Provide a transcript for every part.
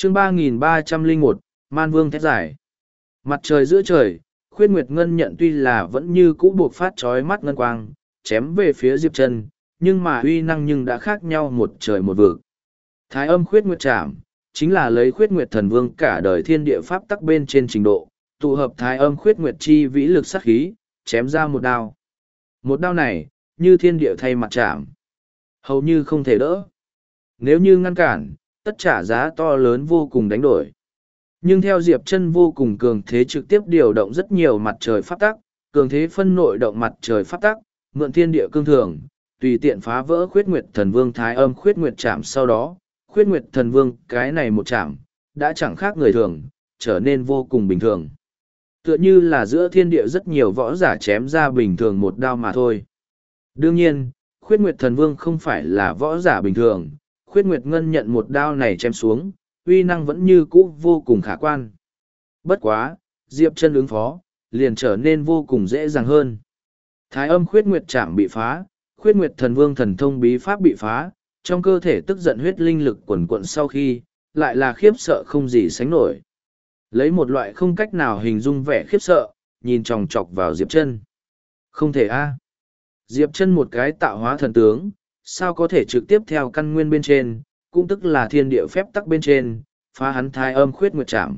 chương 3301, Man Vương thét giải. Mặt trời giữa trời, Khuyết Nguyệt Ngân nhận tuy là vẫn như cũ buộc phát trói mắt ngân quang, chém về phía Diệp Chân, nhưng mà uy năng nhưng đã khác nhau một trời một vực. Thái âm Khuyết Nguyệt Trảm, chính là lấy Khuyết Nguyệt Thần Vương cả đời thiên địa pháp tắc bên trên trình độ, tụ hợp Thái âm Khuyết Nguyệt chi vĩ lực sát khí, chém ra một đao. Một đao này, như thiên địa thay mặt chạm, hầu như không thể đỡ. Nếu như ngăn cản, tất trả giá to lớn vô cùng đánh đổi. Nhưng theo Diệp Chân vô cùng cường thế trực tiếp điều động rất nhiều mặt trời pháp tắc, cường thế phân nội động mặt trời pháp tắc, mượn thiên địa cương thường, tùy tiện phá vỡ Khuyết Nguyệt Thần Vương Thái âm Khuyết Nguyệt Trảm. Sau đó, Khuyết Nguyệt Thần Vương cái này một chạm, đã chẳng khác người thường, trở nên vô cùng bình thường. Tựa như là giữa thiên địa rất nhiều võ giả chém ra bình thường một đao mà thôi. Đương nhiên, Khuyết Nguyệt Thần Vương không phải là võ giả bình thường, Khuyết Nguyệt Ngân nhận một đao này chém xuống, uy năng vẫn như cũ vô cùng khả quan. Bất quá, Diệp Chân ứng phó, liền trở nên vô cùng dễ dàng hơn. Thái âm Khuyết Nguyệt Trảm bị phá, Khuyết Nguyệt Thần Vương thần thông bí pháp bị phá, trong cơ thể tức giận huyết linh lực quần quận sau khi, lại là khiếp sợ không gì sánh nổi. Lấy một loại không cách nào hình dung vẻ khiếp sợ, nhìn chòng chọc vào Diệp Chân. Không thể a. Diệp Chân một cái tạo hóa thần tướng, sao có thể trực tiếp theo căn nguyên bên trên, cũng tức là thiên địa phép tắc bên trên, phá hắn Thái âm Khuyết Nguyệt Trảm.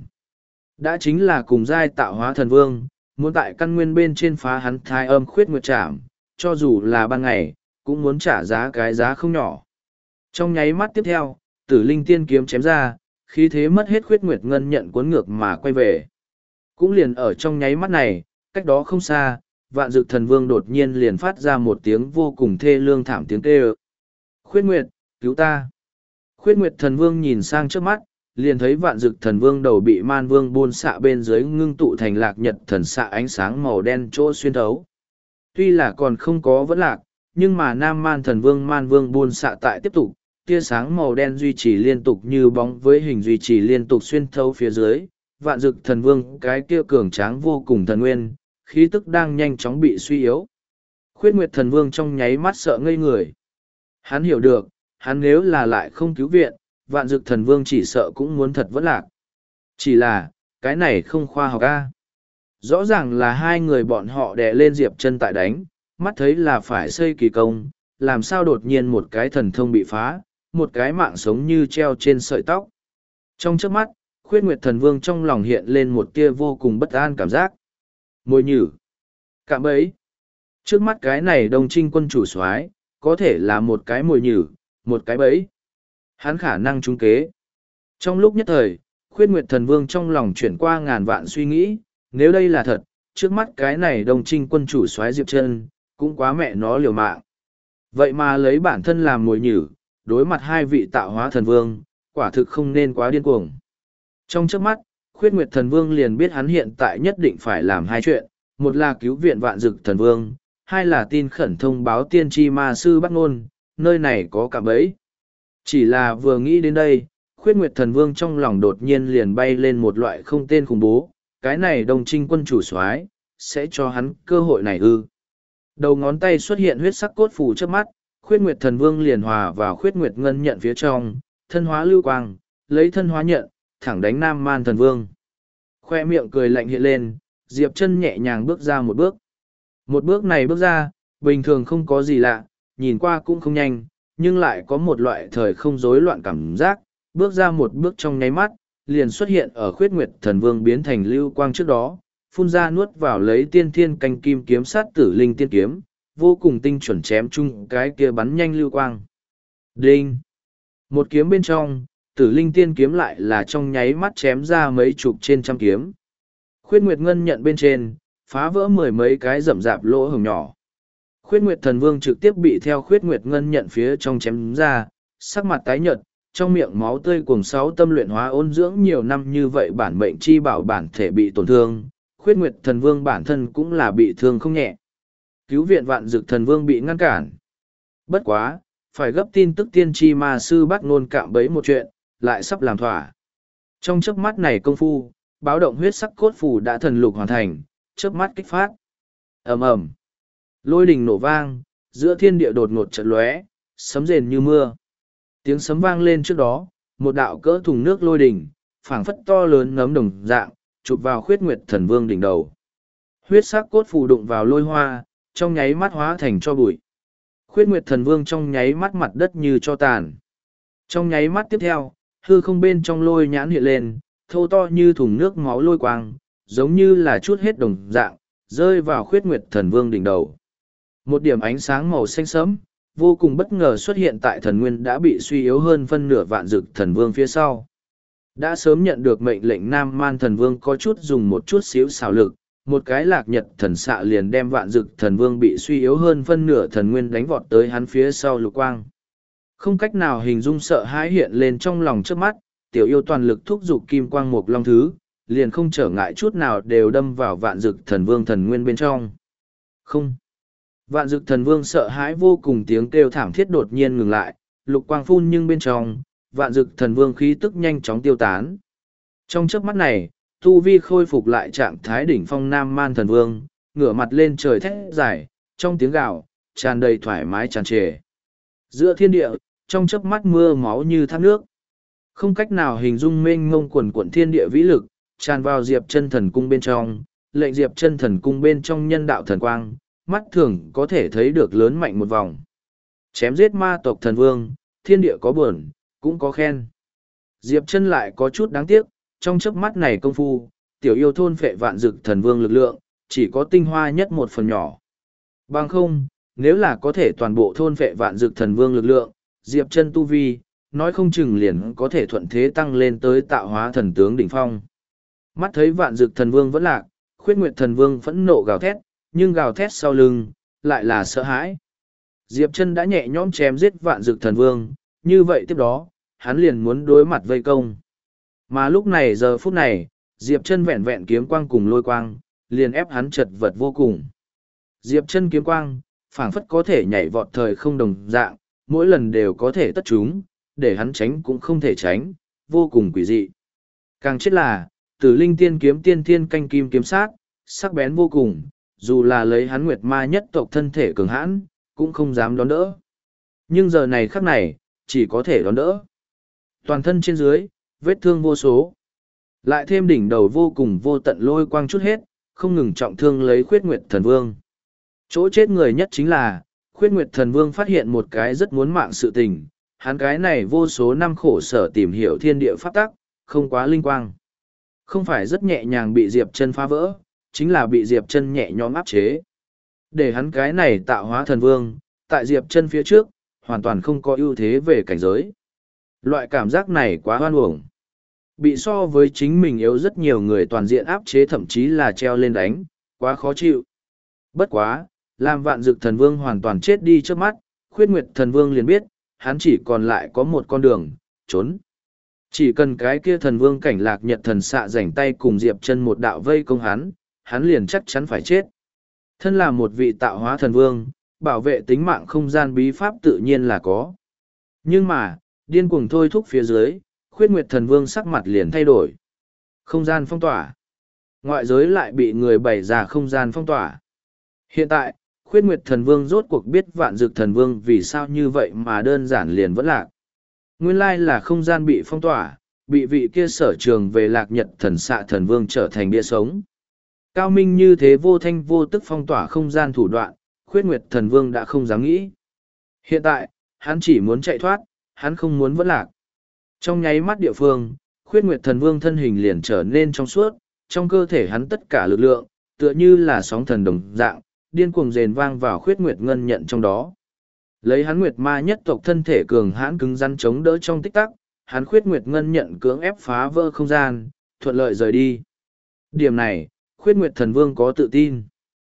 Đã chính là cùng giai tạo hóa thần vương, muốn tại căn nguyên bên trên phá hắn Thái âm Khuyết Nguyệt Trảm, cho dù là ban ngày, cũng muốn trả giá cái giá không nhỏ. Trong nháy mắt tiếp theo, Tử Linh Tiên kiếm chém ra, khí thế mất hết Khuyết Nguyệt Ngân nhận cuốn ngược mà quay về. Cũng liền ở trong nháy mắt này, cách đó không xa, Vạn Dực Thần Vương đột nhiên liền phát ra một tiếng vô cùng thê lương thảm tiếng kêu. Khuyết Nguyệt, cứu ta! Khuyết Nguyệt Thần Vương nhìn sang trước mắt, liền thấy Vạn Dực Thần Vương đầu bị Man Vương buôn xạ bên dưới ngưng tụ thành lạc nhật thần xạ ánh sáng màu đen chỗ xuyên thấu. Tuy là còn không có vẫn lạc, nhưng mà Nam Man Thần Vương Man Vương buôn xạ tại tiếp tục, tia sáng màu đen duy trì liên tục như bóng với hình duy trì liên tục xuyên thấu phía dưới. Vạn Dực Thần Vương cái kia cường tráng vô cùng thần nguyên, khí tức đang nhanh chóng bị suy yếu. Khuyết Nguyệt Thần Vương trong nháy mắt sợ ngây người. Hắn hiểu được, hắn nếu là lại không cứu viện, Vạn Dực Thần Vương chỉ sợ cũng muốn thật vẫn lạc. Chỉ là, cái này không khoa học a. Rõ ràng là hai người bọn họ đè lên Diệp Chân tại đánh, mắt thấy là phải xây kỳ công, làm sao đột nhiên một cái thần thông bị phá, một cái mạng sống như treo trên sợi tóc. Trong chớp mắt, Khuyết Nguyệt Thần Vương trong lòng hiện lên một tia vô cùng bất an cảm giác. Mồi nhử, cạm bẫy. Trước mắt cái này Đông Trinh quân chủ soái, có thể là một cái mồi nhử, một cái bẫy. Hắn khả năng trúng kế. Trong lúc nhất thời, Khuyết Nguyệt Thần Vương trong lòng chuyển qua ngàn vạn suy nghĩ, nếu đây là thật, trước mắt cái này Đông Trinh quân chủ soái Diệp Chân, cũng quá mẹ nó liều mạng. Vậy mà lấy bản thân làm mồi nhử, đối mặt hai vị tạo hóa thần vương, quả thực không nên quá điên cuồng. Trong chớp mắt, Khuyết Nguyệt Thần Vương liền biết hắn hiện tại nhất định phải làm hai chuyện, một là cứu viện Vạn Dực Thần Vương, hai là tin khẩn thông báo tiên tri ma sư Bắc Nôn, nơi này có cạm bẫy. Chỉ là vừa nghĩ đến đây, Khuyết Nguyệt Thần Vương trong lòng đột nhiên liền bay lên một loại không tên khủng bố, cái này Đông Trinh quân chủ soái sẽ cho hắn cơ hội này ư. Đầu ngón tay xuất hiện huyết sắc cốt phù trước mắt, Khuyết Nguyệt Thần Vương liền hòa vào Khuyết Nguyệt Ngân nhận phía trong, thân hóa lưu quang, lấy thân hóa nhận, thẳng đánh Nam Man Thần Vương. Khoe miệng cười lạnh hiện lên, Diệp Chân nhẹ nhàng bước ra một bước. Một bước này bước ra, bình thường không có gì lạ, nhìn qua cũng không nhanh, nhưng lại có một loại thời không rối loạn cảm giác, bước ra một bước trong nháy mắt, liền xuất hiện ở Khuyết Nguyệt Thần Vương biến thành lưu quang trước đó, phun ra nuốt vào lấy tiên thiên canh kim kiếm sát Tử Linh tiên kiếm, vô cùng tinh chuẩn chém chung cái kia bắn nhanh lưu quang. Đinh! Một kiếm bên trong, Tử Linh tiên kiếm lại là trong nháy mắt chém ra mấy chục trên trăm kiếm. Khuyết Nguyệt Ngân nhận bên trên, phá vỡ mười mấy cái rậm rạp lỗ hổng nhỏ. Khuyết Nguyệt Thần Vương trực tiếp bị theo Khuyết Nguyệt Ngân nhận phía trong chém ra, sắc mặt tái nhợt, trong miệng máu tươi cuồng sáu tâm luyện hóa ôn dưỡng nhiều năm như vậy bản mệnh chi bảo bản thể bị tổn thương, Khuyết Nguyệt Thần Vương bản thân cũng là bị thương không nhẹ. Cứu viện Vạn Dực Thần Vương bị ngăn cản. Bất quá, phải gấp tin tức tiên tri ma sư Bắc Nôn cạm bẫy một chuyện, lại sắp làm thỏa. Trong chớp mắt này công phu, báo động huyết sắc cốt phù đã thần lục hoàn thành, chớp mắt kích phát. Ầm ầm, lôi đình nổ vang, giữa thiên địa đột ngột chợt lóe, sấm rền như mưa. Tiếng sấm vang lên trước đó, một đạo cỡ thùng nước lôi đình, phảng phất to lớn nấm đồng dạng, chụp vào Khuyết Nguyệt Thần Vương đỉnh đầu. Huyết sắc cốt phù đụng vào lôi hoa, trong nháy mắt hóa thành cho bụi. Khuyết Nguyệt Thần Vương trong nháy mắt mặt đất như cho tàn. Trong nháy mắt tiếp theo, hư không bên trong lôi nhãn hiện lên, thô to như thùng nước máu lôi quang, giống như là chút hết đồng dạng, rơi vào Khuyết Nguyệt Thần Vương đỉnh đầu. Một điểm ánh sáng màu xanh sẫm, vô cùng bất ngờ xuất hiện tại thần nguyên đã bị suy yếu hơn phân nửa Vạn Dực Thần Vương phía sau. Đã sớm nhận được mệnh lệnh Nam Man Thần Vương có chút dùng một chút xíu xảo lực, một cái lạc nhật thần xạ liền đem Vạn Dực Thần Vương bị suy yếu hơn phân nửa thần nguyên đánh vọt tới hắn phía sau lục quang. Không cách nào hình dung sợ hãi hiện lên trong lòng trước mắt, tiểu yêu toàn lực thúc giục kim quang mục long thứ, liền không trở ngại chút nào đều đâm vào Vạn Dực Thần Vương thần nguyên bên trong. Không. Vạn Dực Thần Vương sợ hãi vô cùng, tiếng kêu thảm thiết đột nhiên ngừng lại, lục quang phun nhưng bên trong, Vạn Dực Thần Vương khí tức nhanh chóng tiêu tán. Trong chớp mắt này, tu vi khôi phục lại trạng thái đỉnh phong Nam Man Thần Vương, ngửa mặt lên trời thét dài, trong tiếng gào, tràn đầy thoải mái tràn trề. Giữa thiên địa, trong chớp mắt mưa máu như thác nước. Không cách nào hình dung mênh mông quần quận thiên địa vĩ lực, tràn vào Diệp Chân Thần Cung bên trong, lệnh Diệp Chân Thần Cung bên trong nhân đạo thần quang, mắt thường có thể thấy được lớn mạnh một vòng. Chém giết ma tộc thần vương, thiên địa có buồn, cũng có khen. Diệp Chân lại có chút đáng tiếc, trong chớp mắt này công phu, tiểu yêu thôn phệ Vạn Dực Thần Vương lực lượng, chỉ có tinh hoa nhất một phần nhỏ. Bằng không, nếu là có thể toàn bộ thôn phệ Vạn Dực Thần Vương lực lượng, Diệp Chân tu vi, nói không chừng liền có thể thuận thế tăng lên tới tạo hóa thần tướng đỉnh phong. Mắt thấy Vạn Dực Thần Vương vẫn lạc, Khuyết Nguyệt Thần Vương phẫn nộ gào thét, nhưng gào thét sau lưng, lại là sợ hãi. Diệp Chân đã nhẹ nhõm chém giết Vạn Dực Thần Vương, như vậy tiếp đó, hắn liền muốn đối mặt vây công. Mà lúc này giờ phút này, Diệp Chân vẹn vẹn kiếm quang cùng lôi quang, liền ép hắn chật vật vô cùng. Diệp Chân kiếm quang, phảng phất có thể nhảy vọt thời không đồng dạng, mỗi lần đều có thể tất chúng, để hắn tránh cũng không thể tránh, vô cùng quỷ dị. Càng chết là, Tử Linh Tiên kiếm tiên thiên canh kim kiếm sát, sắc bén vô cùng, dù là lấy hắn Nguyệt Ma nhất tộc thân thể cường hãn, cũng không dám đón đỡ. Nhưng giờ này khắc này, chỉ có thể đón đỡ. Toàn thân trên dưới, vết thương vô số. Lại thêm đỉnh đầu vô cùng vô tận lôi quang chút hết, không ngừng trọng thương lấy Khuyết Nguyệt Thần Vương. Chỗ chết người nhất chính là, Khuyết Nguyệt Thần Vương phát hiện một cái rất muốn mạng sự tình, hắn cái này vô số năm khổ sở tìm hiểu thiên địa pháp tắc, không quá linh quang. Không phải rất nhẹ nhàng bị Diệp Chân phá vỡ, chính là bị Diệp Chân nhẹ nhõm áp chế. Để hắn cái này tạo hóa thần vương, tại Diệp Chân phía trước, hoàn toàn không có ưu thế về cảnh giới. Loại cảm giác này quá hoan uổng. Bị so với chính mình yếu rất nhiều người toàn diện áp chế, thậm chí là treo lên đánh, quá khó chịu. Bất quá, làm Vạn Dực Thần Vương hoàn toàn chết đi trước mắt, Khuyết Nguyệt Thần Vương liền biết, hắn chỉ còn lại có một con đường, trốn. Chỉ cần cái kia thần vương cảnh lạc nhật thần xạ rảnh tay cùng Diệp Chân một đạo vây công hắn liền chắc chắn phải chết. Thân là một vị tạo hóa thần vương, bảo vệ tính mạng không gian bí pháp tự nhiên là có. Nhưng mà, điên cuồng thôi thúc phía dưới, Khuyết Nguyệt Thần Vương sắc mặt liền thay đổi. Không gian phong tỏa. Ngoại giới lại bị người bày ra không gian phong tỏa. Hiện tại, Khuyết Nguyệt Thần Vương rốt cuộc biết Vạn Dực Thần Vương vì sao như vậy mà đơn giản liền vẫn lạc. Nguyên lai là không gian bị phong tỏa, bị vị kia sở trường về lạc nhật thần xạ thần vương trở thành bia sống. Cao minh như thế vô thanh vô tức phong tỏa không gian thủ đoạn, Khuyết Nguyệt Thần Vương đã không dám nghĩ. Hiện tại, hắn chỉ muốn chạy thoát, hắn không muốn vẫn lạc. Trong nháy mắt địa phương, Khuyết Nguyệt Thần Vương thân hình liền trở nên trong suốt, trong cơ thể hắn tất cả lực lượng, tựa như là sóng thần đồng dạng, điên cuồng rền vang vào Khuyết Nguyệt Ngân nhận trong đó. Lấy hắn Nguyệt Ma nhất tộc thân thể cường hãn cứng rắn chống đỡ trong tích tắc, hắn Khuyết Nguyệt Ngân nhận cưỡng ép phá vỡ không gian, thuận lợi rời đi. Điểm này, Khuyết Nguyệt Thần Vương có tự tin.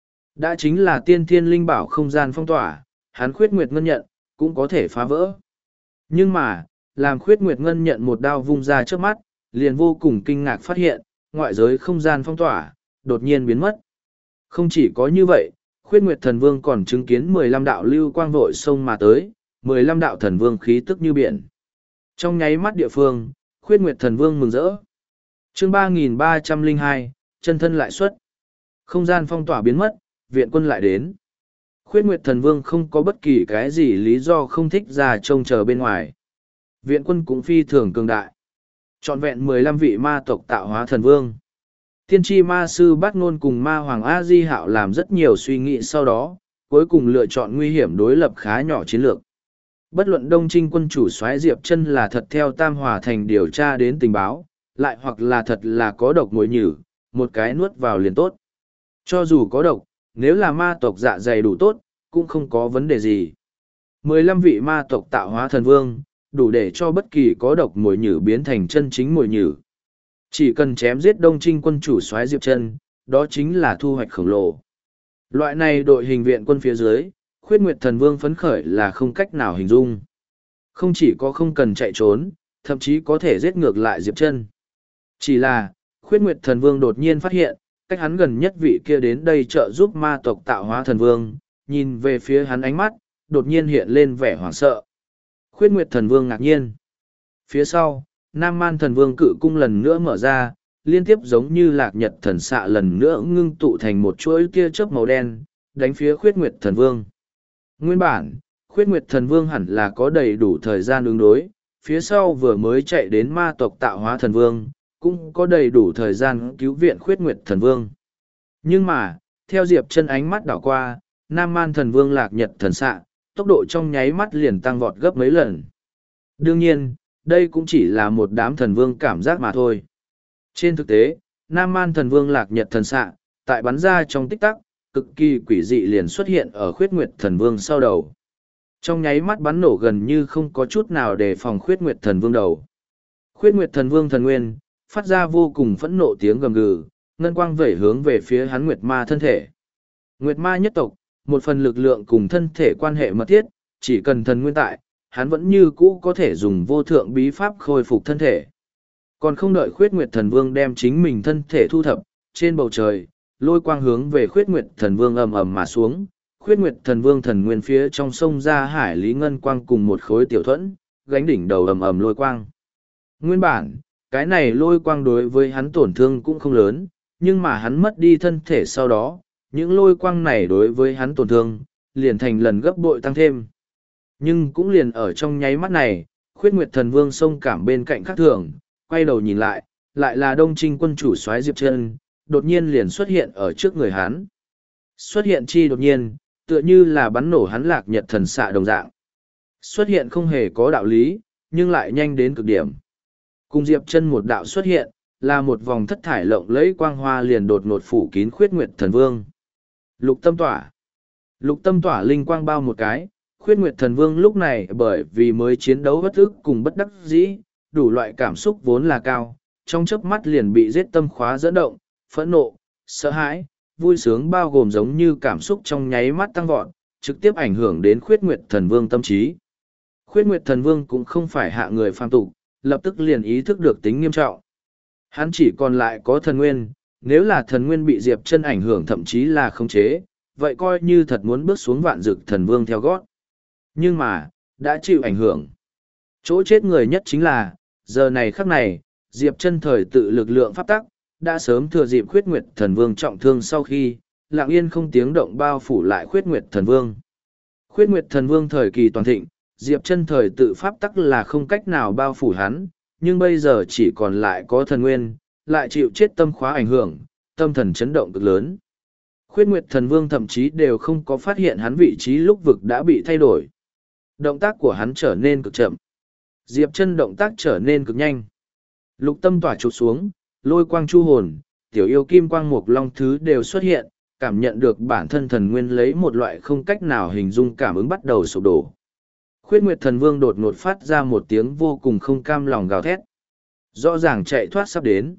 Đã chính là tiên thiên linh bảo không gian phong tỏa, hắn Khuyết Nguyệt Ngân nhận, cũng có thể phá vỡ. Nhưng mà, làm Khuyết Nguyệt Ngân nhận một đao vung ra trước mắt, liền vô cùng kinh ngạc phát hiện, ngoại giới không gian phong tỏa, đột nhiên biến mất. Không chỉ có như vậy, Khuyết Nguyệt Thần Vương còn chứng kiến 15 đạo lưu quang vội sông mà tới, 15 đạo thần vương khí tức như biển. Trong nháy mắt địa phương, Khuyết Nguyệt Thần Vương mừng rỡ. Chương 3302, chân thân lại xuất. Không gian phong tỏa biến mất, viện quân lại đến. Khuyết Nguyệt Thần Vương không có bất kỳ cái gì lý do không thích ra trông chờ bên ngoài. Viện quân cũng phi thường cường đại. Trọn vẹn 15 vị ma tộc tạo hóa thần vương. Tiên tri ma sư Bát Ngôn cùng ma hoàng A Di Hạo làm rất nhiều suy nghĩ sau đó, cuối cùng lựa chọn nguy hiểm đối lập khá nhỏ chiến lược. Bất luận Đông Trinh quân chủ soái Diệp Chân là thật theo Tam Hòa Thành điều tra đến tình báo, lại hoặc là thật là có độc mồi nhử, một cái nuốt vào liền tốt. Cho dù có độc, nếu là ma tộc dạ dày đủ tốt, cũng không có vấn đề gì. 15 vị ma tộc tạo hóa thần vương, đủ để cho bất kỳ có độc mồi nhử biến thành chân chính mồi nhử. Chỉ cần chém giết Đông Trinh quân chủ soái Diệp Chân, đó chính là thu hoạch khổng lồ. Loại này đội hình viện quân phía dưới, Khuyết Nguyệt Thần Vương phấn khởi là không cách nào hình dung. Không chỉ có không cần chạy trốn, thậm chí có thể giết ngược lại Diệp Chân. Chỉ là, Khuyết Nguyệt Thần Vương đột nhiên phát hiện, cách hắn gần nhất vị kia đến đây trợ giúp ma tộc tạo hóa thần vương, nhìn về phía hắn ánh mắt, đột nhiên hiện lên vẻ hoảng sợ. Khuyết Nguyệt Thần Vương ngạc nhiên. Phía sau, Nam Man Thần Vương cự cung lần nữa mở ra, liên tiếp giống như lạc nhật thần xạ lần nữa ngưng tụ thành một chuỗi tia chớp màu đen, đánh phía Khuyết Nguyệt Thần Vương. Nguyên bản, Khuyết Nguyệt Thần Vương hẳn là có đầy đủ thời gian ứng đối, phía sau vừa mới chạy đến ma tộc tạo hóa thần vương, cũng có đầy đủ thời gian cứu viện Khuyết Nguyệt Thần Vương. Nhưng mà, theo Diệp Chân ánh mắt đảo qua, Nam Man Thần Vương lạc nhật thần xạ, tốc độ trong nháy mắt liền tăng vọt gấp mấy lần. Đương nhiên, đây cũng chỉ là một đám thần vương cảm giác mà thôi. Trên thực tế, Nam Man Thần Vương lạc nhật thần xạ, tại bắn ra trong tích tắc, cực kỳ quỷ dị liền xuất hiện ở Khuyết Nguyệt Thần Vương sau đầu. Trong nháy mắt bắn nổ gần như không có chút nào để phòng Khuyết Nguyệt Thần Vương đầu. Khuyết Nguyệt Thần Vương thần nguyên, phát ra vô cùng phẫn nộ tiếng gầm gừ, ngân quang vẩy hướng về phía hắn Nguyệt Ma thân thể. Nguyệt Ma nhất tộc, một phần lực lượng cùng thân thể quan hệ mật thiết, chỉ cần thần nguyên tại, hắn vẫn như cũ có thể dùng vô thượng bí pháp khôi phục thân thể. Còn không đợi Khuyết Nguyệt Thần Vương đem chính mình thân thể thu thập, trên bầu trời, lôi quang hướng về Khuyết Nguyệt Thần Vương ầm ầm mà xuống. Khuyết Nguyệt Thần Vương thần nguyên phía trong sông ra hải lý ngân quang cùng một khối tiểu thuẫn, gánh đỉnh đầu ầm ầm lôi quang. Nguyên bản, cái này lôi quang đối với hắn tổn thương cũng không lớn, nhưng mà hắn mất đi thân thể sau đó, những lôi quang này đối với hắn tổn thương, liền thành lần gấp bội tăng thêm. Nhưng cũng liền ở trong nháy mắt này, Khuyết Nguyệt Thần Vương xông cảm bên cạnh khác thường, quay đầu nhìn lại, lại là Đông Trinh quân chủ soái Diệp Chân, đột nhiên liền xuất hiện ở trước người hắn. Xuất hiện chi đột nhiên, tựa như là bắn nổ hắn lạc nhật thần xạ đồng dạng. Xuất hiện không hề có đạo lý, nhưng lại nhanh đến cực điểm. Cùng Diệp Chân một đạo xuất hiện, là một vòng thất thải lộng lẫy quang hoa liền đột ngột phủ kín Khuyết Nguyệt Thần Vương. Lục tâm tỏa. Lục tâm tỏa linh quang bao một cái, Khuyết Nguyệt Thần Vương lúc này bởi vì mới chiến đấu bất ức cùng bất đắc dĩ, đủ loại cảm xúc vốn là cao, trong chớp mắt liền bị giết tâm khóa dẫn động, phẫn nộ, sợ hãi, vui sướng bao gồm giống như cảm xúc trong nháy mắt tăng vọt, trực tiếp ảnh hưởng đến Khuyết Nguyệt Thần Vương tâm trí. Khuyết Nguyệt Thần Vương cũng không phải hạ người phàm tục, lập tức liền ý thức được tính nghiêm trọng. Hắn chỉ còn lại có thần nguyên, nếu là thần nguyên bị Diệp Chân ảnh hưởng thậm chí là khống chế, vậy coi như thật muốn bước xuống vạn dực thần vương theo gót. Nhưng mà, đã chịu ảnh hưởng. Chỗ chết người nhất chính là, giờ này khắc này, Diệp Chân thời tự lực lượng pháp tắc, đã sớm thừa dịp Khuyết Nguyệt Thần Vương trọng thương sau khi, lặng yên không tiếng động bao phủ lại Khuyết Nguyệt Thần Vương. Khuyết Nguyệt Thần Vương thời kỳ toàn thịnh, Diệp Chân thời tự pháp tắc là không cách nào bao phủ hắn, nhưng bây giờ chỉ còn lại có thần nguyên, lại chịu chết tâm khóa ảnh hưởng, tâm thần chấn động cực lớn. Khuyết Nguyệt Thần Vương thậm chí đều không có phát hiện hắn vị trí lúc vực đã bị thay đổi. Động tác của hắn trở nên cực chậm. Diệp Chân động tác trở nên cực nhanh. Lục tâm tỏa chụp xuống, lôi quang chu hồn, tiểu yêu kim quang mục long thứ đều xuất hiện, cảm nhận được bản thân thần nguyên lấy một loại không cách nào hình dung cảm ứng bắt đầu sụp đổ. Khuyết Nguyệt Thần Vương đột ngột phát ra một tiếng vô cùng không cam lòng gào thét. Rõ ràng chạy thoát sắp đến.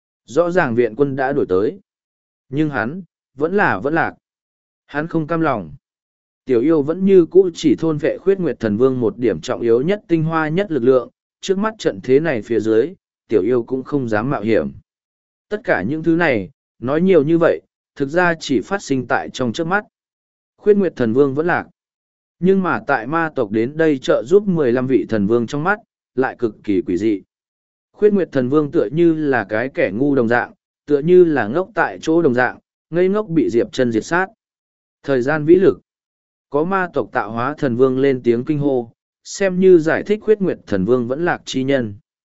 Rõ ràng viện quân đã đuổi tới. Nhưng hắn, vẫn lạc. Hắn không cam lòng. Tiểu yêu vẫn như cũ chỉ thôn vệ Khuyết Nguyệt Thần Vương một điểm trọng yếu nhất tinh hoa nhất lực lượng, trước mắt trận thế này phía dưới, tiểu yêu cũng không dám mạo hiểm. Tất cả những thứ này, nói nhiều như vậy, thực ra chỉ phát sinh tại trong trước mắt. Khuyết Nguyệt Thần Vương vẫn lạc. Nhưng mà tại ma tộc đến đây trợ giúp 15 vị thần vương trong mắt, lại cực kỳ quỷ dị. Khuyết Nguyệt Thần Vương tựa như là cái kẻ ngu đồng dạng, tựa như là ngốc tại chỗ đồng dạng, ngây ngốc bị Diệp Chân diệt sát. Thời gian vĩ lực. Có ma tộc tạo hóa thần vương lên tiếng kinh hô, xem như giải thích Khuyết Nguyệt Thần Vương vẫn lạc chi nhân.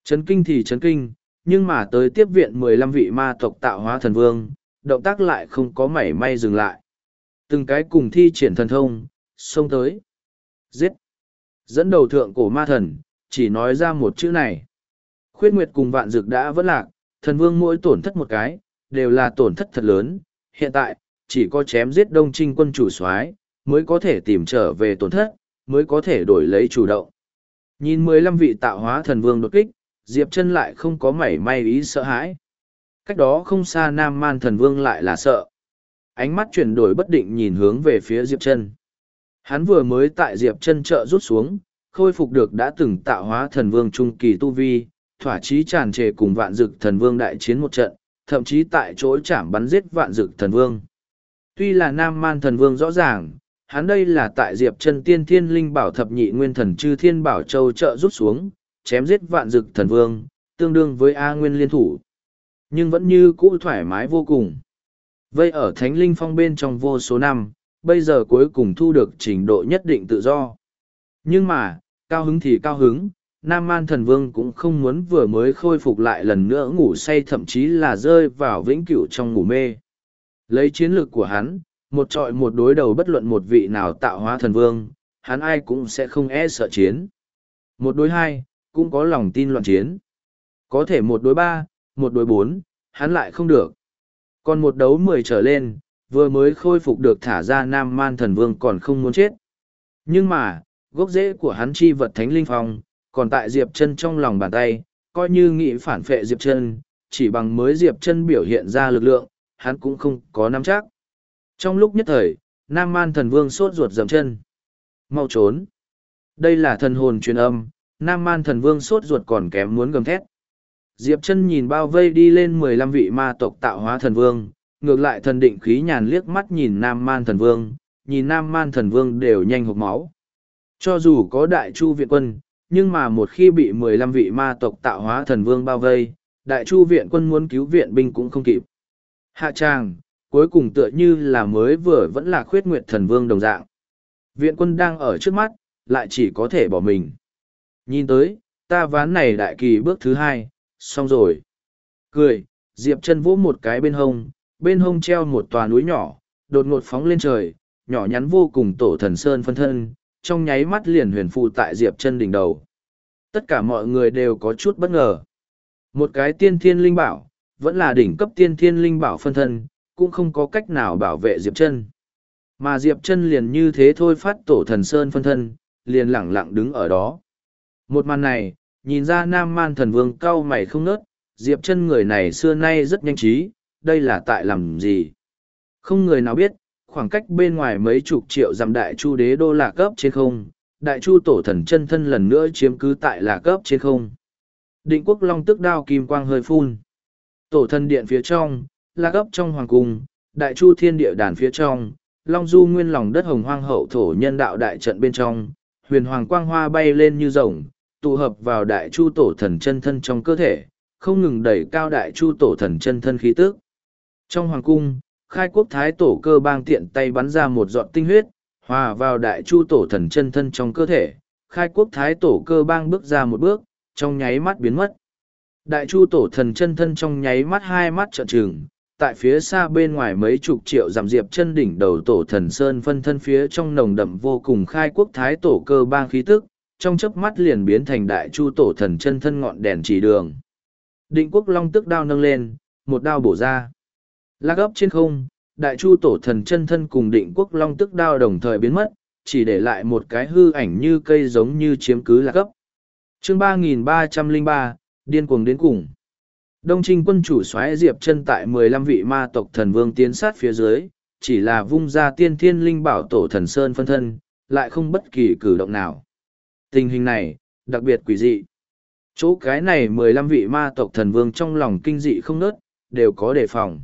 Chấn kinh thì chấn kinh, nhưng mà tới tiếp viện 15 vị ma tộc tạo hóa thần vương, động tác lại không có mảy may dừng lại. Từng cái cùng thi triển thần thông, xông tới. Giết! Dẫn đầu thượng cổ ma thần, chỉ nói ra một chữ này. Khuyết Nguyệt cùng Vạn Dực đã vẫn lạc, thần vương mỗi tổn thất một cái, đều là tổn thất thật lớn. Hiện tại, chỉ có chém giết Đông Trinh quân chủ soái mới có thể tìm trở về tổn thất, mới có thể đổi lấy chủ động. Nhìn 15 vị tạo hóa thần vương đột kích, Diệp Chân lại không có mảy may ý sợ hãi. Cách đó không xa Nam Man thần vương lại là sợ. Ánh mắt chuyển đổi bất định nhìn hướng về phía Diệp Chân. Hắn vừa mới tại Diệp Chân trợ rút xuống, khôi phục được đã từng tạo hóa thần vương trung kỳ tu vi, thỏa chí tràn trề cùng Vạn Dực thần vương đại chiến một trận, thậm chí tại chỗ chạm bắn giết Vạn Dực thần vương. Tuy là Nam Man thần vương rõ ràng, hắn đây là tại Diệp Chân tiên thiên linh bảo thập nhị nguyên thần chư thiên bảo châu trợ rút xuống, chém giết Vạn Dực thần vương, tương đương với A Nguyên liên thủ. Nhưng vẫn như cũ thoải mái vô cùng. Vây ở Thánh Linh Phong bên trong vô số năm, bây giờ cuối cùng thu được trình độ nhất định tự do. Nhưng mà, cao hứng thì cao hứng, Nam Man thần vương cũng không muốn vừa mới khôi phục lại lần nữa ngủ say, thậm chí là rơi vào vĩnh cửu trong ngủ mê. Lấy chiến lược của hắn, một trọi một đối đầu bất luận một vị nào tạo hóa thần vương, hắn ai cũng sẽ không e sợ chiến. Một đối hai, cũng có lòng tin loạn chiến. Có thể một đối ba, một đối bốn, hắn lại không được. Còn một đấu 10 trở lên, vừa mới khôi phục được thả ra Nam Man thần vương còn không muốn chết. Nhưng mà, gốc rễ của hắn chi vật Thánh Linh Phong, còn tại Diệp Chân trong lòng bàn tay, coi như nghĩ phản phệ Diệp Chân, chỉ bằng mới Diệp Chân biểu hiện ra lực lượng, hắn cũng không có nắm chắc. Trong lúc nhất thời, Nam Man thần vương sốt ruột dậm chân. Mau trốn! Đây là thần hồn truyền âm, Nam Man thần vương sốt ruột còn kém muốn gầm thét. Diệp Chân nhìn bao vây đi lên 15 vị ma tộc tạo hóa thần vương, ngược lại thần định khí nhàn liếc mắt nhìn Nam Man thần vương, nhìn Nam Man thần vương đều nhanh hộc máu. Cho dù có đại chu viện quân, nhưng mà một khi bị 15 vị ma tộc tạo hóa thần vương bao vây, đại chu viện quân muốn cứu viện binh cũng không kịp. Hạ tràng, cuối cùng tựa như là mới vừa vẫn là Khuyết Nguyệt thần vương đồng dạng. Viện quân đang ở trước mắt, lại chỉ có thể bỏ mình. Nhìn tới, ta ván này đại kỳ bước thứ hai, xong rồi. Cười, Diệp Chân vỗ một cái bên hông treo một tòa núi nhỏ, đột ngột phóng lên trời, nhỏ nhắn vô cùng tổ thần sơn phân thân, trong nháy mắt liền huyền phù tại Diệp Chân đỉnh đầu. Tất cả mọi người đều có chút bất ngờ. Một cái tiên thiên linh bảo, vẫn là đỉnh cấp tiên thiên linh bảo phân thân, cũng không có cách nào bảo vệ Diệp Chân. Mà Diệp Chân liền như thế thôi phát tổ thần sơn phân thân, liền lẳng lặng đứng ở đó. Một màn này, nhìn ra Nam Man thần vương cau mày không nớt, Diệp Chân người này xưa nay rất nhanh trí, đây là tại làm gì? Không người nào biết, khoảng cách bên ngoài mấy chục triệu dặm đại chu đế đô lạc cấp trên không, đại chu tổ thần chân thân lần nữa chiếm cứ tại lạc cấp trên không. Định Quốc Long tức đao kim quang hơi phun. Tổ thần điện phía trong, lạc cấp trong hoàng cung, đại chu thiên địa đàn phía trong, Long du nguyên lòng đất hồng hoang hậu thổ nhân đạo đại trận bên trong, huyền hoàng quang hoa bay lên như rồng, tụ hợp vào đại chu tổ thần chân thân trong cơ thể, không ngừng đẩy cao đại chu tổ thần chân thân khí tức. Trong hoàng cung, khai quốc thái tổ cơ bang tiện tay bắn ra một giọt tinh huyết, hòa vào đại chu tổ thần chân thân trong cơ thể, khai quốc thái tổ cơ bang bước ra một bước, trong nháy mắt biến mất. Đại chu tổ thần chân thân trong nháy mắt hai mắt trợn trừng, tại phía xa bên ngoài mấy chục triệu dặm Diệp Chân đỉnh đầu tổ thần sơn phân thân phía trong nồng đậm vô cùng khai quốc thái tổ cơ bang khí tức, trong chớp mắt liền biến thành đại chu tổ thần chân thân ngọn đèn chỉ đường. Định Quốc Long tức đao nâng lên, một đao bổ ra. Lạc ấp trên không, đại chu tổ thần chân thân cùng Định Quốc Long tức đao đồng thời biến mất, chỉ để lại một cái hư ảnh như cây giống như chiếm cứ lạc ấp. Chương 3303, điên cuồng đến cùng. Đông Trinh quân chủ soái Diệp Chân tại 15 vị ma tộc thần vương tiến sát phía dưới, chỉ là vung ra tiên thiên linh bảo tổ thần sơn phân thân, lại không bất kỳ cử động nào. Tình hình này, đặc biệt quỷ dị. Chỗ cái này 15 vị ma tộc thần vương trong lòng kinh dị không nớt, đều có đề phòng.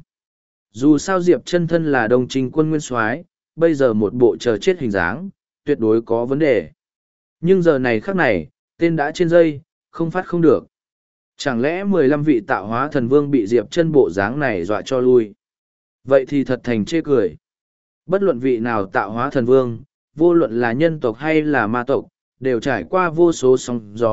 Dù sao Diệp Chân thân là Đông Trinh quân nguyên soái, bây giờ một bộ chờ chết hình dáng, tuyệt đối có vấn đề. Nhưng giờ này khắc này, tên đã trên dây, không phát không được. Chẳng lẽ 15 vị tạo hóa thần vương bị Diệp Chân bộ dáng này dọa cho lui? Vậy thì thật thành chê cười. Bất luận vị nào tạo hóa thần vương, vô luận là nhân tộc hay là ma tộc, đều trải qua vô số sóng gió,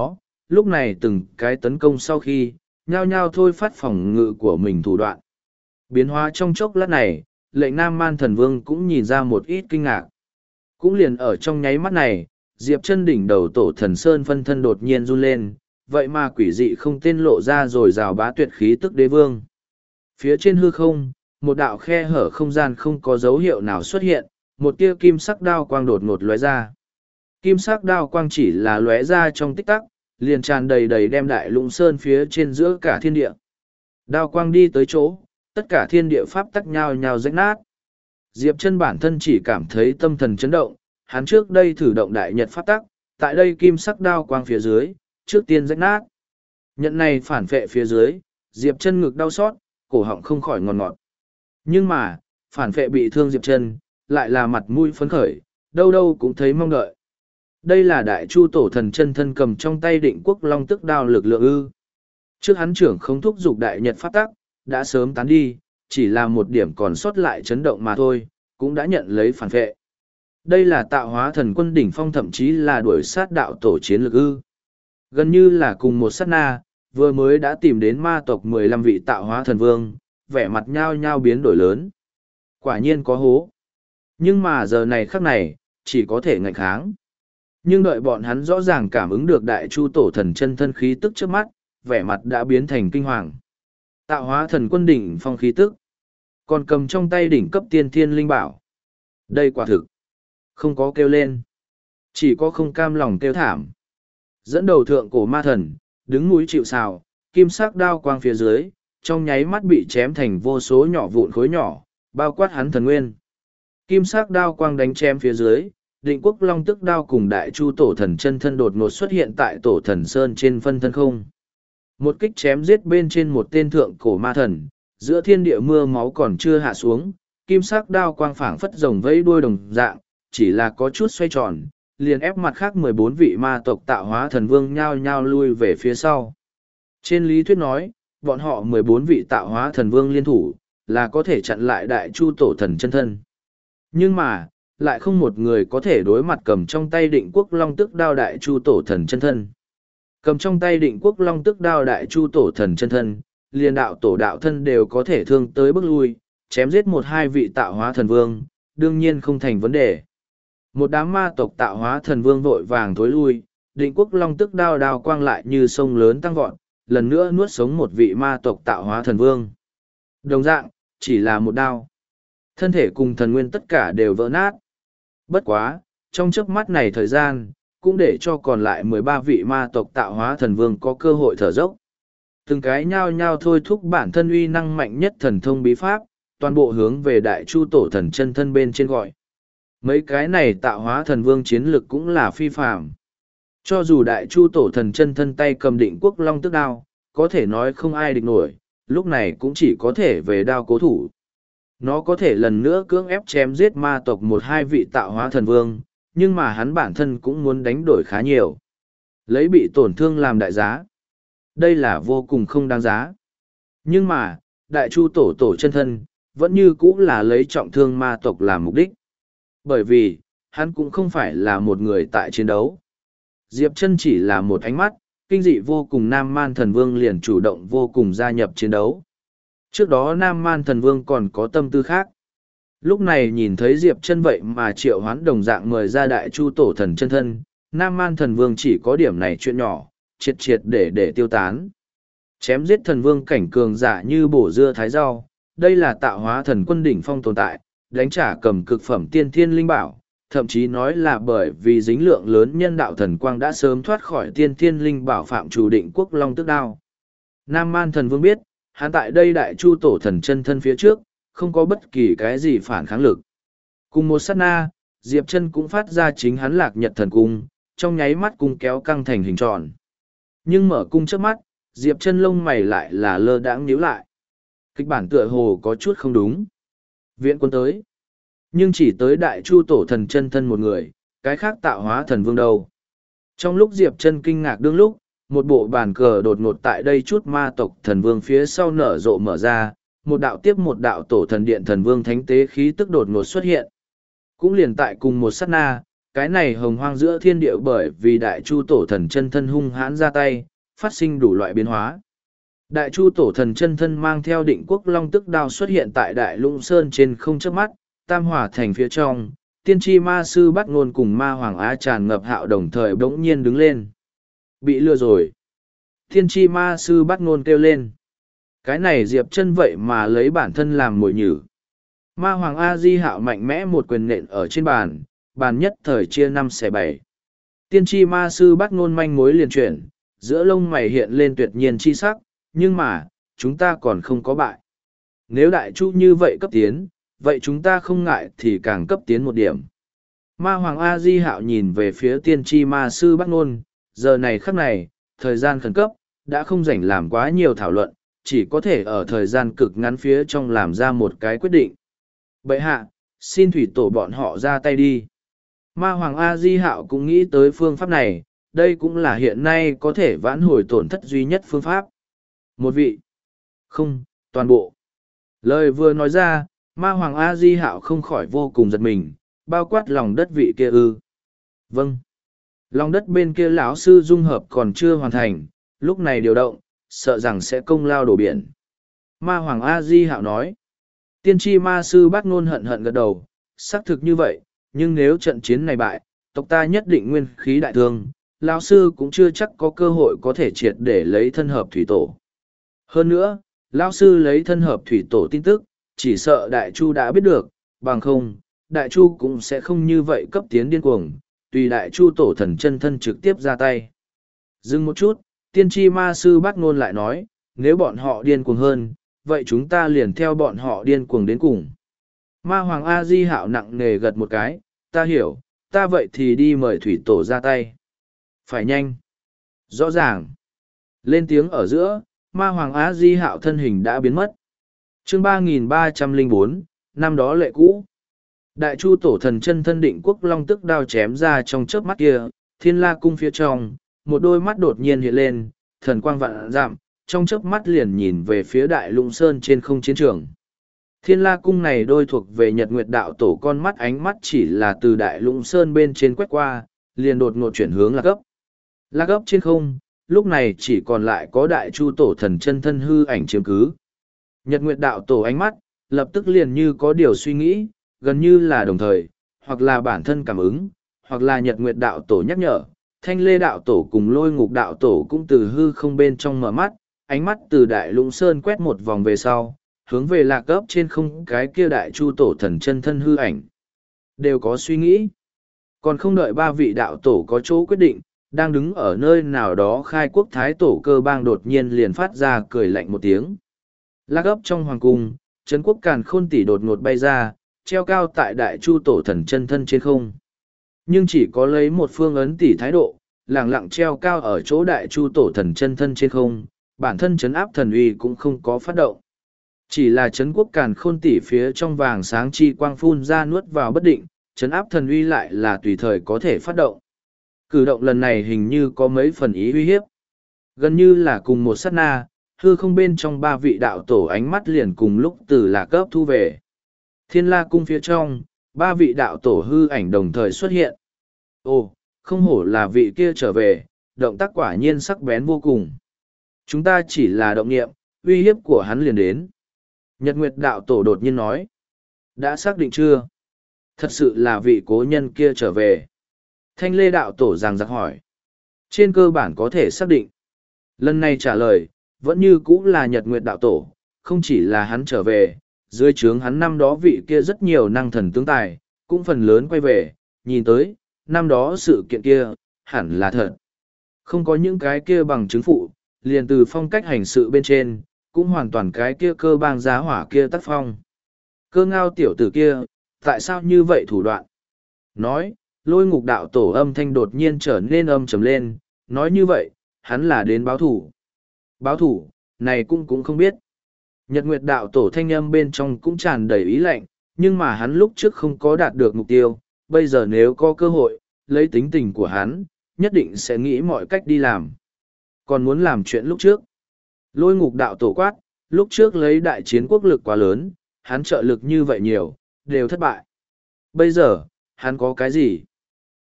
lúc này từng cái tấn công sau khi, nhao nhao thôi phát phòng ngự của mình thủ đoạn. Biến hóa trong chốc lát này, lệnh Nam Man Thần Vương cũng nhìn ra một ít kinh ngạc. Cũng liền ở trong nháy mắt này, Diệp Chân đỉnh đầu Tổ Thần Sơn phân thân đột nhiên run lên, vậy mà quỷ dị không tên lộ ra rồi rào bá tuyệt khí tức đế vương. Phía trên hư không, một đạo khe hở không gian không có dấu hiệu nào xuất hiện, một tia kim sắc đao quang đột ngột lóe ra. Kim sắc đao quang chỉ là lóe ra trong tích tắc, liền tràn đầy đầy đem đại lũng sơn phía trên giữa cả thiên địa. Đao quang đi tới chỗ, tất cả thiên địa pháp tắc nhao nhao rách nát. Diệp Chân bản thân chỉ cảm thấy tâm thần chấn động, hắn trước đây thử động đại nhật pháp tắc, tại đây kim sắc đao quang phía dưới, trước tiên rách nát. Nhận này phản phệ phía dưới, Diệp Chân ngực đau xót, cổ họng không khỏi ngọt ngọt. Nhưng mà, phản phệ bị thương Diệp Chân, lại là mặt mũi phấn khởi, đâu đâu cũng thấy mong đợi. Đây là đại chu tổ thần chân thân cầm trong tay Định Quốc Long Tức đao lực lượng ư. Trước hắn trưởng không thúc giục đại nhật pháp tắc, đã sớm tán đi, chỉ là một điểm còn sót lại chấn động mà thôi, cũng đã nhận lấy phản phệ. Đây là tạo hóa thần quân đỉnh phong, thậm chí là đuổi sát đạo tổ chiến lực ư. Gần như là cùng một sát na, vừa mới đã tìm đến ma tộc 15 vị tạo hóa thần vương, vẻ mặt nhao nhao biến đổi lớn. Quả nhiên có hố. Nhưng mà giờ này khắc này, chỉ có thể ngạnh kháng. Nhưng đợi bọn hắn rõ ràng cảm ứng được đại chu tổ thần chân thân khí tức trước mắt, vẻ mặt đã biến thành kinh hoàng. Tạo hóa thần quân đỉnh phong khí tức, còn cầm trong tay đỉnh cấp tiên thiên linh bảo. Đây quả thực, không có kêu lên, chỉ có không cam lòng kêu thảm. Dẫn đầu thượng cổ ma thần, đứng núi chịu sào, kim sắc đao quang phía dưới, trong nháy mắt bị chém thành vô số nhỏ vụn khối nhỏ, bao quát hắn thần nguyên. Kim sắc đao quang đánh chém phía dưới, Định Quốc Long Tức đao cùng đại chu tổ thần chân thân đột ngột xuất hiện tại tổ thần sơn trên phân thân không. Một kích chém giết bên trên một tên thượng cổ ma thần, giữa thiên địa mưa máu còn chưa hạ xuống, kim sắc đao quang phảng phất rồng vẫy đuôi đồng dạng, chỉ là có chút xoay tròn, liền ép mặt khác 14 vị ma tộc tạo hóa thần vương nhao nhao lui về phía sau. Trên lý thuyết nói, bọn họ 14 vị tạo hóa thần vương liên thủ, là có thể chặn lại đại chu tổ thần chân thân. Nhưng mà, lại không một người có thể đối mặt cầm trong tay Định Quốc Long Tức đao đại chu tổ thần chân thân. Cầm trong tay Định Quốc Long Tức đao đại chu tổ thần chân thân, liền đạo tổ đạo thân đều có thể thương tới bước lui, chém giết một hai vị tạo hóa thần vương, đương nhiên không thành vấn đề. Một đám ma tộc tạo hóa thần vương vội vàng thối lui, Định Quốc Long Tức đao đao quang lại như sông lớn tăng vọt, lần nữa nuốt sống một vị ma tộc tạo hóa thần vương. Đồng dạng, chỉ là một đao. Thân thể cùng thần nguyên tất cả đều vỡ nát. Bất quá, trong chớp mắt này thời gian, cũng để cho còn lại 13 vị ma tộc tạo hóa thần vương có cơ hội thở dốc. Từng cái nhao nhao thôi thúc bản thân uy năng mạnh nhất thần thông bí pháp, toàn bộ hướng về đại chu tổ thần chân thân bên trên gọi. Mấy cái này tạo hóa thần vương chiến lực cũng là phi phàm. Cho dù đại chu tổ thần chân thân tay cầm Định Quốc Long Tức đao, có thể nói không ai địch nổi, lúc này cũng chỉ có thể về đao cố thủ. Nó có thể lần nữa cưỡng ép chém giết ma tộc một hai vị tạo hóa thần vương, nhưng mà hắn bản thân cũng muốn đánh đổi khá nhiều. Lấy bị tổn thương làm đại giá. Đây là vô cùng không đáng giá. Nhưng mà, đại chu tổ tổ chân thân, vẫn như cũ là lấy trọng thương ma tộc làm mục đích. Bởi vì, hắn cũng không phải là một người tại chiến đấu. Diệp Chân chỉ là một ánh mắt, kinh dị vô cùng Nam Man Thần Vương liền chủ động vô cùng gia nhập chiến đấu. Trước đó Nam Man Thần Vương còn có tâm tư khác. Lúc này nhìn thấy Diệp Chân vậy mà triệu hoán đồng dạng mời ra đại chu tổ thần chân thân, Nam Man Thần Vương chỉ có điểm này chuyện nhỏ, triệt triệt để tiêu tán. Chém giết thần vương cảnh cường giả như bổ dưa thái rau, đây là tạo hóa thần quân đỉnh phong tồn tại, đánh trả cầm cực phẩm tiên thiên linh bảo, thậm chí nói là bởi vì dính lượng lớn nhân đạo thần quang đã sớm thoát khỏi tiên thiên linh bảo phạm chủ Định Quốc Long Tức đao. Nam Man Thần Vương biết, hắn tại đây đại chu tổ thần chân thân phía trước, không có bất kỳ cái gì phản kháng lực. Cùng một sát na, Diệp Chân cũng phát ra chính hắn Lạc Nhật thần cung, trong nháy mắt cung kéo căng thành hình tròn. Nhưng mở cung trước mắt, Diệp Chân lông mày lại là lơ đãng nhíu lại. Kịch bản tựa hồ có chút không đúng. Viện quân tới. Nhưng chỉ tới đại chu tổ thần chân thân một người, cái khác tạo hóa thần vương đâu. Trong lúc Diệp Chân kinh ngạc đương lúc, một bộ bàn cờ đột ngột tại đây chút ma tộc thần vương phía sau nở rộ mở ra, một đạo tiếp một đạo tổ thần điện thần vương thánh tế khí tức đột ngột xuất hiện. Cũng liền tại cùng một sát na, cái này hồng hoang giữa thiên địa bởi vì đại chu tổ thần chân thân hung hãn ra tay, phát sinh đủ loại biến hóa. Đại chu tổ thần chân thân mang theo định quốc long tức đao xuất hiện tại đại lũng sơn trên không chớp mắt, tam hỏa thành phía trong, tiên tri ma sư bắt ngôn cùng ma hoàng á tràn ngập hạo đồng thời bỗng nhiên đứng lên. Bị lừa rồi. Tiên tri ma sư bắt ngôn kêu lên. Cái này Diệp Chân vậy mà lấy bản thân làm mồi nhử. Ma hoàng A Di Hạo mạnh mẽ một quyền nện ở trên bàn, bàn nhất thời chia 5/7. Tiên tri ma sư bắt ngôn manh mối liền chuyển, giữa lông mày hiện lên tuyệt nhiên chi sắc, nhưng mà, chúng ta còn không có bại. Nếu đại chu như vậy cấp tiến, vậy chúng ta không ngại thì càng cấp tiến một điểm. Ma hoàng A Di Hạo nhìn về phía tiên tri ma sư bắt ngôn, giờ này khắc này, thời gian khẩn cấp, đã không rảnh làm quá nhiều thảo luận, chỉ có thể ở thời gian cực ngắn phía trong làm ra một cái quyết định. Bệ hạ, xin thủy tổ bọn họ ra tay đi. Ma hoàng A Di Hạo cũng nghĩ tới phương pháp này, đây cũng là hiện nay có thể vãn hồi tổn thất duy nhất phương pháp. Một vị. Không, toàn bộ. Lời vừa nói ra, ma hoàng A Di Hạo không khỏi vô cùng giật mình, bao quát lòng đất vị kia ư. Vâng. Lòng đất bên kia lão sư dung hợp còn chưa hoàn thành, lúc này điều động, sợ rằng sẽ công lao đổ biển. Ma hoàng A Di Hạo nói. Tiên tri ma sư bát ngôn hận hận gật đầu, xác thực như vậy, nhưng nếu trận chiến này bại, tộc ta nhất định nguyên khí đại thương, lão sư cũng chưa chắc có cơ hội có thể triệt để lấy thân hợp thủy tổ. Hơn nữa, lão sư lấy thân hợp thủy tổ tin tức, chỉ sợ đại chu đã biết được, bằng không, đại chu cũng sẽ không như vậy cấp tiến điên cuồng, tùy đại chu tổ thần chân thân trực tiếp ra tay. Dừng một chút, tiên tri ma sư bát ngôn lại nói, nếu bọn họ điên cuồng hơn, vậy chúng ta liền theo bọn họ điên cuồng đến cùng. Ma hoàng A Di Hạo nặng nề gật một cái, ta hiểu, ta vậy thì đi mời thủy tổ ra tay. Phải nhanh. Rõ ràng. Lên tiếng ở giữa, ma hoàng A Di Hạo thân hình đã biến mất. Chương 3304, năm đó lệ cũ. Đại chu tổ thần chân thân định quốc long tức đao chém ra trong chớp mắt kia, thiên la cung phía trong, một đôi mắt đột nhiên hiện lên, thần quang vạn dặm, trong chớp mắt liền nhìn về phía đại lũng sơn trên không chiến trường. Thiên la cung này đôi thuộc về nhật nguyệt đạo tổ con mắt ánh mắt chỉ là từ đại lũng sơn bên trên quét qua, liền đột ngột chuyển hướng lạc ấp. Lạc ấp trên không, lúc này chỉ còn lại có đại chu tổ thần chân thân hư ảnh chiếm cứ. Nhật nguyệt đạo tổ ánh mắt, lập tức liền như có điều suy nghĩ, gần như là đồng thời, hoặc là bản thân cảm ứng, hoặc là nhật nguyệt đạo tổ nhắc nhở. Thanh lê đạo tổ cùng lôi ngục đạo tổ cũng từ hư không bên trong mở mắt, ánh mắt từ đại lũng sơn quét một vòng về sau, hướng về lạc ấp trên không cái kia đại chu tổ thần chân thân hư ảnh. Đều có suy nghĩ. Còn không đợi ba vị đạo tổ có chỗ quyết định, đang đứng ở nơi nào đó khai quốc thái tổ cơ bang đột nhiên liền phát ra cười lạnh một tiếng. Lạc ấp trong hoàng cung, Trấn quốc càn khôn tỷ đột ngột bay ra, treo cao tại đại chu tổ thần chân thân trên không. Nhưng chỉ có lấy một phương ấn tỷ thái độ, lẳng lặng treo cao ở chỗ đại chu tổ thần chân thân trên không, bản thân chấn áp thần uy cũng không có phát động. Chỉ là Trấn quốc càn khôn tỷ phía trong vàng sáng chi quang phun ra nuốt vào bất định, chấn áp thần uy lại là tùy thời có thể phát động. Cử động lần này hình như có mấy phần ý uy hiếp. Gần như là cùng một sát na, hư không bên trong ba vị đạo tổ ánh mắt liền cùng lúc từ lạc cấp thu về. Thiên la cung phía trong, ba vị đạo tổ hư ảnh đồng thời xuất hiện. Ồ, không hổ là vị kia trở về, động tác quả nhiên sắc bén vô cùng. Chúng ta chỉ là động nghiệm, uy hiếp của hắn liền đến. Nhật Nguyệt đạo tổ đột nhiên nói. Đã xác định chưa? Thật sự là vị cố nhân kia trở về. Thanh lê đạo tổ giằng giặc hỏi. Trên cơ bản có thể xác định. Lần này trả lời, vẫn như cũ là Nhật Nguyệt đạo tổ, không chỉ là hắn trở về, dưới trướng hắn năm đó vị kia rất nhiều năng thần tướng tài, cũng phần lớn quay về, nhìn tới, năm đó sự kiện kia, hẳn là thật. Không có những cái kia bằng chứng phụ, liền từ phong cách hành sự bên trên, cũng hoàn toàn cái kia cơ bang giá hỏa kia tác phong. Cơ ngao tiểu tử kia, tại sao như vậy thủ đoạn? Nói, lôi ngục đạo tổ âm thanh đột nhiên trở nên âm trầm lên, nói như vậy, hắn là đến báo thủ. Báo thủ, này cũng không biết. Nhật Nguyệt đạo tổ thanh âm bên trong cũng tràn đầy ý lạnh, nhưng mà hắn lúc trước không có đạt được mục tiêu, bây giờ nếu có cơ hội, lấy tính tình của hắn, nhất định sẽ nghĩ mọi cách đi làm. Còn muốn làm chuyện lúc trước. Lôi ngục đạo tổ quát, lúc trước lấy đại chiến quốc lực quá lớn, hắn trợ lực như vậy nhiều, đều thất bại. Bây giờ, hắn có cái gì?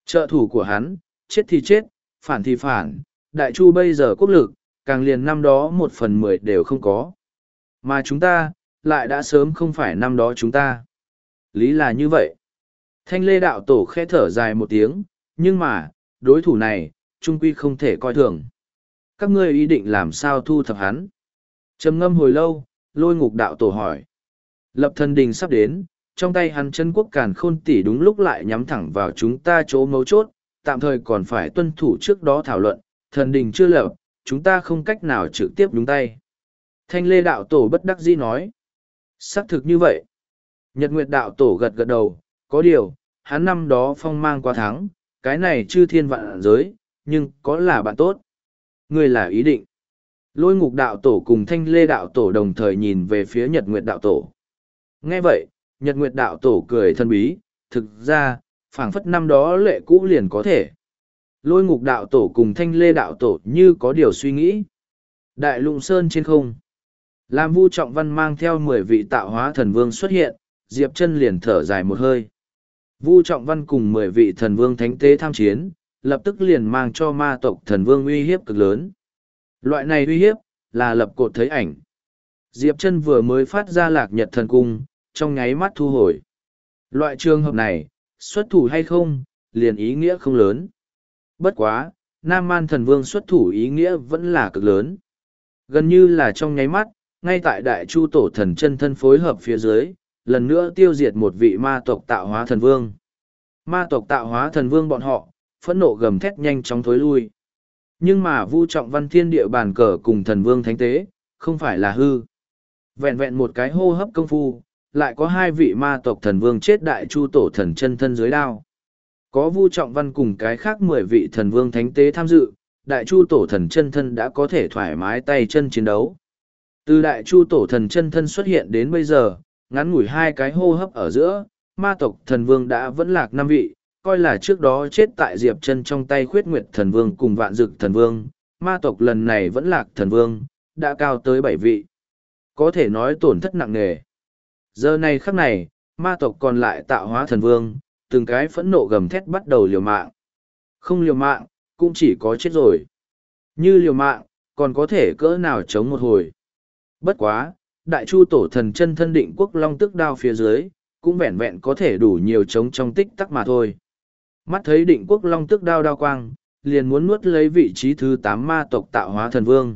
Trợ thủ của hắn, chết thì chết, phản thì phản, đại chu bây giờ quốc lực, càng liền năm đó 1/10 đều không có. Mà chúng ta, lại đã sớm không phải năm đó chúng ta. Lý là như vậy. Thanh Lê đạo tổ khẽ thở dài một tiếng, nhưng mà, đối thủ này, trung quy không thể coi thường. Các ngươi ý định làm sao thu thập hắn? Trầm ngâm hồi lâu, Lôi Ngục đạo tổ hỏi. Lập thần đình sắp đến, trong tay hắn chân quốc càn khôn tỷ đúng lúc lại nhắm thẳng vào chúng ta chỗ mấu chốt, tạm thời còn phải tuân thủ trước đó thảo luận, thần đình chưa lập, chúng ta không cách nào trực tiếp nhúng tay. Thanh Lê đạo tổ bất đắc dĩ nói. Xác thực như vậy. Nhật Nguyệt đạo tổ gật gật đầu, có điều, hắn năm đó phong mang quá thắng, cái này chư thiên vạn giới, nhưng có là bạn tốt. Người là ý định. Lôi Ngục đạo tổ cùng Thanh Lê đạo tổ đồng thời nhìn về phía Nhật Nguyệt đạo tổ. Nghe vậy, Nhật Nguyệt đạo tổ cười thân bí, thực ra, phảng phất năm đó lệ cũ liền có thể. Lôi Ngục đạo tổ cùng Thanh Lê đạo tổ như có điều suy nghĩ. Đại Lụng Sơn trên không. Làm Vu Trọng Văn mang theo 10 vị tạo hóa thần vương xuất hiện, Diệp Chân liền thở dài một hơi. Vu Trọng Văn cùng 10 vị thần vương thánh tế tham chiến, lập tức liền mang cho ma tộc thần vương uy hiếp cực lớn. Loại này uy hiếp, là lập cột thấy ảnh. Diệp Chân vừa mới phát ra Lạc Nhật thần cung, trong nháy mắt thu hồi. Loại trường hợp này, xuất thủ hay không, liền ý nghĩa không lớn. Bất quá, Nam Man thần vương xuất thủ ý nghĩa vẫn là cực lớn. Gần như là trong nháy mắt, ngay tại Đại Chu tổ thần chân thân phối hợp phía dưới, lần nữa tiêu diệt một vị ma tộc tạo hóa thần vương. Ma tộc tạo hóa thần vương bọn họ, phẫn nộ gầm thét nhanh chóng thối lui. Nhưng mà Vu Trọng Văn thiên địa bàn cờ cùng thần vương thánh tế, không phải là hư. Vẹn vẹn một cái hô hấp công phu, lại có 2 vị ma tộc thần vương chết Đại Chu tổ thần chân thân dưới đao. Có Vu Trọng Văn cùng cái khác 10 vị thần vương thánh tế tham dự, Đại Chu tổ thần chân thân đã có thể thoải mái tay chân chiến đấu. Từ Đại Chu tổ thần chân thân xuất hiện đến bây giờ, ngắn ngủi 2 cái hô hấp ở giữa, ma tộc thần vương đã vẫn lạc 5 vị, coi là trước đó chết tại Diệp Chân trong tay Khuyết Nguyệt thần vương cùng Vạn Dực thần vương, ma tộc lần này vẫn lạc thần vương, đã cao tới 7 vị. Có thể nói tổn thất nặng nề. Giờ này khắc này, ma tộc còn lại tạo hóa thần vương, từng cái phẫn nộ gầm thét bắt đầu liều mạng. Không liều mạng, cũng chỉ có chết rồi. Như liều mạng, còn có thể cỡ nào chống một hồi. Bất quá, Đại Chu tổ thần chân thân Định Quốc Long Tức đao phía dưới, cũng vẹn vẹn có thể đủ nhiều chống trong tích tắc mà thôi. Mắt thấy Định Quốc Long Tức đao đao quang, liền muốn nuốt lấy vị trí thứ 8 ma tộc tạo hóa thần vương.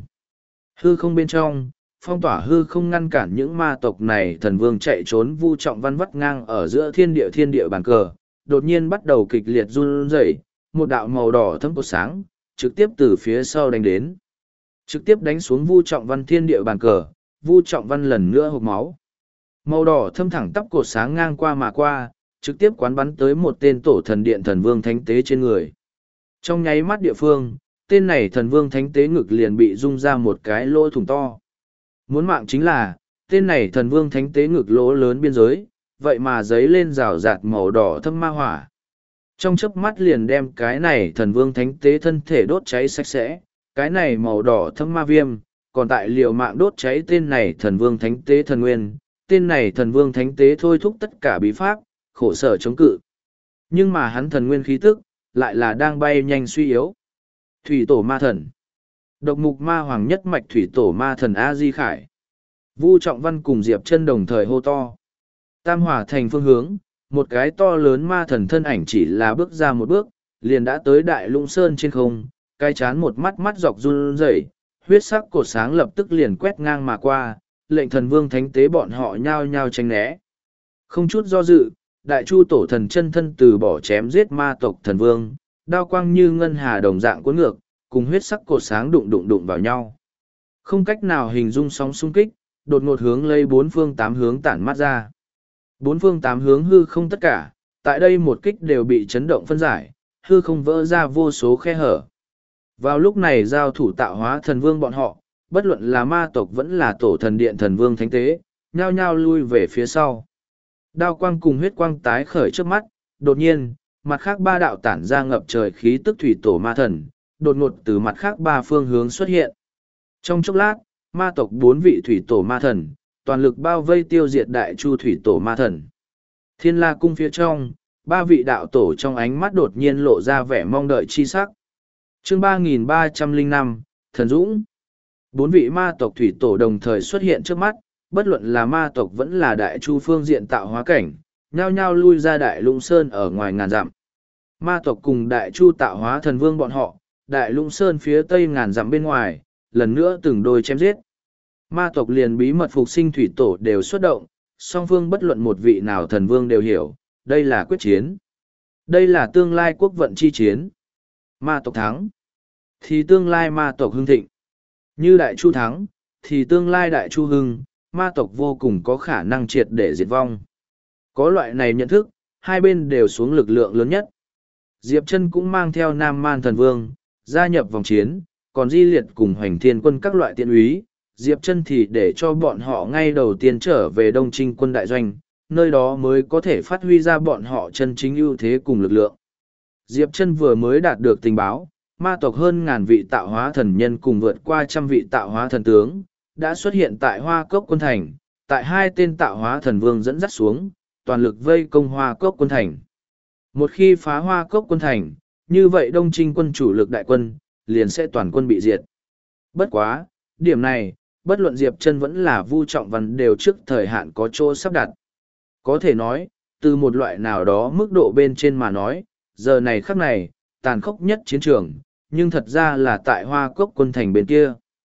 Hư không bên trong, phong tỏa hư không ngăn cản những ma tộc này thần vương chạy trốn. Vu Trọng Văn vắt ngang ở giữa thiên địa bàn cờ, đột nhiên bắt đầu kịch liệt run rẩy, một đạo màu đỏ thấm cột sáng, trực tiếp từ phía sau đánh đến. Trực tiếp đánh xuống Vu Trọng Văn thiên địa bàn cờ, Vu Trọng Văn lần nữa hộc máu. Màu đỏ thâm thẳng tắp cột sáng ngang qua mà qua, trực tiếp quán bắn tới một tên tổ thần điện thần vương thánh tế trên người. Trong nháy mắt địa phương, tên này thần vương thánh tế ngực liền bị rung ra một cái lỗ thủng to. Muốn mạng chính là, tên này thần vương thánh tế ngực lỗ lớn biên giới, vậy mà giấy lên rào rạt màu đỏ thâm ma hỏa. Trong chớp mắt liền đem cái này thần vương thánh tế thân thể đốt cháy sạch sẽ, cái này màu đỏ thâm ma viêm, còn tại liều mạng đốt cháy tên này thần vương thánh tế thần nguyên, tên này thần vương thánh tế thôi thúc tất cả bí pháp, khổ sở chống cự. Nhưng mà hắn thần nguyên khí tức, lại là đang bay nhanh suy yếu. Thủy tổ ma thần. Độc mục ma hoàng nhất mạch thủy tổ ma thần A-di Khải. Vu Trọng Văn cùng Diệp Chân đồng thời hô to. Tam hỏa thành phương hướng, một cái to lớn ma thần thân ảnh chỉ là bước ra một bước, liền đã tới Đại Lũng Sơn trên không, cái chán một mắt mắt dọc run rẩy, huyết sắc cột sáng lập tức liền quét ngang mà qua, lệnh thần vương thánh tế bọn họ nhao nhao tránh né. Không chút do dự, Đại Chu tổ thần chân thân từ bỏ chém giết ma tộc thần vương, đao quang như ngân hà đồng dạng cuốn ngược, cùng huyết sắc cột sáng đụng vào nhau. Không cách nào hình dung sóng xung kích, đột ngột hướng lấy 4 phương 8 hướng tản mát ra. 4 phương 8 hướng hư không tất cả, tại đây một kích đều bị chấn động phân giải, hư không vỡ ra vô số khe hở. Vào lúc này giao thủ tạo hóa thần vương bọn họ, bất luận là ma tộc vẫn là tổ thần điện thần vương thánh tế, nhao nhao lui về phía sau. Đao quang cùng huyết quang tái khởi trước mắt, đột nhiên, mặt khác 3 đạo tản ra ngập trời khí tức thủy tổ ma thần, đột ngột từ mặt khác 3 phương hướng xuất hiện. Trong chốc lát, ma tộc 4 vị thủy tổ ma thần, toàn lực bao vây tiêu diệt Đại Chu thủy tổ ma thần. Thiên La cung phía trong, ba vị đạo tổ trong ánh mắt đột nhiên lộ ra vẻ mong đợi chi sắc. Chương 3305, Thần Dũng. Bốn vị ma tộc thủy tổ đồng thời xuất hiện trước mắt, bất luận là ma tộc vẫn là đại chu phương diện tạo hóa cảnh, nhao nhao lui ra đại lũng sơn ở ngoài ngàn dặm. Ma tộc cùng đại chu tạo hóa thần vương bọn họ, đại lũng sơn phía tây ngàn dặm bên ngoài, lần nữa từng đôi chém giết. Ma tộc liền bí mật phục sinh thủy tổ đều xuất động, song phương bất luận một vị nào thần vương đều hiểu, đây là quyết chiến. Đây là tương lai quốc vận chi chiến. Ma tộc thắng, thì tương lai ma tộc hưng thịnh. Như đại chu thắng, thì tương lai đại chu hưng, ma tộc vô cùng có khả năng triệt để diệt vong. Có loại này nhận thức, hai bên đều xuống lực lượng lớn nhất. Diệp Chân cũng mang theo Nam Man thần vương, gia nhập vòng chiến, còn Di Liệt cùng Hoành Thiên quân các loại tiện úy, Diệp Chân thì để cho bọn họ ngay đầu tiên trở về Đông Trinh quân đại doanh, nơi đó mới có thể phát huy ra bọn họ chân chính ưu thế cùng lực lượng. Diệp Chân vừa mới đạt được tình báo, ma tộc hơn ngàn vị tạo hóa thần nhân cùng vượt qua trăm vị tạo hóa thần tướng, đã xuất hiện tại Hoa Cốc quân thành, tại hai tên tạo hóa thần vương dẫn dắt xuống, toàn lực vây công Hoa Cốc quân thành. Một khi phá Hoa Cốc quân thành, như vậy Đông Trinh quân chủ lực đại quân, liền sẽ toàn quân bị diệt. Bất quá, điểm này, bất luận Diệp Chân vẫn là Vu Trọng Văn đều trước thời hạn có chỗ sắp đặt. Có thể nói, từ một loại nào đó mức độ bên trên mà nói, giờ này khắc này, tàn khốc nhất chiến trường, nhưng thật ra là tại Hoa Cốc quân thành bên kia.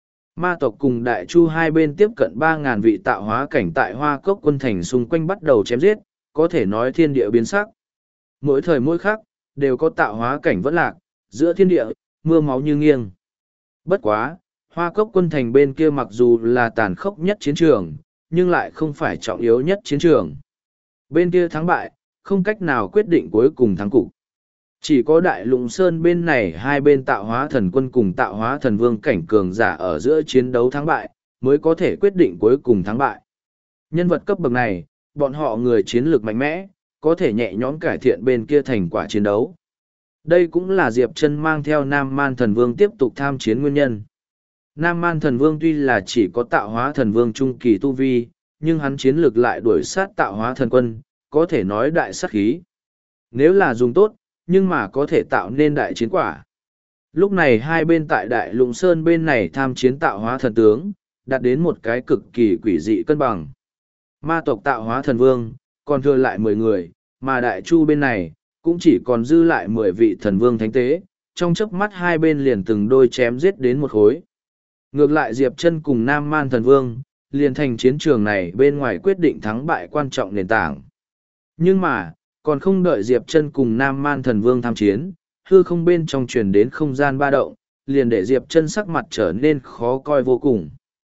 Ma tộc cùng Đại Chu hai bên tiếp cận 3.000 vị tạo hóa cảnh tại Hoa Cốc quân thành xung quanh bắt đầu chém giết, có thể nói thiên địa biến sắc. Mỗi thời mỗi khắc, đều có tạo hóa cảnh vẫn lạc, giữa thiên địa, mưa máu như nghiêng. Bất quá, Hoa Cốc quân thành bên kia mặc dù là tàn khốc nhất chiến trường, nhưng lại không phải trọng yếu nhất chiến trường. Bên kia thắng bại, không cách nào quyết định cuối cùng thắng cục. Chỉ có Đại Lũng Sơn bên này hai bên tạo hóa thần quân cùng tạo hóa thần vương cảnh cường giả ở giữa chiến đấu thắng bại, mới có thể quyết định cuối cùng thắng bại. Nhân vật cấp bậc này, bọn họ người chiến lược mạnh mẽ, có thể nhẹ nhõm cải thiện bên kia thành quả chiến đấu. Đây cũng là Diệp Chân mang theo Nam Man thần vương tiếp tục tham chiến nguyên nhân. Nam Man thần vương tuy là chỉ có tạo hóa thần vương trung kỳ tu vi, nhưng hắn chiến lược lại đuổi sát tạo hóa thần quân, có thể nói đại sát khí. Nếu là dùng tốt, nhưng mà có thể tạo nên đại chiến quả. Lúc này hai bên tại Đại Lũng Sơn bên này tham chiến tạo hóa thần tướng, đạt đến một cái cực kỳ quỷ dị cân bằng. Ma tộc tạo hóa thần vương, còn thừa lại 10 người, mà Đại Chu bên này, cũng chỉ còn dư lại 10 vị thần vương thánh tế, trong chớp mắt hai bên liền từng đôi chém giết đến một khối. Ngược lại Diệp Chân cùng Nam Man thần vương, liền thành chiến trường này bên ngoài quyết định thắng bại quan trọng nền tảng. Nhưng mà, còn không đợi Diệp Chân cùng Nam Man thần vương tham chiến, hư không bên trong truyền đến không gian ba động, liền để Diệp Chân sắc mặt trở nên khó coi vô cùng.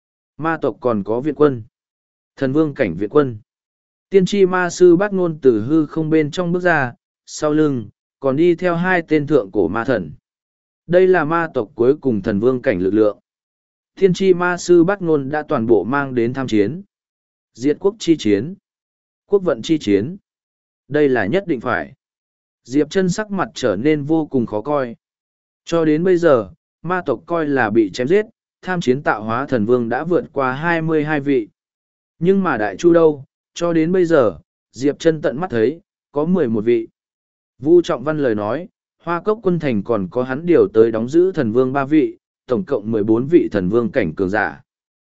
Ma tộc còn có viện quân. Thần vương cảnh viện quân. Tiên tri ma sư Bát Ngôn từ hư không bên trong bước ra, sau lưng, còn đi theo hai tên thượng cổ ma thần. Đây là ma tộc cuối cùng thần vương cảnh lực lượng. Tiên tri ma sư Bát Ngôn đã toàn bộ mang đến tham chiến. Diệt quốc chi chiến. Quốc vận chi chiến. Đây là nhất định phải. Diệp Chân sắc mặt trở nên vô cùng khó coi. Cho đến bây giờ, ma tộc coi là bị chém giết, tham chiến tạo hóa thần vương đã vượt qua 22 vị. Nhưng mà Đại Chu đâu, cho đến bây giờ, Diệp Chân tận mắt thấy, có 11 vị. Vu Trọng Văn lời nói, Hoa Cốc quân thành còn có hắn điều tới đóng giữ thần vương 3 vị, tổng cộng 14 vị thần vương cảnh cường giả.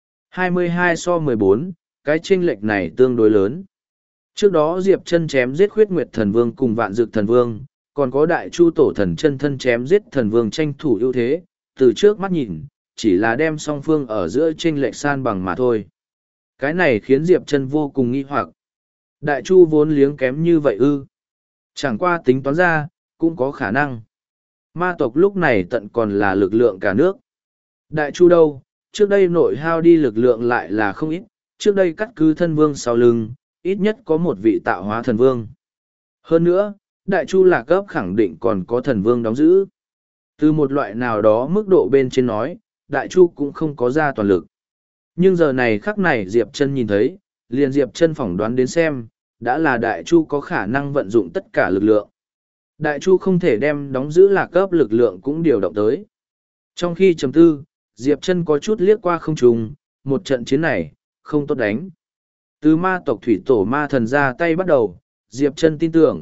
22 so 14, cái chênh lệch này tương đối lớn. Trước đó Diệp Chân chém giết Khuyết Nguyệt thần vương cùng Vạn Dực thần vương, còn có Đại Chu tổ thần chân thân chém giết thần vương tranh thủ ưu thế, từ trước mắt nhìn, chỉ là đem song phương ở giữa chênh lệch san bằng mà thôi. Cái này khiến Diệp Chân vô cùng nghi hoặc. Đại Chu vốn liếng kém như vậy ư? Chẳng qua tính toán ra, cũng có khả năng. Ma tộc lúc này tận còn là lực lượng cả nước. Đại Chu đâu, trước đây nội hao đi lực lượng lại là không ít, trước đây cắt cứ thân vương sau lưng, ít nhất có một vị tạo hóa thần vương. Hơn nữa, Đại Chu Lạc Cấp khẳng định còn có thần vương đóng giữ. Từ một loại nào đó mức độ bên trên nói, Đại Chu cũng không có ra toàn lực. Nhưng giờ này khắc này Diệp Chân nhìn thấy, liền Diệp Chân phỏng đoán đến xem, đã là Đại Chu có khả năng vận dụng tất cả lực lượng. Đại Chu không thể đem đóng giữ Lạc Cấp lực lượng cũng điều động tới. Trong khi trầm tư, Diệp Chân có chút liếc qua không trung, một trận chiến này, không tốt đánh. Từ ma tộc thủy tổ ma thần ra tay bắt đầu, Diệp Chân tin tưởng,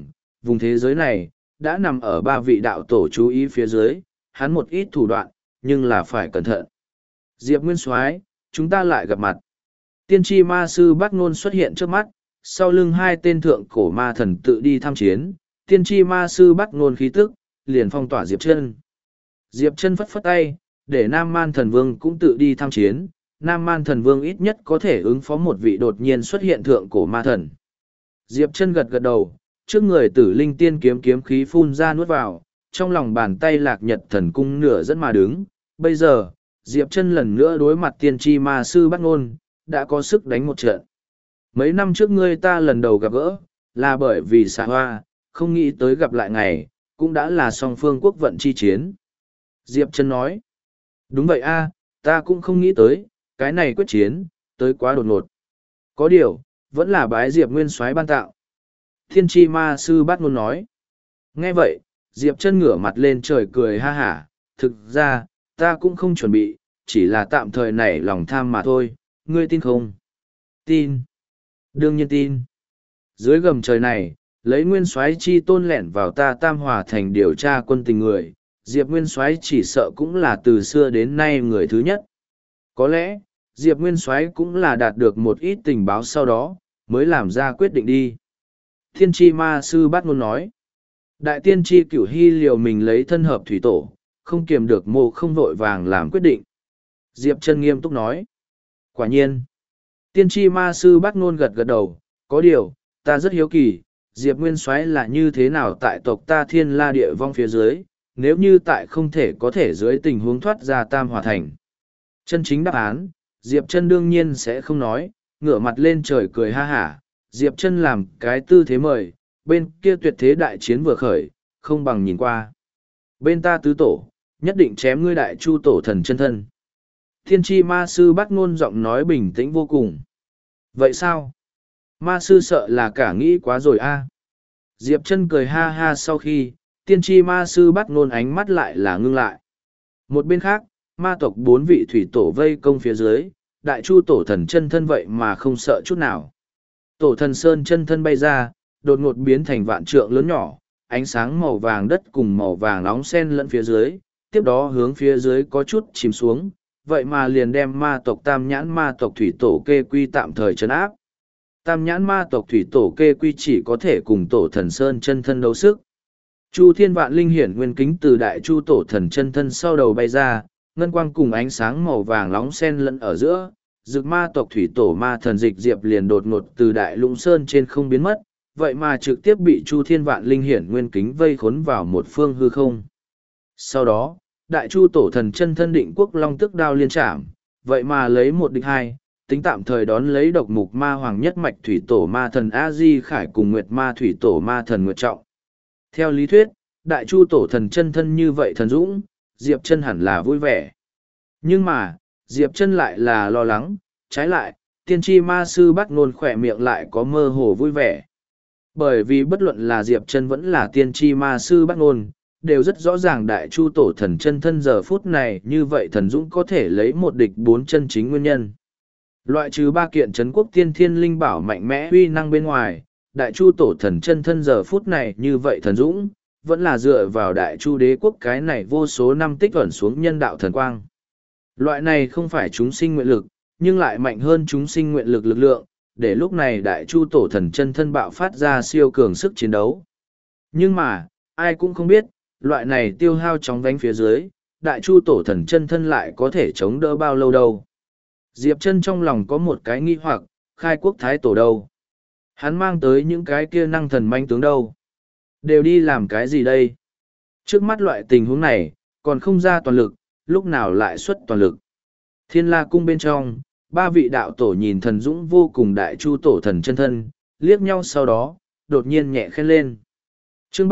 vùng thế giới này, đã nằm ở ba vị đạo tổ chú ý phía dưới, hắn một ít thủ đoạn, nhưng là phải cẩn thận. Diệp Nguyên Soái, chúng ta lại gặp mặt. Tiên tri ma sư Bát Ngôn xuất hiện trước mắt, sau lưng hai tên thượng cổ ma thần tự đi tham chiến, tiên tri ma sư Bát Ngôn khí tức, liền phong tỏa Diệp Chân. Diệp Chân phất phất tay, để Nam Man Thần Vương cũng tự đi tham chiến, Nam Man Thần Vương ít nhất có thể ứng phó một vị đột nhiên xuất hiện thượng cổ ma thần. Diệp Chân gật gật đầu, trước người Tử Linh Tiên kiếm kiếm khí phun ra nuốt vào, trong lòng bàn tay Lạc Nhật Thần Cung nửa dẫn mà đứng, bây giờ, Diệp Chân lần nữa đối mặt tiên tri ma sư Bát Ngôn, đã có sức đánh một trận. Mấy năm trước ngươi ta lần đầu gặp gỡ, là bởi vì xạ hoa, không nghĩ tới gặp lại ngày, cũng đã là song phương quốc vận chi chiến. Diệp Chân nói, đúng vậy a, ta cũng không nghĩ tới, cái này quyết chiến, tới quá đột ngột. Có điều, vẫn là bái Diệp Nguyên Soái ban tạo. Thiên tri ma sư Bát Ngôn nói. Nghe vậy, Diệp Chân ngửa mặt lên trời cười ha hả, thực ra, ta cũng không chuẩn bị, chỉ là tạm thời nảy lòng tham mà thôi, ngươi tin không? Tin. Đương nhiên tin. Dưới gầm trời này, lấy Nguyên Soái chi tôn lẻn vào ta Tam Hòa thành điều tra quân tình người, Diệp Nguyên Soái chỉ sợ cũng là từ xưa đến nay người thứ nhất. Có lẽ, Diệp Nguyên Soái cũng là đạt được một ít tình báo sau đó, mới làm ra quyết định đi. Thiên tri ma sư Bát Ngôn nói. Đại tiên tri Cửu Hy liều mình lấy thân hợp thủy tổ, không kiềm được mô không vội vàng làm quyết định. Diệp Chân nghiêm túc nói. Quả nhiên. Tiên tri ma sư Bát Ngôn gật gật đầu, có điều, ta rất hiếu kỳ, Diệp Nguyên Soái là như thế nào tại tộc ta Thiên La Địa Vong phía dưới, nếu như tại không thể có thể dưới tình huống thoát ra Tam Hòa thành. Chân chính đáp án, Diệp Chân đương nhiên sẽ không nói, ngửa mặt lên trời cười ha hả, Diệp Chân làm cái tư thế mời, bên kia tuyệt thế đại chiến vừa khởi, không bằng nhìn qua. Bên ta tứ tổ, nhất định chém ngươi Đại Chu tổ thần chân thân. Thiên tri ma sư Bát Ngôn giọng nói bình tĩnh vô cùng. Vậy sao? Ma sư sợ là cả nghĩ quá rồi a. Diệp Chân cười ha ha sau khi, tiên tri ma sư Bát Ngôn ánh mắt lại là ngưng lại. Một bên khác, ma tộc 4 vị thủy tổ vây công phía dưới, Đại Chu tổ thần chân thân vậy mà không sợ chút nào. Tổ thần sơn chân thân bay ra, đột ngột biến thành vạn trượng lớn nhỏ, ánh sáng màu vàng đất cùng màu vàng nóng xen lẫn phía dưới, tiếp đó hướng phía dưới có chút chìm xuống, vậy mà liền đem ma tộc Tam Nhãn ma tộc thủy tổ kê quy tạm thời trấn áp. Tam Nhãn ma tộc thủy tổ kê quy chỉ có thể cùng tổ thần sơn chân thân đấu sức. Chu Thiên Vạn Linh hiển nguyên kính từ Đại Chu tổ thần chân thân sau đầu bay ra, ngân quang cùng ánh sáng màu vàng nóng xen lẫn ở giữa, Dực ma tộc thủy tổ ma thần Dịch Diệp liền đột ngột từ Đại Lũng Sơn trên không biến mất, vậy mà trực tiếp bị Chu Thiên Vạn Linh hiển nguyên kính vây khốn vào một phương hư không. Sau đó, Đại Chu tổ thần chân thân Định Quốc Long Tức Đao liên trảm, vậy mà lấy một địch hai, tính tạm thời đón lấy độc mục ma hoàng nhất mạch thủy tổ ma thần A Di Khải cùng Nguyệt ma thủy tổ ma thần Nguyệt Trọng. Theo lý thuyết, Đại Chu tổ thần chân thân như vậy thần dũng, Diệp Chân hẳn là vui vẻ. Nhưng mà, Diệp Chân lại là lo lắng, trái lại, tiên tri ma sư Bát Ngôn khỏe miệng lại có mơ hồ vui vẻ. Bởi vì bất luận là Diệp Chân vẫn là tiên tri ma sư Bát Ngôn, đều rất rõ ràng Đại Chu tổ thần chân thân giờ phút này như vậy thần dũng có thể lấy một địch 4 chân chính nguyên nhân. Loại trừ 3 kiện trấn quốc tiên thiên linh bảo mạnh mẽ uy năng bên ngoài, Đại Chu tổ thần chân thân giờ phút này như vậy thần dũng, vẫn là dựa vào Đại Chu đế quốc cái này vô số năm tích ẩn xuống nhân đạo thần quang. Loại này không phải chúng sinh nguyện lực, nhưng lại mạnh hơn chúng sinh nguyện lực lực lượng, để lúc này Đại Chu tổ thần chân thân bạo phát ra siêu cường sức chiến đấu. Nhưng mà, ai cũng không biết, loại này tiêu hao chóng vánh phía dưới, Đại Chu tổ thần chân thân lại có thể chống đỡ bao lâu đâu. Diệp Chân trong lòng có một cái nghi hoặc, khai quốc thái tổ đâu? Hắn mang tới những cái kia năng thần manh tướng đâu? Đều đi làm cái gì đây? Trước mắt loại tình huống này, còn không ra toàn lực, lúc nào lại xuất toàn lực. Thiên La cung bên trong, 3 vị đạo tổ nhìn thần dũng vô cùng Đại Chu tổ thần chân thân, liếc nhau sau đó, đột nhiên nhẹ khen lên. Chương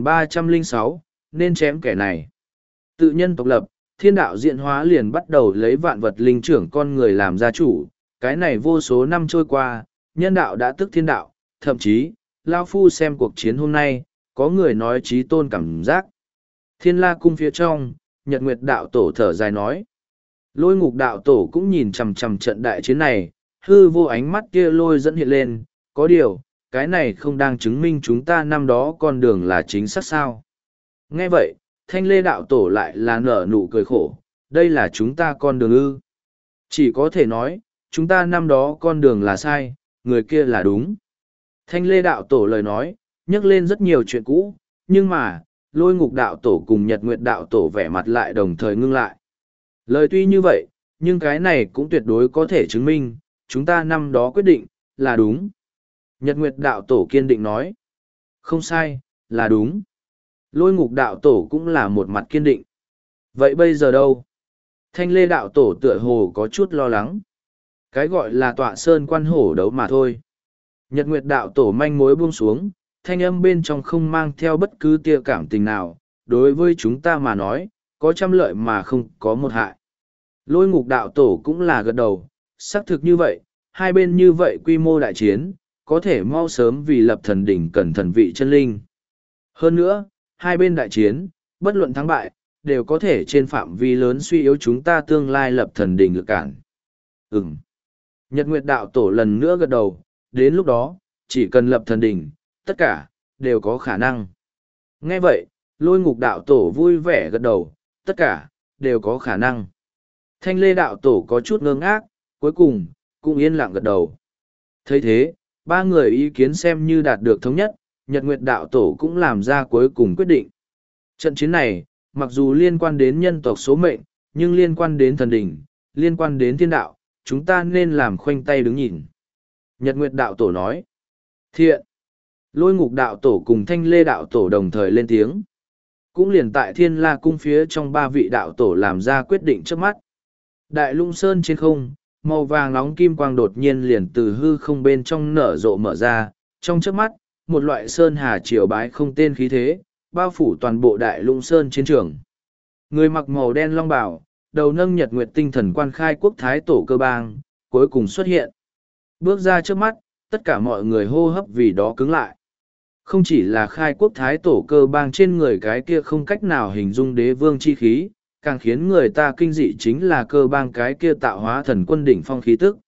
3306, nên chém kẻ này. Tự nhân tộc lập, thiên đạo diện hóa liền bắt đầu lấy vạn vật linh trưởng con người làm gia chủ, cái này vô số năm trôi qua, nhân đạo đã tức thiên đạo, thậm chí, Lao Phu xem cuộc chiến hôm nay, có người nói trí tôn cảm giác. Thiên La cung phía trong, Nhật Nguyệt đạo tổ thở dài nói. Lôi Ngục đạo tổ cũng nhìn chằm chằm trận đại chiến này, hư vô ánh mắt kia lôi dẫn hiện lên, có điều, cái này không đang chứng minh chúng ta năm đó con đường là chính xác sao? Nghe vậy, Thanh Lê đạo tổ lại là nở nụ cười khổ, đây là chúng ta con đường ư. Chỉ có thể nói, chúng ta năm đó con đường là sai, người kia là đúng. Thanh Lê đạo tổ lời nói, nhắc lên rất nhiều chuyện cũ, nhưng mà, Lôi Ngục đạo tổ cùng Nhật Nguyệt đạo tổ vẻ mặt lại đồng thời ngưng lại. Lời tuy như vậy, nhưng cái này cũng tuyệt đối có thể chứng minh, chúng ta năm đó quyết định, là đúng. Nhật Nguyệt đạo tổ kiên định nói. Không sai, là đúng. Lôi Ngục đạo tổ cũng là một mặt kiên định. Vậy bây giờ đâu? Thanh Lê đạo tổ tựa hồ có chút lo lắng. Cái gọi là tọa sơn quan hổ đấu mà thôi. Nhật Nguyệt đạo tổ manh mối buông xuống, thanh âm bên trong không mang theo bất cứ tia cảm tình nào. Đối với chúng ta mà nói, có trăm lợi mà không có một hại. Lôi Ngục đạo tổ cũng là gật đầu, xác thực như vậy, hai bên như vậy quy mô đại chiến, có thể mau sớm vì lập thần đỉnh cần thần vị chân linh. Hơn nữa, hai bên đại chiến, bất luận thắng bại, đều có thể trên phạm vi lớn suy yếu chúng ta tương lai lập thần đỉnh lực cản. Nhật Nguyệt đạo tổ lần nữa gật đầu, đến lúc đó, chỉ cần lập thần đỉnh, tất cả, đều có khả năng. Nghe vậy, Lôi Ngục đạo tổ vui vẻ gật đầu, tất cả, đều có khả năng. Thanh Lê đạo tổ có chút ngơ ngác, cuối cùng, cũng yên lặng gật đầu. Thấy thế, ba người ý kiến xem như đạt được thống nhất, Nhật Nguyệt đạo tổ cũng làm ra cuối cùng quyết định. Trận chiến này, mặc dù liên quan đến nhân tộc số mệnh, nhưng liên quan đến thần đỉnh, liên quan đến thiên đạo, chúng ta nên làm khoanh tay đứng nhìn. Nhật Nguyệt đạo tổ nói. Thiện. Lôi Ngục đạo tổ cùng Thanh Lê đạo tổ đồng thời lên tiếng. Cũng liền tại Thiên La cung phía trong ba vị đạo tổ làm ra quyết định trước mắt. Đại Lung Sơn trên không, màu vàng nóng kim quang đột nhiên liền từ hư không bên trong nở rộ mở ra, trong chớp mắt, một loại sơn hà triều bái không tên khí thế, bao phủ toàn bộ Đại Lung Sơn chiến trường. Người mặc màu đen long bào, đầu nâng Nhật Nguyệt tinh thần quan khai quốc thái tổ cơ bang, cuối cùng xuất hiện. Bước ra trước mắt, tất cả mọi người hô hấp vì đó cứng lại. Không chỉ là khai quốc thái tổ cơ bang trên người cái kia không cách nào hình dung đế vương chi khí, càng khiến người ta kinh dị chính là cơ bang cái kia tạo hóa thần quân đỉnh phong khí tức.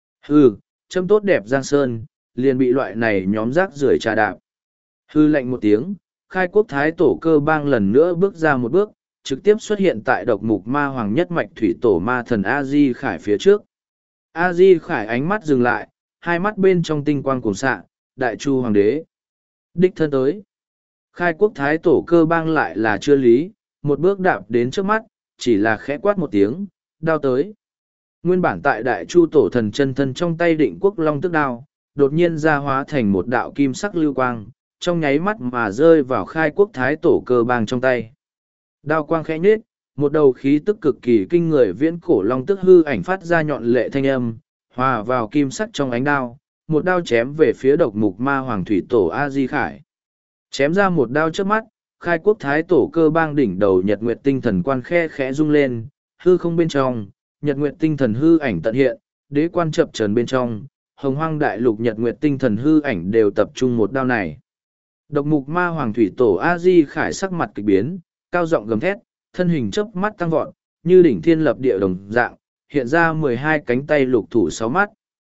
Châm tốt đẹp giang sơn, liền bị loại này nhóm rác rưởi trà đạp. Lạnh một tiếng, khai quốc thái tổ cơ bang lần nữa bước ra một bước, trực tiếp xuất hiện tại độc mục ma hoàng nhất mạch thủy tổ ma thần A-di Khải phía trước. A-di Khải ánh mắt dừng lại, hai mắt bên trong tinh quang cùng xạ, đại chu hoàng đế. Đích thân tới. Khai quốc thái tổ cơ bang lại là chưa lý, một bước đạp đến trước mắt, chỉ là khẽ quát một tiếng, đao tới. Nguyên bản tại đại chu tổ thần chân thân trong tay định quốc long tức đao, đột nhiên ra hóa thành một đạo kim sắc lưu quang, trong nháy mắt mà rơi vào khai quốc thái tổ cơ bang trong tay. Đao quang khẽ nhết, một đầu khí tức cực kỳ kinh người viễn cổ long tức hư ảnh phát ra nhọn lệ thanh âm, hòa vào kim sắc trong ánh đao, một đao chém về phía độc mục ma hoàng thủy tổ A-di Khải. Chém ra một đao trước mắt, khai quốc thái tổ cơ bang đỉnh đầu Nhật Nguyệt tinh thần quan khe khẽ rung lên, hư không bên trong, Nhật Nguyệt tinh thần hư ảnh tận hiện, đế quan chập trần bên trong, hồng hoang đại lục Nhật Nguyệt tinh thần hư ảnh đều tập trung một đao này. Độc mục ma hoàng thủy tổ A-di Khải sắc mặt kịch biến, cao giọng gầm thét, thân hình chớp mắt tăng vọt, như đỉnh thiên lập địa đồng dạng, hiện ra 12 cánh tay lục thủ 6 mắt.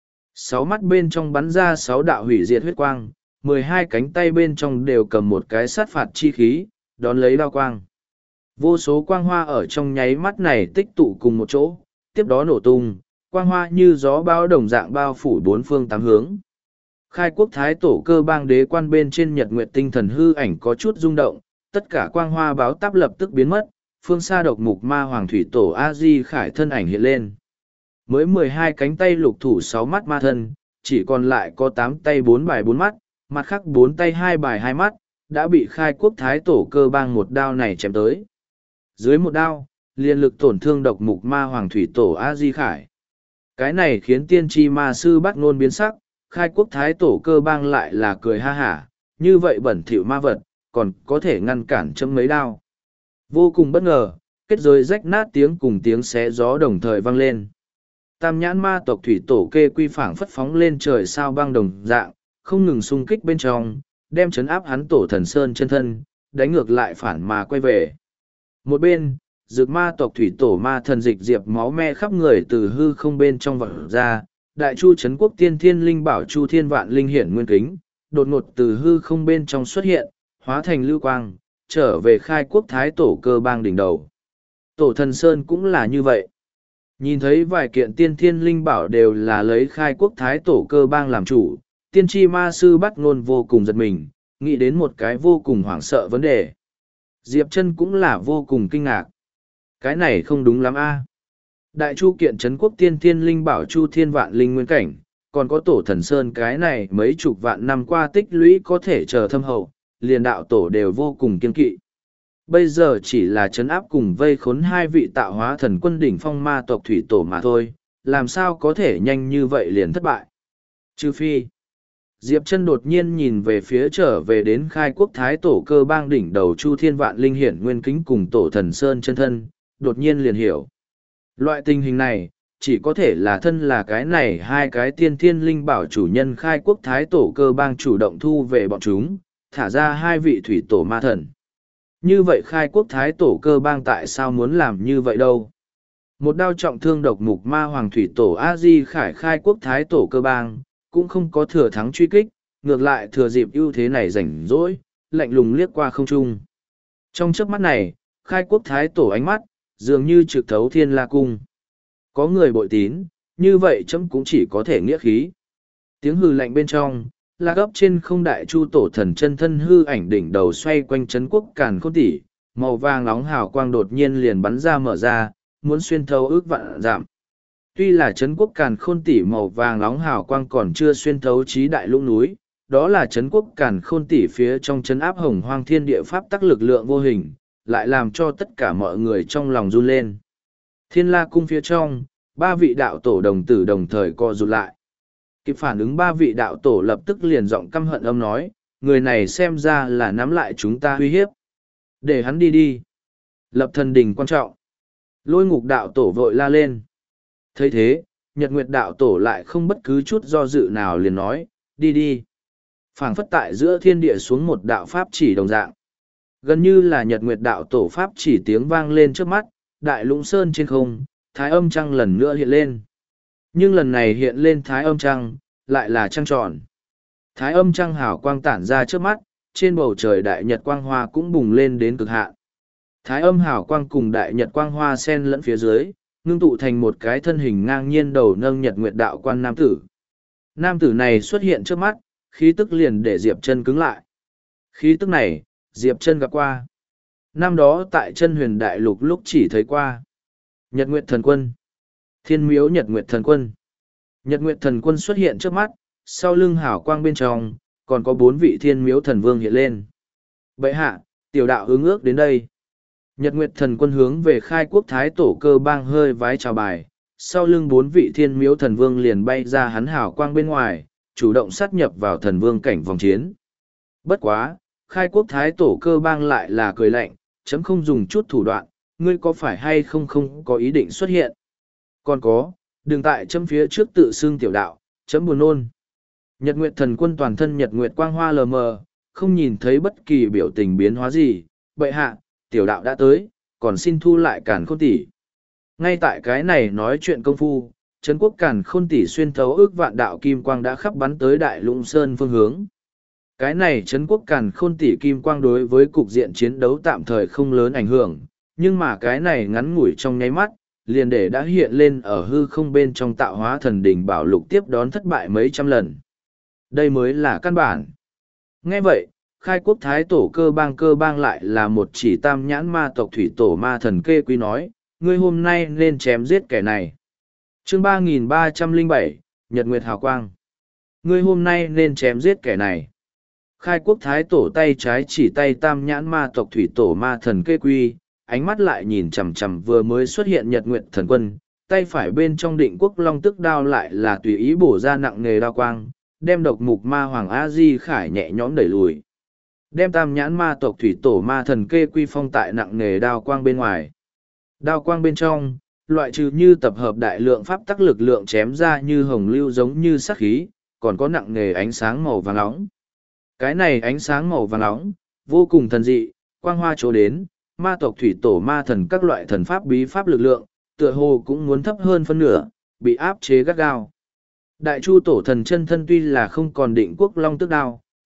6 mắt bên trong bắn ra 6 đạo hủy diệt huyết quang, 12 cánh tay bên trong đều cầm một cái sát phạt chi khí, đón lấy đao quang. Vô số quang hoa ở trong nháy mắt này tích tụ cùng một chỗ, tiếp đó nổ tung, quang hoa như gió bão đồng dạng bao phủ bốn phương tám hướng. Khai quốc thái tổ cơ bang đế quan bên trên Nhật Nguyệt tinh thần hư ảnh có chút rung động, tất cả quang hoa báo táp lập tức biến mất, phương xa độc mục ma hoàng thủy tổ A-di Khải thân ảnh hiện lên. Mới 12 cánh tay lục thủ 6 mắt ma thân, chỉ còn lại có 8 tay 4 bài 4 mắt, mặt khác 4 tay 2 bài 2 mắt, đã bị khai quốc thái tổ cơ bang một đao này chém tới. Dưới một đao, liên lực tổn thương độc mục ma hoàng thủy tổ A-di Khải. Cái này khiến tiên tri ma sư bắt ngôn biến sắc, khai quốc thái tổ cơ bang lại là cười ha hả, như vậy bẩn thỉu ma vật, còn có thể ngăn cản chấm mấy đao. Vô cùng bất ngờ, kết giới rách nát tiếng cùng tiếng xé gió đồng thời vang lên. Tam nhãn ma tộc thủy tổ kê quy phảng phất phóng lên trời sao băng đồng dạng, không ngừng xung kích bên trong, đem chấn áp hắn tổ thần sơn chân thân, đánh ngược lại phản mà quay về. Một bên, dược ma tộc thủy tổ ma thần dịch diệp máu me khắp người từ hư không bên trong vọt ra, đại chu trấn quốc tiên thiên linh bảo chu thiên vạn linh hiển nguyên kính, đột ngột từ hư không bên trong xuất hiện, hóa thành lưu quang, trở về khai quốc thái tổ cơ bang đỉnh đầu. Tổ thần Sơn cũng là như vậy. Nhìn thấy vài kiện tiên thiên linh bảo đều là lấy khai quốc thái tổ cơ bang làm chủ, tiên tri ma sư bắt ngôn vô cùng giật mình, nghĩ đến một cái vô cùng hoảng sợ vấn đề. Diệp Chân cũng là vô cùng kinh ngạc. Cái này không đúng lắm a. Đại chu kiện trấn quốc tiên thiên linh bảo chu thiên vạn linh nguyên cảnh, còn có tổ thần Sơn cái này mấy chục vạn năm qua tích lũy có thể chờ thâm hậu, liền đạo tổ đều vô cùng kiên kỵ. Bây giờ chỉ là trấn áp cùng vây khốn hai vị tạo hóa thần quân đỉnh phong ma tộc thủy tổ mà thôi, làm sao có thể nhanh như vậy liền thất bại. Trừ phi, Diệp Chân đột nhiên nhìn về phía trở về đến khai quốc thái tổ cơ bang đỉnh đầu chu thiên vạn linh hiển nguyên kính cùng tổ thần Sơn chân thân, đột nhiên liền hiểu. Loại tình hình này, chỉ có thể là thân là cái này hai cái tiên thiên linh bảo chủ nhân khai quốc thái tổ cơ bang chủ động thu về bọn chúng, thả ra hai vị thủy tổ ma thần. Như vậy khai quốc thái tổ cơ bang tại sao muốn làm như vậy đâu? Một đao trọng thương độc mục ma hoàng thủy tổ A-di khải khai quốc thái tổ cơ bang, cũng không có thừa thắng truy kích, ngược lại thừa dịp ưu thế này rảnh rỗi, lạnh lùng liếc qua không trung. Trong chớp mắt này, khai quốc thái tổ ánh mắt, dường như trực thấu thiên la cung. Có người bội tín, như vậy chấm cũng chỉ có thể nghĩa khí. Tiếng hừ lạnh bên trong, la gấp trên không đại chu tổ thần chân thân hư ảnh đỉnh đầu xoay quanh trấn quốc càn khôn tỷ, màu vàng nóng hào quang đột nhiên liền bắn ra mở ra, muốn xuyên thấu ước vạn giảm. Tuy là trấn quốc càn khôn tỷ màu vàng nóng hào quang còn chưa xuyên thấu trí đại lũng núi, đó là trấn quốc càn khôn tỷ phía trong trấn áp hồng hoang thiên địa pháp tắc lực lượng vô hình, lại làm cho tất cả mọi người trong lòng run lên. Thiên la cung phía trong, ba vị đạo tổ đồng tử đồng thời co rụt lại. Kịp phản ứng ba vị đạo tổ lập tức liền giọng căm hận âm nói, người này xem ra là nắm lại chúng ta uy hiếp. Để hắn đi đi. Lập thần đình quan trọng. Lôi ngục đạo tổ vội la lên. thấy thế, Nhật Nguyệt đạo tổ lại không bất cứ chút do dự nào liền nói, đi đi. Phảng phất tại giữa thiên địa xuống một đạo pháp chỉ đồng dạng. Gần như là Nhật Nguyệt đạo tổ pháp chỉ tiếng vang lên trước mắt, đại lũng sơn trên không, thái âm trăng lần nữa hiện lên. Nhưng lần này hiện lên thái âm trăng, lại là trăng tròn. Thái âm trăng hào quang tản ra trước mắt, trên bầu trời đại nhật quang hoa cũng bùng lên đến cực hạn. Thái âm hào quang cùng đại nhật quang hoa xen lẫn phía dưới, ngưng tụ thành một cái thân hình ngang nhiên đầu nâng Nhật Nguyệt đạo quan nam tử. Nam tử này xuất hiện trước mắt, khí tức liền để Diệp Chân cứng lại. Khí tức này, Diệp Chân gặp qua. Năm đó tại Chân Huyền Đại Lục lúc chỉ thấy qua. Nhật Nguyệt Thần Quân. Thiên miếu Nhật Nguyệt Thần Quân. Nhật Nguyệt Thần Quân xuất hiện trước mắt, sau lưng hào quang bên trong, còn có 4 vị thiên miếu thần vương hiện lên. Bệ hạ, tiểu đạo hướng ước đến đây. Nhật Nguyệt Thần Quân hướng về khai quốc thái tổ cơ bang hơi vái chào bài, sau lưng 4 vị thiên miếu thần vương liền bay ra hắn hào quang bên ngoài, chủ động sát nhập vào thần vương cảnh vòng chiến. Bất quá, khai quốc thái tổ cơ bang lại là cười lạnh, chấm không dùng chút thủ đoạn, ngươi có phải hay không không có ý định xuất hiện. Còn có, đừng tại chấm phía trước tự xưng tiểu đạo, chấm buồn nôn. Nhật Nguyệt Thần Quân toàn thân Nhật Nguyệt quang hoa lờ mờ, không nhìn thấy bất kỳ biểu tình biến hóa gì, bệ hạ, tiểu đạo đã tới, còn xin thu lại Càn Khôn tỷ. Ngay tại cái này nói chuyện công phu, Trấn quốc Càn Khôn tỷ xuyên thấu ước vạn đạo kim quang đã khắp bắn tới Đại Lũng Sơn phương hướng. Cái này Trấn quốc Càn Khôn tỷ kim quang đối với cục diện chiến đấu tạm thời không lớn ảnh hưởng, nhưng mà cái này ngắn ngủi trong nháy mắt, liền để đã hiện lên ở hư không bên trong tạo hóa thần đỉnh bảo lục tiếp đón thất bại mấy trăm lần. Đây mới là căn bản. Nghe vậy, khai quốc thái tổ cơ bang lại là một chỉ tam nhãn ma tộc thủy tổ ma thần kê quý nói, ngươi hôm nay nên chém giết kẻ này. Chương 3307, Nhật Nguyệt Hào Quang. Ngươi hôm nay nên chém giết kẻ này. Khai quốc thái tổ tay trái chỉ tay tam nhãn ma tộc thủy tổ ma thần kê quy, ánh mắt lại nhìn chằm chằm vừa mới xuất hiện Nhật Nguyệt Thần Quân, tay phải bên trong định quốc long tức đao lại là tùy ý bổ ra nặng nghề đao quang, đem độc mục ma hoàng a di khải nhẹ nhõm đẩy lùi, đem tam nhãn ma tộc thủy tổ ma thần kê quy phong tại nặng nghề đao quang bên ngoài. Đao quang bên trong, loại trừ như tập hợp đại lượng pháp tắc lực lượng chém ra như hồng lưu giống như sắc khí, còn có nặng nghề ánh sáng màu vàng nóng. Cái này ánh sáng màu vàng nóng, vô cùng thần dị, quang hoa chỗ đến, ma tộc thủy tổ ma thần các loại thần pháp bí pháp lực lượng, tựa hồ cũng muốn thấp hơn phân nửa, bị áp chế gắt gao. Đại chu tổ thần chân thân tuy là không còn định quốc long tức đao,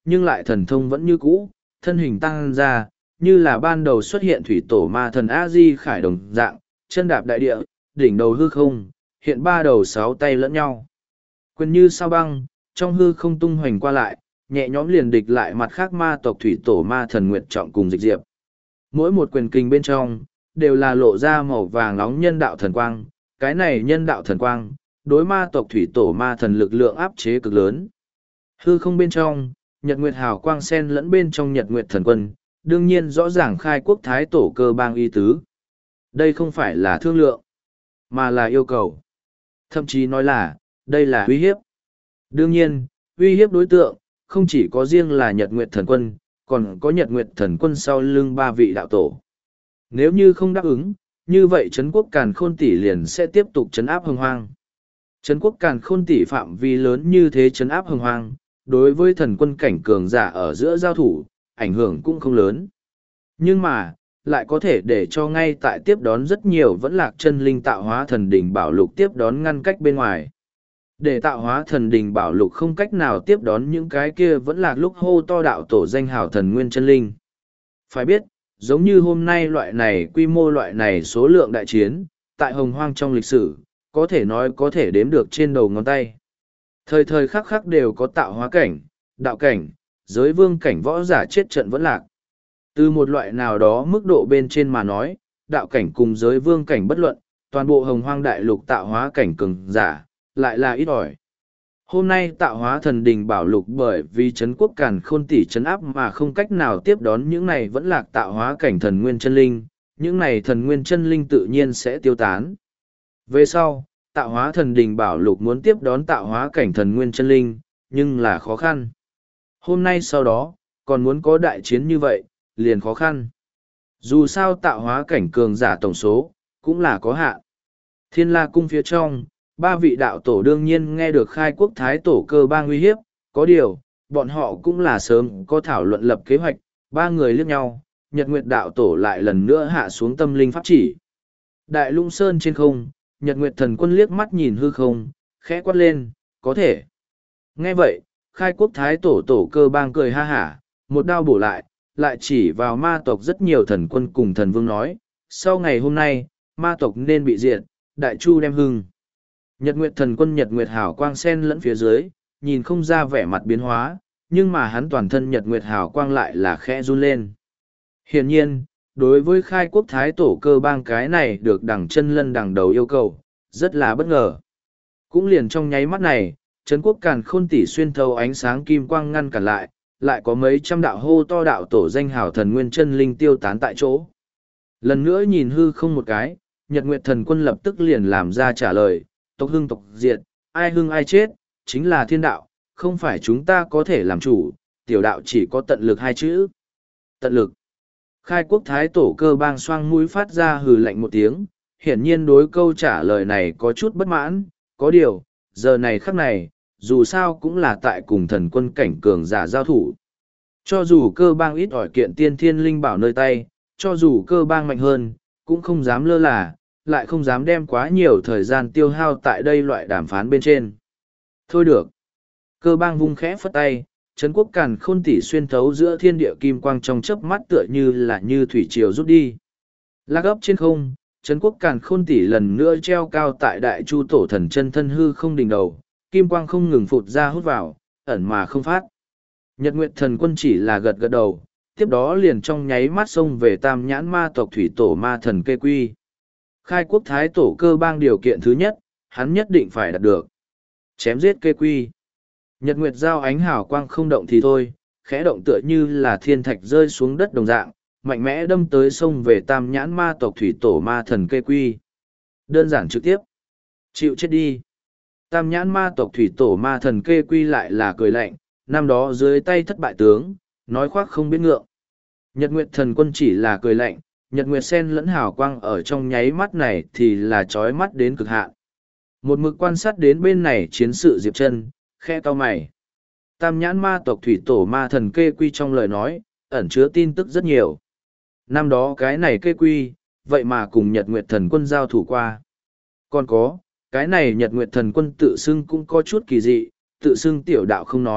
nhưng lại thần thông vẫn như cũ, thân hình tăng ra, như là ban đầu xuất hiện thủy tổ ma thần A-di khải đồng dạng, chân đạp đại địa, đỉnh đầu hư không, hiện ba đầu sáu tay lẫn nhau. Quyền như sao băng, trong hư không tung hoành qua lại, nhẹ nhõm liền địch lại mặt khác ma tộc thủy tổ ma thần Nguyệt Trọng cùng Dịch Diệp. Mỗi một quyền kinh bên trong, đều là lộ ra màu vàng nóng nhân đạo thần quang, cái này nhân đạo thần quang, đối ma tộc thủy tổ ma thần lực lượng áp chế cực lớn. Hư không bên trong, Nhật Nguyệt hào quang sen lẫn bên trong Nhật Nguyệt thần quân, đương nhiên rõ ràng khai quốc thái tổ cơ bang y tứ. Đây không phải là thương lượng, mà là yêu cầu. Thậm chí nói là, đây là uy hiếp. Đương nhiên, uy hiếp đối tượng, không chỉ có riêng là Nhật Nguyệt thần quân, còn có Nhật Nguyệt thần quân sau lưng ba vị đạo tổ. Nếu như không đáp ứng, như vậy Trấn quốc Càn Khôn Tỷ liền sẽ tiếp tục trấn áp Hồng Hoang. Trấn quốc Càn Khôn Tỷ phạm vi lớn như thế trấn áp Hồng Hoang, đối với thần quân cảnh cường giả ở giữa giao thủ, ảnh hưởng cũng không lớn. Nhưng mà, lại có thể để cho ngay tại tiếp đón rất nhiều vẫn lạc chân linh tạo hóa thần đỉnh bảo lục tiếp đón ngăn cách bên ngoài. Để tạo hóa thần đỉnh bảo lục không cách nào tiếp đón những cái kia vẫn lạc lúc hô to đạo tổ danh hào thần nguyên chân linh. Phải biết, giống như hôm nay loại này quy mô loại này số lượng đại chiến, tại Hồng Hoang trong lịch sử, có thể nói có thể đếm được trên đầu ngón tay. Thời thời khắc khắc đều có tạo hóa cảnh, đạo cảnh, giới vương cảnh võ giả chết trận vẫn lạc. Từ một loại nào đó mức độ bên trên mà nói, đạo cảnh cùng giới vương cảnh bất luận, toàn bộ Hồng Hoang đại lục tạo hóa cảnh cường giả, lại là ít ỏi. Hôm nay tạo hóa thần đình bảo lục bởi vì Trấn quốc Càn Khôn Tỷ trấn áp mà không cách nào tiếp đón những này vẫn lạc tạo hóa cảnh thần nguyên chân linh, những này thần nguyên chân linh tự nhiên sẽ tiêu tán. Về sau, tạo hóa thần đình bảo lục muốn tiếp đón tạo hóa cảnh thần nguyên chân linh, nhưng là khó khăn. Hôm nay sau đó, còn muốn có đại chiến như vậy, liền khó khăn. Dù sao tạo hóa cảnh cường giả tổng số, cũng là có hạn. Thiên La Cung phía trong, ba vị đạo tổ đương nhiên nghe được khai quốc thái tổ cơ bang uy hiếp, có điều, bọn họ cũng là sớm có thảo luận lập kế hoạch, ba người liếc nhau, Nhật Nguyệt đạo tổ lại lần nữa hạ xuống tâm linh pháp chỉ. Đại Lũng Sơn trên không, Nhật Nguyệt thần quân liếc mắt nhìn hư không, khẽ quát lên, có thể. Nghe vậy, khai quốc thái tổ tổ cơ bang cười ha hả, một đao bổ lại chỉ vào ma tộc rất nhiều thần quân cùng thần vương nói, sau ngày hôm nay, ma tộc nên bị diệt, đại chu đem hưng. Nhật Nguyệt thần quân Nhật Nguyệt hào quang sen lẫn phía dưới, nhìn không ra vẻ mặt biến hóa, nhưng mà hắn toàn thân Nhật Nguyệt hào quang lại là khẽ run lên. Hiển nhiên, đối với khai quốc thái tổ cơ bang cái này được đằng chân lân đằng đầu yêu cầu, rất là bất ngờ. Cũng liền trong nháy mắt này, Trấn quốc Càn Khôn Tỷ xuyên thấu ánh sáng kim quang ngăn cản lại có mấy trăm đạo hô to đạo tổ danh hào thần nguyên chân linh tiêu tán tại chỗ. Lần nữa nhìn hư không một cái, Nhật Nguyệt thần quân lập tức liền làm ra trả lời, tộc hưng tộc diệt, ai hưng ai chết, chính là thiên đạo, không phải chúng ta có thể làm chủ, tiểu đạo chỉ có tận lực hai chữ. Tận lực. Khai quốc thái tổ cơ bang xoang mũi phát ra hừ lạnh một tiếng, hiển nhiên đối câu trả lời này có chút bất mãn, có điều, giờ này khắc này, dù sao cũng là tại cùng thần quân cảnh cường giả giao thủ. Cho dù cơ bang ít ỏi kiện tiên thiên linh bảo nơi tay, cho dù cơ bang mạnh hơn, cũng không dám lơ là, lại không dám đem quá nhiều thời gian tiêu hao tại đây loại đàm phán bên trên. Thôi được. Cơ bang vung khẽ phất tay, Trấn quốc Càn Khôn Tỷ xuyên thấu giữa thiên địa kim quang trong chớp mắt tựa như là như thủy triều rút đi. Lạc ấp trên không, Trấn quốc Càn Khôn Tỷ lần nữa treo cao tại đại chu tổ thần chân thân hư không đỉnh đầu, kim quang không ngừng phụt ra hút vào, ẩn mà không phát. Nhật Nguyệt thần quân chỉ là gật gật đầu, tiếp đó liền trong nháy mắt xông về tam nhãn ma tộc thủy tổ ma thần kê quy. Khai quốc thái tổ cơ bang điều kiện thứ nhất, hắn nhất định phải đạt được. Chém giết kê quy. Nhật Nguyệt giao ánh hào quang không động thì thôi, khẽ động tựa như là thiên thạch rơi xuống đất đồng dạng, mạnh mẽ đâm tới sông về tam nhãn ma tộc thủy tổ ma thần kê quy. Đơn giản trực tiếp. Chịu chết đi. Tam nhãn ma tộc thủy tổ ma thần kê quy lại là cười lạnh, năm đó dưới tay thất bại tướng, nói khoác không biết ngượng. Nhật Nguyệt thần quân chỉ là cười lạnh, Nhật Nguyệt sen lẫn hào quang ở trong nháy mắt này thì là chói mắt đến cực hạn. Một mực quan sát đến bên này chiến sự Diệp Chân, khe cau mày. Tam nhãn ma tộc thủy tổ ma thần kê quy trong lời nói, ẩn chứa tin tức rất nhiều. Năm đó cái này kê quy, vậy mà cùng Nhật Nguyệt thần quân giao thủ qua. Còn có, cái này Nhật Nguyệt thần quân tự xưng cũng có chút kỳ dị, tự xưng tiểu đạo không nói,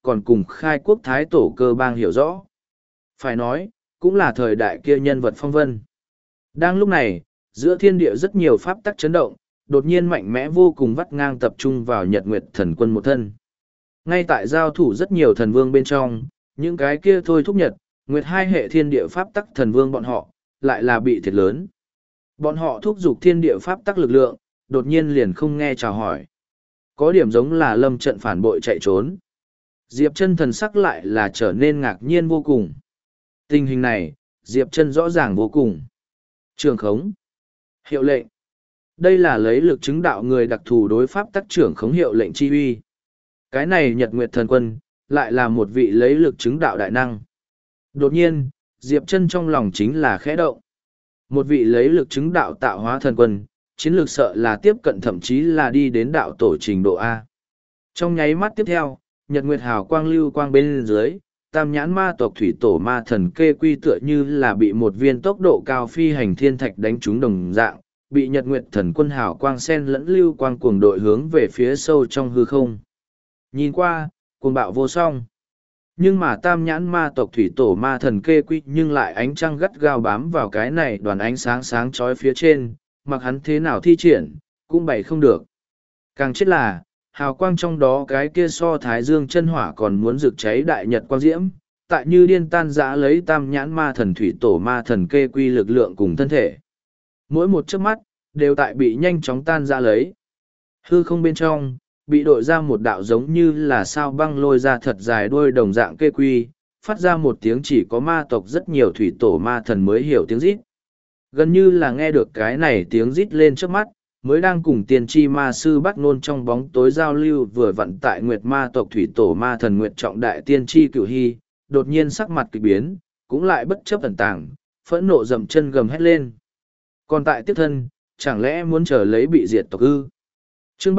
còn cùng khai quốc thái tổ cơ bang hiểu rõ. Phải nói, cũng là thời đại kia nhân vật phong vân. Đang lúc này, giữa thiên địa rất nhiều pháp tắc chấn động, đột nhiên mạnh mẽ vô cùng vắt ngang tập trung vào Nhật Nguyệt thần quân một thân. Ngay tại giao thủ rất nhiều thần vương bên trong, những cái kia thôi thúc Nhật, Nguyệt hai hệ thiên địa pháp tắc thần vương bọn họ, lại là bị thiệt lớn. Bọn họ thúc giục thiên địa pháp tắc lực lượng, đột nhiên liền không nghe chào hỏi. Có điểm giống là lâm trận phản bội chạy trốn. Diệp Chân thần sắc lại là trở nên ngạc nhiên vô cùng. Tình hình này, Diệp Chân rõ ràng vô cùng. Trường khống. Hiệu lệnh. Đây là lấy lực chứng đạo người đặc thù đối pháp tắc trưởng khống hiệu lệnh chi uy. Cái này Nhật Nguyệt thần quân, lại là một vị lấy lực chứng đạo đại năng. Đột nhiên, Diệp Chân trong lòng chính là khẽ động. Một vị lấy lực chứng đạo tạo hóa thần quân, chiến lược sợ là tiếp cận thậm chí là đi đến đạo tổ trình độ A. Trong nháy mắt tiếp theo, Nhật Nguyệt hào quang lưu quang bên dưới, tam nhãn ma tộc thủy tổ ma thần kê quy tựa như là bị một viên tốc độ cao phi hành thiên thạch đánh trúng đồng dạng, bị Nhật Nguyệt thần quân hào quang sen lẫn lưu quang cuồng đội hướng về phía sâu trong hư không. Nhìn qua, cuồng bạo vô song. Nhưng mà tam nhãn ma tộc thủy tổ ma thần kê quy nhưng lại ánh trăng gắt gao bám vào cái này đoàn ánh sáng sáng chói phía trên, mặc hắn thế nào thi triển, cũng bày không được. Càng chết là, hào quang trong đó cái kia so thái dương chân hỏa còn muốn rực cháy đại nhật quang diễm, tại như điên tan dã lấy tam nhãn ma thần thủy tổ ma thần kê quy lực lượng cùng thân thể. Mỗi một chớp mắt, đều tại bị nhanh chóng tan dã lấy. Hư không bên trong, bị đội ra một đạo giống như là sao băng lôi ra thật dài đuôi đồng dạng kê quy, phát ra một tiếng chỉ có ma tộc rất nhiều thủy tổ ma thần mới hiểu tiếng rít. Gần như là nghe được cái này tiếng rít lên trước mắt, mới đang cùng tiên tri ma sư bắt ngôn trong bóng tối giao lưu vừa vặn tại nguyệt ma tộc thủy tổ ma thần nguyệt trọng đại tiên tri cửu hy, đột nhiên sắc mặt kỳ biến, cũng lại bất chấp ẩn tàng, phẫn nộ dậm chân gầm hét lên. Còn tại tiếp thân, chẳng lẽ muốn chờ lấy bị diệt tộc ư? Chương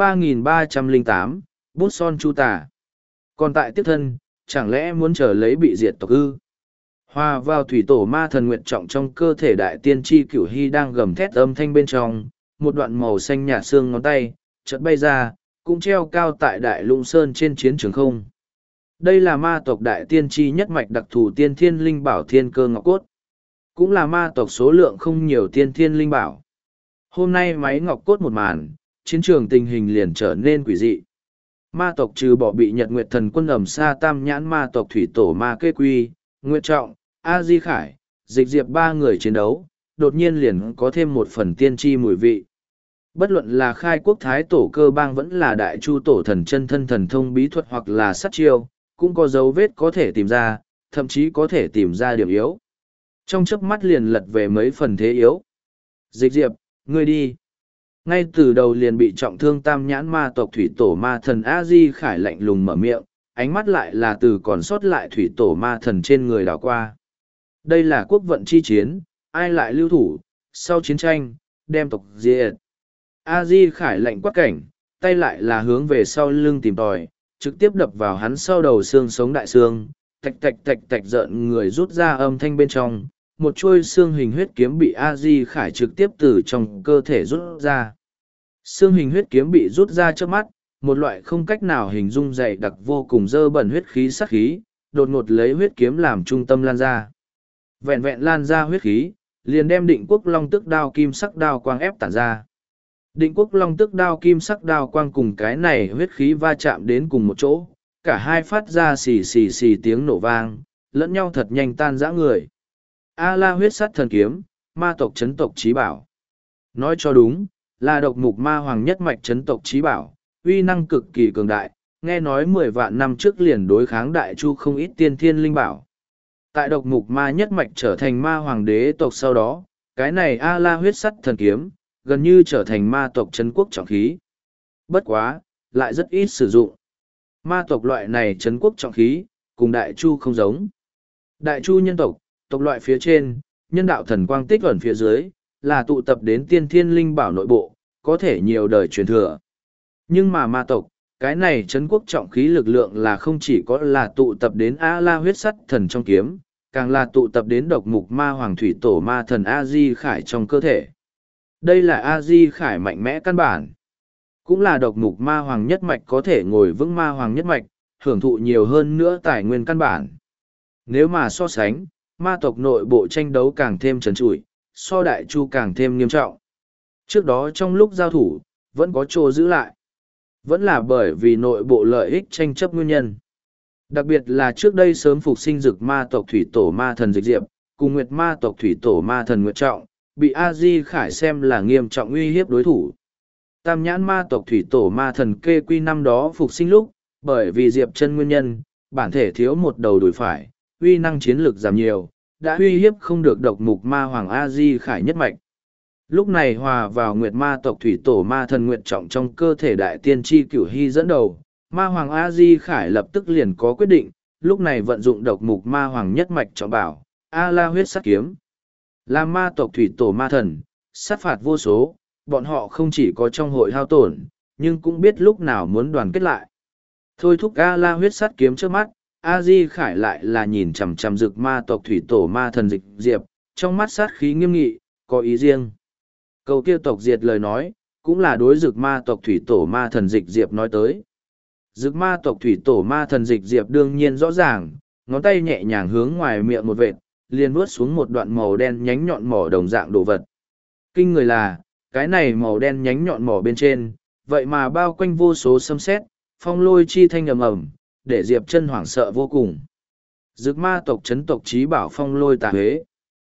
3308, Bút Son Chu Tả. Còn tại tiếp thân, chẳng lẽ muốn chờ lấy bị diệt tộc ư? Hòa vào thủy tổ ma thần nguyệt trọng trong cơ thể đại tiên tri cửu hy đang gầm thét âm thanh bên trong, một đoạn màu xanh nhạt xương ngón tay, chợt bay ra, cũng treo cao tại đại lũng sơn trên chiến trường không. Đây là ma tộc đại tiên tri nhất mạch đặc thù tiên thiên linh bảo thiên cơ ngọc cốt. Cũng là ma tộc số lượng không nhiều tiên thiên linh bảo. Hôm nay máy ngọc cốt một màn, chiến trường tình hình liền trở nên quỷ dị. Ma tộc trừ bỏ bị Nhật Nguyệt thần quân ẩm xa tam nhãn ma tộc thủy tổ ma kê quy, Nguyệt Trọng, A Di Khải, Dịch Diệp ba người chiến đấu, đột nhiên liền có thêm một phần tiên tri mùi vị. Bất luận là khai quốc thái tổ cơ bang vẫn là đại chu tổ thần chân thân thần thông bí thuật hoặc là sát chiêu, cũng có dấu vết có thể tìm ra, thậm chí có thể tìm ra điểm yếu. Trong chớp mắt liền lật về mấy phần thế yếu. Dịch Diệp, ngươi đi. Ngay từ đầu liền bị trọng thương tam nhãn ma tộc thủy tổ ma thần A Di Khải lạnh lùng mở miệng, ánh mắt lại là từ còn sót lại thủy tổ ma thần trên người đảo qua. Đây là quốc vận chi chiến, ai lại lưu thủ, sau chiến tranh, đem tộc diệt. A Di Khải lạnh quát cảnh, tay lại là hướng về sau lưng tìm tòi, trực tiếp đập vào hắn sau đầu xương sống đại xương, tạch tạch tạch tạch rợn người rút ra âm thanh bên trong, một chuôi xương hình huyết kiếm bị A Di Khải trực tiếp từ trong cơ thể rút ra. Xương hình huyết kiếm bị rút ra trước mắt, một loại không cách nào hình dung dày đặc vô cùng dơ bẩn huyết khí sát khí, đột ngột lấy huyết kiếm làm trung tâm lan ra. Vẹn vẹn lan ra huyết khí, liền đem định quốc long tức đao kim sắc đao quang ép tản ra. Định quốc long tức đao kim sắc đao quang cùng cái này huyết khí va chạm đến cùng một chỗ, cả hai phát ra xì xì xì tiếng nổ vang, lẫn nhau thật nhanh tan rã người. A La huyết sắt thần kiếm, ma tộc chấn tộc chí bảo. Nói cho đúng, là độc mục ma hoàng nhất mạch chấn tộc chí bảo, uy năng cực kỳ cường đại, nghe nói 10 vạn năm trước liền đối kháng đại chu không ít tiên thiên linh bảo. Tại độc mục ma nhất mạch trở thành ma hoàng đế tộc sau đó, cái này A La huyết sắt thần kiếm, gần như trở thành ma tộc chấn quốc trọng khí. Bất quá, lại rất ít sử dụng. Ma tộc loại này chấn quốc trọng khí, cùng đại chu không giống. Đại chu nhân tộc, tộc loại phía trên, nhân đạo thần quang tích ẩn phía dưới, là tụ tập đến tiên thiên linh bảo nội bộ, có thể nhiều đời truyền thừa. Nhưng mà ma tộc, cái này chấn quốc trọng khí lực lượng là không chỉ có là tụ tập đến A La huyết sắt thần trong kiếm, càng là tụ tập đến độc mục ma hoàng thủy tổ ma thần A Di Khải trong cơ thể. Đây là A Di Khải mạnh mẽ căn bản. Cũng là độc mục ma hoàng nhất mạch có thể ngồi vững ma hoàng nhất mạch, hưởng thụ nhiều hơn nữa tài nguyên căn bản. Nếu mà so sánh, ma tộc nội bộ tranh đấu càng thêm trần trụi, so đại chu càng thêm nghiêm trọng. Trước đó trong lúc giao thủ, vẫn có chỗ giữ lại. Vẫn là bởi vì nội bộ lợi ích tranh chấp nguyên nhân. Đặc biệt là trước đây sớm phục sinh dực ma tộc thủy tổ ma thần Dịch Diệp, cùng nguyệt ma tộc thủy tổ ma thần Nguyệt Trọng, bị A-di Khải xem là nghiêm trọng uy hiếp đối thủ. Tam nhãn ma tộc thủy tổ ma thần Kê Quy năm đó phục sinh lúc, bởi vì Diệp chân nguyên nhân, bản thể thiếu một đầu đùi phải, uy năng chiến lực giảm nhiều, đã uy hiếp không được độc mục ma hoàng A-di Khải nhất mạch. Lúc này hòa vào nguyệt ma tộc thủy tổ ma thần Nguyệt Trọng trong cơ thể đại tiên tri cửu hy dẫn đầu, ma hoàng A-di Khải lập tức liền có quyết định, lúc này vận dụng độc mục ma hoàng nhất mạch trọng bảo, A-la huyết sát kiếm. Là ma tộc thủy tổ ma thần, sát phạt vô số, bọn họ không chỉ có trong hội hao tổn, nhưng cũng biết lúc nào muốn đoàn kết lại. Thôi thúc A-la huyết sát kiếm trước mắt, A-di Khải lại là nhìn chằm chằm rực ma tộc thủy tổ ma thần Dịch Diệp, trong mắt sát khí nghiêm nghị, có ý riêng. Câu kia tộc diệt lời nói, cũng là đối rực ma tộc thủy tổ ma thần Dịch Diệp nói tới. Rực ma tộc thủy tổ ma thần Dịch Diệp đương nhiên rõ ràng, ngón tay nhẹ nhàng hướng ngoài miệng một vệt, liền vuốt xuống một đoạn màu đen nhánh nhọn mỏ đồng dạng đồ vật. Kinh người là, cái này màu đen nhánh nhọn mỏ bên trên, vậy mà bao quanh vô số sấm sét, phong lôi chi thanh ầm ầm, để Diệp Chân hoảng sợ vô cùng. Dực ma tộc chấn tộc trí bảo phong lôi tà huế.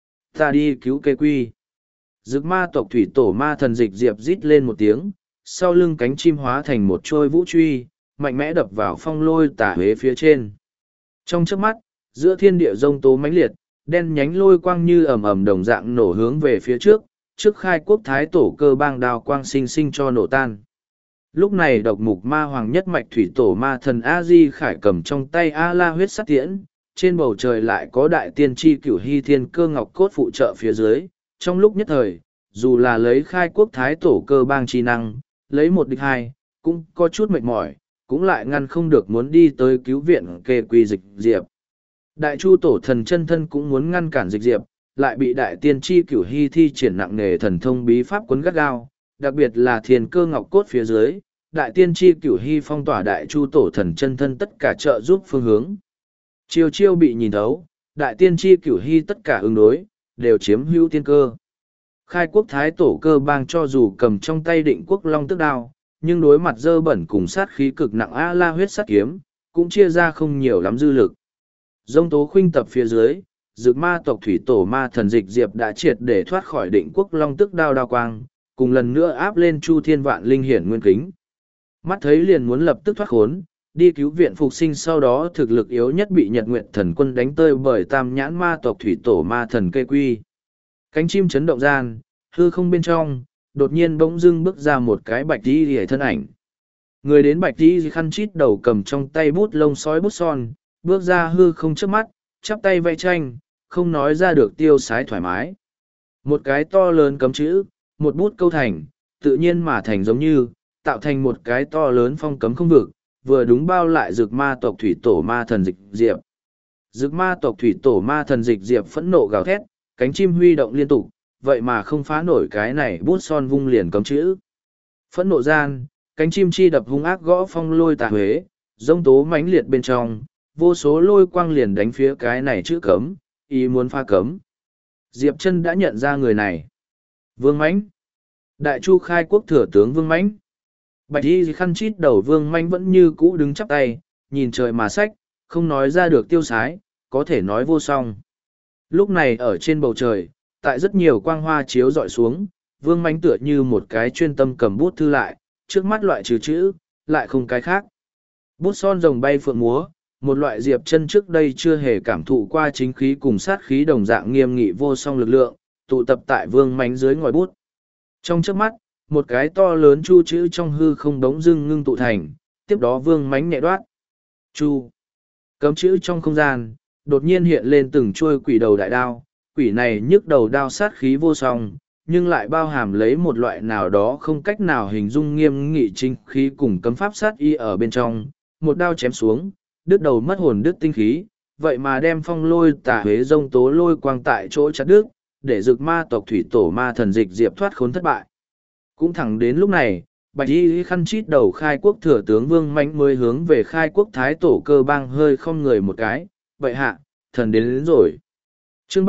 Ta đi cứu Kê Quy. Dực ma tộc thủy tổ ma thần Dịch Diệp rít lên một tiếng, sau lưng cánh chim hóa thành một trôi vũ truy, mạnh mẽ đập vào phong lôi tà huế phía trên. Trong chớp mắt, giữa thiên địa rông tố mãnh liệt, đen nhánh lôi quang như ầm ầm đồng dạng nổ hướng về phía trước, trước khai quốc thái tổ cơ bang đào quang sinh sinh cho nổ tan. Lúc này độc mục ma hoàng nhất mạch thủy tổ ma thần A-di Khải cầm trong tay A-la huyết sát tiễn, trên bầu trời lại có đại tiên tri cửu hy thiên cơ ngọc cốt phụ trợ phía dưới. Trong lúc nhất thời, dù là lấy khai quốc thái tổ cơ bang chi năng, lấy một địch hai, cũng có chút mệt mỏi, cũng lại ngăn không được muốn đi tới cứu viện Kê Quy Dịch Diệp. Đại chu tổ thần chân thân cũng muốn ngăn cản Dịch Diệp, lại bị đại tiên tri cửu hy thi triển nặng nề thần thông bí pháp quấn gắt gao, đặc biệt là thiên cơ ngọc cốt phía dưới, đại tiên tri cửu hy phong tỏa đại chu tổ thần chân thân tất cả trợ giúp phương hướng. Chiêu chiêu bị nhìn thấu, đại tiên tri cửu hy tất cả ứng đối, đều chiếm hữu tiên cơ. Khai quốc thái tổ cơ bang cho dù cầm trong tay định quốc long tức đao, nhưng đối mặt dơ bẩn cùng sát khí cực nặng A-la huyết sát kiếm, cũng chia ra không nhiều lắm dư lực. Dông tố khuynh tập phía dưới, dực ma tộc thủy tổ ma thần Dịch Diệp đã triệt để thoát khỏi định quốc long tức đao đao quang, cùng lần nữa áp lên chu thiên vạn linh hiển nguyên kính. Mắt thấy liền muốn lập tức thoát khốn, đi cứu viện phục sinh, sau đó thực lực yếu nhất bị Nhật Nguyệt Thần Quân đánh tơi bởi tam nhãn ma tộc thủy tổ ma thần Kê Quy. Cánh chim chấn động gian, hư không bên trong, đột nhiên bỗng dưng bước ra một cái bạch y hề thân ảnh. Người đến bạch y khăn chít đầu cầm trong tay bút lông sói bút son, bước ra hư không trước mắt, chắp tay vẽ tranh, không nói ra được tiêu sái thoải mái. Một cái to lớn cấm chữ, một bút câu thành, tự nhiên mà thành giống như, tạo thành một cái to lớn phong cấm không vực, vừa đúng bao lại dực ma tộc thủy tổ ma thần Dịch Diệp. Dực ma tộc thủy tổ ma thần Dịch Diệp phẫn nộ gào thét, cánh chim huy động liên tục, vậy mà không phá nổi cái này bút son vung liền cấm chữ. Phẫn nộ gian, cánh chim chi đập hung ác gõ phong lôi tà huế, rông tố mãnh liệt bên trong, vô số lôi quang liền đánh phía cái này chữ cấm, ý muốn pha cấm. Diệp Chân đã nhận ra người này. Vương Mãnh. Đại chu khai quốc thừa tướng Vương Mãnh. Bạch y khăn chít đầu Vương Mãnh vẫn như cũ đứng chắp tay, nhìn trời mà sách, không nói ra được tiêu sái, có thể nói vô song. Lúc này ở trên bầu trời, tại rất nhiều quang hoa chiếu dọi xuống, Vương Mãnh tựa như một cái chuyên tâm cầm bút thư lại, trước mắt loại trừ chữ, lại không cái khác. Bút son rồng bay phượng múa, một loại Diệp Chân trước đây chưa hề cảm thụ qua chính khí cùng sát khí đồng dạng nghiêm nghị vô song lực lượng, tụ tập tại Vương Mãnh dưới ngòi bút. Trong chớp mắt, một cái to lớn chu chữ trong hư không đống dưng ngưng tụ thành, tiếp đó Vương Mãnh nhẹ đoát. Chu. Cấm chữ trong không gian, đột nhiên hiện lên từng chuôi quỷ đầu đại đao, quỷ này nhức đầu đao sát khí vô song, nhưng lại bao hàm lấy một loại nào đó không cách nào hình dung nghiêm nghị chính khí cùng cấm pháp sát y ở bên trong, một đao chém xuống, đứt đầu mất hồn đứt tinh khí, vậy mà đem phong lôi tà huế rông tố lôi quang tại chỗ chặt đứt, để dực ma tộc thủy tổ ma thần Dịch Diệp thoát khốn thất bại. Cũng thẳng đến lúc này, bạch y khăn chít đầu khai quốc thừa tướng Vương Mãnh mới hướng về khai quốc thái tổ Cơ Bang hơi không người một cái, vậy hạ, thần đến rồi. Chương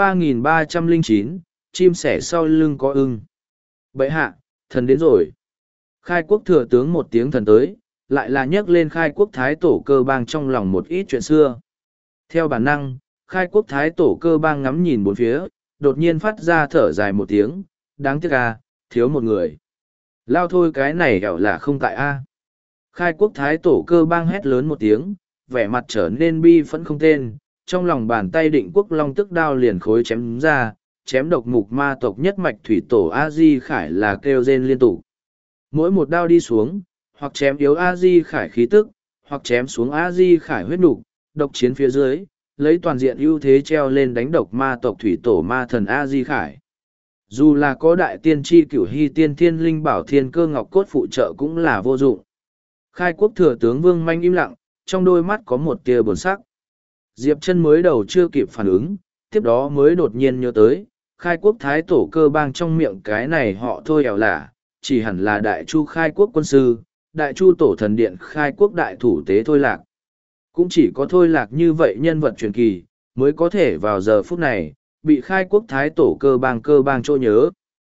3309, chim sẻ sau lưng có ưng. Bệ hạ, thần đến rồi. Khai quốc thừa tướng một tiếng thần tới, lại là nhắc lên khai quốc thái tổ Cơ Bang trong lòng một ít chuyện xưa. Theo bản năng, khai quốc thái tổ Cơ Bang ngắm nhìn bốn phía, đột nhiên phát ra thở dài một tiếng, đáng tiếc à, thiếu một người. Lao thôi cái này hẻo là không tại a. Khai quốc thái tổ Cơ Bang hét lớn một tiếng, vẻ mặt trở nên bi phẫn không tên, trong lòng bàn tay định quốc long tức đao liền khối chém ra, chém độc mục ma tộc nhất mạch thủy tổ a di khải là kêu rên liên tục. Mỗi một đao đi xuống, hoặc chém yếu a di khải khí tức, hoặc chém xuống a di khải huyết nục, độc chiến phía dưới, lấy toàn diện ưu thế treo lên đánh độc ma tộc thủy tổ ma thần a di khải. Dù là có đại tiên tri cửu hy tiên thiên linh bảo thiên cơ ngọc cốt phụ trợ cũng là vô dụng. Khai quốc thừa tướng Vương Manh im lặng, trong đôi mắt có một tia buồn sắc. Diệp Chân mới đầu chưa kịp phản ứng, tiếp đó mới đột nhiên nhớ tới, khai quốc thái tổ Cơ Bang trong miệng cái này họ thôi ẻo lả, chỉ hẳn là đại chu khai quốc quân sư, đại chu tổ thần điện khai quốc đại thủ tế Thôi Lạc. Cũng chỉ có Thôi Lạc như vậy nhân vật truyền kỳ, mới có thể vào giờ phút này, bị khai quốc thái tổ Cơ Bang trô nhớ.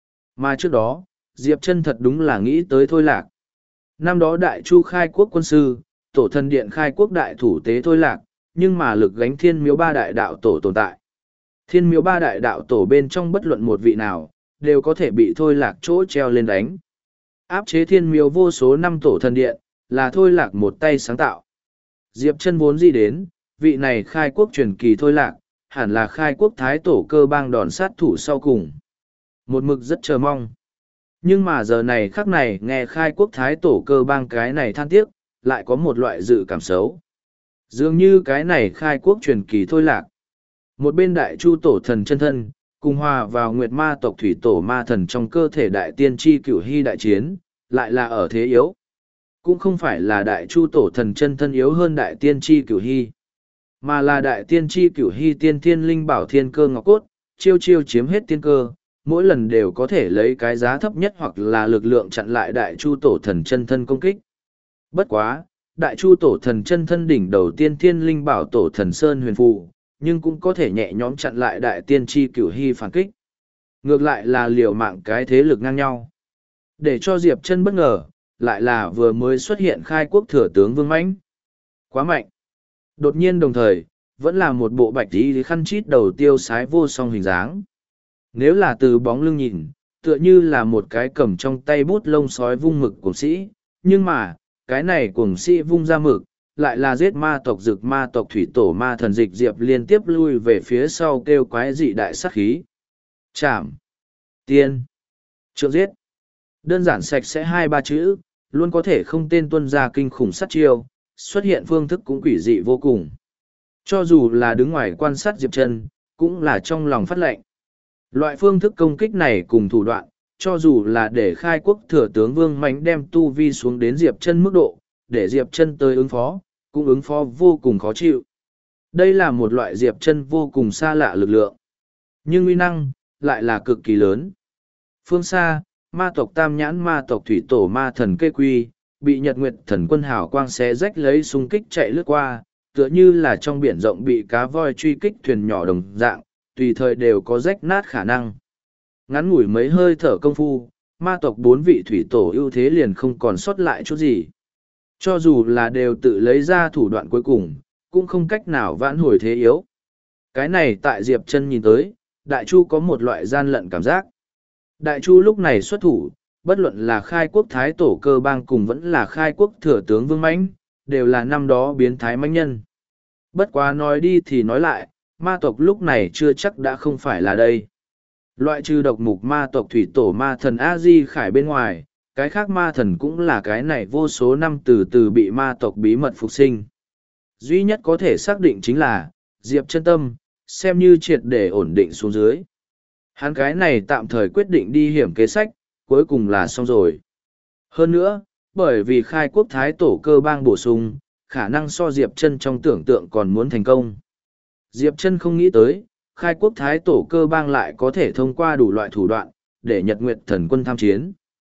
Mà trước đó, Diệp Chân thật đúng là nghĩ tới Thôi Lạc. Năm đó đại chu khai quốc quân sư, tổ thần điện khai quốc đại thủ tế Thôi Lạc, nhưng mà lực gánh thiên miếu ba đại đạo tổ tồn tại. Thiên miếu ba đại đạo tổ bên trong bất luận một vị nào, đều có thể bị Thôi Lạc chỗ treo lên đánh. Áp chế thiên miếu vô số năm tổ thần điện, là Thôi Lạc một tay sáng tạo. Diệp Chân vốn gì đến, vị này khai quốc truyền kỳ Thôi Lạc, hẳn là khai quốc thái tổ Cơ Bang đòn sát thủ sau cùng. Một mực rất chờ mong. Nhưng mà giờ này khắc này nghe khai quốc thái tổ Cơ Bang cái này than tiếc, lại có một loại dự cảm xấu. Dường như cái này khai quốc truyền kỳ Thôi Lạc. Một bên đại chu tổ thần chân thân, cùng hòa vào nguyệt ma tộc thủy tổ ma thần trong cơ thể đại tiên tri cửu hy đại chiến, lại là ở thế yếu. Cũng không phải là đại chu tổ thần chân thân yếu hơn đại tiên tri cửu hy, mà là đại tiên tri cửu hy tiên thiên linh bảo thiên cơ ngọc cốt, chiêu chiêu chiếm hết tiên cơ, mỗi lần đều có thể lấy cái giá thấp nhất hoặc là lực lượng chặn lại đại chu tổ thần chân thân công kích. Bất quá, đại chu tổ thần chân thân đỉnh đầu tiên thiên linh bảo tổ thần Sơn Huyền Phù, nhưng cũng có thể nhẹ nhõm chặn lại đại tiên tri cửu hy phản kích. Ngược lại là liều mạng cái thế lực ngang nhau. Để cho Diệp Chân bất ngờ, lại là vừa mới xuất hiện khai quốc thừa tướng Vương Mãnh. Quá mạnh. Đột nhiên đồng thời, vẫn là một bộ bạch tí khăn chít đầu tiêu sái vô song hình dáng. Nếu là từ bóng lưng nhìn, tựa như là một cái cầm trong tay bút lông sói vung mực cuồng sĩ, nhưng mà, cái này cuồng sĩ vung ra mực, lại là giết ma tộc dực ma tộc thủy tổ ma thần dịch diệp liên tiếp lui về phía sau kêu quái dị đại sát khí. Chạm. Tiên. Trượng giết. Đơn giản sạch sẽ hai ba chữ, luôn có thể không tên tuân ra kinh khủng sát chiêu, xuất hiện phương thức cũng quỷ dị vô cùng. Cho dù là đứng ngoài quan sát Diệp Chân, cũng là trong lòng phát lệnh. Loại phương thức công kích này cùng thủ đoạn, cho dù là để khai quốc thừa tướng Vương Mãnh đem tu vi xuống đến Diệp Chân mức độ, để Diệp Chân tới ứng phó, cũng ứng phó vô cùng khó chịu. Đây là một loại Diệp Chân vô cùng xa lạ lực lượng. Nhưng uy năng, lại là cực kỳ lớn. Phương xa, ma tộc Tam Nhãn ma tộc thủy tổ ma thần Kê Quy, bị Nhật Nguyệt thần quân hào quang xé rách lấy xung kích chạy lướt qua, tựa như là trong biển rộng bị cá voi truy kích thuyền nhỏ đồng dạng, tùy thời đều có rách nát khả năng. Ngắn ngủi mấy hơi thở công phu, ma tộc 4 vị thủy tổ ưu thế liền không còn sót lại chút gì. Cho dù là đều tự lấy ra thủ đoạn cuối cùng, cũng không cách nào vãn hồi thế yếu. Cái này tại Diệp Chân nhìn tới, Đại Chu có một loại gian lận cảm giác. Đại Chu lúc này xuất thủ, bất luận là khai quốc thái tổ Cơ Bang cùng vẫn là khai quốc thừa tướng Vương Mãnh, đều là năm đó biến thái mãnh nhân. Bất quá nói đi thì nói lại, ma tộc lúc này chưa chắc đã không phải là đây. Loại trừ độc mục ma tộc thủy tổ ma thần A-di Khải bên ngoài, cái khác ma thần cũng là cái này vô số năm từ từ bị ma tộc bí mật phục sinh. Duy nhất có thể xác định chính là, Diệp Chân tâm, xem như triệt để ổn định xuống dưới. Hắn cái này tạm thời quyết định đi hiểm kế sách, cuối cùng là xong rồi. Hơn nữa, bởi vì khai quốc thái tổ Cơ Bang bổ sung, khả năng so Diệp Chân trong tưởng tượng còn muốn thành công. Diệp Chân không nghĩ tới, khai quốc thái tổ Cơ Bang lại có thể thông qua đủ loại thủ đoạn, để Nhật Nguyệt thần quân tham chiến.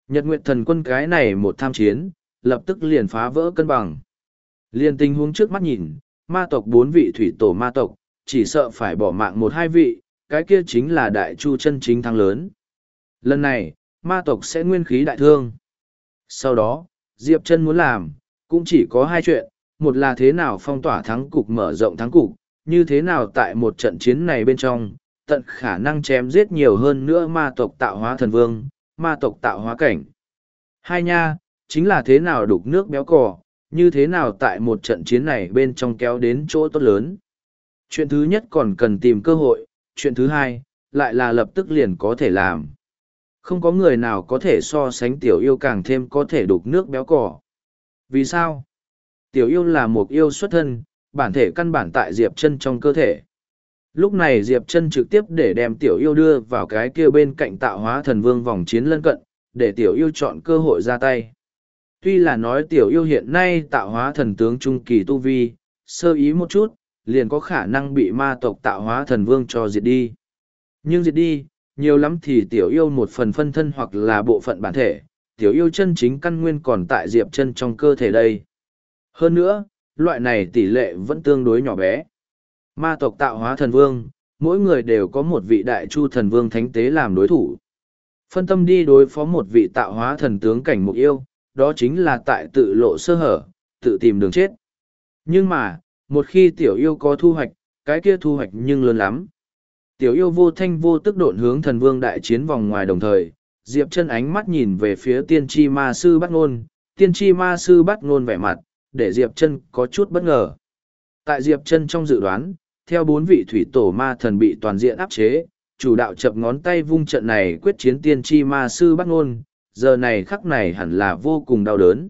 Nhật Nguyệt Thần Quân cái này một tham chiến, lập tức liền phá vỡ cân bằng. Liên tình huống trước mắt nhìn, ma tộc 4 vị thủy tổ ma tộc, chỉ sợ phải bỏ mạng 1-2 vị, cái kia chính là đại chu chân chính thắng lớn. Lần này, ma tộc sẽ nguyên khí đại thương. Sau đó, Diệp Chân muốn làm, cũng chỉ có 2 chuyện, một là thế nào phong tỏa thắng cục mở rộng thắng cục, như thế nào tại một trận chiến này bên trong, tận khả năng chém giết nhiều hơn nữa ma tộc tạo hóa thần vương, ma tộc tạo hóa cảnh. Hai nha, chính là thế nào đục nước béo cò, như thế nào tại một trận chiến này bên trong kéo đến chỗ tốt lớn. Chuyện thứ nhất còn cần tìm cơ hội, chuyện thứ hai, lại là lập tức liền có thể làm. Không có người nào có thể so sánh tiểu yêu càng thêm có thể đục nước béo cò. Vì sao? Tiểu yêu là một yêu xuất thân, bản thể căn bản tại Diệp Chân trong cơ thể. Lúc này Diệp Chân trực tiếp để đem tiểu yêu đưa vào cái kia bên cạnh tạo hóa thần vương vòng chiến lân cận, để tiểu yêu chọn cơ hội ra tay. Tuy là nói tiểu yêu hiện nay tạo hóa thần tướng trung kỳ tu vi, sơ ý một chút, liền có khả năng bị ma tộc tạo hóa thần vương cho diệt đi. Nhưng diệt đi, nhiều lắm thì tiểu yêu một phần phân thân hoặc là bộ phận bản thể, tiểu yêu chân chính căn nguyên còn tại Diệp Chân trong cơ thể đây. Hơn nữa, loại này tỷ lệ vẫn tương đối nhỏ bé. Ma tộc tạo hóa thần vương, mỗi người đều có một vị đại chu thần vương thánh tế làm đối thủ. Phân tâm đi đối phó một vị tạo hóa thần tướng cảnh mục yêu, đó chính là tại tự lộ sơ hở, tự tìm đường chết. Nhưng mà, một khi tiểu yêu có thu hoạch, cái kia thu hoạch nhưng lớn lắm. Tiểu yêu vô thanh vô tức độn hướng thần vương đại chiến vòng ngoài đồng thời, Diệp Chân ánh mắt nhìn về phía tiên tri ma sư Bát Ngôn, tiên tri ma sư Bát Ngôn vẻ mặt, để Diệp Chân có chút bất ngờ. Tại Diệp Chân trong dự đoán, theo 4 vị thủy tổ ma thần bị toàn diện áp chế, chủ đạo chập ngón tay vung trận này quyết chiến tiên tri ma sư Bát Ngôn, giờ này khắc này hẳn là vô cùng đau đớn.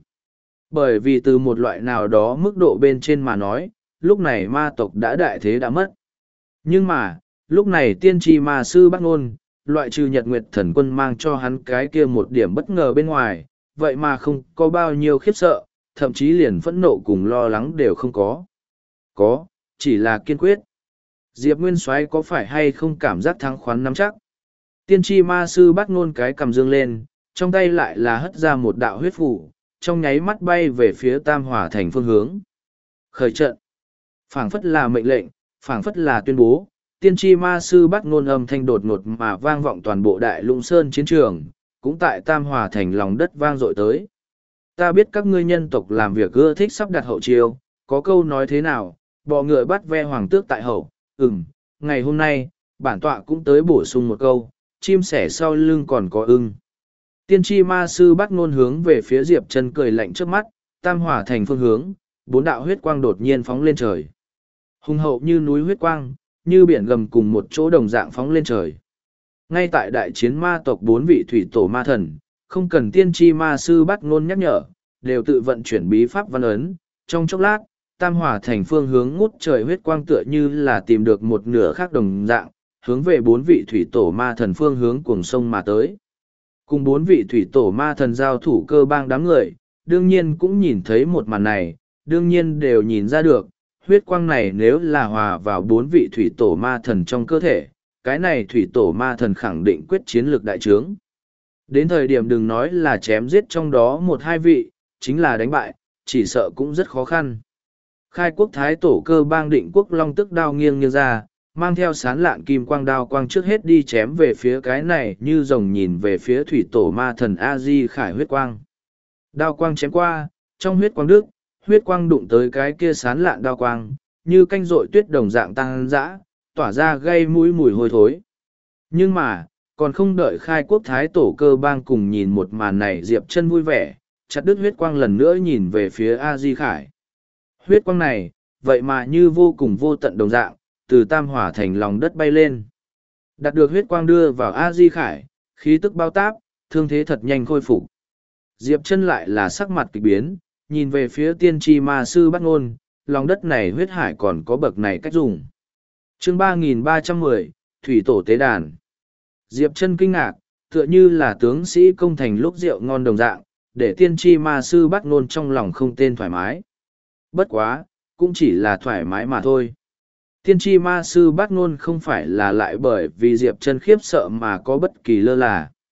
Bởi vì từ một loại nào đó mức độ bên trên mà nói, lúc này ma tộc đã đại thế đã mất. Nhưng mà, lúc này tiên tri ma sư Bát Ngôn, loại trừ Nhật Nguyệt Thần Quân mang cho hắn cái kia một điểm bất ngờ bên ngoài, vậy mà không có bao nhiêu khiếp sợ, thậm chí liền phẫn nộ cùng lo lắng đều không có. Có, chỉ là kiên quyết. Diệp Nguyên Soái có phải hay không cảm giác thắng khoán nắm chắc? Tiên tri ma sư Bát Ngôn cái cầm dương lên, trong tay lại là hất ra một đạo huyết phủ, trong nháy mắt bay về phía Tam Hỏa Thành phương hướng. Khởi trận. Phảng phất là mệnh lệnh, phảng phất là tuyên bố, tiên tri ma sư Bát Ngôn âm thanh đột ngột mà vang vọng toàn bộ Đại Lũng Sơn chiến trường, cũng tại Tam Hỏa Thành lòng đất vang dội tới. Ta biết các ngươi nhân tộc làm việc ưa thích sắp đặt hậu chiêu, có câu nói thế nào, bọ ngựa bắt ve hoàng tước tại hậu, ngày hôm nay, bản tọa cũng tới bổ sung một câu, chim sẻ sau lưng còn có ưng. Tiên tri ma sư Bát Ngôn hướng về phía Diệp Chân cười lạnh trước mắt, Tam Hỏa Thành phương hướng, 4 đạo huyết quang đột nhiên phóng lên trời. Hùng hậu như núi huyết quang, như biển gầm cùng một chỗ đồng dạng phóng lên trời. Ngay tại đại chiến ma tộc 4 vị thủy tổ ma thần, không cần tiên tri ma sư Bát Ngôn nhắc nhở, đều tự vận chuyển bí pháp văn ấn, trong chốc lát, Tam Hỏa Thành phương hướng ngút trời huyết quang tựa như là tìm được một nửa khác đồng dạng, hướng về 4 vị thủy tổ ma thần phương hướng cuồng sông mà tới. Cùng 4 vị thủy tổ ma thần giao thủ cơ bang đám người, đương nhiên cũng nhìn thấy một màn này, đương nhiên đều nhìn ra được, huyết quang này nếu là hòa vào 4 vị thủy tổ ma thần trong cơ thể, cái này thủy tổ ma thần khẳng định quyết chiến lược đại trướng. Đến thời điểm đừng nói là chém giết trong đó 1-2 vị, chính là đánh bại, chỉ sợ cũng rất khó khăn. Khai quốc thái tổ cơ bang Định Quốc long tức đao nghiêng như ra, mang theo sán lạn kim quang đao quang trước hết đi chém về phía cái này như rồng nhìn về phía thủy tổ ma thần A-di khải huyết quang. Đao quang chém qua, trong huyết quang đức, huyết quang đụng tới cái kia sán lạn đao quang, như canh rội tuyết đồng dạng tăng dã, tỏa ra gây mũi mùi hôi thối. Nhưng mà, còn không đợi khai quốc thái tổ cơ bang cùng nhìn một màn này Diệp Chân vui vẻ, chặt đứt huyết quang lần nữa nhìn về phía A-di khải. Huyết quang này, vậy mà như vô cùng vô tận đồng dạng, từ Tam Hỏa Thành lòng đất bay lên. Đặt được huyết quang đưa vào A-di khải, khí tức bao táp, thương thế thật nhanh khôi phục. Diệp Chân lại là sắc mặt kịch biến, nhìn về phía tiên tri ma sư Bát Ngôn, lòng đất này huyết hải còn có bậc này cách dùng. Chương 3310, Thủy Tổ Tế Đàn. Diệp Chân kinh ngạc, tựa như là tướng sĩ công thành lúc rượu ngon đồng dạng, để tiên tri ma sư Bát Ngôn trong lòng không tên thoải mái. Bất quá, cũng chỉ là thoải mái mà thôi. Tiên tri ma sư Bát Ngôn không phải là lại bởi vì Diệp Chân khiếp sợ mà có bất kỳ lơ là.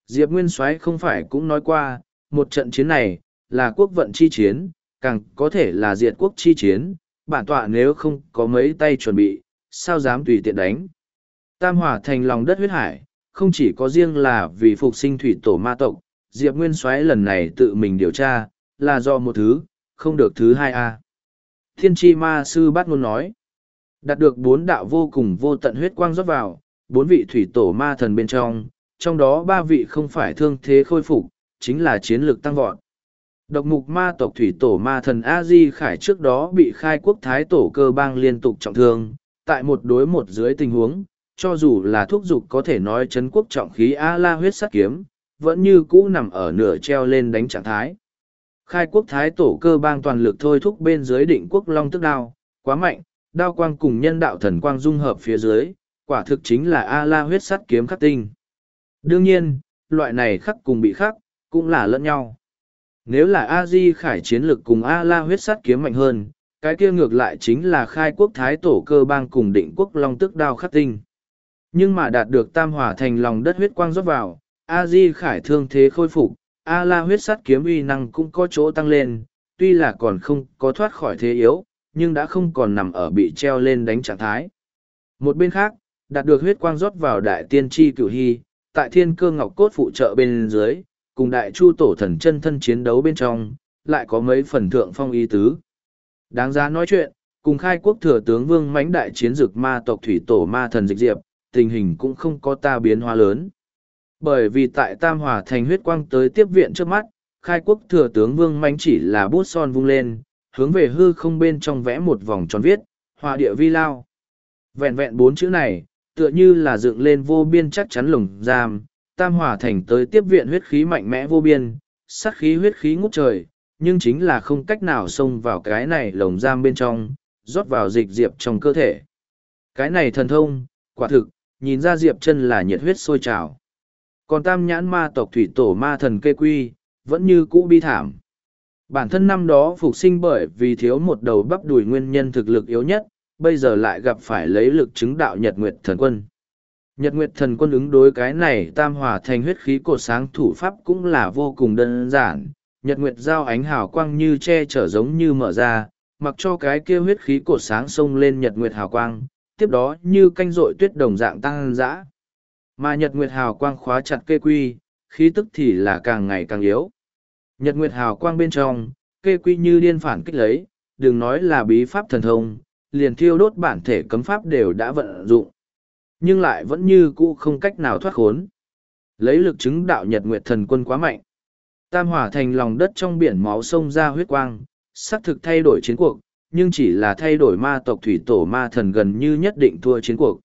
Diệp Nguyên Soái không phải cũng nói qua, một trận chiến này, là quốc vận chi chiến, càng có thể là diệt quốc chi chiến, bản tọa nếu không có mấy tay chuẩn bị, sao dám tùy tiện đánh. Tam Hỏa thành lòng đất huyết hải, không chỉ có riêng là vì phục sinh thủy tổ ma tộc, Diệp Nguyên Soái lần này tự mình điều tra, là do một thứ, không được thứ hai a. Thiên tri ma sư Bát Ngôn nói, đạt được 4 đạo vô cùng vô tận huyết quang rót vào, 4 vị thủy tổ ma thần bên trong đó 3 vị không phải thương thế khôi phục, chính là chiến lược tăng vọt. Độc mục ma tộc thủy tổ ma thần A-di Khải trước đó bị khai quốc thái tổ cơ bang liên tục trọng thương, tại một đối một dưới tình huống, cho dù là thúc dục có thể nói chấn quốc trọng khí A-la huyết sát kiếm, vẫn như cũ nằm ở nửa treo lên đánh trạng thái. Khai quốc thái tổ cơ bang toàn lực thôi thúc bên dưới định quốc long tức đao, quá mạnh, đao quang cùng nhân đạo thần quang dung hợp phía dưới, quả thực chính là A-la huyết sát kiếm khắc tinh. Đương nhiên, loại này khắc cùng bị khắc, cũng là lẫn nhau. Nếu là A-di Khải chiến lực cùng A-la huyết sát kiếm mạnh hơn, cái kia ngược lại chính là khai quốc thái tổ cơ bang cùng định quốc long tức đao khắc tinh. Nhưng mà đạt được tam hỏa thành lòng đất huyết quang rót vào, A-di Khải thương thế khôi phục, A-la huyết sát kiếm uy năng cũng có chỗ tăng lên, tuy là còn không có thoát khỏi thế yếu, nhưng đã không còn nằm ở bị treo lên đánh trạng thái. Một bên khác, đạt được huyết quang rót vào đại tiên tri cửu hy, tại thiên cơ ngọc cốt phụ trợ bên dưới, cùng đại chu tổ thần chân thân chiến đấu bên trong, lại có mấy phần thượng phong ý tứ. Đáng giá nói chuyện, cùng khai quốc thừa tướng vương mãnh đại chiến dực ma tộc thủy tổ ma thần dịch diệp, tình hình cũng không có ta biến hóa lớn. Bởi vì tại Tam Hòa thành huyết quang tới tiếp viện trước mắt, khai quốc thừa tướng vương mãnh chỉ là bút son vung lên, hướng về hư không bên trong vẽ một vòng tròn viết, hòa địa vi lao. Vẹn vẹn 4 chữ này, tựa như là dựng lên vô biên chắc chắn lồng giam, Tam Hỏa thành tới tiếp viện huyết khí mạnh mẽ vô biên, sát khí huyết khí ngút trời, nhưng chính là không cách nào xông vào cái này lồng giam bên trong, rót vào dịch diệp trong cơ thể. Cái này thần thông, quả thực, nhìn ra diệp chân là nhiệt huyết sôi trào. Còn tam nhãn ma tộc thủy tổ ma thần kê quy, vẫn như cũ bi thảm. Bản thân năm đó phục sinh bởi vì thiếu một đầu bắp đùi nguyên nhân thực lực yếu nhất, bây giờ lại gặp phải lấy lực chứng đạo Nhật Nguyệt Thần Quân. Nhật Nguyệt Thần Quân ứng đối cái này tam hỏa thành huyết khí cột sáng thủ pháp cũng là vô cùng đơn giản. Nhật Nguyệt giao ánh hào quang như che chở giống như mở ra, mặc cho cái kia huyết khí cột sáng xông lên Nhật Nguyệt hào quang, tiếp đó như canh rội tuyết đồng dạng tăng dã. Mà Nhật Nguyệt hào quang khóa chặt kê quy, khí tức thì là càng ngày càng yếu. Nhật Nguyệt hào quang bên trong, kê quy như điên phản kích lấy, đừng nói là bí pháp thần thông, liền thiêu đốt bản thể cấm pháp đều đã vận dụng. Nhưng lại vẫn như cũ không cách nào thoát khốn. Lấy lực chứng đạo Nhật Nguyệt Thần Quân quá mạnh. Tam hỏa thành lòng đất trong biển máu sông ra huyết quang, xác thực thay đổi chiến cuộc, nhưng chỉ là thay đổi ma tộc thủy tổ ma thần gần như nhất định thua chiến cuộc.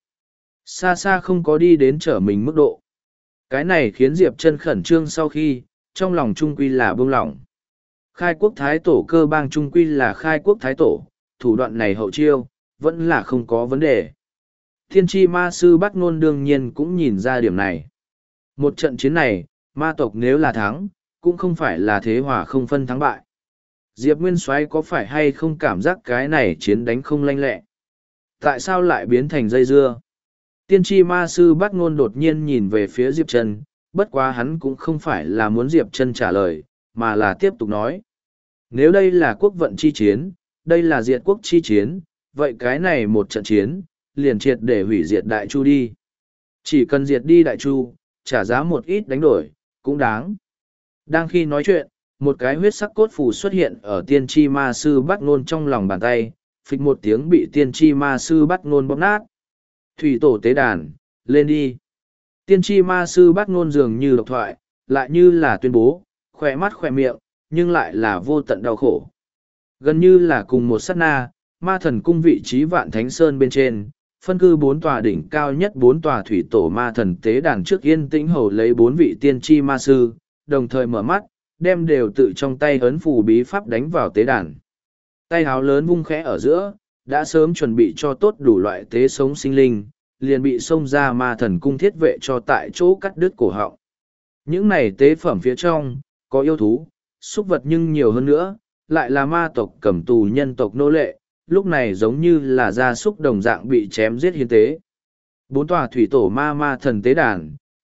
Xa xa không có đi đến trở mình mức độ. Cái này khiến Diệp Chân khẩn trương sau khi, trong lòng trung quy là buông lỏng. Khai quốc thái tổ cơ bang trung quy là khai quốc thái tổ, thủ đoạn này hậu chiêu, vẫn là không có vấn đề. Thiên tri ma sư Bát Ngôn đương nhiên cũng nhìn ra điểm này. Một trận chiến này, ma tộc nếu là thắng, cũng không phải là thế hòa không phân thắng bại. Diệp Nguyên Soái có phải hay không cảm giác cái này chiến đánh không lanh lẹ? Tại sao lại biến thành dây dưa? Tiên tri ma sư Bát Ngôn đột nhiên nhìn về phía Diệp Chân, bất quá hắn cũng không phải là muốn Diệp Chân trả lời, mà là tiếp tục nói. Nếu đây là quốc vận chi chiến, đây là diệt quốc chi chiến, vậy cái này một trận chiến, liền triệt để hủy diệt Đại Chu đi. Chỉ cần diệt đi Đại Chu, trả giá một ít đánh đổi, cũng đáng. Đang khi nói chuyện, một cái huyết sắc cốt phù xuất hiện ở tiên tri ma sư Bát Ngôn trong lòng bàn tay, phịch một tiếng bị tiên tri ma sư Bát Ngôn bóp nát. Thủy tổ tế đàn, lên đi. Tiên tri ma sư Bát Ngôn dường như độc thoại, lại như là tuyên bố, khỏe mắt khỏe miệng, nhưng lại là vô tận đau khổ. Gần như là cùng một sát na, ma thần cung vị trí Vạn Thánh Sơn bên trên, phân cư 4 tòa đỉnh cao nhất 4 tòa thủy tổ ma thần tế đàn trước yên tĩnh hầu lấy 4 vị tiên tri ma sư, đồng thời mở mắt, đem đều tự trong tay ấn phù bí pháp đánh vào tế đàn. Tay háo lớn vung khẽ ở giữa, đã sớm chuẩn bị cho tốt đủ loại tế sống sinh linh, liền bị xông ra ma thần cung thiết vệ cho tại chỗ cắt đứt cổ họng. Những này tế phẩm phía trong, có yêu thú, súc vật nhưng nhiều hơn nữa, lại là ma tộc cầm tù nhân tộc nô lệ, lúc này giống như là gia súc đồng dạng bị chém giết hiến tế. 4 tòa thủy tổ ma ma thần tế đàn,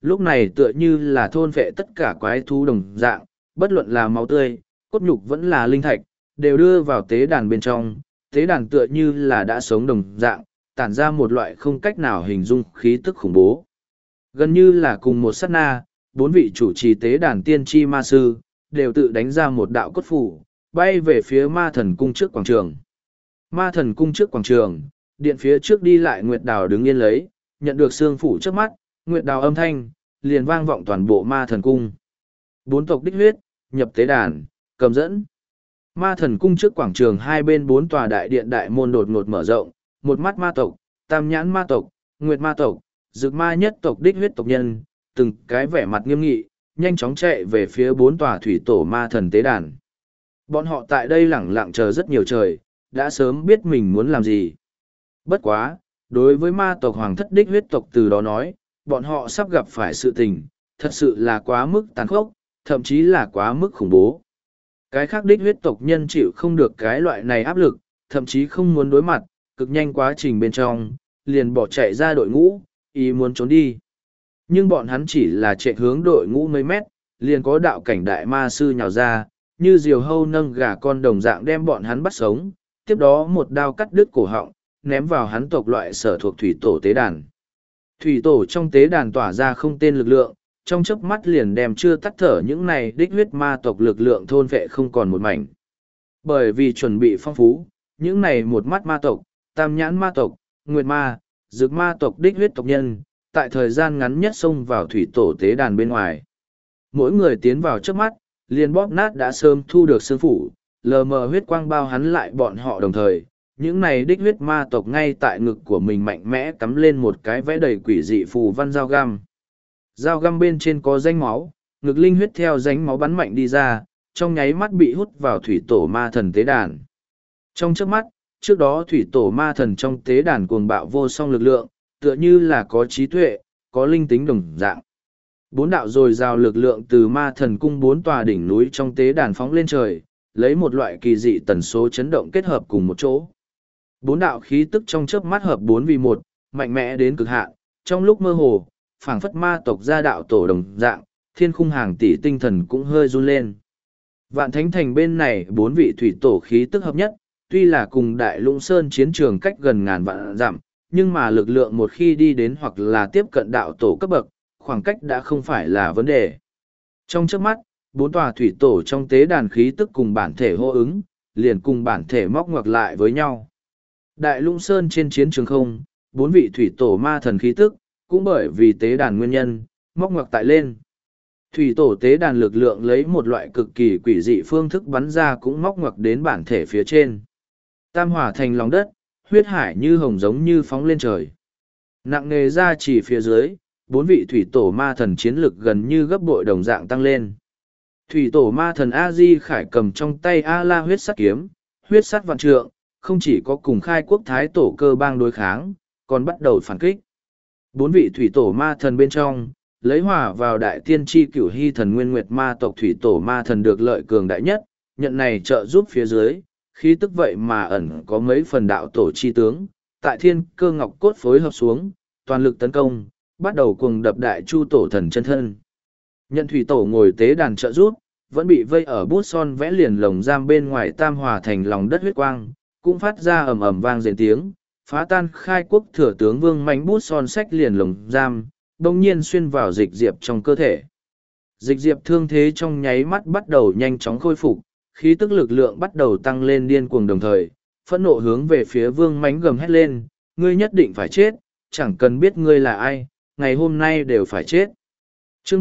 lúc này tựa như là thôn vệ tất cả quái thú đồng dạng, bất luận là máu tươi, cốt nhục vẫn là linh thạch, đều đưa vào tế đàn bên trong, tế đàn tựa như là đã sống đồng dạng, tản ra một loại không cách nào hình dung khí tức khủng bố. Gần như là cùng một sát na, bốn vị chủ trì tế đàn tiên tri ma sư, đều tự đánh ra một đạo cốt phủ, bay về phía ma thần cung trước quảng trường. Ma thần cung trước quảng trường, điện phía trước đi lại Nguyệt Đào đứng yên lấy, nhận được xương phủ trước mắt, Nguyệt Đào âm thanh, liền vang vọng toàn bộ ma thần cung. Bốn tộc đích huyết, nhập tế đàn, cầm dẫn. Ma thần cung trước quảng trường hai bên bốn tòa đại điện đại môn đột ngột mở rộng, một mắt ma tộc, tam nhãn ma tộc, nguyệt ma tộc, dực ma nhất tộc đích huyết tộc nhân, từng cái vẻ mặt nghiêm nghị, nhanh chóng chạy về phía bốn tòa thủy tổ ma thần tế đàn. Bọn họ tại đây lẳng lặng chờ rất nhiều trời, đã sớm biết mình muốn làm gì. Bất quá, đối với ma tộc hoàng thất đích huyết tộc từ đó nói, bọn họ sắp gặp phải sự tình, thật sự là quá mức tàn khốc, thậm chí là quá mức khủng bố. Cái khác đích huyết tộc nhân chịu không được cái loại này áp lực, thậm chí không muốn đối mặt, cực nhanh quá trình bên trong, liền bỏ chạy ra đội ngũ, ý muốn trốn đi. Nhưng bọn hắn chỉ là chạy hướng đội ngũ mấy mét, liền có đạo cảnh đại ma sư nhào ra, như diều hâu nâng gà con đồng dạng đem bọn hắn bắt sống, tiếp đó một đao cắt đứt cổ họng, ném vào hắn tộc loại sở thuộc thủy tổ tế đàn. Thủy tổ trong tế đàn tỏa ra không tên lực lượng, trong chớp mắt liền đem chưa tắt thở những này đích huyết ma tộc lực lượng thôn vệ không còn một mảnh. Bởi vì chuẩn bị phong phú, những này một mắt ma tộc, tam nhãn ma tộc, nguyệt ma, dực ma tộc đích huyết tộc nhân, tại thời gian ngắn nhất xông vào thủy tổ tế đàn bên ngoài. Mỗi người tiến vào trước mắt, liền bóp nát đã sớm thu được xương phủ, lờ mờ huyết quang bao hắn lại bọn họ đồng thời. Những này đích huyết ma tộc ngay tại ngực của mình mạnh mẽ cắm lên một cái vẽ đầy quỷ dị phù văn dao găm. Dao găm bên trên có danh máu, ngực linh huyết theo ránh máu bắn mạnh đi ra, trong nháy mắt bị hút vào thủy tổ ma thần tế đàn. Trong chớp mắt, trước đó thủy tổ ma thần trong tế đàn cuồng bạo vô song lực lượng, tựa như là có trí tuệ, có linh tính đồng dạng. Bốn đạo dồi dào lực lượng từ ma thần cung bốn tòa đỉnh núi trong tế đàn phóng lên trời, lấy một loại kỳ dị tần số chấn động kết hợp cùng một chỗ. Bốn đạo khí tức trong chớp mắt hợp 4v1, mạnh mẽ đến cực hạn, trong lúc mơ hồ, phảng phất ma tộc gia đạo tổ đồng dạng, thiên khung hàng tỷ tinh thần cũng hơi run lên. Vạn Thánh Thành bên này bốn vị thủy tổ khí tức hợp nhất, tuy là cùng Đại Lũng Sơn chiến trường cách gần ngàn vạn dặm, nhưng mà lực lượng một khi đi đến hoặc là tiếp cận đạo tổ cấp bậc, khoảng cách đã không phải là vấn đề. Trong chớp mắt, bốn tòa thủy tổ trong tế đàn khí tức cùng bản thể hô ứng, liền cùng bản thể móc ngoặc lại với nhau. Đại Lũng Sơn trên chiến trường không, bốn vị thủy tổ ma thần khí tức, cũng bởi vì tế đàn nguyên nhân, móc ngoặc tại lên. Thủy tổ tế đàn lực lượng lấy một loại cực kỳ quỷ dị phương thức bắn ra cũng móc ngoặc đến bản thể phía trên. Tam hỏa thành lòng đất, huyết hải như hồng giống như phóng lên trời. Nặng nề ra chỉ phía dưới, bốn vị thủy tổ ma thần chiến lực gần như gấp bội đồng dạng tăng lên. Thủy tổ ma thần A-di Khải cầm trong tay A-la huyết sắt kiếm, huyết sắt vạn trượng, không chỉ có cùng khai quốc thái tổ cơ bang đối kháng, còn bắt đầu phản kích. Bốn vị thủy tổ ma thần bên trong, lấy hòa vào đại tiên tri cửu hy thần nguyên nguyệt ma tộc thủy tổ ma thần được lợi cường đại nhất, nhận này trợ giúp phía dưới, khí tức vậy mà ẩn có mấy phần đạo tổ chi tướng, tại thiên cơ ngọc cốt phối hợp xuống, toàn lực tấn công, bắt đầu cuồng đập đại chu tổ thần chân thân. Nhận thủy tổ ngồi tế đàn trợ giúp, vẫn bị vây ở bút son vẽ liền lồng giam bên ngoài tam hòa thành lòng đất huyết quang, cũng phát ra ầm ầm vang rền tiếng, phá tan khai quốc thừa tướng vương mánh bút son sách liền lồng giam, đông nhiên xuyên vào dịch diệp trong cơ thể. Dịch diệp thương thế trong nháy mắt bắt đầu nhanh chóng khôi phục, khí tức lực lượng bắt đầu tăng lên điên cuồng đồng thời, phẫn nộ hướng về phía vương mánh gầm hét lên, ngươi nhất định phải chết, chẳng cần biết ngươi là ai, ngày hôm nay đều phải chết. Chương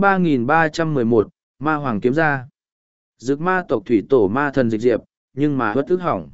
3311, Ma Hoàng kiếm ra. Dực ma tộc thủy tổ ma thần dịch diệp, nhưng mà bất tức hỏng.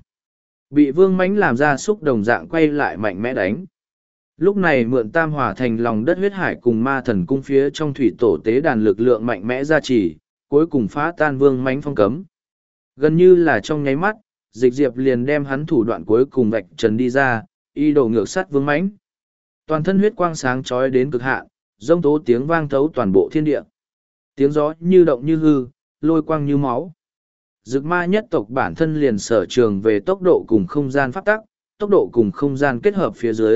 Bị vương mánh làm ra xúc đồng dạng quay lại mạnh mẽ đánh. Lúc này mượn tam hỏa thành lòng đất huyết hải cùng ma thần cung phía trong thủy tổ tế đàn lực lượng mạnh mẽ ra chỉ, cuối cùng phá tan vương mánh phong cấm. Gần như là trong nháy mắt, dịch diệp liền đem hắn thủ đoạn cuối cùng vạch trần đi ra, y đổ ngược sắt vương mánh. Toàn thân huyết quang sáng chói đến cực hạn, rông tố tiếng vang thấu toàn bộ thiên địa. Tiếng gió như động như hư, lôi quang như máu. Dực ma nhất tộc bản thân liền sở trường về tốc độ cùng không gian pháp tắc, tốc độ cùng không gian kết hợp phía dưới,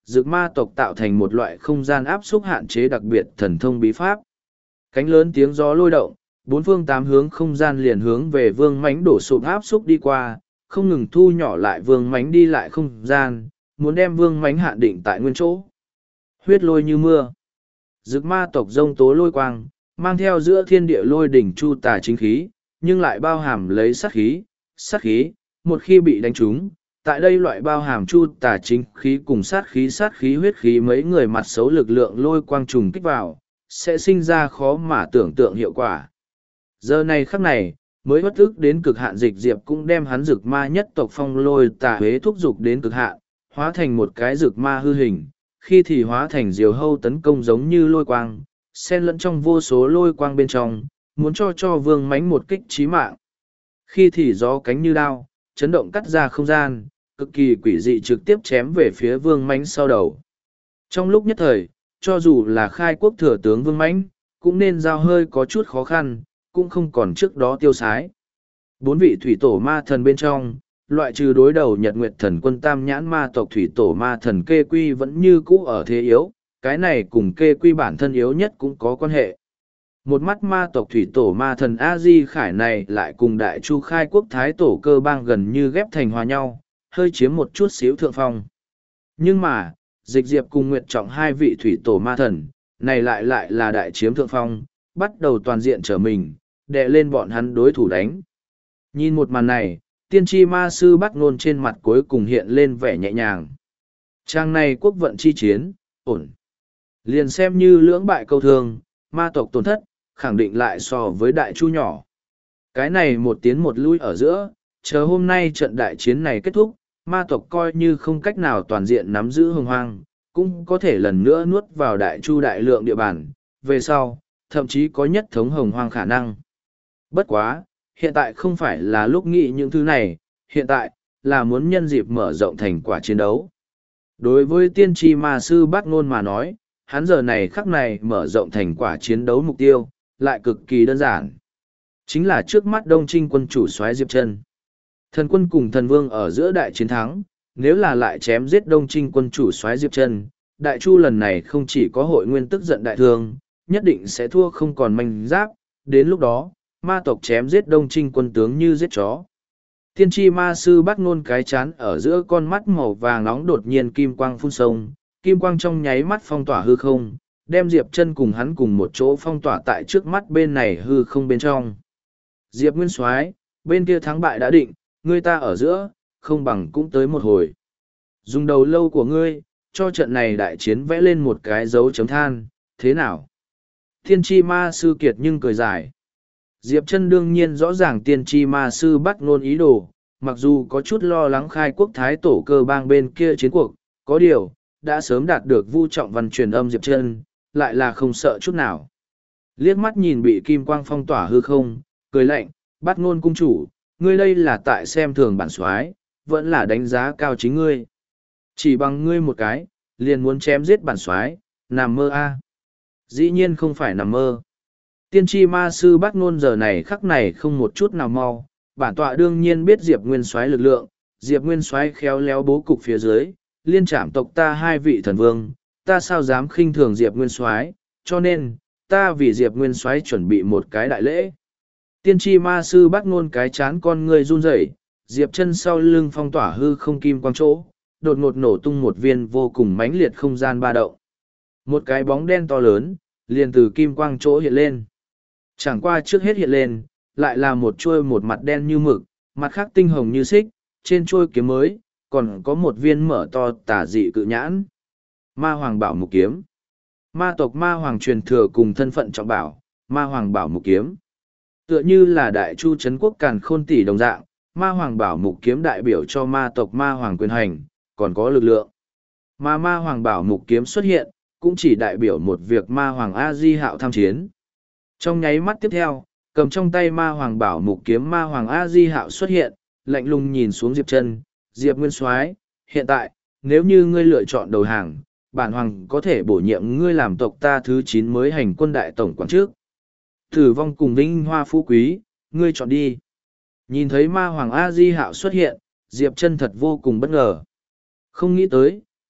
dược ma tộc tạo thành một loại không gian áp xúc hạn chế đặc biệt thần thông bí pháp. Cánh lớn tiếng gió lôi động, bốn phương tám hướng không gian liền hướng về vương mánh đổ sụp áp xúc đi qua, không ngừng thu nhỏ lại vương mánh đi lại không gian, muốn đem vương mánh hạn định tại nguyên chỗ. Huyết lôi như mưa. Dực ma tộc rông tố lôi quang, mang theo giữa thiên địa lôi đỉnh chu tà chính khí, nhưng lại bao hàm lấy sát khí. Sát khí, một khi bị đánh trúng, tại đây loại bao hàm chu tà chính khí cùng sát khí huyết khí mấy người mặt xấu lực lượng lôi quang trùng kích vào, sẽ sinh ra khó mà tưởng tượng hiệu quả. Giờ này khắc này, mới bất ức đến cực hạn dịch diệp cũng đem hắn dực ma nhất tộc phong lôi tà huế thúc dục đến cực hạn, hóa thành một cái dực ma hư hình, khi thì hóa thành diều hâu tấn công giống như lôi quang, xen lẫn trong vô số lôi quang bên trong, muốn cho vương mánh một kích chí mạng. Khi thì gió cánh như đao, chấn động cắt ra không gian, cực kỳ quỷ dị trực tiếp chém về phía vương mánh sau đầu. Trong lúc nhất thời, cho dù là khai quốc thừa tướng vương mánh, cũng nên giao hơi có chút khó khăn, cũng không còn trước đó tiêu sái. Bốn vị thủy tổ ma thần bên trong, loại trừ đối đầu Nhật Nguyệt Thần Quân Tam Nhãn ma tộc thủy tổ ma thần Kê Quy vẫn như cũ ở thế yếu, cái này cùng Kê Quy bản thân yếu nhất cũng có quan hệ. Một mắt ma tộc thủy tổ ma thần A Di Khải này lại cùng Đại Chu khai quốc thái tổ Cơ Bang gần như ghép thành hòa nhau, hơi chiếm một chút xíu thượng phong. Nhưng mà, Dịch Diệp cùng Nguyệt Trọng hai vị thủy tổ ma thần, này lại là đại chiếm thượng phong, bắt đầu toàn diện trở mình, đè lên bọn hắn đối thủ đánh. Nhìn một màn này, tiên tri ma sư Bắc Nôn trên mặt cuối cùng hiện lên vẻ nhẹ nhàng. Trang này quốc vận chi chiến, ổn. Liền xem như lưỡng bại câu thương, ma tộc tổn thất, khẳng định lại so với Đại Chu nhỏ. Cái này một tiến một lui ở giữa, chờ hôm nay trận đại chiến này kết thúc, ma tộc coi như không cách nào toàn diện nắm giữ hồng hoang, cũng có thể lần nữa nuốt vào Đại Chu đại lượng địa bàn, về sau, thậm chí có nhất thống hồng hoang khả năng. Bất quá, hiện tại không phải là lúc nghĩ những thứ này, hiện tại, là muốn nhân dịp mở rộng thành quả chiến đấu. Đối với tiên tri ma sư Bát Ngôn mà nói, hắn giờ này khắc này mở rộng thành quả chiến đấu mục tiêu, lại cực kỳ đơn giản. Chính là trước mắt Đông Trinh quân chủ soái Diệp Chân. Thần quân cùng thần vương ở giữa đại chiến thắng, nếu là lại chém giết Đông Trinh quân chủ soái Diệp Chân, Đại Chu lần này không chỉ có hội nguyên tức giận đại thương, nhất định sẽ thua không còn manh giáp, đến lúc đó, ma tộc chém giết Đông Trinh quân tướng như giết chó. Tiên tri ma sư Bắc Nôn cái chán ở giữa con mắt màu vàng nóng đột nhiên kim quang phun sông, kim quang trong nháy mắt phong tỏa hư không, đem Diệp Chân cùng hắn cùng một chỗ phong tỏa tại trước mắt bên này hư không bên trong. Diệp Nguyên Soái, bên kia thắng bại đã định, ngươi ta ở giữa, không bằng cũng tới một hồi. Dùng đầu lâu của ngươi, cho trận này đại chiến vẽ lên một cái dấu chấm than, thế nào? Tiên tri ma sư kiệt nhưng cười dài. Diệp Chân đương nhiên rõ ràng tiên tri ma sư Bắc Nôn ý đồ, mặc dù có chút lo lắng khai quốc thái tổ Cơ Bang bên kia chiến cuộc, có điều, đã sớm đạt được Vu Trọng Văn truyền âm Diệp Chân, lại là không sợ chút nào. Liếc mắt nhìn bị kim quang phong tỏa hư không, cười lạnh, Bắc Nôn cung chủ, ngươi đây là tại xem thường bản soái, vẫn là đánh giá cao chính ngươi. Chỉ bằng ngươi một cái, liền muốn chém giết bản soái, nằm mơ a. Dĩ nhiên không phải nằm mơ. Tiên tri ma sư Bắc Nôn giờ này khắc này không một chút nào mau, bản tọa đương nhiên biết Diệp Nguyên Soái lực lượng, Diệp Nguyên Soái khéo léo bố cục phía dưới, liên trảm tộc ta hai vị thần vương, ta sao dám khinh thường Diệp Nguyên Soái, cho nên, ta vì Diệp Nguyên Soái chuẩn bị một cái đại lễ. Tiên tri ma sư Bắc Nôn cái chán con người run rẩy, Diệp Chân sau lưng phong tỏa hư không kim quang chỗ, đột ngột nổ tung một viên vô cùng mãnh liệt không gian ba động. Một cái bóng đen to lớn, liền từ kim quang chỗ hiện lên. Chẳng qua trước hết hiện lên, lại là một chuôi một mặt đen như mực, mặt khác tinh hồng như xích, trên chuôi kiếm mới, còn có một viên mở to tà dị cự nhãn. Ma Hoàng Bảo Mục Kiếm. Ma tộc Ma Hoàng truyền thừa cùng thân phận trọng bảo, Ma Hoàng Bảo Mục Kiếm. Tựa như là Đại Chu Trấn Quốc Càn Khôn Tỷ đồng dạng, Ma Hoàng Bảo Mục Kiếm đại biểu cho ma tộc Ma Hoàng quyền hành, còn có lực lượng. Mà Ma Hoàng Bảo Mục Kiếm xuất hiện, cũng chỉ đại biểu một việc Ma Hoàng A Di Hạo tham chiến. Trong nháy mắt tiếp theo, cầm trong tay Ma Hoàng Bảo Mục Kiếm Ma Hoàng A Di Hạo xuất hiện, lạnh lùng nhìn xuống Diệp Chân, Diệp Nguyên Soái, hiện tại, nếu như ngươi lựa chọn đầu hàng, bản hoàng có thể bổ nhiệm ngươi làm tộc ta thứ 9 mới hành quân đại tổng quản trước. Tử vong cùng vinh hoa phú quý, ngươi chọn đi. Nhìn thấy Ma Hoàng A Di Hạo xuất hiện, Diệp Chân thật vô cùng bất ngờ. Không nghĩ tới,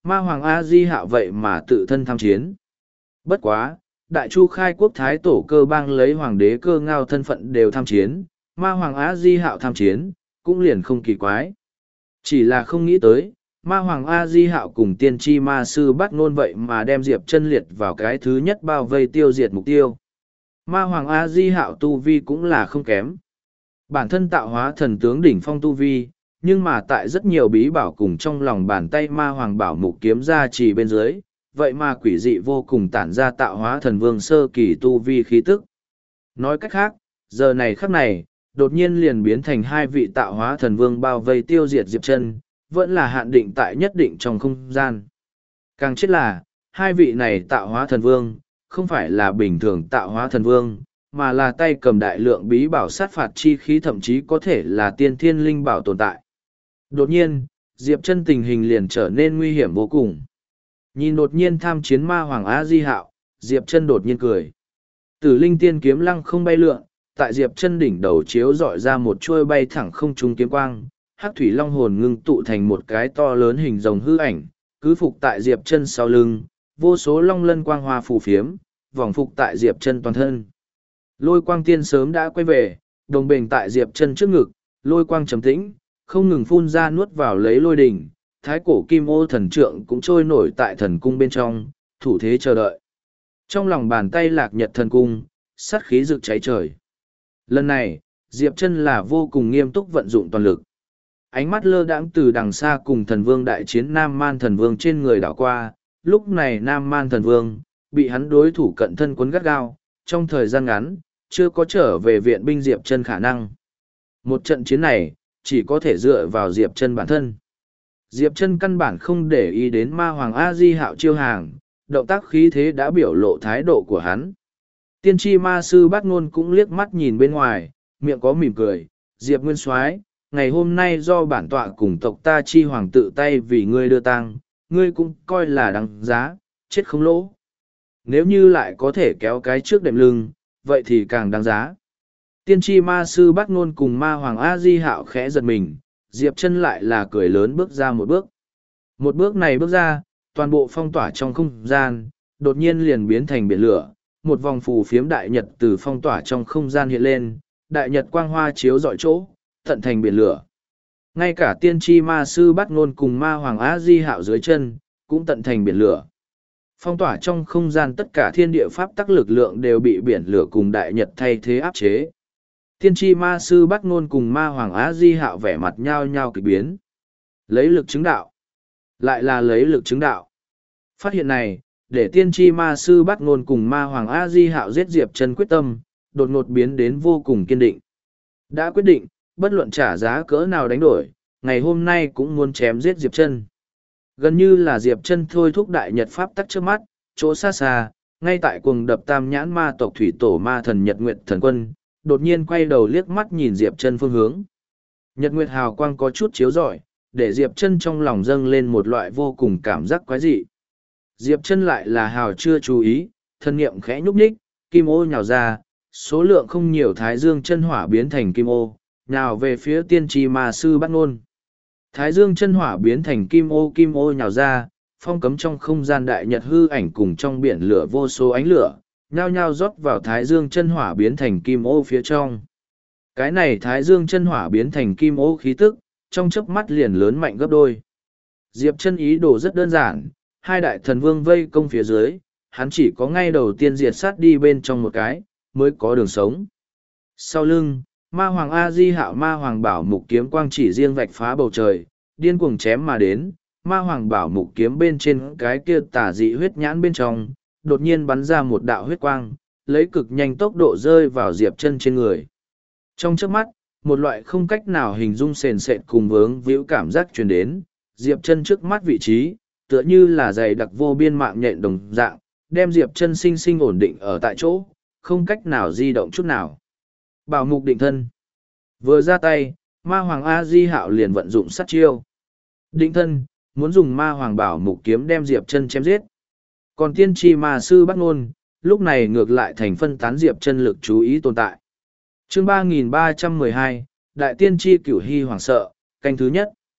ma hoàng A Di Hạo vậy mà tự thân tham chiến. Bất quá, Đại Chu khai quốc thái tổ Cơ Bang lấy hoàng đế Cơ Ngao thân phận đều tham chiến, ma hoàng A Di Hạo tham chiến, cũng liền không kỳ quái. Chỉ là không nghĩ tới, ma hoàng A Di Hạo cùng tiên tri ma sư bắt ngôn vậy mà đem Diệp Chân liệt vào cái thứ nhất bao vây tiêu diệt mục tiêu. Ma hoàng A Di Hạo tu vi cũng là không kém. Bản thân tạo hóa thần tướng đỉnh phong tu vi, nhưng mà tại rất nhiều bí bảo cùng trong lòng bàn tay ma hoàng bảo mục kiếm ra chỉ bên dưới, vậy mà quỷ dị vô cùng tản ra tạo hóa thần vương sơ kỳ tu vi khí tức. Nói cách khác, giờ này khắc này, đột nhiên liền biến thành hai vị tạo hóa thần vương bao vây tiêu diệt Diệp Chân, vẫn là hạn định tại nhất định trong không gian. Càng chết là, hai vị này tạo hóa thần vương, không phải là bình thường tạo hóa thần vương, mà là tay cầm đại lượng bí bảo sát phạt chi khí, thậm chí có thể là tiên thiên linh bảo tồn tại. Đột nhiên, Diệp Chân tình hình liền trở nên nguy hiểm vô cùng. Nhìn đột nhiên tham chiến ma hoàng A Di Hạo, Diệp Chân đột nhiên cười. Tử linh tiên kiếm lăng không bay lượn, tại Diệp Chân đỉnh đầu chiếu dọi ra một chuôi bay thẳng không trung kiếm quang, hắc thủy long hồn ngưng tụ thành một cái to lớn hình rồng hư ảnh, cứ phục tại Diệp Chân sau lưng, vô số long lân quang hoa phù phiếm, vòng phục tại Diệp Chân toàn thân. Lôi quang tiên sớm đã quay về, đồng bền tại Diệp Chân trước ngực, lôi quang trầm tĩnh, không ngừng phun ra nuốt vào lấy lôi đỉnh, thái cổ kim ô thần trượng cũng trôi nổi tại thần cung bên trong, thủ thế chờ đợi. Trong lòng bàn tay lạc nhật thần cung, sát khí rực cháy trời. Lần này, Diệp Chân là vô cùng nghiêm túc vận dụng toàn lực. Ánh mắt lơ đãng từ đằng xa cùng thần vương đại chiến Nam Man thần vương trên người đảo qua, lúc này Nam Man thần vương, bị hắn đối thủ cận thân quấn gắt gao, trong thời gian ngắn, chưa có trở về viện binh Diệp Chân khả năng. Một trận chiến này, chỉ có thể dựa vào Diệp Chân bản thân. Diệp Chân căn bản không để ý đến ma hoàng A Di Hạo chiêu hàng, động tác khí thế đã biểu lộ thái độ của hắn. Tiên tri ma sư Bát Ngôn cũng liếc mắt nhìn bên ngoài, miệng có mỉm cười, Diệp Nguyên Soái, ngày hôm nay do bản tọa cùng tộc ta chi hoàng tự tay vì ngươi đưa tang, ngươi cũng coi là đáng giá, chết không lỗ. Nếu như lại có thể kéo cái trước đệm lưng, vậy thì càng đáng giá. Tiên tri ma sư Bát Ngôn cùng ma hoàng A Di Hạo khẽ giật mình, Diệp Chân lại là cười lớn bước ra một bước. Một bước này bước ra, toàn bộ phong tỏa trong không gian, đột nhiên liền biến thành biển lửa, một vòng phù phiếm đại nhật từ phong tỏa trong không gian hiện lên, đại nhật quang hoa chiếu rọi chỗ, tận thành biển lửa. Ngay cả tiên tri ma sư Bát Ngôn cùng ma hoàng A Di Hạo dưới chân, cũng tận thành biển lửa. Phong tỏa trong không gian tất cả thiên địa pháp tắc lực lượng đều bị biển lửa cùng đại nhật thay thế áp chế. Tiên tri ma sư Bát Ngôn cùng ma hoàng Á Di Hạo vẻ mặt nhao nhao kịch biến. Lấy lực chứng đạo. Lại là lấy lực chứng đạo. Phát hiện này, để tiên tri ma sư Bát Ngôn cùng ma hoàng A Di Hạo giết Diệp Chân quyết tâm, đột ngột biến đến vô cùng kiên định. Đã quyết định, bất luận trả giá cỡ nào đánh đổi, ngày hôm nay cũng muốn chém giết Diệp Chân. Gần như là Diệp Chân thôi thúc đại nhật pháp tắc trước mắt, chỗ xa xa, ngay tại cuồng đập tam nhãn ma tộc thủy tổ ma thần Nhật Nguyệt thần quân, đột nhiên quay đầu liếc mắt nhìn Diệp Chân phương hướng. Nhật Nguyệt hào quang có chút chiếu rọi, để Diệp Chân trong lòng dâng lên một loại vô cùng cảm giác quái dị. Diệp Chân lại là hào chưa chú ý, thân niệm khẽ nhúc nhích, kim ô nhào ra, số lượng không nhiều thái dương chân hỏa biến thành kim ô, nhào về phía tiên tri ma sư Bát Ngôn. Thái dương chân hỏa biến thành kim ô nhào ra, phong cấm trong không gian đại nhật hư ảnh cùng trong biển lửa vô số ánh lửa, nhao nhao rót vào thái dương chân hỏa biến thành kim ô phía trong. Cái này thái dương chân hỏa biến thành kim ô khí tức, trong chớp mắt liền lớn mạnh gấp đôi. Diệp Chân ý đồ rất đơn giản, hai đại thần vương vây công phía dưới, hắn chỉ có ngay đầu tiên diệt sát đi bên trong một cái, mới có đường sống. Sau lưng, ma hoàng A Di Hạo ma hoàng bảo mục kiếm quang chỉ riêng vạch phá bầu trời, điên cuồng chém mà đến, ma hoàng bảo mục kiếm bên trên cái kia tà dị huyết nhãn bên trong, đột nhiên bắn ra một đạo huyết quang, lấy cực nhanh tốc độ rơi vào Diệp Chân trên người. Trong chớp mắt, một loại không cách nào hình dung sền sệt cùng vướng víu cảm giác truyền đến, Diệp Chân trước mắt vị trí, tựa như là dày đặc vô biên mạng nhện đồng dạng, đem Diệp Chân sinh sinh ổn định ở tại chỗ, không cách nào di động chút nào. Bảo mục định thân. Vừa ra tay, ma hoàng A Di Hạo liền vận dụng sát chiêu. Định thân, muốn dùng ma hoàng bảo mục kiếm đem Diệp Chân chém giết. Còn tiên tri ma sư Bát Ngôn, lúc này ngược lại thành phân tán Diệp Chân lực chú ý tồn tại. Chương 3312, Đại tiên tri Cửu Hy hoảng sợ, canh thứ nhất.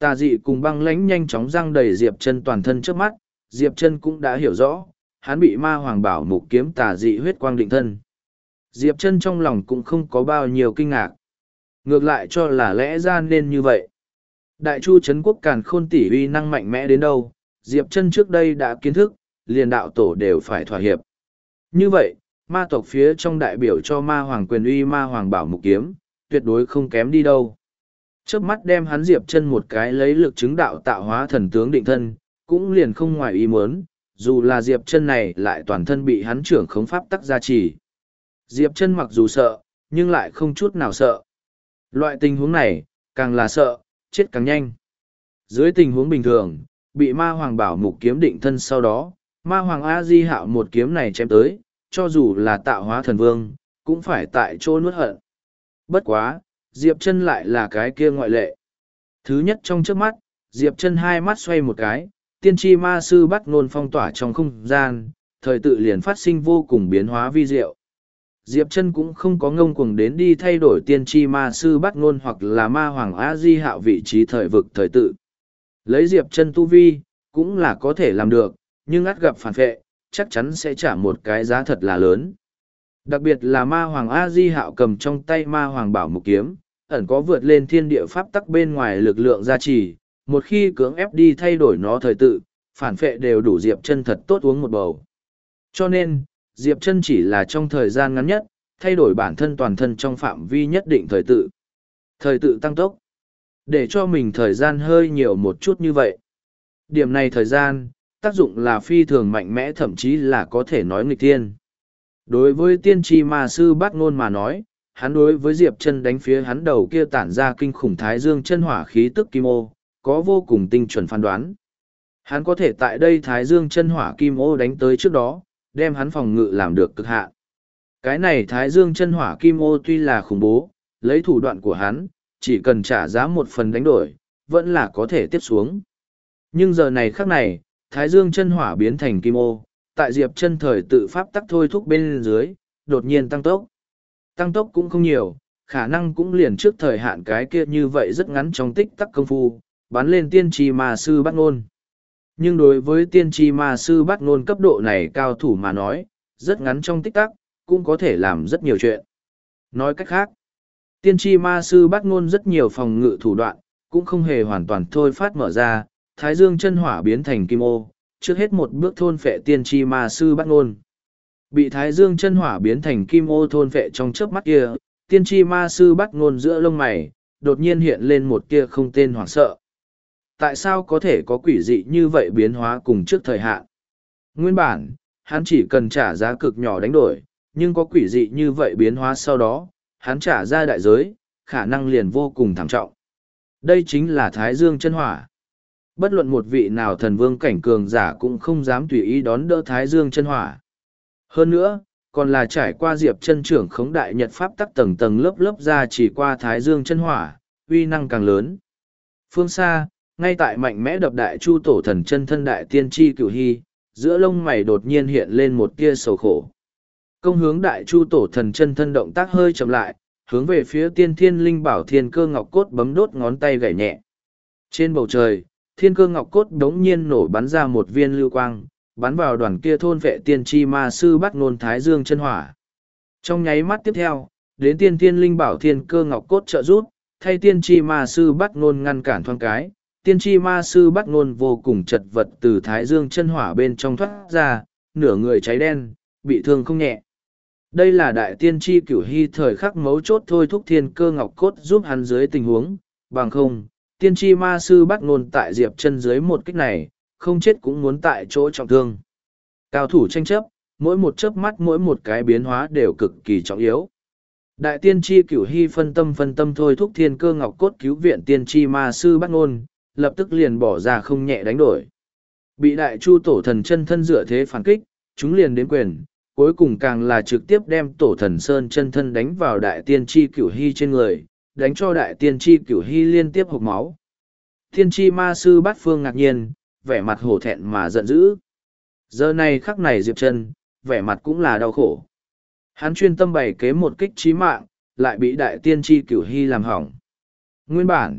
Tà dị cùng băng lãnh nhanh chóng răng đầy Diệp Chân toàn thân trước mắt, Diệp Chân cũng đã hiểu rõ, hắn bị ma hoàng bảo mục kiếm tà dị huyết quang định thân. Diệp Chân trong lòng cũng không có bao nhiêu kinh ngạc. Ngược lại cho là lẽ ra nên như vậy. Đại chu Trấn quốc càn khôn tỷ uy năng mạnh mẽ đến đâu, Diệp Chân trước đây đã kiến thức, liền đạo tổ đều phải thỏa hiệp. Như vậy, ma tộc phía trong đại biểu cho ma hoàng quyền uy ma hoàng bảo mục kiếm, tuyệt đối không kém đi đâu. Chớp mắt đem hắn Diệp Chân một cái lấy lực chứng đạo tạo hóa thần tướng định thân, cũng liền không ngoài ý muốn, dù là Diệp Chân này lại toàn thân bị hắn trưởng khống pháp tắc gia trì. Diệp Chân mặc dù sợ, nhưng lại không chút nào sợ. Loại tình huống này, càng là sợ, chết càng nhanh. Dưới tình huống bình thường, bị ma hoàng bảo mục kiếm định thân sau đó, ma hoàng A-di hạo một kiếm này chém tới, cho dù là tạo hóa thần vương, cũng phải tại chỗ nuốt hận. Bất quá, Diệp Chân lại là cái kia ngoại lệ. Thứ nhất trong trước mắt, Diệp Chân hai mắt xoay một cái, tiên tri ma sư bắt ngôn phong tỏa trong không gian, thời tự liền phát sinh vô cùng biến hóa vi diệu. Diệp Chân cũng không có ngông cuồng đến đi thay đổi tiên tri ma sư bắt ngôn hoặc là ma hoàng A-di hạo vị trí thời vực thời tự. Lấy Diệp Chân tu vi, cũng là có thể làm được, nhưng ắt gặp phản vệ, chắc chắn sẽ trả một cái giá thật là lớn. Đặc biệt là ma hoàng A-di hạo cầm trong tay ma hoàng bảo mục kiếm, ẩn có vượt lên thiên địa pháp tắc bên ngoài lực lượng gia trì, một khi cưỡng ép đi thay đổi nó thời tự, phản phệ đều đủ Diệp Chân thật tốt uống một bầu. Cho nên, Diệp Chân chỉ là trong thời gian ngắn nhất, thay đổi bản thân toàn thân trong phạm vi nhất định thời tự. Thời tự tăng tốc. Để cho mình thời gian hơi nhiều một chút như vậy. Điểm này thời gian, tác dụng là phi thường mạnh mẽ thậm chí là có thể nói nghịch thiên. Đối với tiên tri ma sư bát ngôn mà nói, hắn đối với Diệp Chân đánh phía hắn đầu kia tản ra kinh khủng thái dương chân hỏa khí tức kim ô, có vô cùng tinh chuẩn phán đoán. Hắn có thể tại đây thái dương chân hỏa kim ô đánh tới trước đó, đem hắn phòng ngự làm được cực hạn. Cái này thái dương chân hỏa kim ô tuy là khủng bố, lấy thủ đoạn của hắn, chỉ cần trả giá một phần đánh đổi, vẫn là có thể tiếp xuống. Nhưng giờ này khắc này, thái dương chân hỏa biến thành kim ô, tại Diệp Chân thời tự pháp tắc thôi thúc bên dưới, đột nhiên tăng tốc. Tăng tốc cũng không nhiều, khả năng cũng liền trước thời hạn cái kia như vậy rất ngắn trong tích tắc công phu, bắn lên tiên tri ma sư bắt ngôn. Nhưng đối với tiên tri ma sư bắt ngôn cấp độ này cao thủ mà nói, rất ngắn trong tích tắc, cũng có thể làm rất nhiều chuyện. Nói cách khác, tiên tri ma sư bắt ngôn rất nhiều phòng ngự thủ đoạn, cũng không hề hoàn toàn thôi phát mở ra, thái dương chân hỏa biến thành kim ô, trước hết một bước thôn phệ tiên tri ma sư bắt ngôn. Bị thái dương chân hỏa biến thành kim ô thôn phệ trong chớp mắt kia, tiên tri ma sư bắt ngôn giữa lông mày, đột nhiên hiện lên một tia không tên hoảng sợ. Tại sao có thể có quỷ dị như vậy biến hóa cùng trước thời hạn? Nguyên bản, hắn chỉ cần trả giá cực nhỏ đánh đổi, nhưng có quỷ dị như vậy biến hóa sau đó, hắn trả ra đại giới, khả năng liền vô cùng thảm trọng. Đây chính là thái dương chân hỏa. Bất luận một vị nào thần vương cảnh cường giả cũng không dám tùy ý đón đỡ thái dương chân hỏa. Hơn nữa, còn là trải qua Diệp Chân trưởng khống đại nhật pháp tắc tầng tầng lớp lớp ra chỉ qua thái dương chân hỏa, uy năng càng lớn. Phương xa, ngay tại mạnh mẽ đập đại chu tổ thần chân thân đại tiên tri cửu hy, giữa lông mày đột nhiên hiện lên một tia sầu khổ. Công hướng đại chu tổ thần chân thân động tác hơi chậm lại, hướng về phía tiên thiên linh bảo thiên cơ ngọc cốt bấm đốt ngón tay gảy nhẹ. Trên bầu trời, thiên cơ ngọc cốt đống nhiên nổ bắn ra một viên lưu quang, bắn vào đoàn kia thôn vệ tiên tri ma sư bắt ngôn thái dương chân hỏa. Trong nháy mắt tiếp theo, đến tiên thiên linh bảo thiên cơ ngọc cốt trợ giúp, thay tiên tri ma sư bắt ngôn ngăn cản thoáng cái, tiên tri ma sư bắt ngôn vô cùng chật vật từ thái dương chân hỏa bên trong thoát ra, nửa người cháy đen, bị thương không nhẹ. Đây là đại tiên tri cửu hy thời khắc mấu chốt thôi thúc thiên cơ ngọc cốt giúp hắn dưới tình huống, bằng không, tiên tri ma sư bắt ngôn tại Diệp Chân dưới một kích này, không chết cũng muốn tại chỗ trọng thương. Cao thủ tranh chấp, mỗi một chớp mắt mỗi một cái biến hóa đều cực kỳ trọng yếu. Đại tiên tri cửu hy phân tâm thôi thúc thiên cơ ngọc cốt cứu viện tiên tri ma sư bắt ngôn, lập tức liền bỏ ra không nhẹ đánh đổi. Bị đại chu tổ thần chân thân dựa thế phản kích, chúng liền đến quyền, cuối cùng càng là trực tiếp đem tổ thần sơn chân thân đánh vào đại tiên tri cửu hy trên người, đánh cho đại tiên tri cửu hy liên tiếp hộc máu. Tiên tri ma sư bát phương ngạc nhiên, vẻ mặt hổ thẹn mà giận dữ. Giờ này khắc này Diệp Chân, vẻ mặt cũng là đau khổ. Hắn chuyên tâm bày kế một kích chí mạng, lại bị đại tiên tri cửu hy làm hỏng. Nguyên bản,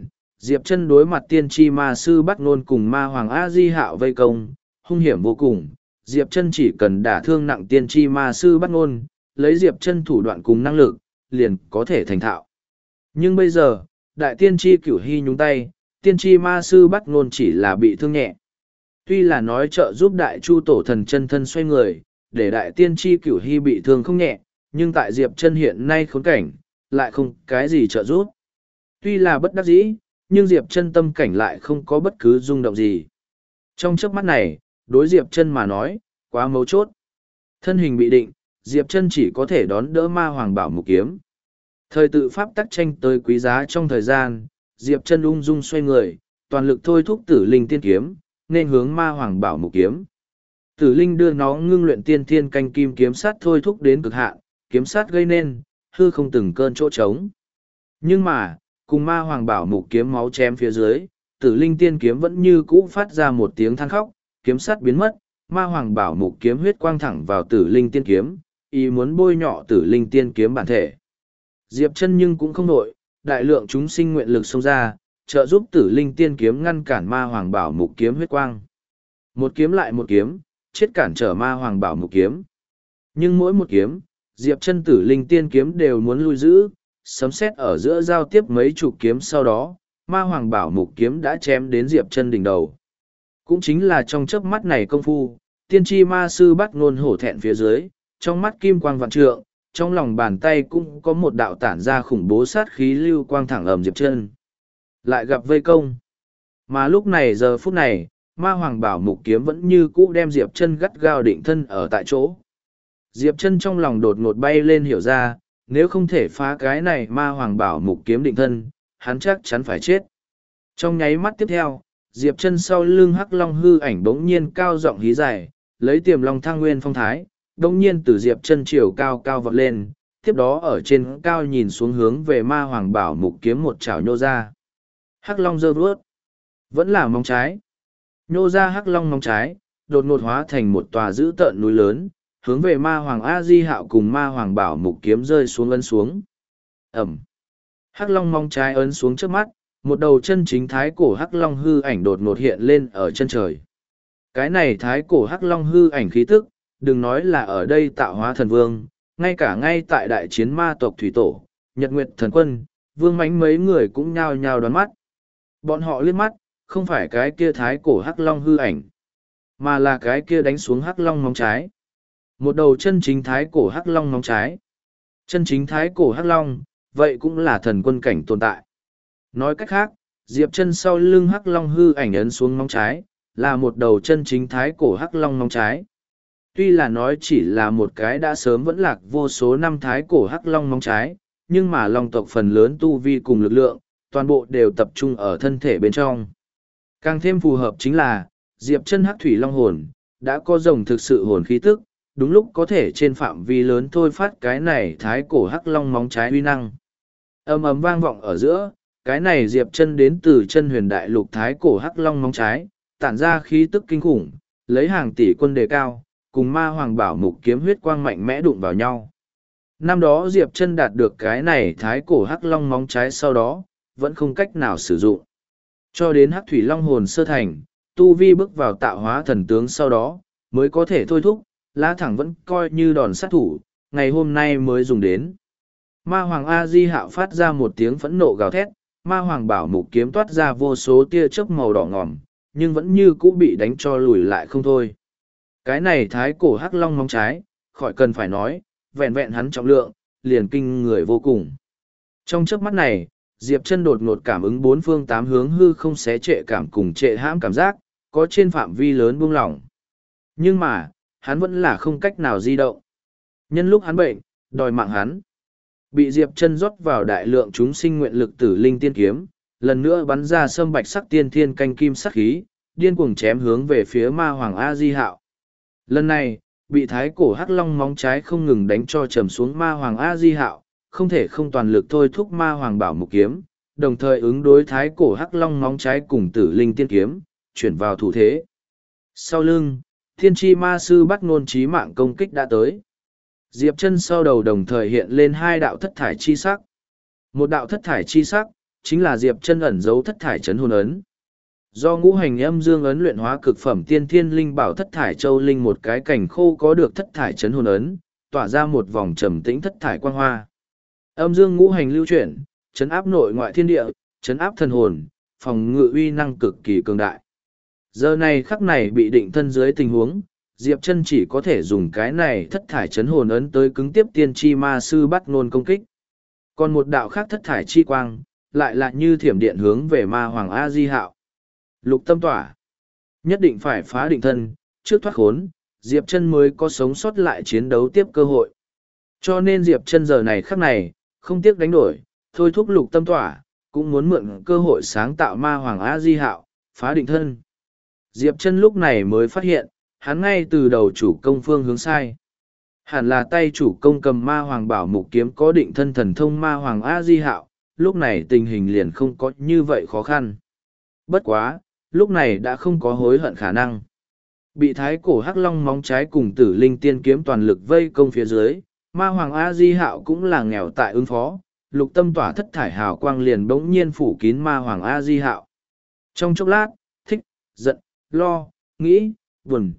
Diệp Chân đối mặt tiên tri ma sư Bắc Nôn cùng ma hoàng A Di Hạo vây công, hung hiểm vô cùng. Diệp Chân chỉ cần đả thương nặng tiên tri ma sư Bắc Nôn, lấy Diệp Chân thủ đoạn cùng năng lực, liền có thể thành thạo. Nhưng bây giờ, đại tiên tri Cửu Hy nhúng tay, tiên tri ma sư Bắc Nôn chỉ là bị thương nhẹ. Tuy là nói trợ giúp đại chu tổ thần chân thân xoay người, để đại tiên tri Cửu Hy bị thương không nhẹ, nhưng tại Diệp Chân hiện nay khốn cảnh, lại không cái gì trợ giúp. Tuy là bất đắc dĩ, nhưng Diệp Chân tâm cảnh lại không có bất cứ rung động gì. Trong chớp mắt này, đối Diệp Chân mà nói, quá mấu chốt. Thân hình bị định, Diệp Chân chỉ có thể đón đỡ ma hoàng bảo mục kiếm. Thời tự pháp tắc tranh tới quý giá trong thời gian, Diệp Chân ung dung xoay người, toàn lực thôi thúc Tử Linh tiên kiếm, nên hướng ma hoàng bảo mục kiếm. Tử Linh đưa nó ngưng luyện tiên thiên canh kim kiếm sát thôi thúc đến cực hạn, kiếm sát gây nên hư không từng cơn chỗ trống. Nhưng mà, cùng ma hoàng bảo mục kiếm máu chém phía dưới, Tử Linh tiên kiếm vẫn như cũ phát ra một tiếng than khóc, kiếm sát biến mất, ma hoàng bảo mục kiếm huyết quang thẳng vào Tử Linh tiên kiếm, ý muốn bôi nhọ Tử Linh tiên kiếm bản thể. Diệp Chân nhưng cũng không nổi, đại lượng chúng sinh nguyện lực xông ra, trợ giúp Tử Linh tiên kiếm ngăn cản ma hoàng bảo mục kiếm huyết quang. Một kiếm lại một kiếm, chết cản trở ma hoàng bảo mục kiếm. Nhưng mỗi một kiếm, Diệp Chân Tử Linh tiên kiếm đều muốn lui giữ, sấm sét ở giữa giao tiếp mấy chục kiếm sau đó, ma hoàng bảo mục kiếm đã chém đến Diệp Chân đỉnh đầu. Cũng chính là trong chớp mắt này công phu, tiên tri ma sư Bắc Nôn hổ thẹn phía dưới, trong mắt kim quang vạn trượng, trong lòng bàn tay cũng có một đạo tản ra khủng bố sát khí lưu quang thẳng ầm Diệp Chân. Lại gặp vây công. Mà lúc này giờ phút này, ma hoàng bảo mục kiếm vẫn như cũ đem Diệp Chân gắt gao định thân ở tại chỗ. Diệp Chân trong lòng đột ngột bay lên hiểu ra, nếu không thể phá cái này ma hoàng bảo mục kiếm định thân, hắn chắc chắn phải chết. Trong nháy mắt tiếp theo, Diệp Chân sau lưng hắc long hư ảnh bỗng nhiên cao giọng hí dài, lấy tiềm long thăng nguyên phong thái, bỗng nhiên từ Diệp Chân chiều cao cao vọt lên, tiếp đó ở trên cao nhìn xuống hướng về ma hoàng bảo mục kiếm một chảo nhô ra. Hắc long giơ vuốt, vẫn là móng trái. Nhô ra hắc long móng trái, đột ngột hóa thành một tòa dữ tợn núi lớn, hướng về ma hoàng A Di Hạo cùng ma hoàng bảo mục kiếm rơi xuống ấn xuống. Ẩm. Hắc long móng trái ấn xuống trước mắt, một đầu chân chính thái cổ hắc long hư ảnh đột ngột hiện lên ở chân trời. Cái này thái cổ hắc long hư ảnh khí tức, đừng nói là ở đây tạo hóa thần vương, ngay cả ngay tại đại chiến ma tộc thủy tổ, nhật nguyệt thần quân, vương mãnh mấy người cũng nhao nhao đoán mắt. Bọn họ liếc mắt, không phải cái kia thái cổ hắc long hư ảnh, mà là cái kia đánh xuống hắc long móng trái. Một đầu chân chính thái cổ hắc long móng trái. Chân chính thái cổ hắc long, vậy cũng là thần quân cảnh tồn tại. Nói cách khác, Diệp Chân sau lưng hắc long hư ảnh ấn xuống móng trái, là một đầu chân chính thái cổ hắc long móng trái. Tuy là nói chỉ là một cái đã sớm vẫn lạc vô số năm thái cổ hắc long móng trái, nhưng mà long tộc phần lớn tu vi cùng lực lượng, toàn bộ đều tập trung ở thân thể bên trong. Càng thêm phù hợp chính là, Diệp Chân hắc thủy long hồn, đã có rồng thực sự hồn khí tức, đúng lúc có thể trên phạm vi lớn thôi phát cái này thái cổ hắc long móng trái uy năng. Ầm ầm vang vọng ở giữa, cái này Diệp Chân đến từ chân huyền đại lục thái cổ hắc long móng trái, tản ra khí tức kinh khủng, lấy hàng tỷ quân đề cao, cùng ma hoàng bảo mục kiếm huyết quang mạnh mẽ đụng vào nhau. Năm đó Diệp Chân đạt được cái này thái cổ hắc long móng trái sau đó, vẫn không cách nào sử dụng. Cho đến hắc thủy long hồn sơ thành, tu vi bước vào tạo hóa thần tướng sau đó, mới có thể thôi thúc, lá thẳng vẫn coi như đòn sát thủ, ngày hôm nay mới dùng đến. Ma hoàng A Di Hạo phát ra một tiếng phẫn nộ gào thét, ma hoàng bảo mục kiếm toát ra vô số tia chớp màu đỏ ngòm, nhưng vẫn như cũ bị đánh cho lùi lại không thôi. Cái này thái cổ hắc long móng trái, khỏi cần phải nói, vẹn vẹn hắn trọng lượng, liền kinh người vô cùng. Trong chớp mắt này, Diệp Chân đột ngột cảm ứng bốn phương tám hướng hư không xé trệ cảm cùng trệ hãm cảm giác, có trên phạm vi lớn buông lỏng. Nhưng mà, hắn vẫn là không cách nào di động. Nhân lúc hắn bệnh, đòi mạng hắn. Bị Diệp Chân rót vào đại lượng chúng sinh nguyện lực tử linh tiên kiếm, lần nữa bắn ra sâm bạch sắc tiên thiên canh kim sắc khí, điên cuồng chém hướng về phía ma hoàng A Di Hạo. Lần này, bị thái cổ hắc long móng trái không ngừng đánh cho trầm xuống ma hoàng A Di Hạo, không thể không toàn lực thôi thúc ma hoàng bảo mục kiếm, đồng thời ứng đối thái cổ hắc long móng trái cùng tử linh tiên kiếm, chuyển vào thủ thế. Sau lưng, thiên tri ma sư Bắc Nôn chí mạng công kích đã tới. Diệp Chân sau đầu đồng thời hiện lên hai đạo thất thải chi sắc. Một đạo thất thải chi sắc, chính là Diệp Chân ẩn giấu thất thải chấn hồn ấn. Do ngũ hành âm dương ấn luyện hóa cực phẩm tiên thiên linh bảo thất thải châu linh một cái cảnh khô có được thất thải chấn hồn ấn, tỏa ra một vòng trầm tĩnh thất thải quang hoa. Âm dương ngũ hành lưu chuyển, chấn áp nội ngoại thiên địa, chấn áp thần hồn, phòng ngự uy năng cực kỳ cường đại. Giờ này khắc này bị định thân dưới tình huống, Diệp Chân chỉ có thể dùng cái này thất thải chấn hồn ấn tới cứng tiếp tiên tri ma sư bắt nôn công kích. Còn một đạo khác thất thải chi quang, lại là như thiểm điện hướng về ma hoàng A Di Hạo. Lục tâm tỏa. Nhất định phải phá định thân, trước thoát khốn, Diệp Chân mới có sống sót lại chiến đấu tiếp cơ hội. Cho nên Diệp Chân giờ này khắc này, không tiếc đánh đổi, thôi thúc lục tâm tỏa, cũng muốn mượn cơ hội sáng tạo ma hoàng A Di Hạo, phá định thân. Diệp Chân lúc này mới phát hiện, hắn ngay từ đầu chủ công phương hướng sai. Hẳn là tay chủ công cầm ma hoàng bảo mục kiếm có định thân thần thông ma hoàng A Di Hạo, lúc này tình hình liền không có như vậy khó khăn. Bất quá, lúc này đã không có hối hận khả năng. Bị thái cổ hắc long móng trái cùng tử linh tiên kiếm toàn lực vây công phía dưới, ma hoàng A Di Hạo cũng là nghèo tại ứng phó, lục tâm tỏa thất thải hào quang liền bỗng nhiên phủ kín ma hoàng A Di Hạo. Trong chốc lát, thích, giận, lo, nghĩ, buồn,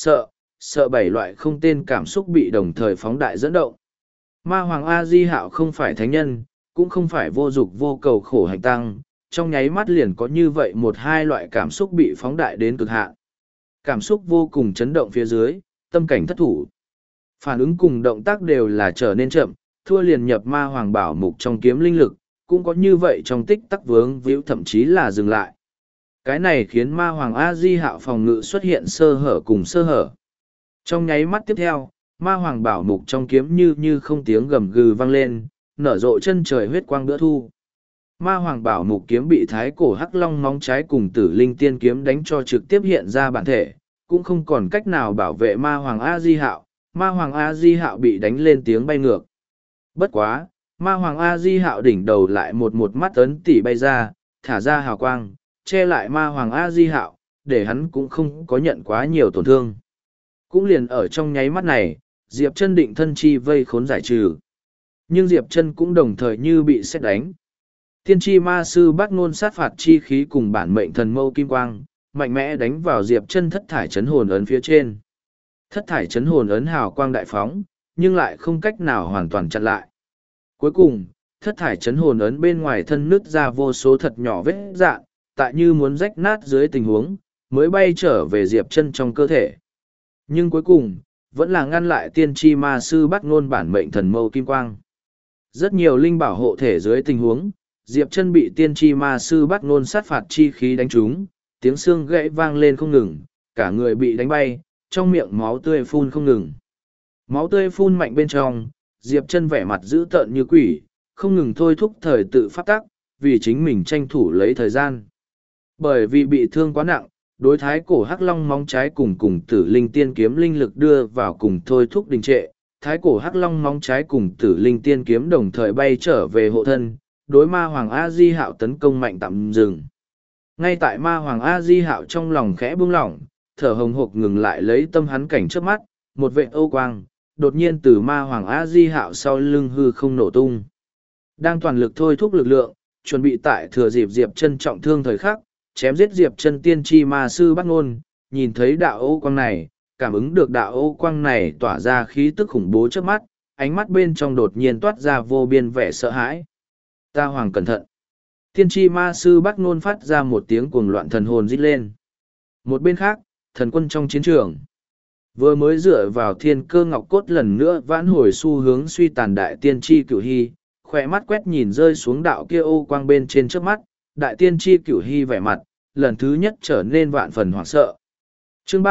sợ bảy loại không tên cảm xúc bị đồng thời phóng đại dẫn động. Ma hoàng A Di Hạo không phải thánh nhân, cũng không phải vô dục vô cầu khổ hạnh tăng, trong nháy mắt liền có như vậy một hai loại cảm xúc bị phóng đại đến cực hạn. Cảm xúc vô cùng chấn động phía dưới, tâm cảnh thất thủ. Phản ứng cùng động tác đều là trở nên chậm, thua liền nhập ma hoàng bảo mục trong kiếm linh lực, cũng có như vậy trong tích tắc vướng víu thậm chí là dừng lại. Cái này khiến ma hoàng A Di Hạo phòng ngự xuất hiện sơ hở cùng sơ hở. Trong nháy mắt tiếp theo, ma hoàng bảo mục trong kiếm như không tiếng gầm gừ vang lên, nở rộ chân trời huyết quang bữa thu. Ma hoàng bảo mục kiếm bị thái cổ hắc long móng trái cùng tử linh tiên kiếm đánh cho trực tiếp hiện ra bản thể, cũng không còn cách nào bảo vệ ma hoàng A Di Hạo. Ma hoàng A Di Hạo bị đánh lên tiếng bay ngược. Bất quá, ma hoàng A Di Hạo đỉnh đầu lại một mắt ấn tỉ bay ra, thả ra hào quang, che lại ma hoàng A Di Hạo, để hắn cũng không có nhận quá nhiều tổn thương. Cũng liền ở trong nháy mắt này, Diệp Chân định thân chi vây khốn giải trừ. Nhưng Diệp Chân cũng đồng thời như bị sét đánh. Tiên tri ma sư bắt ngôn sát phạt chi khí cùng bản mệnh thần mâu kim quang, mạnh mẽ đánh vào Diệp Chân thất thải chấn hồn ấn phía trên. Thất thải chấn hồn ấn hào quang đại phóng, nhưng lại không cách nào hoàn toàn chặn lại. Cuối cùng, thất thải chấn hồn ấn bên ngoài thân nứt ra vô số thật nhỏ vết rạn, tại như muốn rách nát dưới tình huống, mới bay trở về Diệp Chân trong cơ thể. Nhưng cuối cùng, vẫn là ngăn lại tiên tri ma sư bắt ngôn bản mệnh thần mâu kim quang. Rất nhiều linh bảo hộ thể dưới tình huống, Diệp Chân bị tiên tri ma sư bắt ngôn sát phạt chi khí đánh trúng, tiếng xương gãy vang lên không ngừng, cả người bị đánh bay, trong miệng máu tươi phun không ngừng. Máu tươi phun mạnh bên trong, Diệp Chân vẻ mặt dữ tợn như quỷ, không ngừng thôi thúc thời tự pháp tắc, vì chính mình tranh thủ lấy thời gian. Bởi vì bị thương quá nặng, đối thái cổ hắc long móng trái cùng tử linh tiên kiếm linh lực đưa vào cùng thôi thúc đình trệ, thái cổ hắc long móng trái cùng tử linh tiên kiếm đồng thời bay trở về hộ thân, đối ma hoàng A Di Hạo tấn công mạnh tạm dừng. Ngay tại ma hoàng A Di Hạo trong lòng khẽ buông lỏng, thở hồng hộc ngừng lại lấy tâm hắn cảnh trước mắt, một vệt âu quang, đột nhiên từ ma hoàng A Di Hạo sau lưng hư không nổ tung. Đang toàn lực thôi thúc lực lượng, chuẩn bị tại thừa dịp Diệp Chân trọng thương thời khắc, chém giết Diệp Chân tiên tri ma sư bắt ngôn, nhìn thấy đạo âu quang này, cảm ứng được đạo âu quang này tỏa ra khí tức khủng bố trước mắt, ánh mắt bên trong đột nhiên toát ra vô biên vẻ sợ hãi. Ta hoàng cẩn thận. Tiên tri ma sư bắt ngôn phát ra một tiếng cuồng loạn thần hồn rít lên. Một bên khác, thần quân trong chiến trường. Vừa mới dựa vào thiên cơ ngọc cốt lần nữa vãn hồi xu hướng suy tàn đại tiên tri cửu hy, khỏe mắt quét nhìn rơi xuống đạo kia ô quang bên trên trước mắt, đại tiên tri cửu hy vẻ mặt, lần thứ nhất trở nên vạn phần hoảng sợ. Chương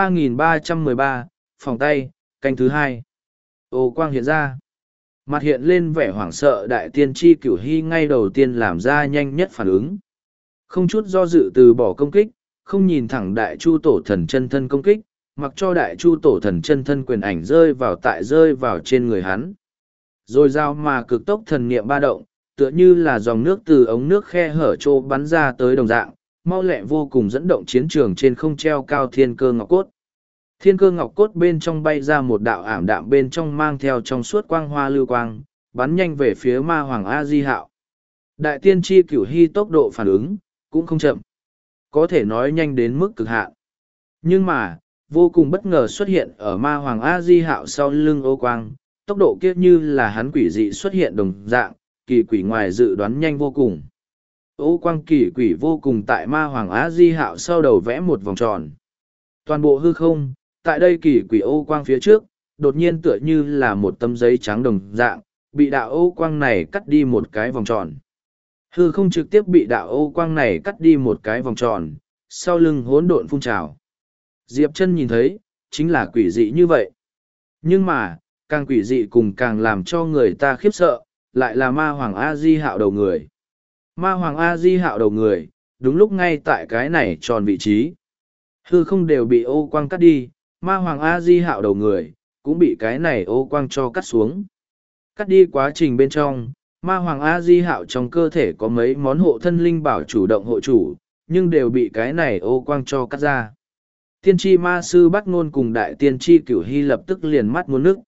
3313, phòng tay, canh thứ hai. Ô quang hiện ra. Mặt hiện lên vẻ hoảng sợ đại tiên tri cửu hy ngay đầu tiên làm ra nhanh nhất phản ứng. Không chút do dự từ bỏ công kích, không nhìn thẳng đại chu tổ thần chân thân công kích, mặc cho đại chu tổ thần chân thân quyền ảnh rơi vào trên người hắn. Rồi giao mà cực tốc thần niệm ba động, tựa như là dòng nước từ ống nước khe hở trô bắn ra tới đồng dạng, mau lẹ vô cùng dẫn động chiến trường trên không treo cao thiên cơ ngọc cốt. Thiên cơ ngọc cốt bên trong bay ra một đạo ảm đạm bên trong mang theo trong suốt quang hoa lưu quang, bắn nhanh về phía ma hoàng A Di Hạo. Đại tiên tri cửu hy tốc độ phản ứng, cũng không chậm. Có thể nói nhanh đến mức cực hạn. Nhưng mà, vô cùng bất ngờ xuất hiện ở ma hoàng A-di hạo sau lưng ô quang, tốc độ kia như là hắn quỷ dị xuất hiện đồng dạng, kỳ quỷ ngoài dự đoán nhanh vô cùng. Ô quang kỳ quỷ vô cùng tại ma hoàng A-di hạo sau đầu vẽ một vòng tròn. Toàn bộ hư không, tại đây kỳ quỷ ô quang phía trước, đột nhiên tựa như là một tấm giấy trắng đồng dạng, bị đạo ô quang này cắt đi một cái vòng tròn. Hư không trực tiếp bị đạo ô quang này cắt đi một cái vòng tròn, sau lưng hỗn độn phun trào. Diệp Chân nhìn thấy, chính là quỷ dị như vậy. Nhưng mà, càng quỷ dị cùng càng làm cho người ta khiếp sợ, lại là ma hoàng A-di hạo đầu người. Ma hoàng A-di hạo đầu người, đúng lúc ngay tại cái này tròn vị trí. Hư không đều bị ô quang cắt đi, ma hoàng A-di hạo đầu người, cũng bị cái này ô quang cho cắt xuống. Cắt đi quá trình bên trong, ma hoàng A-di hạo trong cơ thể có mấy món hộ thân linh bảo chủ động hộ chủ, nhưng đều bị cái này ô quang cho cắt ra. Tiên tri ma sư Bắc Nôn cùng đại tiên tri Cửu Hy lập tức liền mắt muốn nước.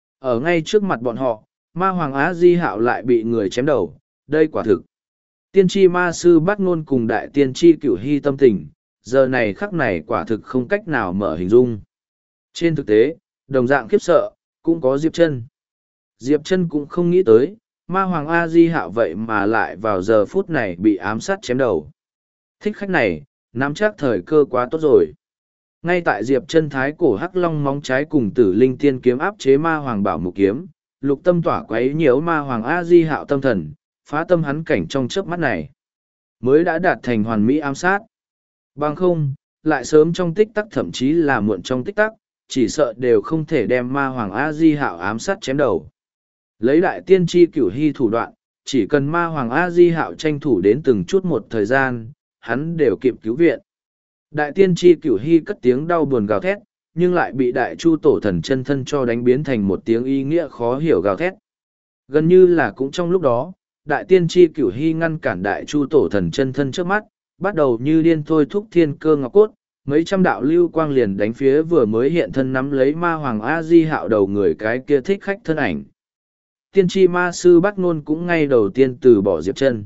Ở ngay trước mặt bọn họ, ma hoàng A-di hạo lại bị người chém đầu, đây quả thực. Tiên tri ma sư Bắc Nôn cùng đại tiên tri Cửu Hy tâm tình, giờ này khắc này quả thực không cách nào mở hình dung. Trên thực tế, đồng dạng khiếp sợ, cũng có Diệp Chân. Diệp Chân cũng không nghĩ tới, ma hoàng A-di hạo vậy mà lại vào giờ phút này bị ám sát chém đầu. Thích khách này, nắm chắc thời cơ quá tốt rồi. Ngay tại Diệp Chân thái cổ hắc long móng trái cùng tử linh tiên kiếm áp chế ma hoàng bảo mục kiếm, lục tâm tỏa quấy nhiễu ma hoàng A-di hạo tâm thần, phá tâm hắn cảnh trong chớp mắt này. Mới đã đạt thành hoàn mỹ ám sát. Bằng không, lại sớm trong tích tắc thậm chí là muộn trong tích tắc, chỉ sợ đều không thể đem ma hoàng A-di hạo ám sát chém đầu. Lấy đại tiên tri Cửu Hy thủ đoạn, chỉ cần ma hoàng A-di hạo tranh thủ đến từng chút một thời gian, hắn đều kịp cứu viện. Đại tiên tri Cửu Hy cất tiếng đau buồn gào thét, nhưng lại bị đại chu tổ thần chân thân cho đánh biến thành một tiếng ý nghĩa khó hiểu gào thét. Gần như là cũng trong lúc đó, đại tiên tri Cửu Hy ngăn cản đại chu tổ thần chân thân trước mắt, bắt đầu như điên thôi thúc thiên cơ ngọc cốt, mấy trăm đạo lưu quang liền đánh phía vừa mới hiện thân nắm lấy ma hoàng A-di hạo đầu người cái kia thích khách thân ảnh. Tiên tri ma sư Bắc Nôn cũng ngay đầu tiên từ bỏ Diệp Chân.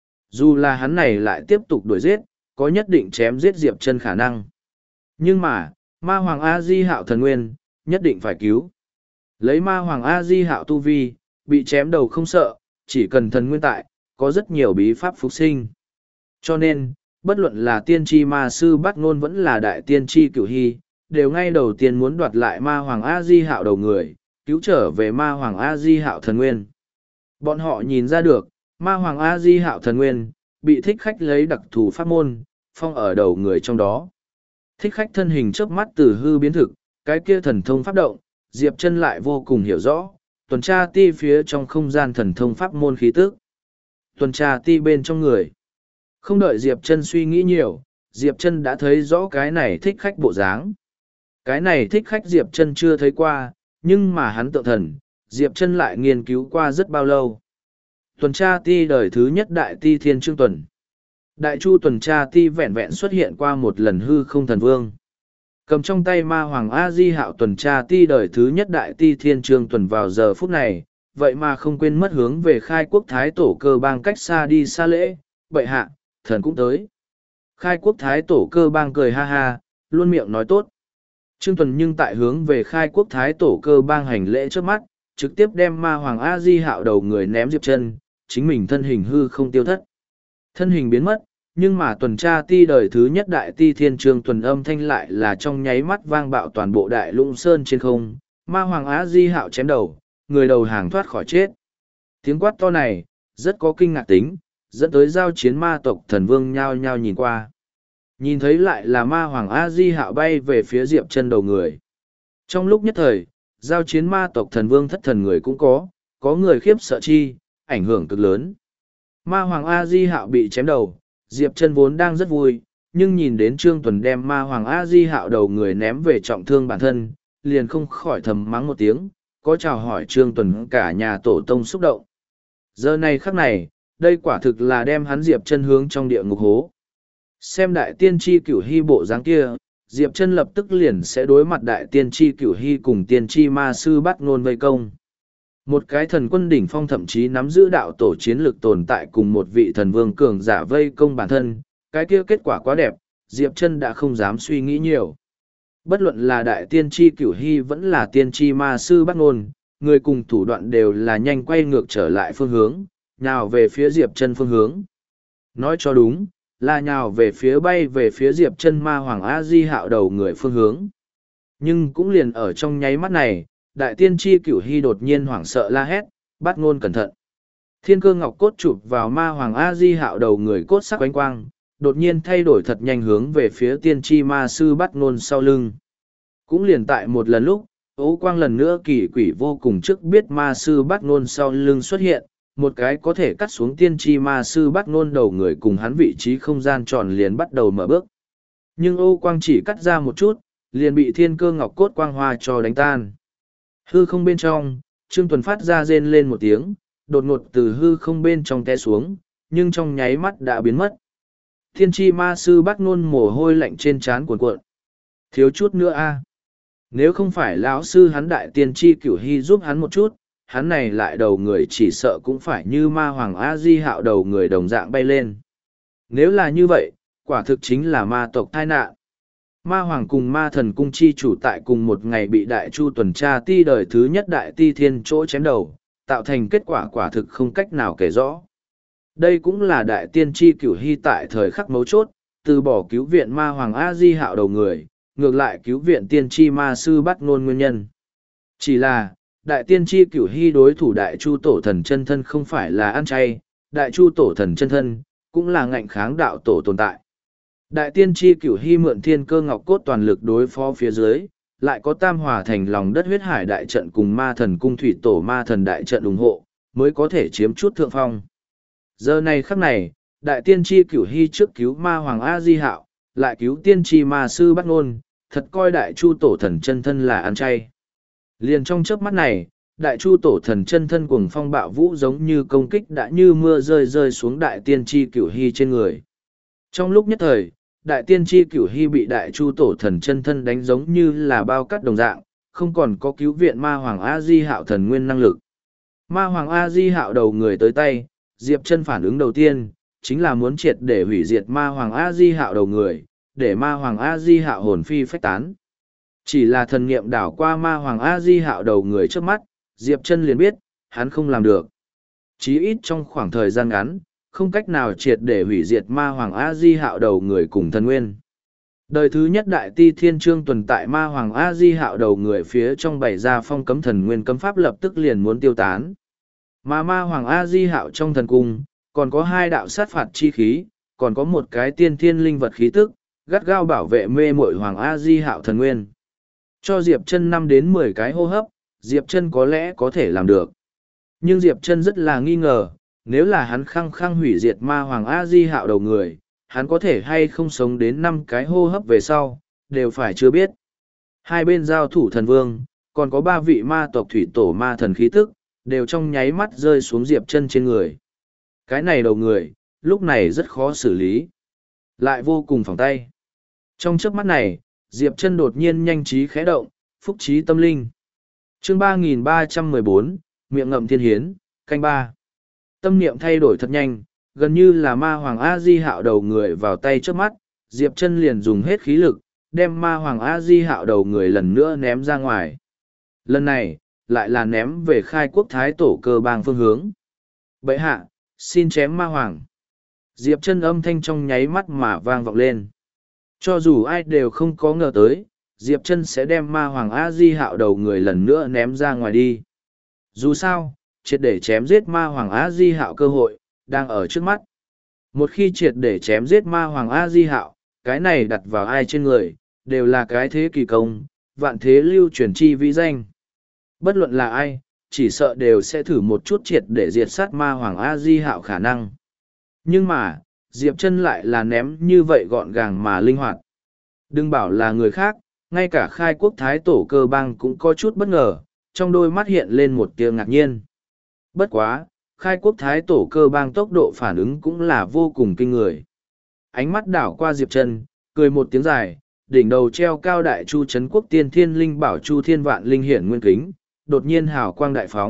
Dù là hắn này lại tiếp tục đuổi giết, có nhất định chém giết Diệp Chân khả năng. Nhưng mà, ma hoàng A-di hạo thần nguyên, nhất định phải cứu. Lấy ma hoàng A-di hạo tu vi, bị chém đầu không sợ, chỉ cần thần nguyên tại, có rất nhiều bí pháp phục sinh. Cho nên, bất luận là tiên tri ma sư Bắc Nôn vẫn là đại tiên tri Cửu Hy, đều ngay đầu tiên muốn đoạt lại ma hoàng A-di hạo đầu người, cứu trở về ma hoàng A-di hạo thần nguyên. Bọn họ nhìn ra được, ma hoàng A-di hạo thần nguyên, bị thích khách lấy đặc thù pháp môn, phong ở đầu người trong đó. Thích khách thân hình chớp mắt từ hư biến thực, cái kia thần thông pháp động, Diệp Chân lại vô cùng hiểu rõ, tuần tra ti phía trong không gian thần thông pháp môn khí tức. Tuần tra ti bên trong người. Không đợi Diệp Chân suy nghĩ nhiều, Diệp Chân đã thấy rõ cái này thích khách bộ dáng. Cái này thích khách Diệp Chân chưa thấy qua, nhưng mà hắn tượng thần, Diệp Chân lại nghiên cứu qua rất bao lâu. Tuần tra ti đời thứ nhất đại ti thiên trương tuần. Đại chu tuần tra ti vẹn vẹn xuất hiện qua một lần hư không thần vương. Cầm trong tay ma hoàng A-di hạo tuần tra ti đời thứ nhất đại ti thiên trương tuần vào giờ phút này, vậy mà không quên mất hướng về khai quốc thái tổ cơ bang cách xa đi xa lễ, bệ hạ, thần cũng tới. Khai quốc thái tổ cơ bang cười ha ha, luôn miệng nói tốt. Trương Tuần nhưng tại hướng về khai quốc thái tổ cơ bang hành lễ trước mắt, trực tiếp đem ma hoàng A-di hạo đầu người ném Diệp Chân, chính mình thân hình hư không tiêu thất. Thân hình biến mất, nhưng mà tuần tra ti đời thứ nhất đại ti thiên trương tuần âm thanh lại là trong nháy mắt vang bạo toàn bộ đại lũng sơn trên không, ma hoàng A-di hạo chém đầu, người đầu hàng thoát khỏi chết. Tiếng quát to này, rất có kinh ngạc tính, dẫn tới giao chiến ma tộc thần vương nhao nhao nhìn qua. Nhìn thấy lại là ma hoàng A-di hạo bay về phía Diệp Chân đầu người. Trong lúc nhất thời, giao chiến ma tộc thần vương thất thần người cũng có người khiếp sợ chi, ảnh hưởng cực lớn. Ma hoàng A-di hạo bị chém đầu, Diệp Chân vốn đang rất vui, nhưng nhìn đến Trương Tuần đem ma hoàng A-di hạo đầu người ném về trọng thương bản thân, liền không khỏi thầm mắng một tiếng, có chào hỏi Trương Tuần cả nhà tổ tông xúc động. Giờ này khắc này, đây quả thực là đem hắn Diệp Chân hướng trong địa ngục hố. Xem đại tiên tri Cửu Hy bộ dáng kia, Diệp Chân lập tức liền sẽ đối mặt đại tiên tri Cửu Hy cùng tiên tri ma sư Bắc Nôn vây công. Một cái thần quân đỉnh phong thậm chí nắm giữ đạo tổ chiến lực tồn tại cùng một vị thần vương cường giả vây công bản thân, cái kia kết quả quá đẹp, Diệp Chân đã không dám suy nghĩ nhiều. Bất luận là đại tiên tri Cửu Hy vẫn là tiên tri ma sư Bát Ngôn, người cùng thủ đoạn đều là nhanh quay ngược trở lại phương hướng, nhào về phía Diệp Chân phương hướng. Nói cho đúng, là nhào về phía bay về phía Diệp Chân ma hoàng A Di Hạo đầu người phương hướng. Nhưng cũng liền ở trong nháy mắt này, đại tiên tri Cửu Hy đột nhiên hoảng sợ la hét, Bát Ngôn cẩn thận. Thiên cơ ngọc cốt chụp vào ma hoàng A Di Hạo đầu người cốt sắc quánh quang, đột nhiên thay đổi thật nhanh hướng về phía tiên tri ma sư Bát Ngôn sau lưng. Cũng liền tại một lần lúc, ố quang lần nữa kỳ quỷ vô cùng trước biết ma sư Bát Ngôn sau lưng xuất hiện, một cái có thể cắt xuống tiên tri ma sư Bát Ngôn đầu người cùng hắn vị trí không gian tròn liền bắt đầu mở bước. Nhưng ô quang chỉ cắt ra một chút, liền bị thiên cơ ngọc cốt quang hoa cho đánh tan. Hư không bên trong, Trương Tuần phát ra rên lên một tiếng, đột ngột từ hư không bên trong té xuống, nhưng trong nháy mắt đã biến mất. Thiên tri ma sư Bát Ngôn mồ hôi lạnh trên trán cuồn cuộn. Thiếu chút nữa a. Nếu không phải lão sư hắn đại tiên tri Cửu Hy giúp hắn một chút, hắn này lại đầu người chỉ sợ cũng phải như ma hoàng A Di Hạo đầu người đồng dạng bay lên. Nếu là như vậy, quả thực chính là ma tộc tai nạn. Ma hoàng cùng ma thần cung chi chủ tại cùng một ngày bị đại chu tuần tra ti đời thứ nhất đại ti thiên chỗ chém đầu, tạo thành kết quả quả thực không cách nào kể rõ. Đây cũng là đại tiên tri Cửu Hy tại thời khắc mấu chốt, từ bỏ cứu viện ma hoàng A Di Hạo đầu người, ngược lại cứu viện tiên tri ma sư Bát Ngôn nguyên nhân. Chỉ là, đại tiên tri Cửu Hy đối thủ đại chu tổ thần chân thân không phải là ăn chay, đại chu tổ thần chân thân, cũng là ngạnh kháng đạo tổ tồn tại. Đại tiên tri Cửu Hy mượn thiên cơ ngọc cốt toàn lực đối phó phía dưới, lại có tam hòa thành lòng đất huyết hải đại trận cùng ma thần cung thủy tổ ma thần đại trận ủng hộ, mới có thể chiếm chút thượng phong. Giờ này khắc này, đại tiên tri Cửu Hy trước cứu ma hoàng A Di Hạo, lại cứu tiên tri ma sư Bát Ngôn, thật coi đại chu tổ thần chân thân là ăn chay. Liền trong chớp mắt này, đại chu tổ thần chân thân cuồng phong bạo vũ giống như công kích đã như mưa rơi rơi xuống đại tiên tri Cửu Hy trên người. Trong lúc nhất thời, đại tiên tri Cửu Hy bị đại chu tổ thần chân thân đánh giống như là bao cắt đồng dạng, không còn có cứu viện ma hoàng A Di Hạo thần nguyên năng lực. Ma hoàng A Di Hạo đầu người tới tay, Diệp Chân phản ứng đầu tiên, chính là muốn triệt để hủy diệt ma hoàng A Di Hạo đầu người, để ma hoàng A Di Hạo hồn phi phách tán. Chỉ là thần niệm đảo qua ma hoàng A Di Hạo đầu người trước mắt, Diệp Chân liền biết, hắn không làm được. Chí ít trong khoảng thời gian ngắn, không cách nào triệt để hủy diệt ma hoàng A Di Hạo đầu người cùng thần nguyên. Đời thứ nhất đại ti thiên trương tuần tại ma hoàng A Di Hạo đầu người phía trong bày ra phong cấm thần nguyên cấm pháp lập tức liền muốn tiêu tán. Mà ma hoàng A Di Hạo trong thần cung, còn có hai đạo sát phạt chi khí, còn có một cái tiên thiên linh vật khí tức, gắt gao bảo vệ mê muội hoàng A Di Hạo thần nguyên. Cho Diệp Chân 5 đến 10 cái hô hấp, Diệp Chân có lẽ có thể làm được. Nhưng Diệp Chân rất là nghi ngờ, nếu là hắn khăng khăng hủy diệt ma hoàng A Di Hạo đầu người, hắn có thể hay không sống đến 5 cái hô hấp về sau, đều phải chưa biết. Hai bên giao thủ thần vương, còn có 3 vị ma tộc thủy tổ ma thần khí tức, đều trong nháy mắt rơi xuống Diệp Chân trên người. Cái này đầu người, lúc này rất khó xử lý, lại vô cùng phòng tay. Trong chớp mắt này, Diệp Chân đột nhiên nhanh trí khẽ động, phúc trí tâm linh. Chương 3314, miệng ngậm thiên hiến, canh 3. Tâm niệm thay đổi thật nhanh, gần như là ma hoàng A Di Hạo đầu người vào tay trước mắt, Diệp Chân liền dùng hết khí lực, đem ma hoàng A Di Hạo đầu người lần nữa ném ra ngoài. Lần này, lại là ném về khai quốc thái tổ cơ bang phương hướng. Bệ hạ, xin chém ma hoàng. Diệp Chân âm thanh trong nháy mắt mà vang vọng lên. Cho dù ai đều không có ngờ tới, Diệp Chân sẽ đem ma hoàng A Di Hạo đầu người lần nữa ném ra ngoài đi. Dù sao, triệt để chém giết ma hoàng A Di Hạo cơ hội, đang ở trước mắt. Một khi triệt để chém giết ma hoàng A Di Hạo, cái này đặt vào ai trên người, đều là cái thế kỳ công, vạn thế lưu truyền chi vĩ danh. Bất luận là ai, chỉ sợ đều sẽ thử một chút triệt để diệt sát ma hoàng A Di Hạo khả năng. Nhưng mà, Diệp Chân lại là ném như vậy gọn gàng mà linh hoạt. Đừng bảo là người khác, ngay cả khai quốc thái tổ cơ bang cũng có chút bất ngờ, trong đôi mắt hiện lên một tia ngạc nhiên. Bất quá, khai quốc thái tổ cơ bang tốc độ phản ứng cũng là vô cùng kinh người. Ánh mắt đảo qua Diệp Chân, cười một tiếng dài, đỉnh đầu treo cao đại chu trấn quốc tiên thiên linh bảo chu thiên vạn linh hiển nguyên kính, đột nhiên hào quang đại phóng,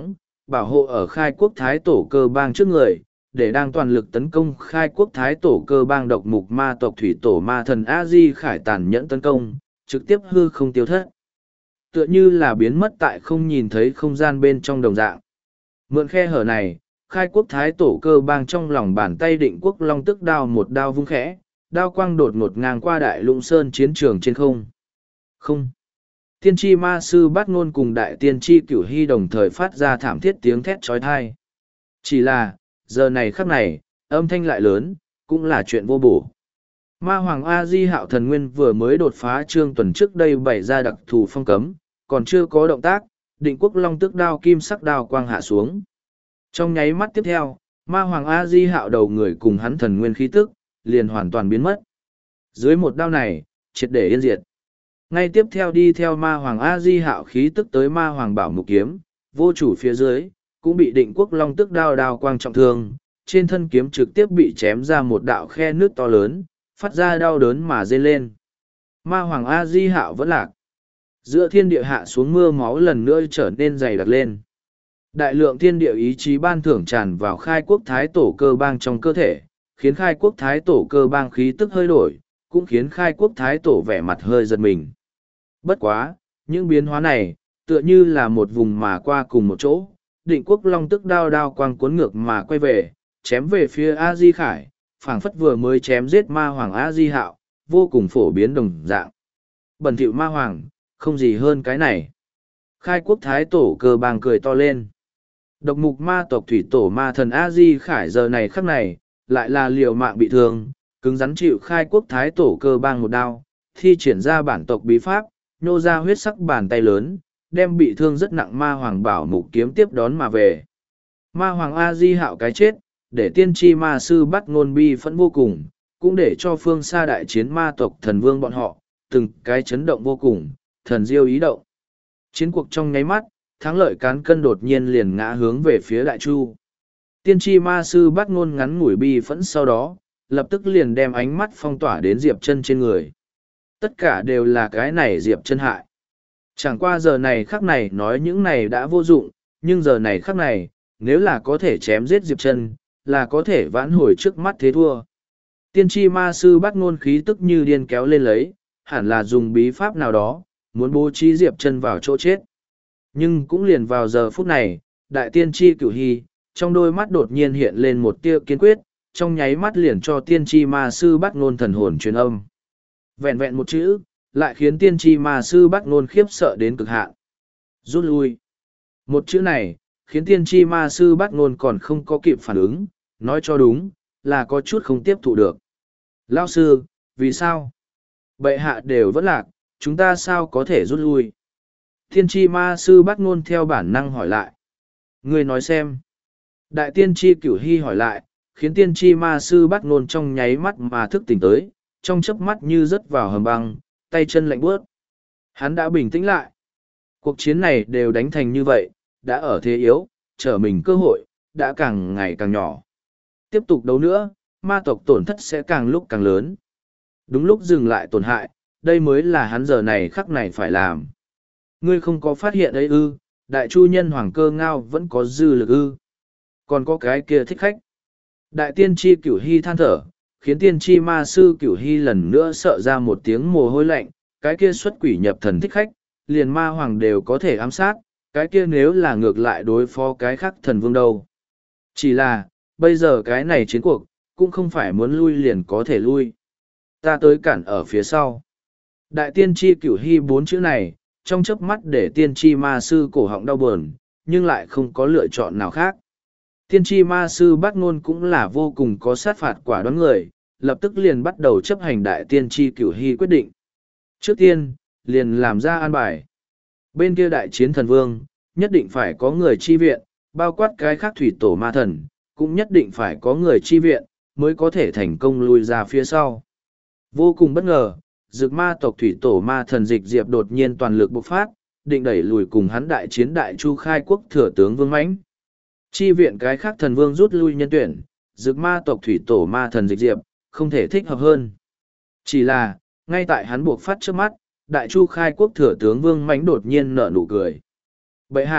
bảo hộ ở khai quốc thái tổ cơ bang trước người, để đang toàn lực tấn công khai quốc thái tổ cơ bang độc mục ma tộc thủy tổ ma thần A-di Khải tàn nhẫn tấn công, trực tiếp hư không tiêu thất. Tựa như là biến mất tại không nhìn thấy không gian bên trong đồng dạng. Mượn khe hở này, khai quốc thái tổ cơ bang trong lòng bàn tay định quốc long tức đao một đao vung khẽ, đao quang đột ngột ngang qua đại lũng sơn chiến trường trên không. Không. Tiên tri ma sư bát ngôn cùng đại tiên tri cửu hy đồng thời phát ra thảm thiết tiếng thét trói thai. Chỉ là, giờ này khắc này, âm thanh lại lớn, cũng là chuyện vô bổ. Ma Hoàng A-di Hạo Thần Nguyên vừa mới đột phá trương tuần trước đây bày ra đặc thù phong cấm, còn chưa có động tác, định quốc long tức đao kim sắc đao quang hạ xuống. Trong nháy mắt tiếp theo, Ma Hoàng A-di Hạo đầu người cùng hắn thần nguyên khí tức, liền hoàn toàn biến mất. Dưới một đao này, triệt để yên diệt. Ngay tiếp theo đi theo Ma Hoàng A-di Hạo khí tức tới Ma Hoàng Bảo Mục Kiếm, vô chủ phía dưới, cũng bị định quốc long tức đao đao quang trọng thương, trên thân kiếm trực tiếp bị chém ra một đạo khe nước to lớn, phát ra đau đớn mà rên lên. Ma Hoàng A-di Hạo vẫn lạc. Giữa thiên địa hạ xuống mưa máu lần nữa trở nên dày đặc lên. Đại lượng thiên địa ý chí ban thưởng tràn vào khai quốc thái tổ cơ bang trong cơ thể, khiến khai quốc thái tổ cơ bang khí tức hơi đổi, cũng khiến khai quốc thái tổ vẻ mặt hơi giật mình. Bất quá, những biến hóa này, tựa như là một vùng mà qua cùng một chỗ, định quốc long tức đao đao quang cuốn ngược mà quay về, chém về phía A-di Khải, phảng phất vừa mới chém giết ma hoàng A-di Hạo, vô cùng phổ biến đồng dạng. Bẩn thỉu ma hoàng, không gì hơn cái này. Khai quốc thái tổ cơ bang cười to lên. Độc mục ma tộc thủy tổ ma thần A-di Khải giờ này khắc này, lại là liều mạng bị thương, cứng rắn chịu khai quốc thái tổ cơ bang một đao, thi triển ra bản tộc bí pháp, nhô ra huyết sắc bàn tay lớn, đem bị thương rất nặng ma hoàng bảo mục kiếm tiếp đón mà về. Ma hoàng A-di Hạo cái chết, để tiên tri ma sư bắt ngôn bi phẫn vô cùng, cũng để cho phương xa đại chiến ma tộc thần vương bọn họ, từng cái chấn động vô cùng, thần diêu ý động. Chiến cuộc trong nháy mắt, thắng lợi cán cân đột nhiên liền ngã hướng về phía đại chu. Tiên tri ma sư bắt ngôn ngắn ngủi bi phẫn sau đó, lập tức liền đem ánh mắt phong tỏa đến Diệp Chân trên người. Tất cả đều là cái này Diệp Chân hại. Chẳng qua giờ này khắc này nói những này đã vô dụng, nhưng giờ này khắc này, nếu là có thể chém giết Diệp Chân, là có thể vãn hồi trước mắt thế thua. Tiên tri ma sư bắt ngôn khí tức như điên kéo lên lấy, hẳn là dùng bí pháp nào đó, muốn bố trí Diệp Chân vào chỗ chết. Nhưng cũng liền vào giờ phút này, đại tiên tri cửu hy, trong đôi mắt đột nhiên hiện lên một tia kiên quyết, trong nháy mắt liền cho tiên tri ma sư bắt ngôn thần hồn truyền âm. Vẹn vẹn một chữ, lại khiến tiên tri ma sư bắt ngôn khiếp sợ đến cực hạn. Rút lui. Một chữ này, khiến tiên tri ma sư bắt ngôn còn không có kịp phản ứng, nói cho đúng, là có chút không tiếp thụ được. Lao sư, vì sao? Bệ hạ đều vẫn lạc, chúng ta sao có thể rút lui? Tiên tri ma sư bắt ngôn theo bản năng hỏi lại. Người nói xem. Đại tiên tri cửu hy hỏi lại, khiến tiên tri ma sư bắt ngôn trong nháy mắt mà thức tỉnh tới, trong chớp mắt như rớt vào hầm băng, tay chân lạnh buốt. Hắn đã bình tĩnh lại. Cuộc chiến này đều đánh thành như vậy, đã ở thế yếu, trở mình cơ hội, đã càng ngày càng nhỏ. Tiếp tục đấu nữa, ma tộc tổn thất sẽ càng lúc càng lớn. Đúng lúc dừng lại tổn hại, đây mới là hắn giờ này khắc này phải làm. Ngươi không có phát hiện ấy ư, đại chu nhân hoàng cơ ngao vẫn có dư lực ư. Còn có cái kia thích khách. Đại tiên tri cửu hy than thở, khiến tiên tri ma sư cửu hy lần nữa sợ ra một tiếng mồ hôi lạnh, cái kia xuất quỷ nhập thần thích khách, liền ma hoàng đều có thể ám sát, cái kia nếu là ngược lại đối phó cái khác thần vương đâu. Chỉ là, bây giờ cái này chiến cuộc, cũng không phải muốn lui liền có thể lui. Ta tới cản ở phía sau. Đại tiên tri cửu hy bốn chữ này, trong chớp mắt để tiên tri ma sư cổ họng đau buồn, nhưng lại không có lựa chọn nào khác. Tiên tri ma sư bắt ngôn cũng là vô cùng có sát phạt quả đoán người, lập tức liền bắt đầu chấp hành đại tiên tri cửu hy quyết định. Trước tiên, liền làm ra an bài. Bên kia đại chiến thần vương, nhất định phải có người chi viện, bao quát cái khác thủy tổ ma thần, cũng nhất định phải có người chi viện, mới có thể thành công lui ra phía sau. Vô cùng bất ngờ, dược ma tộc thủy tổ ma thần Dịch Diệp đột nhiên toàn lực bộc phát, định đẩy lùi cùng hắn đại chiến đại chu khai quốc thừa tướng Vương Mãnh. Chi viện cái khác thần vương rút lui nhân tuyển, dược ma tộc thủy tổ ma thần Dịch Diệp, không thể thích hợp hơn. Chỉ là, ngay tại hắn buộc phát trước mắt, đại chu khai quốc thừa tướng Vương Mãnh đột nhiên nở nụ cười. Bệ hạ,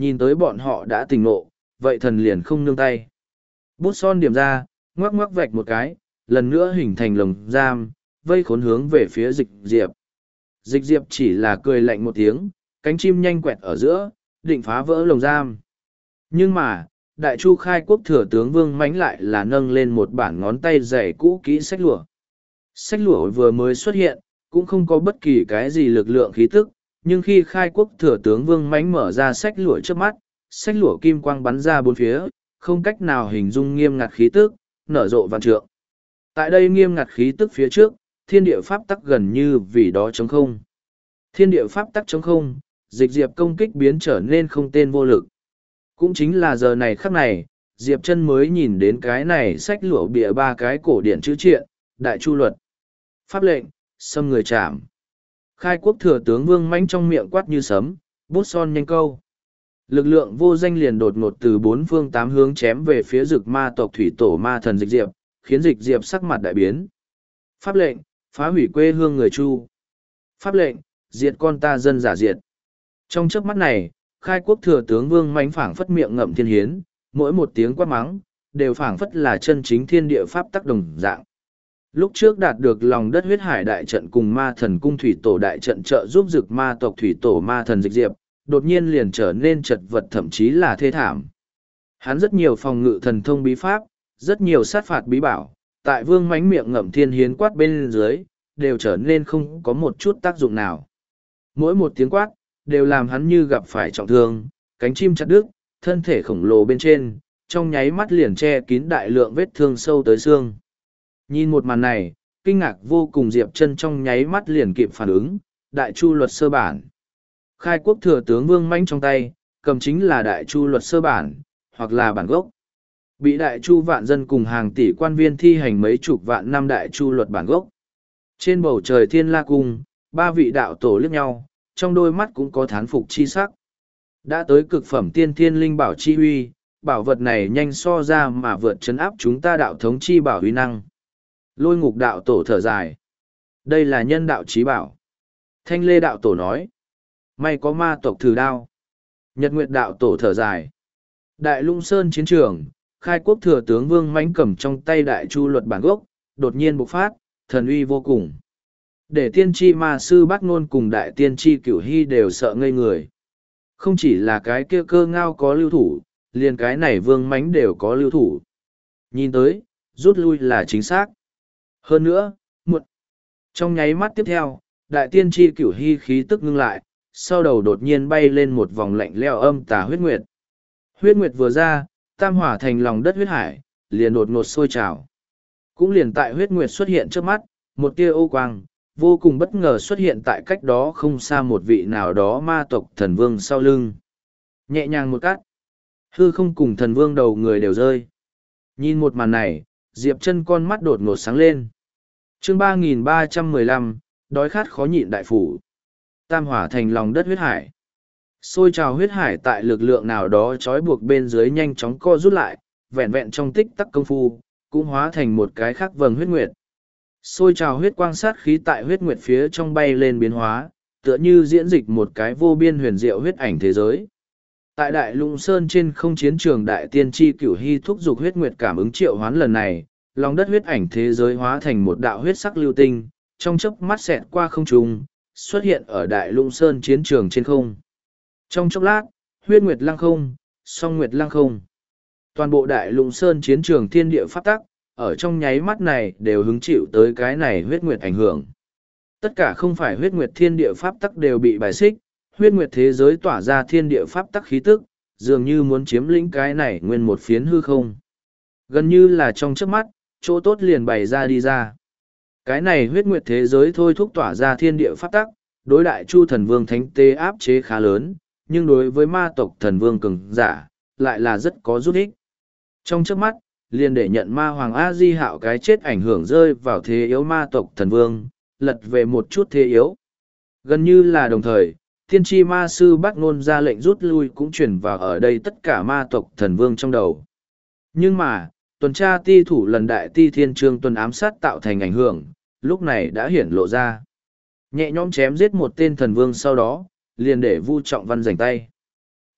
nhìn tới bọn họ đã tỉnh ngộ, vậy thần liền không nương tay. Bút son điểm ra, ngoắc ngoắc vạch một cái, lần nữa hình thành lồng giam, vây khốn hướng về phía Dịch Diệp. Dịch Diệp chỉ là cười lạnh một tiếng, cánh chim nhanh quẹt ở giữa, định phá vỡ lồng giam. Nhưng mà, Đại Chu khai quốc thừa tướng Vương Mãnh lại là nâng lên một bản ngón tay dày cũ kỹ sách lụa. Sách lụa vừa mới xuất hiện, cũng không có bất kỳ cái gì lực lượng khí tức, nhưng khi khai quốc thừa tướng Vương Mãnh mở ra sách lụa trước mắt, sách lụa kim quang bắn ra bốn phía, không cách nào hình dung nghiêm ngặt khí tức, nở rộ vạn trượng. Tại đây nghiêm ngặt khí tức phía trước, thiên địa pháp tắc gần như vì đó trống không. Thiên địa pháp tắc trống không, Dịch Diệp công kích biến trở nên không tên vô lực. Cũng chính là giờ này khắc này, Diệp Chân mới nhìn đến cái này sách lụa bìa ba cái cổ điển chữ triện, Đại Chu luật. Pháp lệnh, xâm người chạm. Khai quốc thừa tướng Vương Mãnh trong miệng quát như sấm, bút son nhanh câu. Lực lượng vô danh liền đột ngột từ bốn phương tám hướng chém về phía Dực Ma tộc thủy tổ ma thần Dịch Diệp, khiến Dịch Diệp sắc mặt đại biến. Pháp lệnh, phá hủy quê hương người Chu. Pháp lệnh, diệt con ta dân giả diệt. Trong chớp mắt này, khai quốc thừa tướng Vương Mãnh phảng phất miệng ngậm thiên hiến, mỗi một tiếng quát mắng, đều phảng phất là chân chính thiên địa pháp tắc đồng dạng. Lúc trước đạt được lòng đất huyết hải đại trận cùng ma thần cung thủy tổ đại trận trợ giúp Dực Ma tộc thủy tổ ma thần Dịch Diệp, đột nhiên liền trở nên chật vật thậm chí là thê thảm. Hắn rất nhiều phòng ngự thần thông bí pháp, rất nhiều sát phạt bí bảo, tại Vương Mãnh miệng ngậm thiên hiến quát bên dưới, đều trở nên không có một chút tác dụng nào. Mỗi một tiếng quát, đều làm hắn như gặp phải trọng thương, cánh chim chặt đứt, thân thể khổng lồ bên trên, trong nháy mắt liền che kín đại lượng vết thương sâu tới xương. Nhìn một màn này, kinh ngạc vô cùng Diệp Chân trong nháy mắt liền kịp phản ứng, Đại Chu luật sơ bản. Khai quốc thừa tướng Vương Mãnh trong tay, cầm chính là Đại Chu luật sơ bản, hoặc là bản gốc. Bị Đại Chu vạn dân cùng hàng tỷ quan viên thi hành mấy chục vạn năm Đại Chu luật bản gốc. Trên bầu trời Thiên La Cung, ba vị đạo tổ liếc nhau, trong đôi mắt cũng có thán phục chi sắc. Đã tới cực phẩm tiên thiên linh bảo chi huy, bảo vật này nhanh so ra mà vượt chấn áp chúng ta đạo thống chi bảo huy năng. Lôi Ngục đạo tổ thở dài. Đây là nhân đạo chí bảo. Thanh Lê đạo tổ nói. May có ma tộc thử đao. Nhật Nguyệt đạo tổ thở dài. Đại Lung Sơn chiến trường, khai quốc thừa tướng Vương Mãnh cầm trong tay Đại Chu luật bản gốc, đột nhiên bộc phát, thần uy vô cùng. Để tiên tri ma sư Bát Ngôn cùng đại tiên tri Cửu Hy đều sợ ngây người. Không chỉ là cái kia Cơ Ngao có lưu thủ, liền cái này Vương Mãnh đều có lưu thủ. Nhìn tới, rút lui là chính xác. Hơn nữa, muộn. Trong nháy mắt tiếp theo, đại tiên tri Cửu Hy khí tức ngưng lại, sau đầu đột nhiên bay lên một vòng lạnh lẽo âm tà huyết nguyệt. Huyết nguyệt vừa ra, tam hỏa thành lòng đất huyết hải, liền đột ngột sôi trào. Cũng liền tại huyết nguyệt xuất hiện trước mắt, một tia ô quang, vô cùng bất ngờ xuất hiện tại cách đó không xa một vị nào đó ma tộc thần vương sau lưng. Nhẹ nhàng một cắt, hư không cùng thần vương đầu người đều rơi. Nhìn một màn này, Diệp Chân con mắt đột ngột sáng lên. Chương 3315, đói khát khó nhịn đại phủ. Tam hỏa thành lòng đất huyết hải. Xôi trào huyết hải tại lực lượng nào đó trói buộc bên dưới nhanh chóng co rút lại, vẹn vẹn trong tích tắc công phu, cũng hóa thành một cái khác vầng huyết nguyệt. Xôi trào huyết quang sát khí tại huyết nguyệt phía trong bay lên biến hóa, tựa như diễn dịch một cái vô biên huyền diệu huyết ảnh thế giới. Tại Đại Lung Sơn trên không chiến trường đại tiên tri Cửu Hy thúc giục huyết nguyệt cảm ứng triệu hoán lần này, lòng đất huyết ảnh thế giới hóa thành một đạo huyết sắc lưu tinh, trong chớp mắt xẹt qua không trung, xuất hiện ở Đại Lung Sơn chiến trường trên không. Trong chốc lát, huyết nguyệt lăng không, song nguyệt lăng không. Toàn bộ Đại Lung Sơn chiến trường thiên địa pháp tắc, ở trong nháy mắt này đều hứng chịu tới cái này huyết nguyệt ảnh hưởng. Tất cả không phải huyết nguyệt thiên địa pháp tắc đều bị bài xích, huyết nguyệt thế giới tỏa ra thiên địa pháp tắc khí tức, dường như muốn chiếm lĩnh cái này nguyên một phiến hư không. Gần như là trong chớp mắt, chỗ tốt liền bày ra đi ra. Cái này huyết nguyệt thế giới thôi thúc tỏa ra thiên địa pháp tắc, đối đại Chu thần vương thánh tế áp chế khá lớn, nhưng đối với ma tộc thần vương cường giả, lại là rất có giúp ích. Trong chớp mắt, liền để nhận ma hoàng A-di hạo cái chết ảnh hưởng rơi vào thế yếu ma tộc thần vương, lật về một chút thế yếu. Gần như là đồng thời, tiên tri ma sư Bát Ngôn ra lệnh rút lui cũng chuyển vào ở đây tất cả ma tộc thần vương trong đầu. Nhưng mà, tuần tra ti thủ lần đại ti thiên trương tuần ám sát tạo thành ảnh hưởng, lúc này đã hiển lộ ra. Nhẹ nhõm chém giết một tên thần vương sau đó, liền để Vu Trọng Văn giành tay.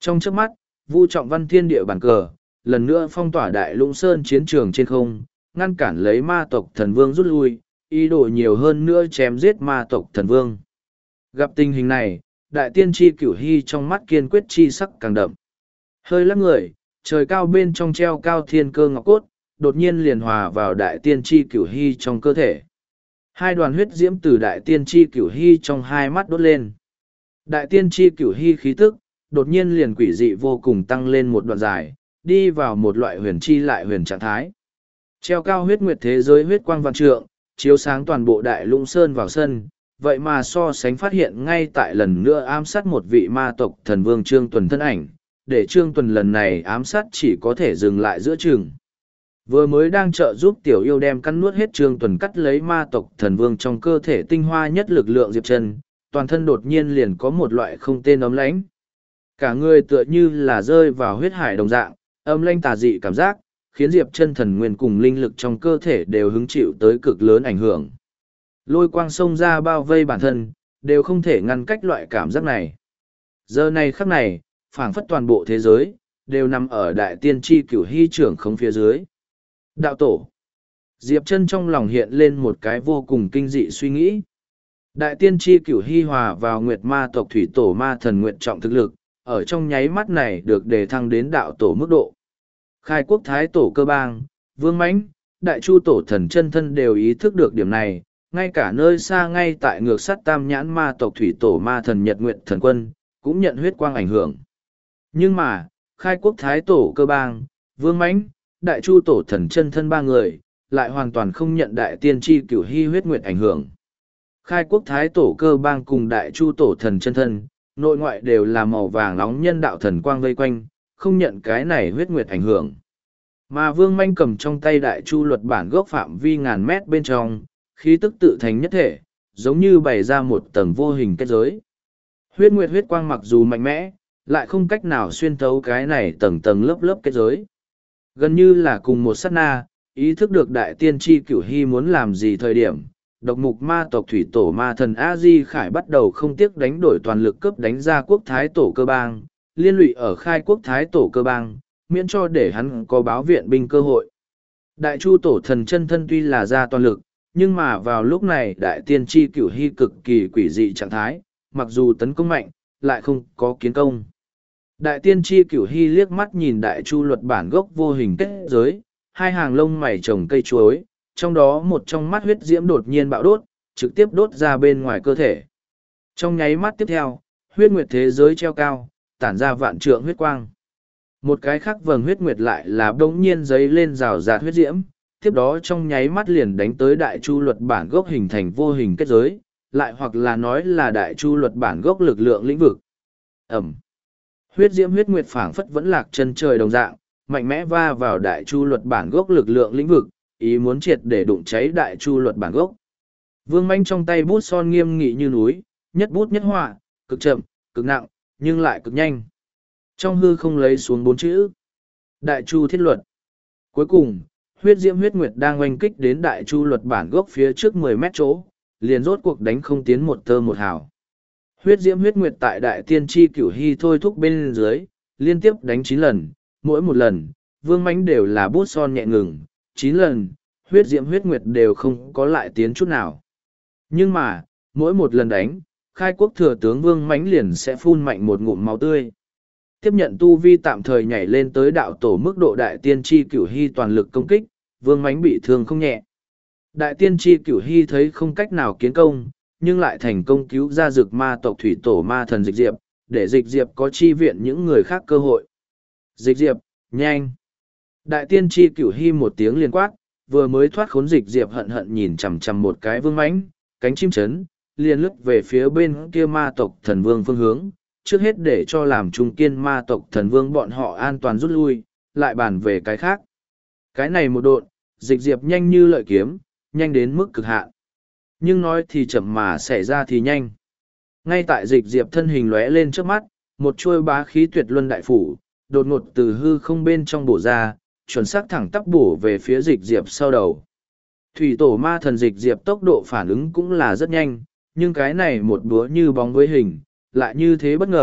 Trong chớp mắt, Vu Trọng Văn thiên địa bản cờ, lần nữa phong tỏa Đại Lũng Sơn chiến trường trên không, ngăn cản lấy ma tộc thần vương rút lui, ý đồ nhiều hơn nữa chém giết ma tộc thần vương. Gặp tình hình này, đại tiên tri Cửu Hy trong mắt kiên quyết chi sắc càng đậm. Hơi lắc người, trời cao bên trong treo cao thiên cơ ngọc cốt, đột nhiên liền hòa vào đại tiên tri Cửu Hy trong cơ thể. Hai đoàn huyết diễm từ đại tiên tri Cửu Hy trong hai mắt đốt lên. Đại tiên tri Cửu Hy khí tức, đột nhiên liền quỷ dị vô cùng tăng lên một đoạn dài, đi vào một loại huyền chi lại huyền trạng thái. Treo cao huyết nguyệt thế giới huyết quang văn trượng, chiếu sáng toàn bộ Đại Lũng Sơn vào sân, vậy mà so sánh phát hiện ngay tại lần nữa ám sát một vị ma tộc thần vương Trương Tuần thân ảnh, để Trương Tuần lần này ám sát chỉ có thể dừng lại giữa chừng. Vừa mới đang trợ giúp tiểu yêu đem cắn nuốt hết Trương Tuần cắt lấy ma tộc thần vương trong cơ thể tinh hoa nhất lực lượng Diệp Chân, toàn thân đột nhiên liền có một loại không tên ấm lãnh. Cả người tựa như là rơi vào huyết hải đồng dạng, âm lãnh tà dị cảm giác, khiến Diệp Chân thần nguyên cùng linh lực trong cơ thể đều hứng chịu tới cực lớn ảnh hưởng. Lôi quang xông ra bao vây bản thân, đều không thể ngăn cách loại cảm giác này. Giờ này khắc này, phảng phất toàn bộ thế giới, đều nằm ở đại tiên tri Cửu Hy trưởng không phía dưới. Đạo tổ. Diệp Chân trong lòng hiện lên một cái vô cùng kinh dị suy nghĩ. Đại tiên tri Cửu Hy hòa vào nguyệt ma tộc thủy tổ ma thần nguyệt trọng thực lực, ở trong nháy mắt này được đề thăng đến đạo tổ mức độ. Khai quốc thái tổ Cơ Bang, Vương Mãnh, Đại Chu tổ thần chân thân đều ý thức được điểm này, ngay cả nơi xa ngay tại ngược sắt tam nhãn ma tộc thủy tổ ma thần Nhật Nguyệt thần quân, cũng nhận huyết quang ảnh hưởng. Nhưng mà, khai quốc thái tổ Cơ Bang, Vương Mãnh, Đại Chu tổ thần chân thân ba người, lại hoàn toàn không nhận đại tiên tri Cửu Hy huyết nguyệt ảnh hưởng. Khai quốc thái tổ Cơ Bang cùng Đại Chu tổ thần chân thân, nội ngoại đều là màu vàng nóng nhân đạo thần quang vây quanh, không nhận cái này huyết nguyệt ảnh hưởng. Mà Vương Manh cầm trong tay Đại Chu luật bản gốc phạm vi ngàn mét bên trong, khí tức tự thành nhất thể, giống như bày ra một tầng vô hình kết giới. Huyết nguyệt huyết quang mặc dù mạnh mẽ, lại không cách nào xuyên thấu cái này tầng tầng lớp lớp kết giới. Gần như là cùng một sát na, ý thức được đại tiên tri Cửu Hy muốn làm gì thời điểm, độc mục ma tộc thủy tổ ma thần A-di Khải bắt đầu không tiếc đánh đổi toàn lực cướp đánh ra quốc thái tổ Cơ Bang, liên lụy ở khai quốc thái tổ Cơ Bang, miễn cho để hắn có báo viện binh cơ hội. Đại Chu tổ thần chân thân tuy là ra toàn lực, nhưng mà vào lúc này đại tiên tri Cửu Hy cực kỳ quỷ dị trạng thái, mặc dù tấn công mạnh, lại không có kiến công. Đại tiên tri Cửu Hy liếc mắt nhìn Đại Chu luật bản gốc vô hình kết giới, hai hàng lông mày trồng cây chuối, trong đó một trong mắt huyết diễm đột nhiên bạo đốt, trực tiếp đốt ra bên ngoài cơ thể. Trong nháy mắt tiếp theo, huyết nguyệt thế giới treo cao, tản ra vạn trượng huyết quang. Một cái khác vầng huyết nguyệt lại là bỗng nhiên giấy lên rào rạt huyết diễm, tiếp đó trong nháy mắt liền đánh tới Đại Chu luật bản gốc hình thành vô hình kết giới, lại hoặc là nói là Đại Chu luật bản gốc lực lượng lĩnh vực. Ẩm. Huyết diễm huyết nguyệt phảng phất vẫn lạc chân trời đồng dạng, mạnh mẽ va vào Đại Chu luật bản gốc lực lượng lĩnh vực, ý muốn triệt để đụng cháy Đại Chu luật bản gốc. Vương Manh trong tay bút son nghiêm nghị như núi, nhất bút nhất họa, cực chậm, cực nặng, nhưng lại cực nhanh. Trong hư không lấy xuống 4 chữ. Đại Chu thiết luật. Cuối cùng, huyết diễm huyết nguyệt đang oanh kích đến Đại Chu luật bản gốc phía trước 10 mét chỗ, liền rốt cuộc đánh không tiến một tơ một hào. Huyết diễm huyết nguyệt tại đại tiên tri Cửu Hy thôi thúc bên dưới, liên tiếp đánh 9 lần, mỗi một lần, Vương Mãnh đều là bút son nhẹ ngừng, 9 lần, huyết diễm huyết nguyệt đều không có lại tiến chút nào. Nhưng mà, mỗi một lần đánh, khai quốc thừa tướng Vương Mãnh liền sẽ phun mạnh một ngụm máu tươi. Tiếp nhận tu vi tạm thời nhảy lên tới đạo tổ mức độ đại tiên tri Cửu Hy toàn lực công kích, Vương Mãnh bị thương không nhẹ. Đại tiên tri Cửu Hy thấy không cách nào kiến công, nhưng lại thành công cứu ra Dực ma tộc thủy tổ ma thần Dịch Diệp, để Dịch Diệp có chi viện những người khác cơ hội. Dịch Diệp, nhanh! Đại tiên tri Cửu Hy một tiếng liền quát, vừa mới thoát khốn Dịch Diệp hận hận nhìn chằm chằm một cái Vương Mãnh, cánh chim chấn, liền lướt về phía bên kia ma tộc thần vương phương hướng, trước hết để cho làm trung kiên ma tộc thần vương bọn họ an toàn rút lui, lại bàn về cái khác. Cái này một độn, Dịch Diệp nhanh như lợi kiếm, nhanh đến mức cực hạn. Nhưng nói thì chậm mà xảy ra thì nhanh. Ngay tại Dịch Diệp thân hình lóe lên trước mắt, một chuôi bá khí tuyệt luân đại phủ, đột ngột từ hư không bên trong bổ ra, chuẩn xác thẳng tắp bổ về phía Dịch Diệp sau đầu. Thủy tổ ma thần Dịch Diệp tốc độ phản ứng cũng là rất nhanh, nhưng cái này một búa như bóng với hình, lại như thế bất ngờ,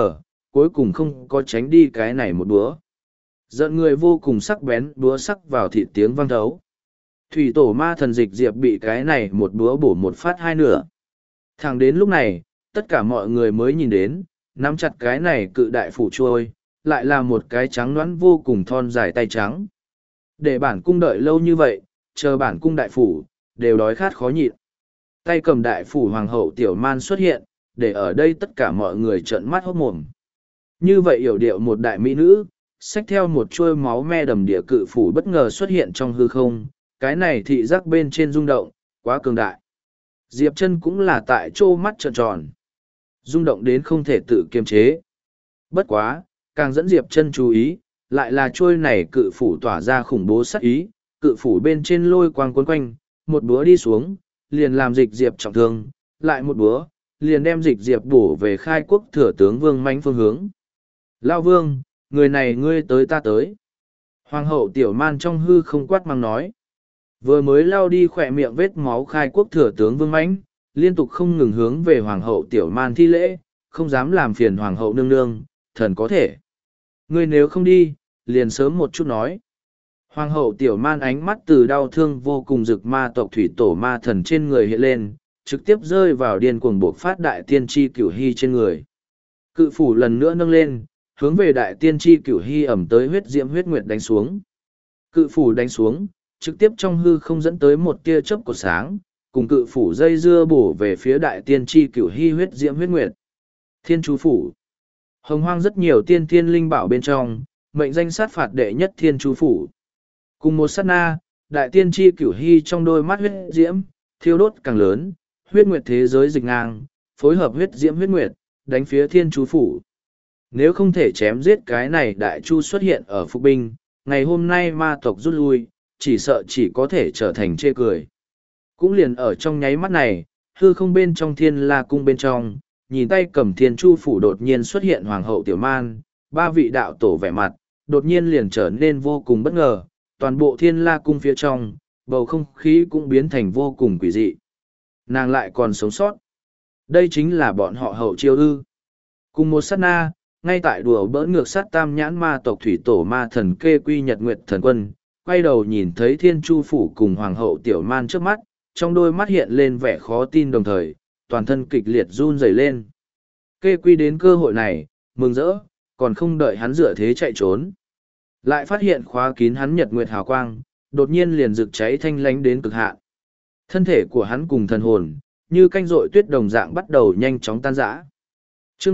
cuối cùng không có tránh đi cái này một búa. Giận người vô cùng sắc bén, búa sắc vào thịt tiếng vang thấu. Thủy tổ ma thần dịch diệp bị cái này một búa bổ một phát hai nửa. Thẳng đến lúc này, tất cả mọi người mới nhìn đến, nắm chặt cái này cự đại phủ trôi, lại là một cái trắng nõn vô cùng thon dài tay trắng. Để bản cung đợi lâu như vậy, chờ bản cung đại phủ, đều đói khát khó nhịn. Tay cầm đại phủ hoàng hậu tiểu man xuất hiện, để ở đây tất cả mọi người trợn mắt hốt mồm. Như vậy yểu điệu một đại mỹ nữ, xách theo một chuôi máu me đầm địa cự phủ bất ngờ xuất hiện trong hư không, cái này thị giác bên trên rung động, quá cường đại. Diệp Chân cũng là tại chỗ mắt trợn tròn, rung động đến không thể tự kiềm chế. Bất quá, càng dẫn Diệp Chân chú ý, lại là chuôi này cự phủ tỏa ra khủng bố sát ý, cự phủ bên trên lôi quang quấn quanh, một búa đi xuống, liền làm Dịch Diệp trọng thương, lại một búa, liền đem Dịch Diệp bổ về khai quốc thừa tướng Vương Mãnh phương hướng. Lao Vương, người này ngươi tới ta tới. Hoàng hậu tiểu man trong hư không quát mang nói. Vừa mới lao đi khỏe miệng vết máu khai quốc thừa tướng Vương Mãnh, liên tục không ngừng hướng về hoàng hậu tiểu man thi lễ, không dám làm phiền hoàng hậu nương nương, thần có thể. Ngươi nếu không đi, liền sớm một chút nói. Hoàng hậu tiểu man ánh mắt từ đau thương vô cùng rực ma tộc thủy tổ ma thần trên người hiện lên, trực tiếp rơi vào điên cuồng buộc phát đại tiên tri cửu hy trên người. Cự phủ lần nữa nâng lên, hướng về đại tiên tri cửu hy ẩm tới huyết diễm huyết nguyệt đánh xuống. Cự phủ đánh xuống, trực tiếp trong hư không dẫn tới một tia chớp của sáng, cùng cự phủ dây dưa bổ về phía đại tiên tri cửu hy huyết diễm huyết nguyệt. Thiên chú phủ. Hồng hoang rất nhiều tiên thiên linh bảo bên trong, mệnh danh sát phạt đệ nhất thiên chú phủ. Cùng một sát na, đại tiên tri cửu hy trong đôi mắt huyết diễm, thiêu đốt càng lớn, huyết nguyệt thế giới dịch ngang, phối hợp huyết diễm huyết nguyệt, đánh phía thiên chú phủ. Nếu không thể chém giết cái này đại chu xuất hiện ở phục binh, ngày hôm nay ma tộc rút lui, chỉ sợ chỉ có thể trở thành chê cười. Cũng liền ở trong nháy mắt này, hư không bên trong thiên la cung bên trong, nhìn tay cầm thiên chu phủ đột nhiên xuất hiện hoàng hậu tiểu man, ba vị đạo tổ vẻ mặt, đột nhiên liền trở nên vô cùng bất ngờ, toàn bộ thiên la cung phía trong, bầu không khí cũng biến thành vô cùng quỷ dị. Nàng lại còn sống sót. Đây chính là bọn họ hậu chiêu ư. Cùng một sát na, ngay tại đùa bỡn ngược sát tam nhãn ma tộc thủy tổ ma thần kê quy nhật nguyệt thần quân, quay đầu nhìn thấy thiên chu phủ cùng hoàng hậu tiểu man trước mắt, trong đôi mắt hiện lên vẻ khó tin đồng thời, toàn thân kịch liệt run rẩy lên. Kê quy đến cơ hội này, mừng rỡ, còn không đợi hắn dựa thế chạy trốn. Lại phát hiện khóa kín hắn nhật nguyệt hào quang, đột nhiên liền rực cháy thanh lánh đến cực hạn. Thân thể của hắn cùng thần hồn, như canh rội tuyết đồng dạng bắt đầu nhanh chóng tan rã. Chương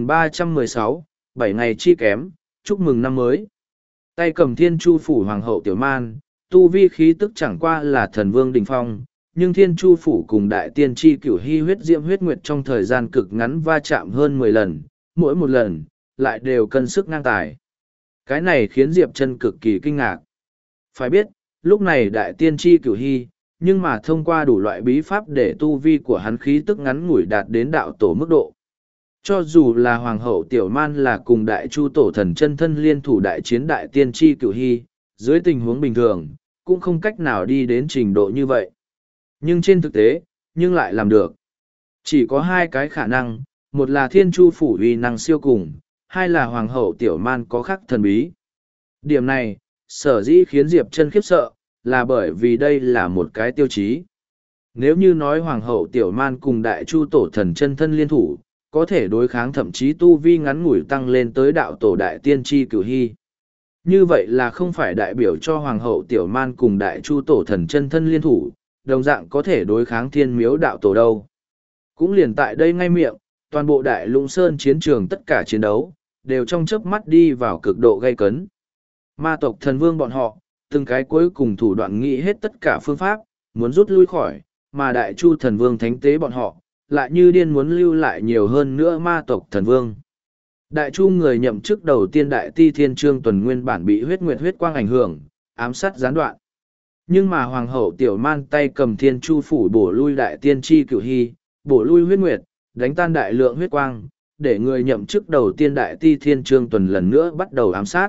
3316, 7 ngày chi kém, chúc mừng năm mới. Tay cầm thiên chu phủ hoàng hậu tiểu man, tu vi khí tức chẳng qua là thần vương đỉnh phong, nhưng thiên chu phủ cùng đại tiên tri cửu hy huyết diễm huyết nguyệt trong thời gian cực ngắn va chạm hơn 10 lần, mỗi một lần, lại đều cân sức ngang tài. Cái này khiến Diệp Chân cực kỳ kinh ngạc. Phải biết, lúc này đại tiên tri cửu hy, nhưng mà thông qua đủ loại bí pháp để tu vi của hắn khí tức ngắn ngủi đạt đến đạo tổ mức độ. Cho dù là hoàng hậu tiểu man là cùng đại chu tổ thần chân thân liên thủ đại chiến đại tiên tri cửu hy, dưới tình huống bình thường, cũng không cách nào đi đến trình độ như vậy. Nhưng trên thực tế, nhưng lại làm được. Chỉ có hai cái khả năng, một là thiên chu phủ uy năng siêu cùng, hai là hoàng hậu tiểu man có khắc thần bí. Điểm này, sở dĩ khiến Diệp Chân khiếp sợ, là bởi vì đây là một cái tiêu chí. Nếu như nói hoàng hậu tiểu man cùng đại chu tổ thần chân thân liên thủ, có thể đối kháng thậm chí tu vi ngắn ngủi tăng lên tới đạo tổ đại tiên tri cửu hy. Như vậy là không phải đại biểu cho hoàng hậu tiểu man cùng đại chu tổ thần chân thân liên thủ, đồng dạng có thể đối kháng thiên miếu đạo tổ đâu. Cũng liền tại đây ngay miệng, toàn bộ đại lũng sơn chiến trường tất cả chiến đấu, đều trong chớp mắt đi vào cực độ gay cấn. Ma tộc thần vương bọn họ, từng cái cuối cùng thủ đoạn nghĩ hết tất cả phương pháp, muốn rút lui khỏi, mà đại chu thần vương thánh tế bọn họ, lại như điên muốn lưu lại nhiều hơn nữa ma tộc thần vương. Đại chu người nhậm chức đầu tiên đại ti thiên trương tuần nguyên bản bị huyết nguyệt huyết quang ảnh hưởng, ám sát gián đoạn. Nhưng mà hoàng hậu tiểu man tay cầm thiên chu phủ bổ lui đại tiên tri cửu hy, bổ lui huyết nguyệt, đánh tan đại lượng huyết quang, để người nhậm chức đầu tiên đại ti thiên trương tuần lần nữa bắt đầu ám sát.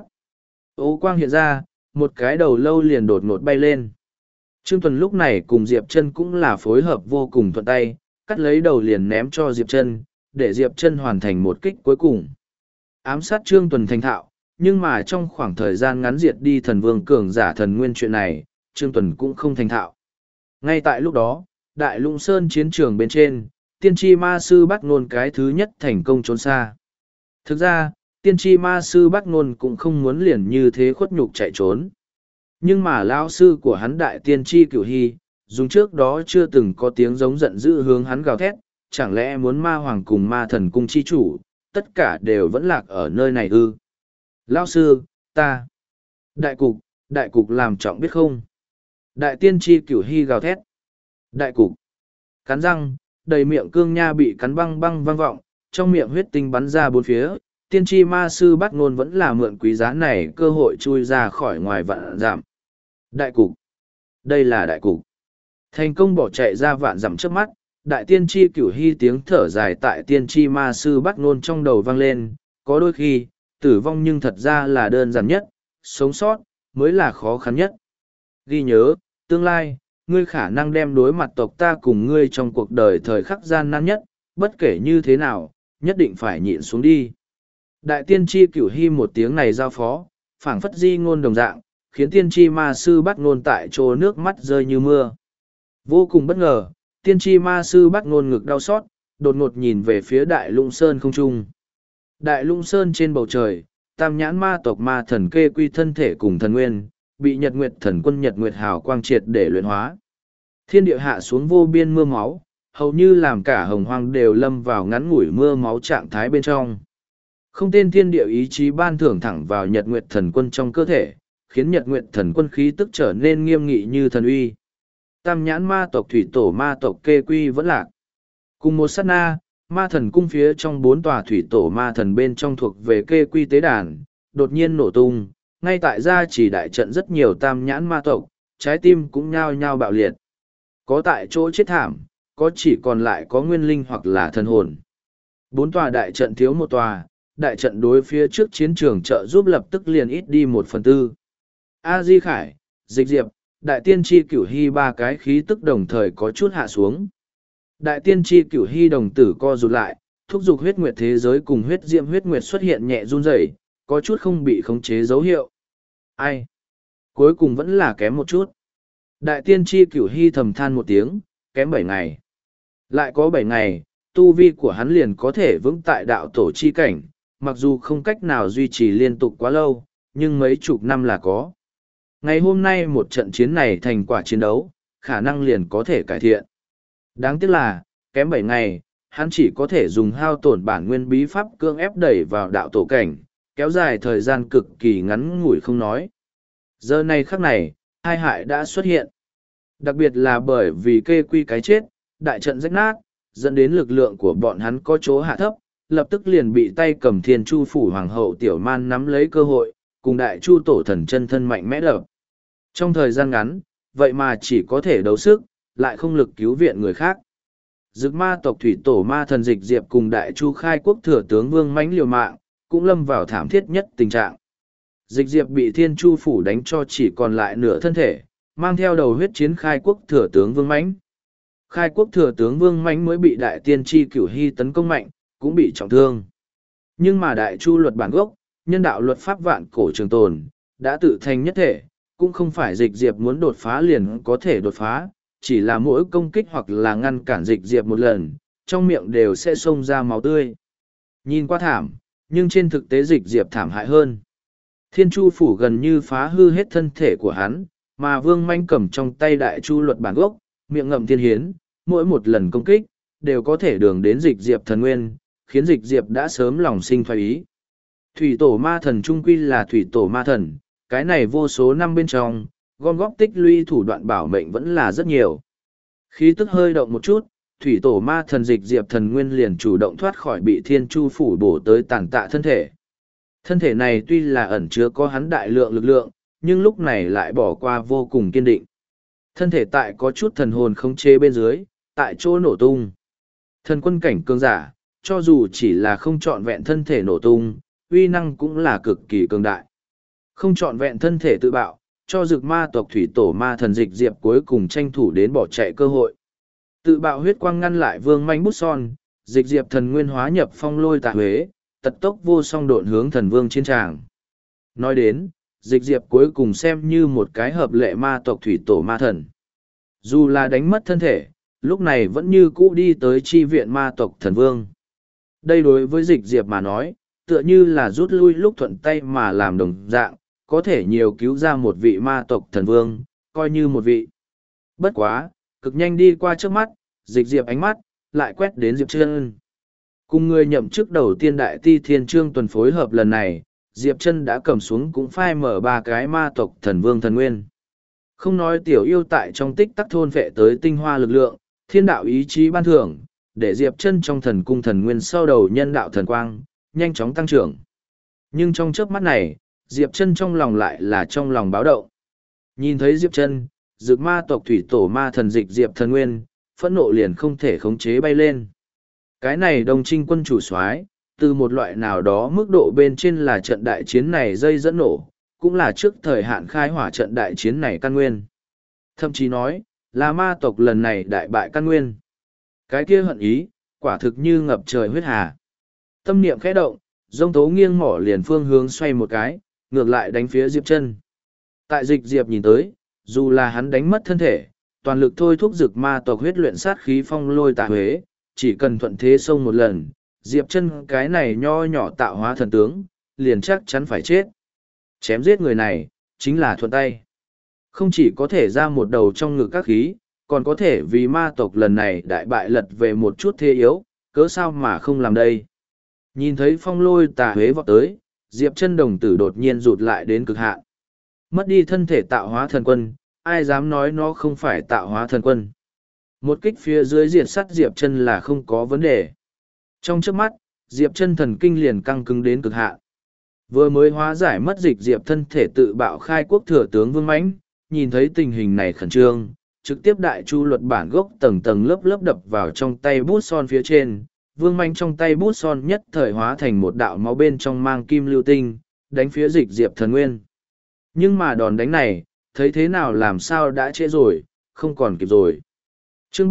Ô quang hiện ra, một cái đầu lâu liền đột ngột bay lên. Trương Tuần lúc này cùng Diệp Chân cũng là phối hợp vô cùng thuận tay, cắt lấy đầu liền ném cho Diệp Chân, để Diệp Chân hoàn thành một kích cuối cùng. ám sát Trương Tuần thành thạo, nhưng mà trong khoảng thời gian ngắn diệt đi thần vương cường giả thần nguyên chuyện này, Trương Tuần cũng không thành thạo. Ngay tại lúc đó, Đại Lũng Sơn chiến trường bên trên, tiên tri ma sư Bắc Nôn cái thứ nhất thành công trốn xa. Thực ra, tiên tri ma sư Bắc Nôn cũng không muốn liền như thế khuất nhục chạy trốn. Nhưng mà lão sư của hắn đại tiên tri Cửu Hy, dùng trước đó chưa từng có tiếng giống giận dữ hướng hắn gào thét, chẳng lẽ muốn ma hoàng cùng ma thần cung chi chủ, tất cả đều vẫn lạc ở nơi này ư? Lão sư, ta. Đại cục làm trọng biết không? Đại tiên tri Cửu Hy gào thét. Đại cục. Cắn răng, đầy miệng cương nha bị cắn băng băng vang vọng, trong miệng huyết tinh bắn ra bốn phía. Tiên tri ma sư Bắc Nôn vẫn là mượn quý giá này cơ hội chui ra khỏi ngoài vạn dặm. Đại cục. Đây là đại cục. Thành công bỏ chạy ra vạn dặm trước mắt, đại tiên tri Cửu Hy tiếng thở dài tại tiên tri ma sư Bắc Nôn trong đầu vang lên. Có đôi khi, tử vong nhưng thật ra là đơn giản nhất, sống sót mới là khó khăn nhất. Ghi nhớ, tương lai, ngươi khả năng đem đối mặt tộc ta cùng ngươi trong cuộc đời thời khắc gian nan nhất, bất kể như thế nào, nhất định phải nhịn xuống đi. Đại tiên tri Cửu Hy một tiếng này giao phó, phảng phất di ngôn đồng dạng, khiến tiên tri ma sư Bắc Nôn tại chỗ nước mắt rơi như mưa. Vô cùng bất ngờ, tiên tri ma sư Bắc Nôn ngực đau xót, đột ngột nhìn về phía Đại Lũng Sơn không trung. Đại Lũng Sơn trên bầu trời, tam nhãn ma tộc ma thần kê quy thân thể cùng thần nguyên, bị Nhật Nguyệt thần quân Nhật Nguyệt hào quang triệt để luyện hóa. Thiên địa hạ xuống vô biên mưa máu, hầu như làm cả hồng hoang đều lâm vào ngắn ngủi mưa máu trạng thái bên trong. Không tên thiên địa ý chí ban thưởng thẳng vào Nhật Nguyệt thần quân trong cơ thể, khiến Nhật Nguyệt thần quân khí tức trở nên nghiêm nghị như thần uy. Tam nhãn ma tộc thủy tổ ma tộc kê quy vẫn lạc. Cùng một sát na, ma thần cung phía trong bốn tòa thủy tổ ma thần bên trong thuộc về kê quy tế đàn, đột nhiên nổ tung, ngay tại gia chỉ đại trận rất nhiều tam nhãn ma tộc, trái tim cũng nhao nhao bạo liệt. Có tại chỗ chết thảm, có chỉ còn lại có nguyên linh hoặc là thần hồn. Bốn tòa đại trận thiếu một tòa, đại trận đối phía trước chiến trường trợ giúp lập tức liền ít đi 1/4. A Di Khải, Dịch Diệp, đại tiên tri Cửu Hy ba cái khí tức đồng thời có chút hạ xuống. Đại tiên tri Cửu Hy đồng tử co rụt lại, thúc giục huyết nguyệt thế giới cùng huyết diệm huyết nguyệt xuất hiện nhẹ run rẩy, có chút không bị khống chế dấu hiệu. Ai? Cuối cùng vẫn là kém một chút. Đại tiên tri Cửu Hy thầm than một tiếng, kém 7 ngày. Lại có 7 ngày, tu vi của hắn liền có thể vững tại đạo tổ chi cảnh, mặc dù không cách nào duy trì liên tục quá lâu, nhưng mấy chục năm là có. Ngày hôm nay một trận chiến này thành quả chiến đấu, khả năng liền có thể cải thiện. Đáng tiếc là, kém 7 ngày, hắn chỉ có thể dùng hao tổn bản nguyên bí pháp cưỡng ép đẩy vào đạo tổ cảnh, kéo dài thời gian cực kỳ ngắn ngủi không nói. Giờ này khắc này, hai hại đã xuất hiện. Đặc biệt là bởi vì kê quy cái chết, đại trận rách nát, dẫn đến lực lượng của bọn hắn có chỗ hạ thấp, lập tức liền bị tay cầm thiên chu phủ hoàng hậu tiểu man nắm lấy cơ hội, cùng đại chu tổ thần chân thân mạnh mẽ đập. Trong thời gian ngắn, vậy mà chỉ có thể đấu sức, lại không lực cứu viện người khác. Dực ma tộc thủy tổ ma thần Dịch Diệp cùng đại chu khai quốc thừa tướng Vương Mãnh liều mạng, cũng lâm vào thảm thiết nhất tình trạng. Dịch Diệp bị thiên chu phủ đánh cho chỉ còn lại nửa thân thể, mang theo đầu huyết chiến khai quốc thừa tướng Vương Mãnh. Khai quốc thừa tướng Vương Mãnh mới bị đại tiên tri Cửu Hy tấn công mạnh, cũng bị trọng thương. Nhưng mà đại chu luật bản gốc, nhân đạo luật pháp vạn cổ trường tồn, đã tự thành nhất thể, cũng không phải Dịch Diệp muốn đột phá liền có thể đột phá, chỉ là mỗi công kích hoặc là ngăn cản Dịch Diệp một lần, trong miệng đều sẽ xông ra máu tươi. Nhìn qua thảm, nhưng trên thực tế Dịch Diệp thảm hại hơn. Thiên chu phủ gần như phá hư hết thân thể của hắn, mà Vương Mãnh cầm trong tay đại chu luật bản gốc, miệng ngậm thiên hiến, mỗi một lần công kích, đều có thể đường đến Dịch Diệp thần nguyên, khiến Dịch Diệp đã sớm lòng sinh thoái ý. Thủy tổ ma thần trung quy là thủy tổ ma thần, cái này vô số năm bên trong, gom góp tích lũy thủ đoạn bảo mệnh vẫn là rất nhiều. Khí tức hơi động một chút, thủy tổ ma thần Dịch Diệp thần nguyên liền chủ động thoát khỏi bị thiên chu phủ bổ tới tàn tạ thân thể. Thân thể này tuy là ẩn chứa có hắn đại lượng lực lượng, nhưng lúc này lại bỏ qua vô cùng kiên định. Thân thể tại có chút thần hồn không chế bên dưới, tại chỗ nổ tung. Thần quân cảnh cường giả, cho dù chỉ là không trọn vẹn thân thể nổ tung, uy năng cũng là cực kỳ cường đại. Không trọn vẹn thân thể tự bạo, cho Dực ma tộc thủy tổ ma thần Dịch Diệp cuối cùng tranh thủ đến bỏ chạy cơ hội. Tự bạo huyết quang ngăn lại Vương Mãnh bút son, Dịch Diệp thần nguyên hóa nhập phong lôi tạ huế, tật tốc vô song độn hướng thần vương chiến tràng. Nói đến, dịch diệp cuối cùng xem như một cái hợp lệ ma tộc thủy tổ ma thần. Dù là đánh mất thân thể, lúc này vẫn như cũ đi tới chi viện ma tộc thần vương. Đây đối với dịch diệp mà nói, tựa như là rút lui lúc thuận tay mà làm đồng dạng, có thể nhiều cứu ra một vị ma tộc thần vương, coi như một vị. Bất quá, cực nhanh đi qua trước mắt, dịch diệp ánh mắt, lại quét đến Diệp Chân. Cùng người nhậm chức đầu tiên đại ti thiên trương tuần phối hợp lần này, Diệp Chân đã cầm xuống cũng phai mở ba cái ma tộc thần vương thần nguyên. Không nói tiểu yêu tại trong tích tắc thôn vệ tới tinh hoa lực lượng, thiên đạo ý chí ban thưởng, để Diệp Chân trong thần cung thần nguyên sau đầu nhân đạo thần quang, nhanh chóng tăng trưởng. Nhưng trong chớp mắt này, Diệp Chân trong lòng lại là trong lòng báo động. Nhìn thấy Diệp Chân, Dực ma tộc thủy tổ ma thần dịch Diệp thần nguyên, phẫn nộ liền không thể khống chế bay lên. Cái này Đông Trinh quân chủ soái, từ một loại nào đó mức độ bên trên là trận đại chiến này dây dẫn nổ, cũng là trước thời hạn khai hỏa trận đại chiến này căn nguyên. Thậm chí nói, là ma tộc lần này đại bại căn nguyên. Cái kia hận ý, quả thực như ngập trời huyết hà. Tâm niệm khẽ động, dông tố nghiêng mỏ liền phương hướng xoay một cái, ngược lại đánh phía Diệp Chân. Tại dịch Diệp nhìn tới, dù là hắn đánh mất thân thể, toàn lực thôi thúc dực ma tộc huyết luyện sát khí phong lôi tà huế, chỉ cần thuận thế xông một lần, Diệp Chân cái này nho nhỏ tạo hóa thần tướng, liền chắc chắn phải chết. Chém giết người này, chính là thuận tay. Không chỉ có thể ra một đầu trong ngực các khí, còn có thể vì ma tộc lần này đại bại lật về một chút thế yếu, cớ sao mà không làm đây. Nhìn thấy phong lôi tà huế vọt tới, Diệp Chân đồng tử đột nhiên rụt lại đến cực hạn. Mất đi thân thể tạo hóa thần quân, ai dám nói nó không phải tạo hóa thần quân. Một kích phía dưới diệt sắt Diệp Chân là không có vấn đề. Trong chớp mắt, Diệp Chân thần kinh liền căng cứng đến cực hạn. Vừa mới hóa giải mất dịch Diệp thân thể tự bạo khai quốc thừa tướng Vương Mãnh, nhìn thấy tình hình này khẩn trương, trực tiếp đại chu luật bản gốc tầng tầng lớp lớp đập vào trong tay bút son phía trên. Vương Mãnh trong tay bút son nhất thời hóa thành một đạo máu bên trong mang kim lưu tinh, đánh phía dịch Diệp thần nguyên. Nhưng mà đòn đánh này, thấy thế nào làm sao đã trễ rồi, không còn kịp rồi. Chương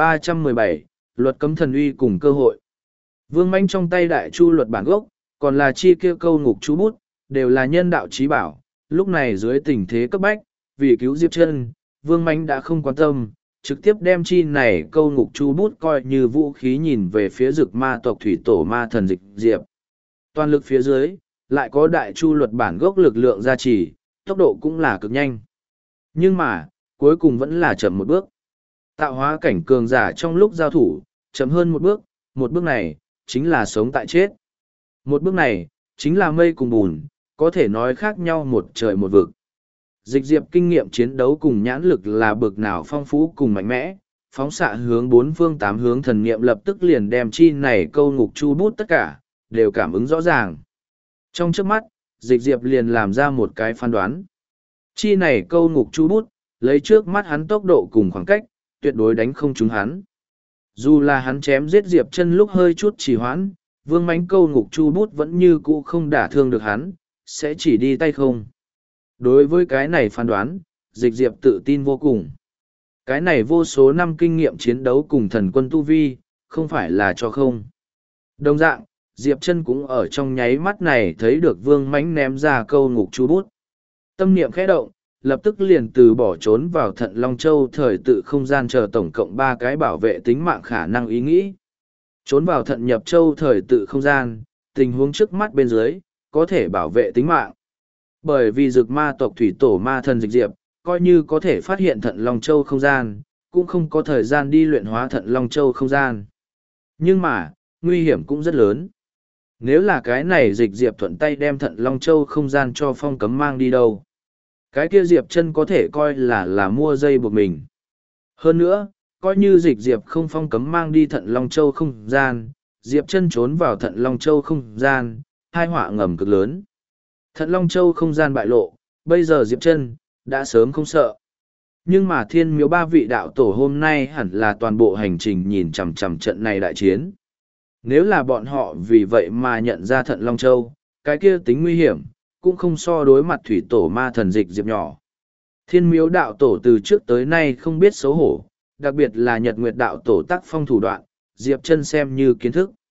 3317, Luật cấm thần uy cùng cơ hội. Vương Mãnh trong tay đại chu luật bản gốc, còn là chi kia câu ngục chú bút, đều là nhân đạo trí bảo. Lúc này dưới tình thế cấp bách, vì cứu Diệp Chân, Vương Mãnh đã không quan tâm, trực tiếp đem chi này câu ngục chú bút coi như vũ khí nhìn về phía dực ma tộc thủy tổ ma thần dịch Diệp. Toàn lực phía dưới, lại có đại chu luật bản gốc lực lượng gia trì, tốc độ cũng là cực nhanh. Nhưng mà, cuối cùng vẫn là chậm một bước. Tạo hóa cảnh cường giả trong lúc giao thủ, chậm hơn một bước này, chính là sống tại chết. Một bước này, chính là mây cùng bùn, có thể nói khác nhau một trời một vực. Dịch Diệp kinh nghiệm chiến đấu cùng nhãn lực là bực nào phong phú cùng mạnh mẽ, phóng xạ hướng bốn phương tám hướng thần nghiệm lập tức liền đem chi này câu ngục chu bút tất cả, đều cảm ứng rõ ràng. Trong trước mắt, Dịch Diệp liền làm ra một cái phán đoán. Chi này câu ngục chu bút, lấy trước mắt hắn tốc độ cùng khoảng cách, tuyệt đối đánh không trúng hắn. Dù là hắn chém giết Diệp Chân lúc hơi chút trì hoãn, Vương Mãnh câu ngục chu bút vẫn như cũ không đả thương được hắn, sẽ chỉ đi tay không. Đối với cái này phán đoán, Dịch Diệp tự tin vô cùng. Cái này vô số năm kinh nghiệm chiến đấu cùng thần quân tu vi, không phải là cho không. Đồng dạng, Diệp Chân cũng ở trong nháy mắt này thấy được Vương Mãnh ném ra câu ngục chu bút. Tâm niệm khẽ động, lập tức liền từ bỏ trốn vào Thận Long Châu thời tự không gian chờ tổng cộng 3 cái bảo vệ tính mạng khả năng ý nghĩ. Trốn vào Thận Nhập Châu thời tự không gian, tình huống trước mắt bên dưới, có thể bảo vệ tính mạng. Bởi vì dực ma tộc thủy tổ ma thần Dịch Diệp, coi như có thể phát hiện Thận Long Châu không gian, cũng không có thời gian đi luyện hóa Thận Long Châu không gian. Nhưng mà, nguy hiểm cũng rất lớn. Nếu là cái này Dịch Diệp thuận tay đem Thận Long Châu không gian cho phong cấm mang đi đâu, cái kia Diệp Chân có thể coi là mua dây buộc mình. Hơn nữa, coi như Dịch Diệp không phong cấm mang đi Thận Long Châu không gian, Diệp Chân trốn vào Thận Long Châu không gian, tai họa ngầm cực lớn. Thận Long Châu không gian bại lộ, bây giờ Diệp Chân đã sớm không sợ. Nhưng mà Thiên Miếu 3 vị đạo tổ hôm nay hẳn là toàn bộ hành trình nhìn chằm chằm trận này đại chiến. Nếu là bọn họ vì vậy mà nhận ra Thận Long Châu, cái kia tính nguy hiểm, cũng không so đối mặt thủy tổ ma thần Dịch Diệp nhỏ. Thiên Miếu đạo tổ từ trước tới nay không biết xấu hổ, đặc biệt là Nhật Nguyệt đạo tổ tác phong thủ đoạn, Diệp Chân xem như kiến thức.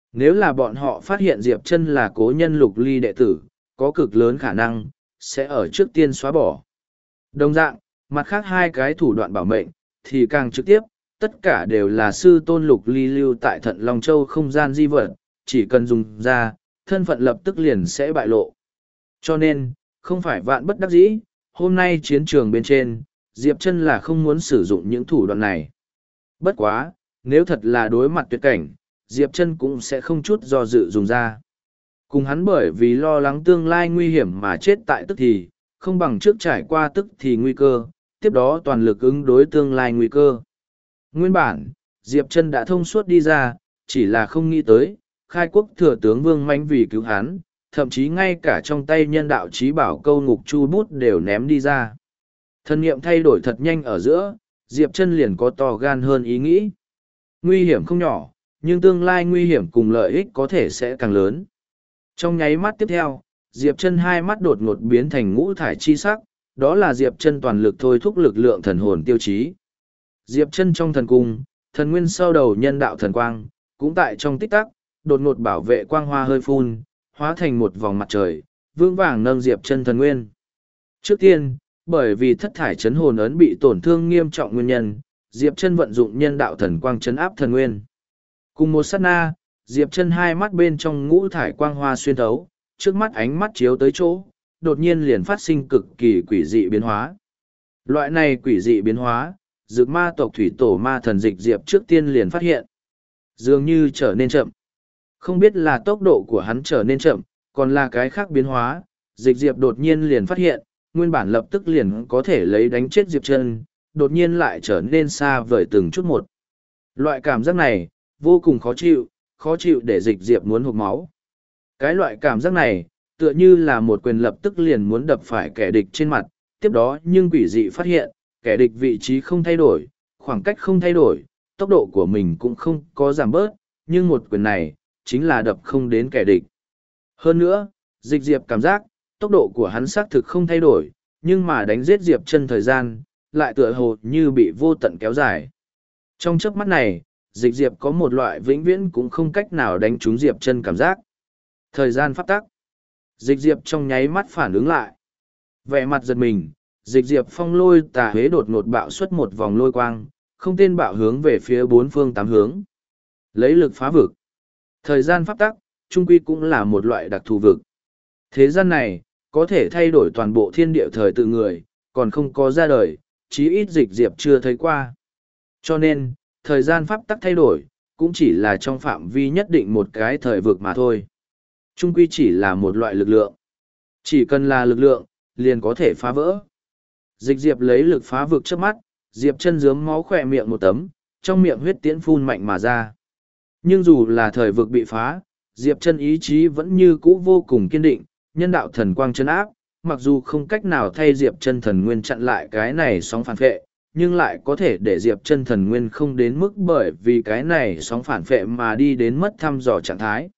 Nếu là bọn họ phát hiện Diệp Chân là cố nhân Lục Ly đệ tử, có cực lớn khả năng, sẽ ở trước tiên xóa bỏ. Đồng dạng, mặt khác hai cái thủ đoạn bảo mệnh, thì càng trực tiếp, tất cả đều là sư tôn Lục Ly lưu tại Thận Long Châu không gian di vật, chỉ cần dùng ra, thân phận lập tức liền sẽ bại lộ. Cho nên, không phải vạn bất đắc dĩ, hôm nay chiến trường bên trên, Diệp Chân là không muốn sử dụng những thủ đoạn này. Bất quá, nếu thật là đối mặt tuyệt cảnh, Diệp Chân cũng sẽ không chút do dự dùng ra. Cùng hắn bởi vì lo lắng tương lai nguy hiểm mà chết tại tức thì, không bằng trước trải qua tức thì nguy cơ, tiếp đó toàn lực ứng đối tương lai nguy cơ. Nguyên bản, Diệp Chân đã thông suốt đi ra, chỉ là không nghĩ tới, khai quốc thừa tướng Vương Mãnh vì cứu hắn, thậm chí ngay cả trong tay nhân đạo chí bảo câu ngục chu bút đều ném đi ra. Thân niệm thay đổi thật nhanh ở giữa, Diệp Chân liền có to gan hơn ý nghĩ. Nguy hiểm không nhỏ, nhưng tương lai nguy hiểm cùng lợi ích có thể sẽ càng lớn. Trong nháy mắt tiếp theo, Diệp Chân hai mắt đột ngột biến thành ngũ thải chi sắc, đó là Diệp Chân toàn lực thôi thúc lực lượng thần hồn tiêu chí. Diệp Chân trong thần cung, thần nguyên sau đầu nhân đạo thần quang, cũng tại trong tích tắc, đột ngột bảo vệ quang hoa hơi phun, hóa thành một vòng mặt trời, vững vàng nâng Diệp Chân thần nguyên. Trước tiên, bởi vì thất thải chấn hồn ấn bị tổn thương nghiêm trọng nguyên nhân, Diệp Chân vận dụng nhân đạo thần quang chấn áp thần nguyên. Cùng một sát na, Diệp Chân hai mắt bên trong ngũ thải quang hoa xuyên thấu, trước mắt ánh mắt chiếu tới chỗ, đột nhiên liền phát sinh cực kỳ quỷ dị biến hóa. Loại này quỷ dị biến hóa, Dực Ma tộc thủy tổ ma thần Dịch Diệp trước tiên liền phát hiện. Dường như trở nên chậm. Không biết là tốc độ của hắn trở nên chậm, còn là cái khác biến hóa, Dịch Diệp đột nhiên liền phát hiện, nguyên bản lập tức liền có thể lấy đánh chết Diệp Chân, đột nhiên lại trở nên xa vời từng chút một. Loại cảm giác này, vô cùng khó chịu để Dịch Diệp muốn hộc máu. Cái loại cảm giác này, tựa như là một quyền lập tức liền muốn đập phải kẻ địch trên mặt, tiếp đó nhưng quỷ dị phát hiện, kẻ địch vị trí không thay đổi, khoảng cách không thay đổi, tốc độ của mình cũng không có giảm bớt, nhưng một quyền này, chính là đập không đến kẻ địch. Hơn nữa, Dịch Diệp cảm giác, tốc độ của hắn xác thực không thay đổi, nhưng mà đánh giết Diệp Chân thời gian, lại tựa hồ như bị vô tận kéo dài. Trong chớp mắt này, Dịch Diệp có một loại vĩnh viễn cũng không cách nào đánh trúng Diệp Chân cảm giác. Thời gian pháp tắc. Dịch Diệp trong nháy mắt phản ứng lại. Vẻ mặt giật mình, Dịch Diệp phong lôi tà huế đột ngột bạo xuất một vòng lôi quang, không tên bạo hướng về phía bốn phương tám hướng. Lấy lực phá vực. Thời gian pháp tắc, trung quy cũng là một loại đặc thù vực. Thế gian này, có thể thay đổi toàn bộ thiên địa thời tự người, còn không có ra đời, chí ít Dịch Diệp chưa thấy qua. Cho nên, thời gian pháp tắc thay đổi, cũng chỉ là trong phạm vi nhất định một cái thời vực mà thôi. Trung quy chỉ là một loại lực lượng. Chỉ cần là lực lượng, liền có thể phá vỡ. Dịch Diệp lấy lực phá vực trước mắt, Diệp Chân rớm máu khỏe miệng một tấm, trong miệng huyết tiễn phun mạnh mà ra. Nhưng dù là thời vực bị phá, Diệp Chân ý chí vẫn như cũ vô cùng kiên định, nhân đạo thần quang chân áp, mặc dù không cách nào thay Diệp Chân thần nguyên chặn lại cái này sóng phản phệ, nhưng lại có thể để Diệp Chân thần nguyên không đến mức bởi vì cái này sóng phản phệ mà đi đến mất thăm dò trạng thái.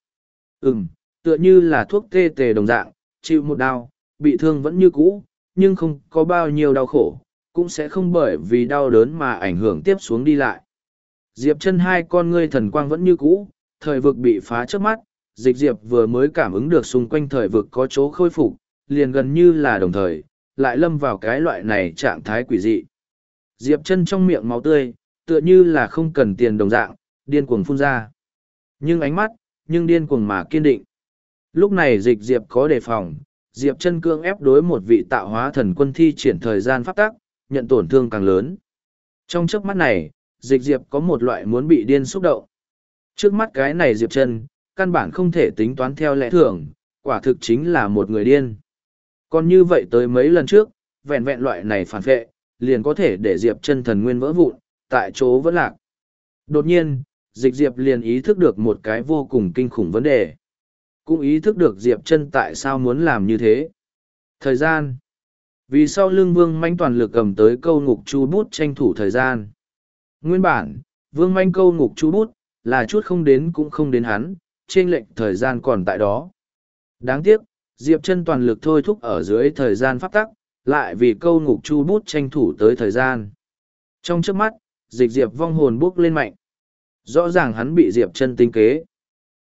Tựa như là thuốc tê tề đồng dạng, chịu một đau, bị thương vẫn như cũ, nhưng không có bao nhiêu đau khổ, cũng sẽ không bởi vì đau đớn mà ảnh hưởng tiếp xuống đi lại. Diệp Chân hai con ngươi thần quang vẫn như cũ, thời vực bị phá trước mắt, Dịch Diệp vừa mới cảm ứng được xung quanh thời vực có chỗ khôi phục, liền gần như là đồng thời, lại lâm vào cái loại này trạng thái quỷ dị. Diệp Chân trong miệng máu tươi, tựa như là không cần tiền đồng dạng, điên cuồng phun ra. Nhưng ánh mắt, nhưng điên cuồng mà kiên định. Lúc này Dịch Diệp có đề phòng, Diệp Chân cương ép đối một vị tạo hóa thần quân thi triển thời gian pháp tắc, nhận tổn thương càng lớn. Trong chớp mắt này, Dịch Diệp có một loại muốn bị điên xúc động. Trước mắt cái này Diệp Chân, căn bản không thể tính toán theo lẽ thường, quả thực chính là một người điên. Còn như vậy tới mấy lần trước, vẹn vẹn loại này phản vệ, liền có thể để Diệp Chân thần nguyên vỡ vụn, tại chỗ vẫn lạc. Đột nhiên, Dịch Diệp liền ý thức được một cái vô cùng kinh khủng vấn đề. Cũng ý thức được Diệp Chân tại sao muốn làm như thế. Thời gian. Vì sau lưng Vương Manh toàn lực cầm tới câu ngục chu bút tranh thủ thời gian. Nguyên bản, Vương Manh câu ngục chu bút, là chút không đến cũng không đến hắn, chênh lệch thời gian còn tại đó. Đáng tiếc, Diệp Chân toàn lực thôi thúc ở dưới thời gian pháp tắc, lại vì câu ngục chu bút tranh thủ tới thời gian. Trong chớp mắt, Dịch Diệp vong hồn bốc lên mạnh. Rõ ràng hắn bị Diệp Chân tính kế.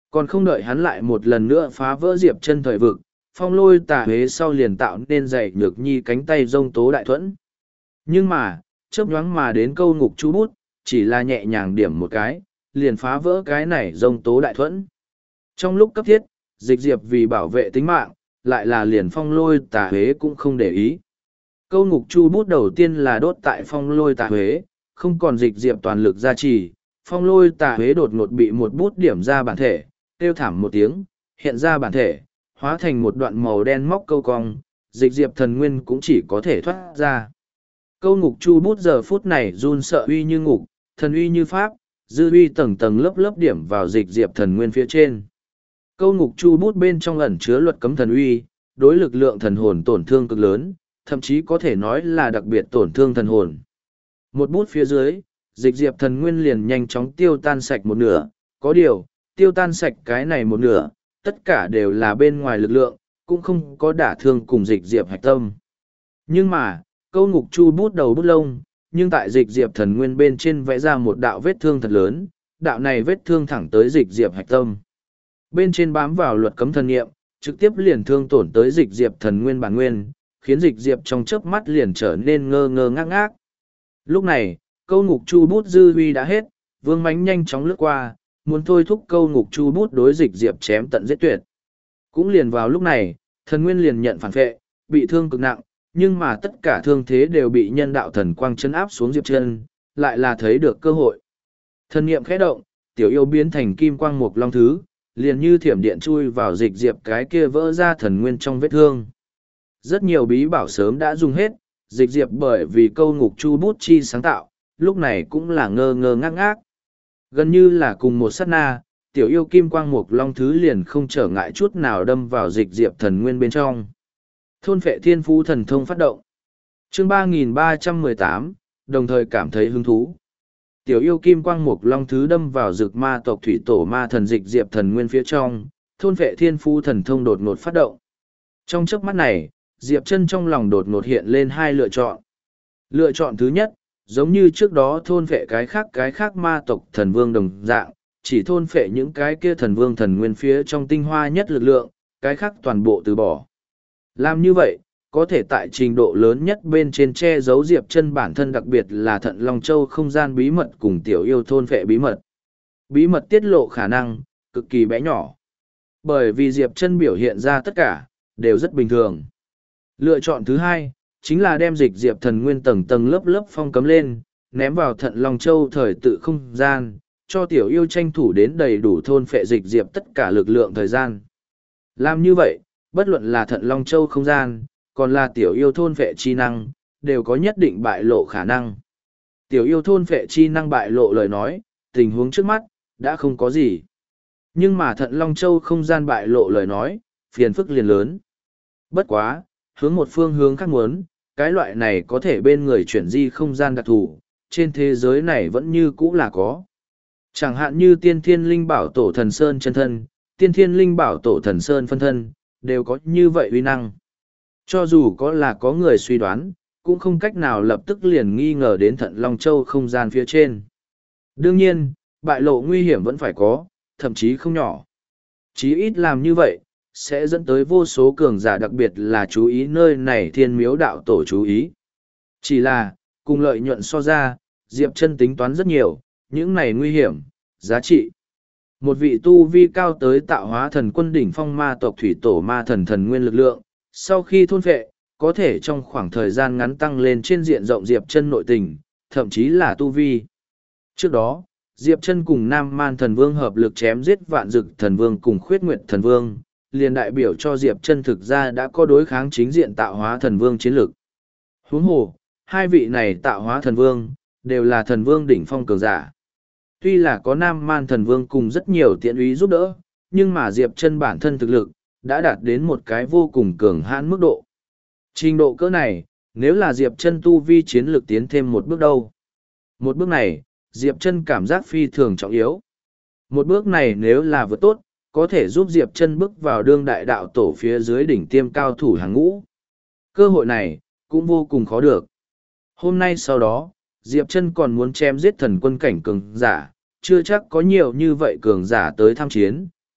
Còn không đợi hắn lại một lần nữa phá vỡ Diệp Chân thời vực, phong lôi tà huế sau liền tạo nên dạy nhược nhi cánh tay rông tố đại thuẫn. Nhưng mà, chớp nhoáng mà đến câu ngục chú bút, chỉ là nhẹ nhàng điểm một cái, liền phá vỡ cái này rông tố đại thuẫn. Trong lúc cấp thiết, dịch diệp vì bảo vệ tính mạng, lại là liền phong lôi tà huế cũng không để ý. Câu ngục chu bút đầu tiên là đốt tại phong lôi tà huế, không còn dịch diệp toàn lực gia trì, phong lôi tà huế đột ngột bị một bút điểm ra bản thể, kêu thảm một tiếng, hiện ra bản thể, hóa thành một đoạn màu đen móc câu cong, dịch diệp thần nguyên cũng chỉ có thể thoát ra. Câu ngục chu bút giờ phút này run sợ uy như ngục, thần uy như pháp, dư uy tầng tầng lớp lớp điểm vào dịch diệp thần nguyên phía trên. Câu ngục chu bút bên trong ẩn chứa luật cấm thần uy, đối lực lượng thần hồn tổn thương cực lớn, thậm chí có thể nói là đặc biệt tổn thương thần hồn. Một bút phía dưới, dịch diệp thần nguyên liền nhanh chóng tiêu tan sạch một nửa, có điều, tiêu tan sạch cái này một nửa, tất cả đều là bên ngoài lực lượng, cũng không có đả thương cùng dịch diệp hạch tâm. Nhưng mà, câu ngục chu bút đầu bút lông, nhưng tại dịch diệp thần nguyên bên trên vẽ ra một đạo vết thương thật lớn, đạo này vết thương thẳng tới dịch diệp hạch tâm. Bên trên bám vào luật cấm thần nghiệm, trực tiếp liền thương tổn tới dịch diệp thần nguyên bản nguyên, khiến dịch diệp trong chớp mắt liền trở nên ngơ ngơ ngác ngác. Lúc này, câu ngục chu bút dư huy đã hết, vương mánh nhanh chóng lướt qua, muốn thôi thúc câu ngục chu bút đối dịch diệp chém tận giết tuyệt. Cũng liền vào lúc này, thần nguyên liền nhận phản vệ, bị thương cực nặng, nhưng mà tất cả thương thế đều bị nhân đạo thần quang chân áp xuống Diệp Chân, lại là thấy được cơ hội. Thần niệm khẽ động, tiểu yêu biến thành kim quang mục long thứ, liền như thiểm điện chui vào dịch diệp cái kia vỡ ra thần nguyên trong vết thương. Rất nhiều bí bảo sớm đã dùng hết, dịch diệp bởi vì câu ngục chu bút chi sáng tạo, lúc này cũng là ngơ ngơ ngác ngác. Gần như là cùng một sát na, tiểu yêu kim quang mục long thứ liền không trở ngại chút nào đâm vào dịch diệp thần nguyên bên trong. Thôn phệ thiên phú thần thông phát động. Chương 3318, đồng thời cảm thấy hứng thú. Tiểu yêu kim quang mục long thứ đâm vào rực ma tộc thủy tổ ma thần dịch diệp thần nguyên phía trong, thôn phệ thiên phú thần thông đột ngột phát động. Trong chớp mắt này, Diệp Chân trong lòng đột ngột hiện lên hai lựa chọn. Lựa chọn thứ nhất, giống như trước đó thôn phệ cái khác ma tộc thần vương đồng dạng, chỉ thôn phệ những cái kia thần vương thần nguyên phía trong tinh hoa nhất lực lượng, cái khác toàn bộ từ bỏ. Làm như vậy, có thể tại trình độ lớn nhất bên trên che giấu Diệp Chân bản thân, đặc biệt là Thận Long Châu không gian bí mật cùng tiểu yêu thôn phệ bí mật. Bí mật tiết lộ khả năng cực kỳ bé nhỏ. Bởi vì Diệp Chân biểu hiện ra tất cả đều rất bình thường. Lựa chọn thứ hai chính là đem dịch diệp thần nguyên tầng tầng lớp lớp phong cấm lên, ném vào Thận Long Châu thời tự không gian, cho tiểu yêu tranh thủ đến đầy đủ thôn phệ dịch diệp tất cả lực lượng thời gian. Làm như vậy, bất luận là Thận Long Châu không gian, còn là tiểu yêu thôn phệ chi năng, đều có nhất định bại lộ khả năng. Tiểu yêu thôn phệ chi năng bại lộ lời nói, tình huống trước mắt, đã không có gì. Nhưng mà Thận Long Châu không gian bại lộ lời nói, phiền phức liền lớn. Bất quá, hướng một phương hướng khác muốn, cái loại này có thể bên người chuyển di không gian đặc thù, trên thế giới này vẫn như cũ là có. Chẳng hạn như tiên thiên linh bảo tổ thần sơn chân thân, tiên thiên linh bảo tổ thần sơn phân thân, đều có như vậy uy năng. Cho dù có người suy đoán, cũng không cách nào lập tức liền nghi ngờ đến Thận Long Châu không gian phía trên. Đương nhiên, bại lộ nguy hiểm vẫn phải có, thậm chí không nhỏ. Chí ít làm như vậy, sẽ dẫn tới vô số cường giả, đặc biệt là chú ý nơi này thiên miếu đạo tổ chú ý. Chỉ là, cùng lợi nhuận so ra, Diệp Chân tính toán rất nhiều, những này nguy hiểm, giá trị. Một vị tu vi cao tới tạo hóa thần quân đỉnh phong ma tộc thủy tổ ma thần thần nguyên lực lượng, sau khi thôn phệ, có thể trong khoảng thời gian ngắn tăng lên trên diện rộng Diệp Chân nội tình, thậm chí là tu vi. Trước đó, Diệp Chân cùng Nam Man thần vương hợp lực chém giết Vạn Dực thần vương cùng Khuyết Nguyệt thần vương, liền đại biểu cho Diệp Chân thực ra đã có đối kháng chính diện tạo hóa thần vương chiến lực. Huống hồ, hai vị này tạo hóa thần vương, đều là thần vương đỉnh phong cường giả. Tuy là có Nam Man thần vương cùng rất nhiều tiện úy giúp đỡ, nhưng mà Diệp Chân bản thân thực lực, đã đạt đến một cái vô cùng cường hãn mức độ. Trình độ cỡ này, nếu là Diệp Chân tu vi chiến lực tiến thêm một bước đâu. Một bước này, Diệp Chân cảm giác phi thường trọng yếu. Một bước này nếu là vượt tốt, có thể giúp Diệp Chân bước vào đương đại đạo tổ phía dưới đỉnh tiêm cao thủ hàng ngũ. Cơ hội này, cũng vô cùng khó được. Hôm nay sau đó, Diệp Chân còn muốn chém giết thần quân cảnh cường giả, chưa chắc có nhiều như vậy cường giả tới tham chiến,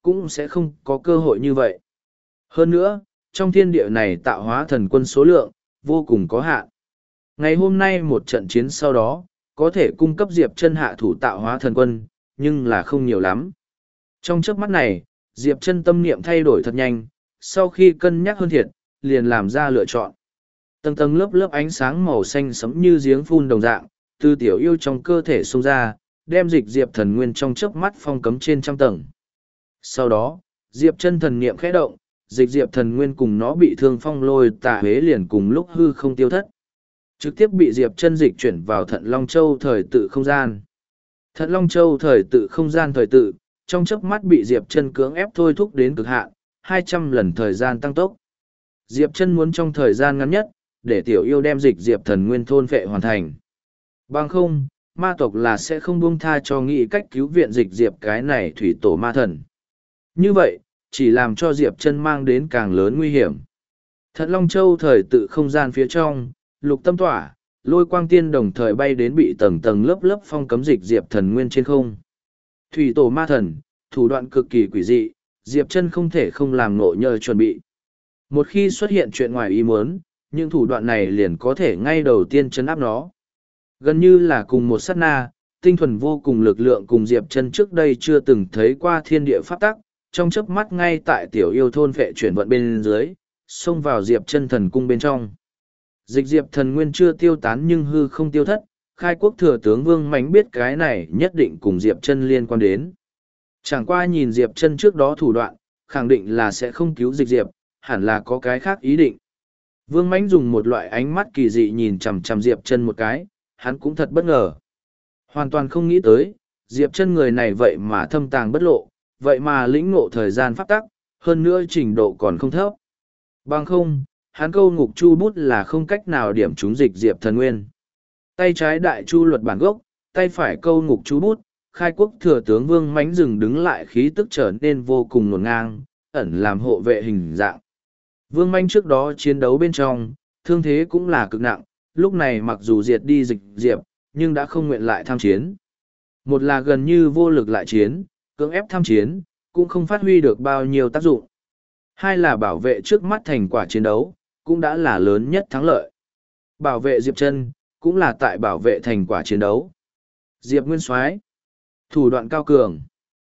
cũng sẽ không có cơ hội như vậy. Hơn nữa, trong thiên địa này tạo hóa thần quân số lượng, vô cùng có hạn. Ngày hôm nay một trận chiến sau đó, có thể cung cấp Diệp Chân hạ thủ tạo hóa thần quân, nhưng là không nhiều lắm. Trong chớp mắt này, Diệp Chân tâm niệm thay đổi thật nhanh, sau khi cân nhắc hơn thiệt, liền làm ra lựa chọn. Tầng tầng lớp lớp ánh sáng màu xanh sẫm như giếng phun đồng dạng, từ tiểu yêu trong cơ thể xông ra, đem dịch Diệp thần nguyên trong chớp mắt phong cấm trên trăm tầng. Sau đó, Diệp Chân thần niệm khẽ động, dịch Diệp thần nguyên cùng nó bị thương phong lôi tà huế liền cùng lúc hư không tiêu thất. Trực tiếp bị Diệp Chân dịch chuyển vào Thận Long Châu thời tự không gian. Thận Long Châu thời tự không gian thời tự, trong chớp mắt bị Diệp Chân cưỡng ép thôi thúc đến cực hạn, 200 lần thời gian tăng tốc. Diệp Chân muốn trong thời gian ngắn nhất, để tiểu yêu đem dịch Diệp thần nguyên thôn phệ hoàn thành. Bằng không, ma tộc là sẽ không buông tha cho nghĩ cách cứu viện dịch Diệp cái này thủy tổ ma thần. Như vậy, chỉ làm cho Diệp Chân mang đến càng lớn nguy hiểm. Thận Long Châu thời tự không gian phía trong, lục tâm tỏa, lôi quang tiên đồng thời bay đến bị tầng tầng lớp lớp phong cấm dịch Diệp thần nguyên trên không. Thủy tổ ma thần, thủ đoạn cực kỳ quỷ dị, Diệp Chân không thể không làm nộ nhờ chuẩn bị. Một khi xuất hiện chuyện ngoài ý muốn, những thủ đoạn này liền có thể ngay đầu tiên chấn áp nó. Gần như là cùng một sát na, tinh thuần vô cùng lực lượng cùng Diệp Chân trước đây chưa từng thấy qua thiên địa pháp tắc, trong chớp mắt ngay tại tiểu yêu thôn phệ chuyển vận bên dưới, xông vào Diệp Chân thần cung bên trong. Dịch Diệp thần nguyên chưa tiêu tán nhưng hư không tiêu thất, khai quốc thừa tướng Vương Mánh biết cái này nhất định cùng Diệp Chân liên quan đến. Chẳng qua nhìn Diệp Chân trước đó thủ đoạn, khẳng định là sẽ không cứu dịch Diệp, hẳn là có cái khác ý định. Vương Mánh dùng một loại ánh mắt kỳ dị nhìn chằm chằm Diệp Chân một cái, hắn cũng thật bất ngờ. Hoàn toàn không nghĩ tới, Diệp Chân người này vậy mà thâm tàng bất lộ, vậy mà lĩnh ngộ thời gian pháp tắc, hơn nữa trình độ còn không thấp. Bằng không, hắn câu ngục chu bút là không cách nào điểm trúng dịch Diệp thần nguyên. Tay trái đại chu luật bản gốc, tay phải câu ngục chu bút, khai quốc thừa tướng Vương Mánh dừng đứng lại khí tức trở nên vô cùng ngổn ngang, ẩn làm hộ vệ hình dạng. Vương Mánh trước đó chiến đấu bên trong, thương thế cũng là cực nặng, lúc này mặc dù diệt đi dịch Diệp, nhưng đã không nguyện lại tham chiến. Một là gần như vô lực lại chiến, cưỡng ép tham chiến, cũng không phát huy được bao nhiêu tác dụng. Hai là bảo vệ trước mắt thành quả chiến đấu, cũng đã là lớn nhất thắng lợi. Bảo vệ Diệp Chân, cũng là tại bảo vệ thành quả chiến đấu. Diệp Nguyên Soái, thủ đoạn cao cường.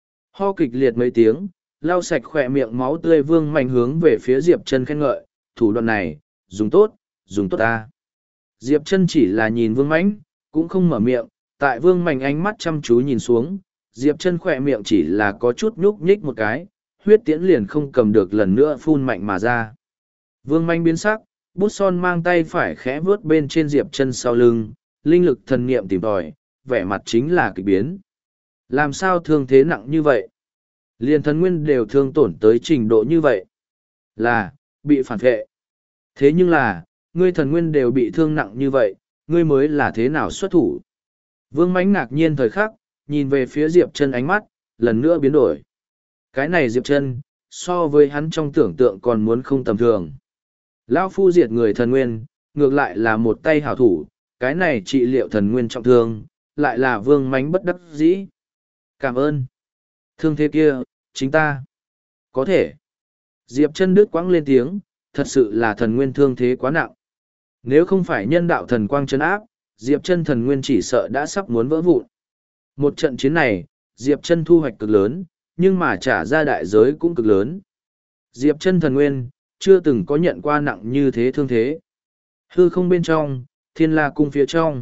Ho kịch liệt mấy tiếng, lau sạch khỏe miệng máu tươi Vương Mạnh hướng về phía Diệp Chân khen ngợi, thủ đoạn này, dùng tốt ta. Diệp Chân chỉ là nhìn Vương Mạnh, cũng không mở miệng, tại Vương Mạnh ánh mắt chăm chú nhìn xuống, Diệp Chân khỏe miệng chỉ là có chút nhúc nhích một cái, huyết tiễn liền không cầm được lần nữa phun mạnh mà ra. Vương Mạnh biến sắc, bút son mang tay phải khẽ vướt bên trên Diệp Chân sau lưng, linh lực thần niệm tìm tòi, vẻ mặt chính là kỳ biến. Làm sao thương thế nặng như vậy? Liên thần nguyên đều thương tổn tới trình độ như vậy. Là, bị phản vệ. Thế nhưng là, ngươi thần nguyên đều bị thương nặng như vậy, ngươi mới là thế nào xuất thủ? Vương Mánh ngạc nhiên thời khắc, nhìn về phía Diệp Chân ánh mắt, lần nữa biến đổi. Cái này Diệp Chân, so với hắn trong tưởng tượng còn muốn không tầm thường. Lão phu diệt người thần nguyên, ngược lại là một tay hảo thủ, cái này trị liệu thần nguyên trọng thương, lại là Vương Mánh bất đắc dĩ. Cảm ơn. Thương thế kia, chính ta. Có thể. Diệp Chân đứt quãng lên tiếng, thật sự là thần nguyên thương thế quá nặng. Nếu không phải nhân đạo thần quang trấn áp, Diệp Chân thần nguyên chỉ sợ đã sắp muốn vỡ vụn. Một trận chiến này, Diệp Chân thu hoạch cực lớn, nhưng mà trả ra đại giới cũng cực lớn. Diệp Chân thần nguyên, chưa từng có nhận qua nặng như thế thương thế. Hư không bên trong, Thiên La cung phía trong.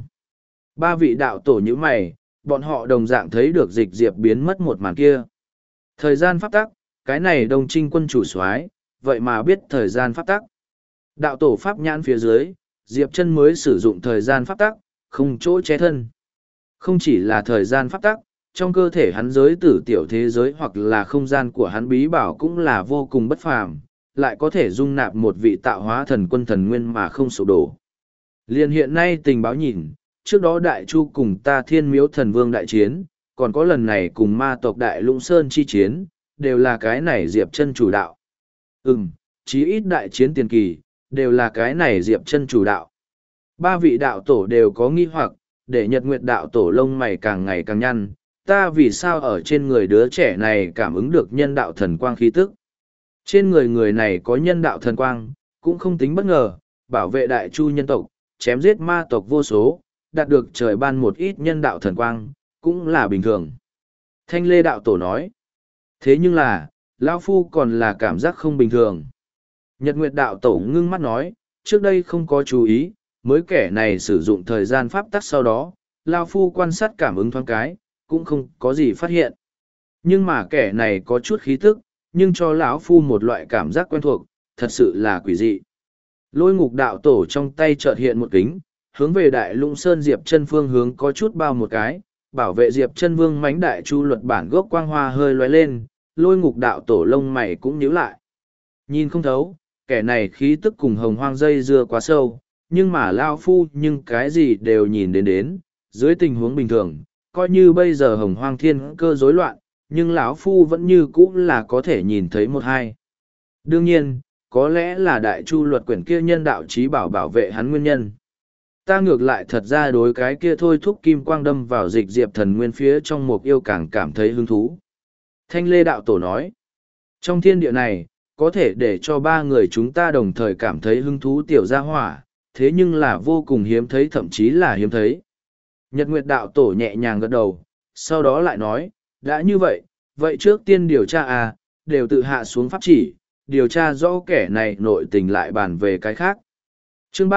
Ba vị đạo tổ như mày, bọn họ đồng dạng thấy được dịch Diệp biến mất một màn kia. Thời gian pháp tắc, cái này Đông Trinh quân chủ soái, vậy mà biết thời gian pháp tắc. Đạo tổ pháp nhãn phía dưới, Diệp Chân mới sử dụng thời gian pháp tắc, không chỗ che thân. Không chỉ là thời gian pháp tắc, trong cơ thể hắn giới tử tiểu thế giới hoặc là không gian của hắn bí bảo cũng là vô cùng bất phàm, lại có thể dung nạp một vị tạo hóa thần quân thần nguyên mà không sụp đổ. Liên hiện nay tình báo nhìn, trước đó Đại Chu cùng ta Thiên Miếu Thần Vương đại chiến, còn có lần này cùng ma tộc Đại Lũng Sơn chi chiến, đều là cái này Diệp Chân chủ đạo. Chí ít đại chiến tiền kỳ, đều là cái này Diệp Chân chủ đạo. Ba vị đạo tổ đều có nghi hoặc, để Nhật Nguyệt đạo tổ lông mày càng ngày càng nhăn, ta vì sao ở trên người đứa trẻ này cảm ứng được nhân đạo thần quang khí tức. Trên người người này có nhân đạo thần quang, cũng không tính bất ngờ, bảo vệ đại chu nhân tộc, chém giết ma tộc vô số, đạt được trời ban một ít nhân đạo thần quang, cũng là bình thường. Thanh Lê đạo tổ nói. Thế nhưng là, lão phu còn là cảm giác không bình thường. Nhật Nguyệt đạo tổ ngưng mắt nói, trước đây không có chú ý, mới kẻ này sử dụng thời gian pháp tắc sau đó, lão phu quan sát cảm ứng thoáng cái, cũng không có gì phát hiện. Nhưng mà kẻ này có chút khí tức, nhưng cho lão phu một loại cảm giác quen thuộc, thật sự là quỷ dị. Lôi Ngục đạo tổ trong tay chợt hiện một kính, hướng về Đại Lũng Sơn Diệp Chân phương hướng có chút bao một cái, bảo vệ Diệp Chân Vương mãnh đại chu luật bản gốc quang hoa hơi lóe lên, Lôi Ngục đạo tổ lông mày cũng nhíu lại. Nhìn không thấu, kẻ này khí tức cùng hồng hoang dây dưa quá sâu, nhưng mà lao phu nhưng cái gì đều nhìn đến, dưới tình huống bình thường, coi như bây giờ hồng hoang thiên cơ rối loạn, nhưng lão phu vẫn như cũ là có thể nhìn thấy một hai. Đương nhiên, có lẽ là đại chu luật quyển kia nhân đạo trí bảo bảo vệ hắn nguyên nhân. Ta ngược lại thật ra đối cái kia thôi thúc kim quang đâm vào dịch diệp thần nguyên phía trong một yêu càng cảm thấy hứng thú. Thanh Lê đạo tổ nói, trong thiên địa này, có thể để cho ba người chúng ta đồng thời cảm thấy hứng thú tiểu gia hỏa, thế nhưng là vô cùng hiếm thấy, thậm chí là hiếm thấy. Nhật Nguyệt đạo tổ nhẹ nhàng gật đầu, sau đó lại nói, đã như vậy, vậy trước tiên điều tra đều tự hạ xuống pháp chỉ, điều tra rõ kẻ này nội tình lại bàn về cái khác. Chương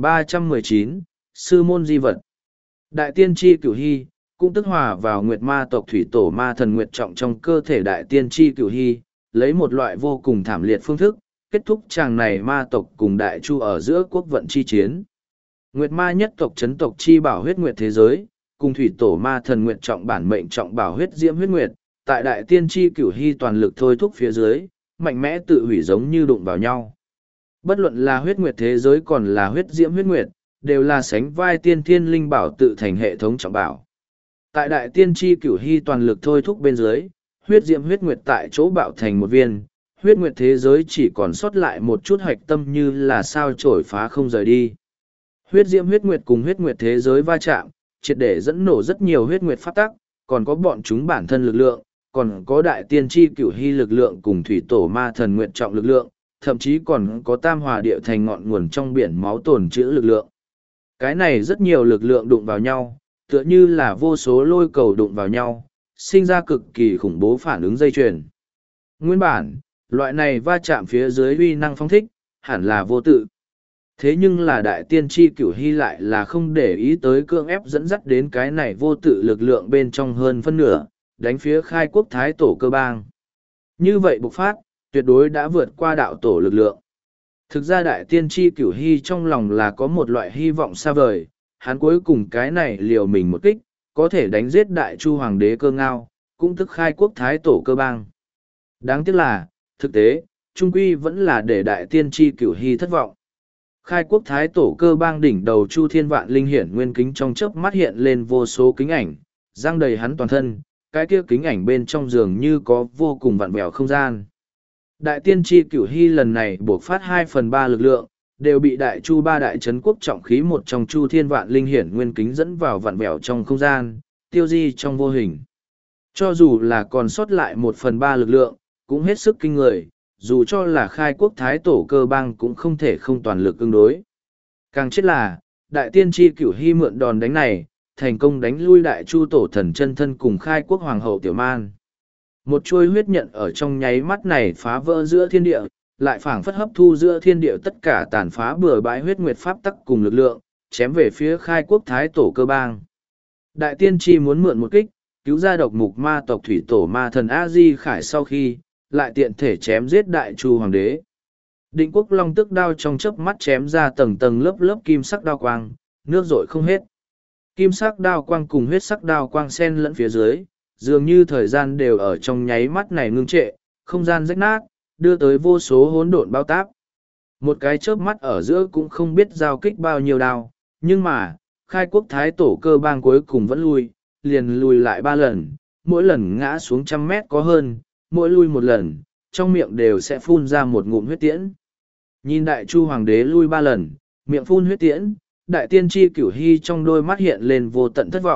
3319, Sư môn di vật. Đại tiên tri cửu hy, cũng tức hòa vào nguyệt ma tộc thủy tổ ma thần nguyệt trọng trong cơ thể đại tiên tri cửu hy, lấy một loại vô cùng thảm liệt phương thức, kết thúc chàng này ma tộc cùng đại chu ở giữa quốc vận chi chiến. Nguyệt ma nhất tộc chấn tộc chi bảo huyết nguyệt thế giới, cùng thủy tổ ma thần nguyệt trọng bản mệnh trọng bảo huyết diễm huyết nguyệt, tại đại tiên tri cửu hy toàn lực thôi thúc phía dưới, mạnh mẽ tự hủy giống như đụng vào nhau. Bất luận là huyết nguyệt thế giới còn là huyết diễm huyết nguyệt, đều là sánh vai tiên thiên linh bảo tự thành hệ thống trọng bảo. Tại đại tiên tri cửu hy toàn lực thôi thúc bên dưới, huyết diễm huyết nguyệt tại chỗ bạo thành một viên, huyết nguyệt thế giới chỉ còn sót lại một chút hạch tâm như là sao chổi phá không rời đi. Huyết diễm huyết nguyệt cùng huyết nguyệt thế giới va chạm, triệt để dẫn nổ rất nhiều huyết nguyệt pháp tắc, còn có bọn chúng bản thân lực lượng, còn có đại tiên tri cửu hy lực lượng cùng thủy tổ ma thần nguyệt trọng lực lượng, thậm chí còn có tam hòa địa thành ngọn nguồn trong biển máu tồn trữ lực lượng. Cái này rất nhiều lực lượng đụng vào nhau, tựa như là vô số lôi cầu đụng vào nhau, sinh ra cực kỳ khủng bố phản ứng dây chuyền. Nguyên bản, loại này va chạm phía dưới uy năng phong thích, hẳn là vô tự. Thế nhưng là đại tiên tri cửu hy lại là không để ý tới cưỡng ép dẫn dắt đến cái này vô tự lực lượng bên trong hơn phân nửa, đánh phía khai quốc thái tổ cơ bang. Như vậy bộc phát, tuyệt đối đã vượt qua đạo tổ lực lượng. Thực ra đại tiên tri cửu hy trong lòng là có một loại hy vọng xa vời, hắn cuối cùng cái này liều mình một kích, có thể đánh giết đại chu hoàng đế cơ ngao, cũng tức khai quốc thái tổ cơ bang. Đáng tiếc là, thực tế, trung quy vẫn là để đại tiên tri cửu hy thất vọng. Khai quốc thái tổ cơ bang đỉnh đầu chu thiên vạn linh hiển nguyên kính trong chớp mắt hiện lên vô số kính ảnh, giăng đầy hắn toàn thân, cái kia kính ảnh bên trong giường như có vô cùng vặn vẹo không gian. Đại tiên tri cửu hy lần này buộc phát 2/3 lực lượng, đều bị đại chu ba đại trấn quốc trọng khí một trong chu thiên vạn linh hiển nguyên kính dẫn vào vặn vẹo trong không gian, tiêu di trong vô hình. Cho dù là còn sót lại 1/3 lực lượng, cũng hết sức kinh người, dù cho là khai quốc thái tổ cơ bang cũng không thể không toàn lực ứng đối. Càng chết là, đại tiên tri cửu hy mượn đòn đánh này, thành công đánh lui đại chu tổ thần chân thân cùng khai quốc hoàng hậu tiểu man. Một chuôi huyết nhận ở trong nháy mắt này phá vỡ giữa thiên địa, lại phảng phất hấp thu giữa thiên địa tất cả tàn phá bừa bãi huyết nguyệt pháp tắc cùng lực lượng, chém về phía khai quốc thái tổ cơ bang. Đại tiên tri muốn mượn một kích, cứu ra độc mục ma tộc thủy tổ ma thần A-di Khải sau khi, lại tiện thể chém giết đại chu hoàng đế. Định quốc long tức đao trong chớp mắt chém ra tầng tầng lớp lớp kim sắc đao quang, nước rội không hết. Kim sắc đao quang cùng huyết sắc đao quang xen lẫn phía dưới, dường như thời gian đều ở trong nháy mắt này ngưng trệ, không gian rách nát, đưa tới vô số hỗn độn bao táp. Một cái chớp mắt ở giữa cũng không biết giao kích bao nhiêu đao, nhưng mà, khai quốc thái tổ cơ bang cuối cùng vẫn liền lùi lại 3 lần, mỗi lần ngã xuống 100 mét có hơn, mỗi lui một lần, trong miệng đều sẽ phun ra một ngụm huyết tiễn. Nhìn đại chu hoàng đế lui 3 lần, miệng phun huyết tiễn, đại tiên tri cửu hy trong đôi mắt hiện lên vô tận thất vọng,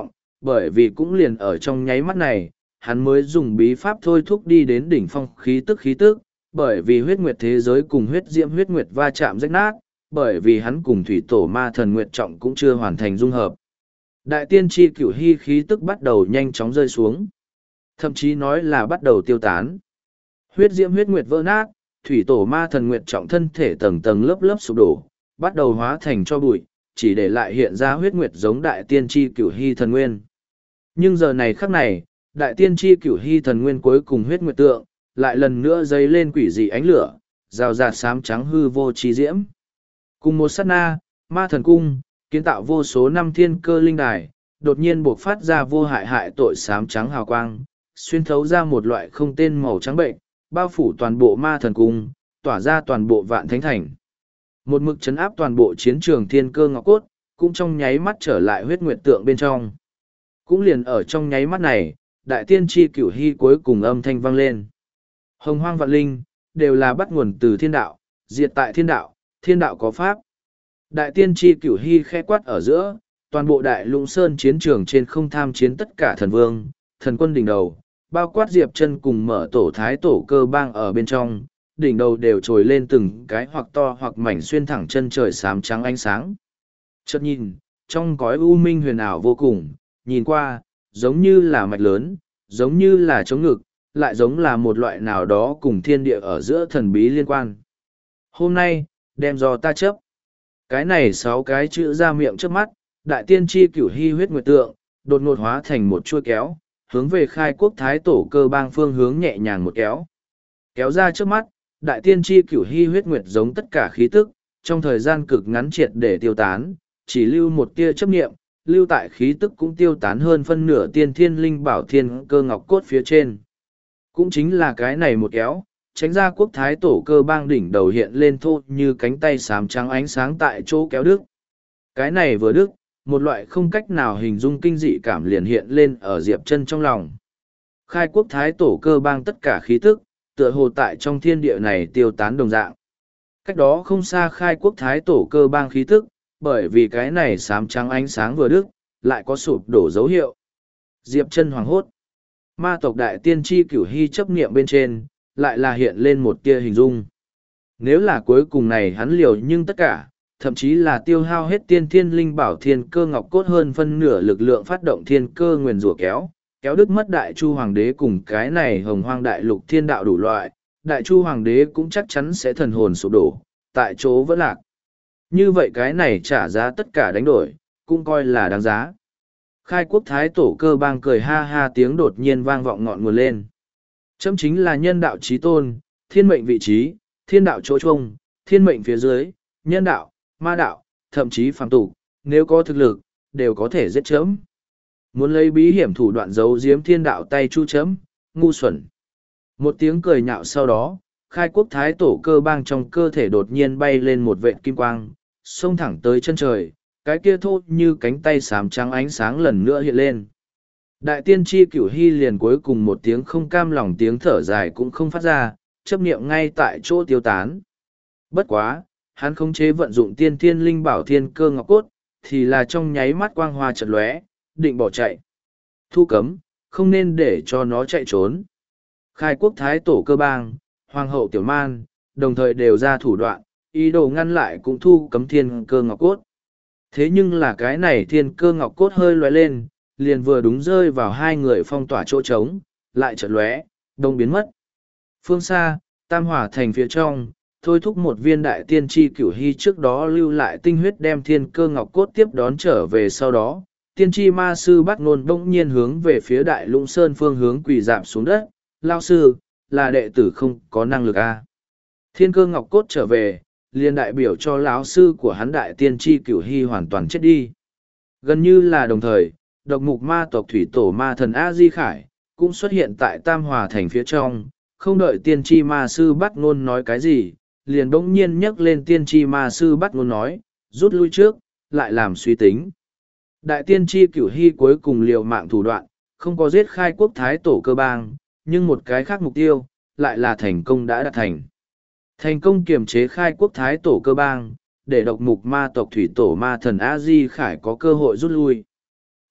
bởi vì cũng liền ở trong nháy mắt này, hắn mới dùng bí pháp thôi thúc đi đến đỉnh phong khí tức, bởi vì huyết nguyệt thế giới cùng huyết diễm huyết nguyệt va chạm rách nát, bởi vì hắn cùng thủy tổ ma thần nguyệt trọng cũng chưa hoàn thành dung hợp. Đại tiên tri cửu hy khí tức bắt đầu nhanh chóng rơi xuống, thậm chí nói là bắt đầu tiêu tán. Huyết diễm huyết nguyệt vỡ nát, thủy tổ ma thần nguyệt trọng thân thể tầng tầng lớp lớp sụp đổ, bắt đầu hóa thành cho bụi, chỉ để lại hiện ra huyết nguyệt giống đại tiên tri cửu hy thần nguyên. Nhưng giờ này khắc này, đại tiên tri cửu hy thần nguyên cuối cùng huyết nguyệt tượng, lại lần nữa dấy lên quỷ dị ánh lửa, rào rạt xám trắng hư vô trí diễm. Cùng một sát na, ma thần cung, kiến tạo vô số năm thiên cơ linh đài, đột nhiên buộc phát ra vô hại tội xám trắng hào quang, xuyên thấu ra một loại không tên màu trắng bệnh, bao phủ toàn bộ ma thần cung, tỏa ra toàn bộ vạn thánh thành. Một mực chấn áp toàn bộ chiến trường thiên cơ ngọc cốt, cũng trong nháy mắt trở lại huyết nguyệt tượng bên trong. Cũng liền ở trong nháy mắt này, đại tiên tri cửu hy cuối cùng âm thanh vang lên. Hồng hoang vạn linh, đều là bắt nguồn từ thiên đạo, diệt tại thiên đạo có pháp. Đại tiên tri cửu hy khẽ quát ở giữa, toàn bộ đại lũng sơn chiến trường trên không tham chiến tất cả thần vương, thần quân đỉnh đầu, bao quát Diệp Chân cùng mở tổ thái tổ cơ bang ở bên trong, đỉnh đầu đều trồi lên từng cái hoặc to hoặc mảnh xuyên thẳng chân trời xám trắng ánh sáng. Chợt nhìn, trong cõi u minh huyền ảo vô cùng, nhìn qua, giống như là mạch lớn, giống như là chống ngực, lại giống là một loại nào đó cùng thiên địa ở giữa thần bí liên quan. Hôm nay, đem do ta chấp. Cái này 6 cái chữ ra miệng trước mắt, đại tiên tri cửu hy huyết nguyệt tượng, đột ngột hóa thành một chuôi kéo, hướng về khai quốc thái tổ cơ bang phương hướng nhẹ nhàng một kéo. Kéo ra trước mắt, đại tiên tri cửu hy huyết nguyệt giống tất cả khí tức, trong thời gian cực ngắn triệt để tiêu tán, chỉ lưu một tia chấp niệm, lưu tại khí tức cũng tiêu tán hơn phân nửa tiên thiên linh bảo thiên cơ ngọc cốt phía trên. Cũng chính là cái này một kéo, tránh ra quốc thái tổ cơ bang đỉnh đầu hiện lên thô như cánh tay xám trắng ánh sáng tại chỗ kéo đức. Cái này vừa đức, một loại không cách nào hình dung kinh dị cảm liền hiện lên ở Diệp Chân trong lòng. Khai quốc thái tổ cơ bang tất cả khí tức, tựa hồ tại trong thiên địa này tiêu tán đồng dạng. Cách đó không xa khai quốc thái tổ cơ bang khí tức, bởi vì cái này xám trắng ánh sáng vừa đức, lại có sụp đổ dấu hiệu. Diệp Chân hoảng hốt. Ma tộc đại tiên tri cửu hy chấp niệm bên trên, lại là hiện lên một tia hình dung. Nếu là cuối cùng này hắn liều nhưng tất cả, thậm chí là tiêu hao hết tiên thiên linh bảo thiên cơ ngọc cốt hơn phân nửa lực lượng phát động thiên cơ nguyền rủa kéo đứt mất đại chu hoàng đế cùng cái này hồng hoang đại lục thiên đạo đủ loại, đại chu hoàng đế cũng chắc chắn sẽ thần hồn sụp đổ, tại chỗ vẫn lạc. Như vậy cái này trả giá tất cả đánh đổi, cũng coi là đáng giá. Khai quốc thái tổ cơ bang cười ha ha tiếng đột nhiên vang vọng ngọn nguồn lên. Chấm chính là nhân đạo trí tôn, thiên mệnh vị trí, thiên đạo chỗ trông, thiên mệnh phía dưới, nhân đạo, ma đạo, thậm chí phàm tục, nếu có thực lực, đều có thể giết chấm. Muốn lấy bí hiểm thủ đoạn giấu giếm thiên đạo tay chu chấm, ngu xuẩn. Một tiếng cười nhạo sau đó, khai quốc thái tổ cơ bang trong cơ thể đột nhiên bay lên một vệt kim quang, xông thẳng tới chân trời, cái kia thô như cánh tay xám trắng ánh sáng lần nữa hiện lên. Đại tiên tri cửu hy liền cuối cùng một tiếng không cam lòng tiếng thở dài cũng không phát ra, chấp niệm ngay tại chỗ tiêu tán. Bất quá, hắn khống chế vận dụng tiên thiên linh bảo thiên cơ ngọc cốt, thì là trong nháy mắt quang hoa chợt lóe, định bỏ chạy. Thu cấm, không nên để cho nó chạy trốn. Khai quốc thái tổ cơ bang, hoàng hậu tiểu man, đồng thời đều ra thủ đoạn, ý đồ ngăn lại cũng thu cấm thiên cơ ngọc cốt. Thế nhưng là cái này thiên cơ ngọc cốt hơi lóe lên, liền vừa đúng rơi vào hai người phong tỏa chỗ trống, lại chợt lóe, đông biến mất. Phương xa, Tam Hỏa thành phía trong, thôi thúc một viên đại tiên tri cửu hy trước đó lưu lại tinh huyết đem thiên cơ ngọc cốt tiếp đón trở về sau đó. Tiên tri ma sư bắt ngôn bỗng nhiên hướng về phía đại lũng sơn phương hướng quỳ dạp xuống đất. Lao sư, là đệ tử không có năng lực à. Thiên cơ ngọc cốt trở về, liền đại biểu cho lão sư của hắn đại tiên tri cửu hy hoàn toàn chết đi. Gần như là đồng thời, độc mục ma tộc thủy tổ ma thần A Di Khải, cũng xuất hiện tại Tam Hòa thành phía trong, không đợi tiên tri ma sư bắt ngôn nói cái gì, liền bỗng nhiên nhấc lên tiên tri ma sư bắt ngôn nói, rút lui trước, lại làm suy tính. Đại tiên tri cửu hy cuối cùng liều mạng thủ đoạn, không có giết khai quốc thái tổ cơ bang, nhưng một cái khác mục tiêu, lại là thành công đã đạt thành. Thành công kiềm chế khai quốc thái tổ cơ bang, để độc mục ma tộc thủy tổ ma thần A Di Khải có cơ hội rút lui.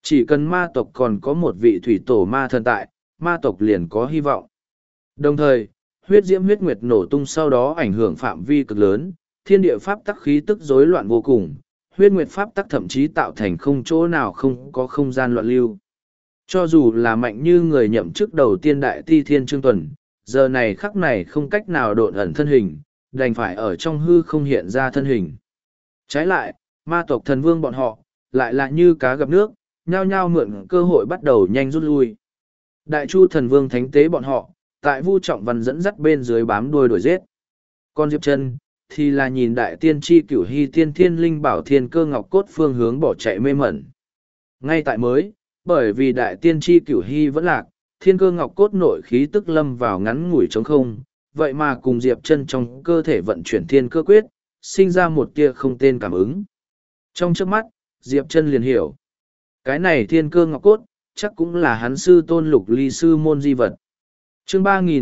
Chỉ cần ma tộc còn có một vị thủy tổ ma thần tại, ma tộc liền có hy vọng. Đồng thời, huyết diễm huyết nguyệt nổ tung sau đó ảnh hưởng phạm vi cực lớn, thiên địa pháp tắc khí tức rối loạn vô cùng, huyết nguyệt pháp tắc thậm chí tạo thành không chỗ nào không có không gian loạn lưu. Cho dù là mạnh như người nhậm chức đầu tiên đại ti thiên trương tuần, giờ này khắc này không cách nào độn ẩn thân hình, đành phải ở trong hư không hiện ra thân hình. Trái lại, ma tộc thần vương bọn họ, lại là như cá gặp nước, nhao nhao mượn cơ hội bắt đầu nhanh rút lui. Đại chu thần vương thánh tế bọn họ, tại Vu Trọng Văn dẫn dắt bên dưới bám đuôi đuổi giết. Còn Diệp Chân thì là nhìn đại tiên tri cửu hy tiên thiên linh bảo thiên cơ ngọc cốt phương hướng bỏ chạy mê mẩn. Ngay tại mới, bởi vì đại tiên tri cửu hy vẫn lạc, thiên cơ ngọc cốt nội khí tức lâm vào ngắn ngủi trống không, vậy mà cùng Diệp Chân trong cơ thể vận chuyển thiên cơ quyết, sinh ra một tia không tên cảm ứng. Trong chớp mắt, Diệp Chân liền hiểu. Cái này thiên cơ ngọc cốt, chắc cũng là hắn sư tôn Lục Ly sư môn di vật. Chương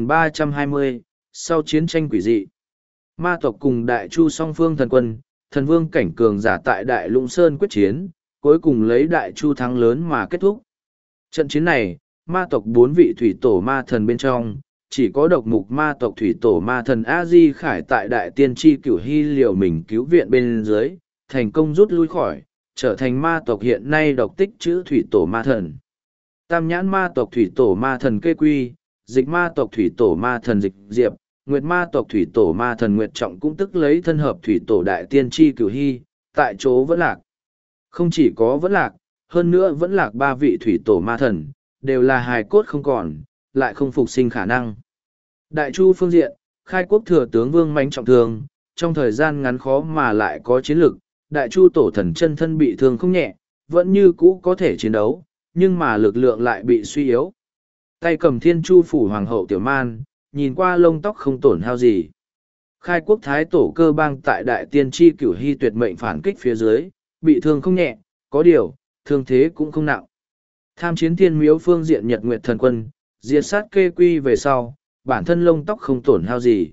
3320, sau chiến tranh quỷ dị. Ma tộc cùng đại chu song phương thần quân, thần vương cảnh cường giả tại Đại Lũng Sơn quyết chiến, cuối cùng lấy đại chu thắng lớn mà kết thúc. Trận chiến này, ma tộc 4 vị thủy tổ ma thần bên trong, chỉ có độc mục ma tộc thủy tổ ma thần A-di Khải tại đại tiên tri cửu hy liều mình cứu viện bên dưới, thành công rút lui khỏi, trở thành ma tộc hiện nay độc tích chữ thủy tổ ma thần. Tam nhãn ma tộc thủy tổ ma thần kê quy, dịch ma tộc thủy tổ ma thần dịch diệp, nguyệt ma tộc thủy tổ ma thần nguyệt trọng cũng tức lấy thân hợp thủy tổ đại tiên tri cửu hy, tại chỗ vẫn lạc. Không chỉ có vẫn lạc, hơn nữa vẫn lạc 3 vị thủy tổ ma thần, đều là hài cốt không còn, lại không phục sinh khả năng. Đại chu phương diện, khai quốc thừa tướng Vương Mánh trọng thương, trong thời gian ngắn khó mà lại có chiến lực, đại chu tổ thần chân thân bị thương không nhẹ, vẫn như cũ có thể chiến đấu, nhưng mà lực lượng lại bị suy yếu. Tay cầm thiên chu phủ hoàng hậu tiểu man, nhìn qua lông tóc không tổn hao gì. Khai quốc thái tổ cơ bang tại đại tiên tri cửu hy tuyệt mệnh phản kích phía dưới, bị thương không nhẹ, có điều, thương thế cũng không nặng. Tham chiến thiên miếu phương diện nhật nguyệt thần quân, diệt sát kê quy về sau, bản thân lông tóc không tổn hao gì.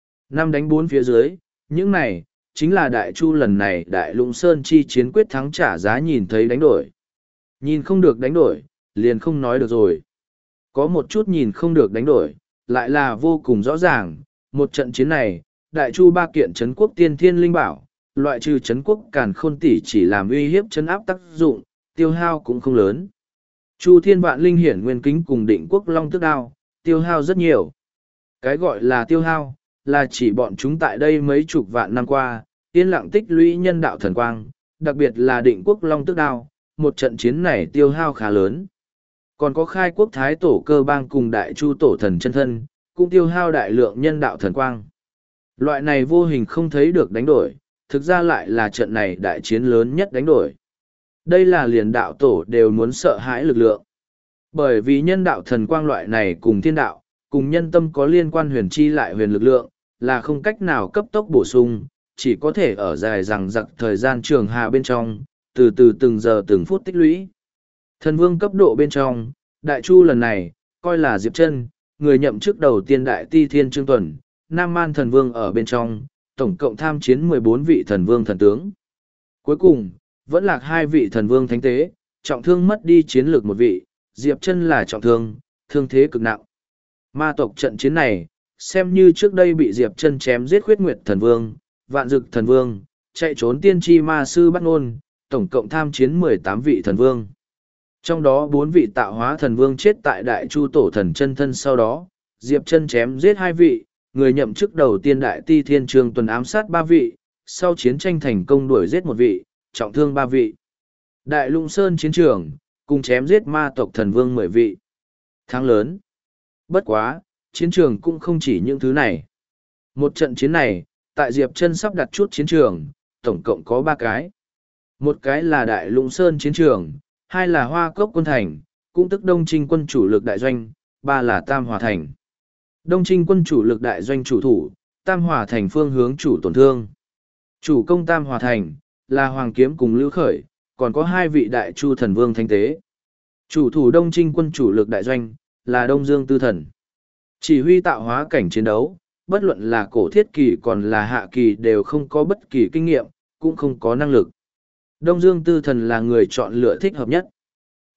5 đánh 4 phía dưới, những này, chính là đại chu lần này đại lũng sơn chi chiến quyết thắng trả giá nhìn thấy đánh đổi. Nhìn không được đánh đổi, liền không nói được rồi. Có một chút nhìn không được đánh đổi, lại là vô cùng rõ ràng. Một trận chiến này, đại chu 3 kiện trấn quốc tiên thiên linh bảo, loại trừ trấn quốc càn khôn tỷ chỉ làm uy hiếp trấn áp tác dụng, tiêu hao cũng không lớn. Chu thiên vạn linh hiển nguyên kính cùng định quốc long tức đao, tiêu hao rất nhiều. Cái gọi là tiêu hao, là chỉ bọn chúng tại đây mấy chục vạn năm qua, yên lặng tích lũy nhân đạo thần quang, đặc biệt là định quốc long tức đao, một trận chiến này tiêu hao khá lớn. Còn có khai quốc thái tổ cơ bang cùng đại chu tổ thần chân thân, cũng tiêu hao đại lượng nhân đạo thần quang. Loại này vô hình không thấy được đánh đổi, thực ra lại là trận này đại chiến lớn nhất đánh đổi. Đây là liền đạo tổ đều muốn sợ hãi lực lượng. Bởi vì nhân đạo thần quang loại này cùng thiên đạo, cùng nhân tâm có liên quan huyền chi lại huyền lực lượng, là không cách nào cấp tốc bổ sung, chỉ có thể ở dài rằng giặc thời gian trường hà bên trong, từ từ từng giờ từng phút tích lũy. Thần vương cấp độ bên trong, đại chu lần này, coi là Diệp Chân, người nhậm chức đầu tiên đại ti thiên trương tuần, Nam Man thần vương ở bên trong, tổng cộng tham chiến 14 vị thần vương thần tướng. Cuối cùng, vẫn lạc 2 vị thần vương thánh tế, trọng thương mất đi chiến lược 1 vị, Diệp Chân là trọng thương, thương thế cực nặng. Ma tộc trận chiến này, xem như trước đây bị Diệp Chân chém giết Khuyết Nguyệt thần vương, Vạn Dực thần vương, chạy trốn tiên tri ma sư Bắt Nôn, tổng cộng tham chiến 18 vị thần vương. Trong đó 4 vị tạo hóa thần vương chết tại đại chu tổ thần chân thân sau đó, Diệp Chân chém giết 2 vị, người nhậm chức đầu tiên đại ti thiên trương tuần ám sát 3 vị, sau chiến tranh thành công đuổi giết 1 vị, trọng thương 3 vị. Đại Lũng Sơn chiến trường, cùng chém giết ma tộc thần vương 10 vị. Thắng lớn. Bất quá, chiến trường cũng không chỉ những thứ này. Một trận chiến này, tại Diệp Chân sắp đặt chút chiến trường, tổng cộng có 3 cái. Một cái là Đại Lũng Sơn chiến trường, 2 là Hoa Cốc quân thành, cũng tức Đông Trinh quân chủ lực đại doanh, 3 là Tam Hòa thành. Đông Trinh quân chủ lực đại doanh chủ thủ, Tam Hòa thành phương hướng chủ tổn thương. Chủ công Tam Hòa thành, là Hoàng Kiếm cùng Lưu Khởi, còn có 2 vị đại chu thần vương thánh tế. Chủ thủ Đông Trinh quân chủ lực đại doanh, là Đông Dương Tư Thần. Chỉ huy tạo hóa cảnh chiến đấu, bất luận là cổ thiết kỳ còn là hạ kỳ đều không có bất kỳ kinh nghiệm, cũng không có năng lực. Đông Dương Tư Thần là người chọn lựa thích hợp nhất.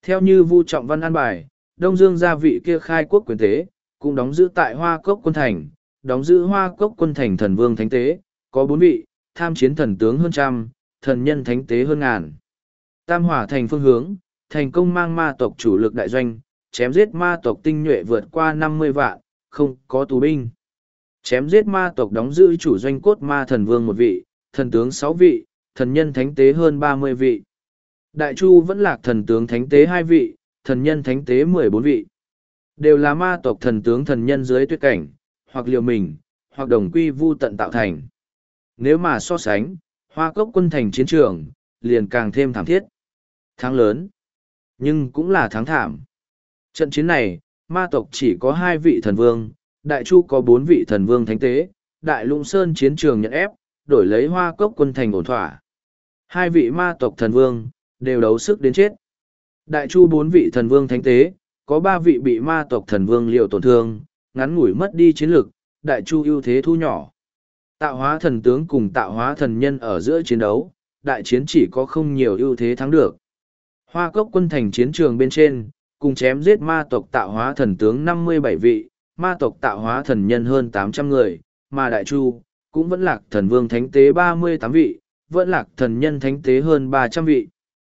Theo như Vu Trọng Văn an bài, Đông Dương gia vị kia khai quốc quyền tế, cũng đóng giữ tại Hoa Cốc quân thành, đóng giữ Hoa Cốc quân thành thần vương thánh tế, có 4 vị, tham chiến thần tướng hơn trăm, thần nhân thánh tế hơn ngàn. Tam Hỏa thành phương hướng, thành công mang ma tộc chủ lực đại doanh, chém giết ma tộc tinh nhuệ vượt qua 50 vạn, không có tù binh. Chém giết ma tộc đóng giữ chủ doanh cốt ma thần vương 1 vị, thần tướng 6 vị, thần nhân thánh tế hơn 30 vị. Đại Chu vẫn lạc thần tướng thánh tế 2 vị, thần nhân thánh tế 14 vị. Đều là ma tộc thần tướng thần nhân dưới tuyệt cảnh, hoặc liều mình, hoặc đồng quy vu tận tạo thành. Nếu mà so sánh, Hoa Cốc quân thành chiến trường, liền càng thêm thảm thiết. Thắng lớn, nhưng cũng là thắng thảm. Trận chiến này, ma tộc chỉ có 2 vị thần vương, Đại Chu có 4 vị thần vương thánh tế, Đại Lũng Sơn chiến trường nhận ép, đổi lấy Hoa Cốc quân thành ổn thỏa. 2 vị ma tộc thần vương, đều đấu sức đến chết. Đại Chu 4 vị thần vương thánh tế, có 3 vị bị ma tộc thần vương liều tổn thương, ngắn ngủi mất đi chiến lực, Đại Chu ưu thế thu nhỏ. Tạo hóa thần tướng cùng tạo hóa thần nhân ở giữa chiến đấu, đại chiến chỉ có không nhiều ưu thế thắng được. Hoa Cốc quân thành chiến trường bên trên, cùng chém giết ma tộc tạo hóa thần tướng 57 vị, ma tộc tạo hóa thần nhân hơn 800 người, mà Đại Chu cũng vẫn lạc thần vương thánh tế 38 vị, vẫn lạc thần nhân thánh tế hơn 300 vị.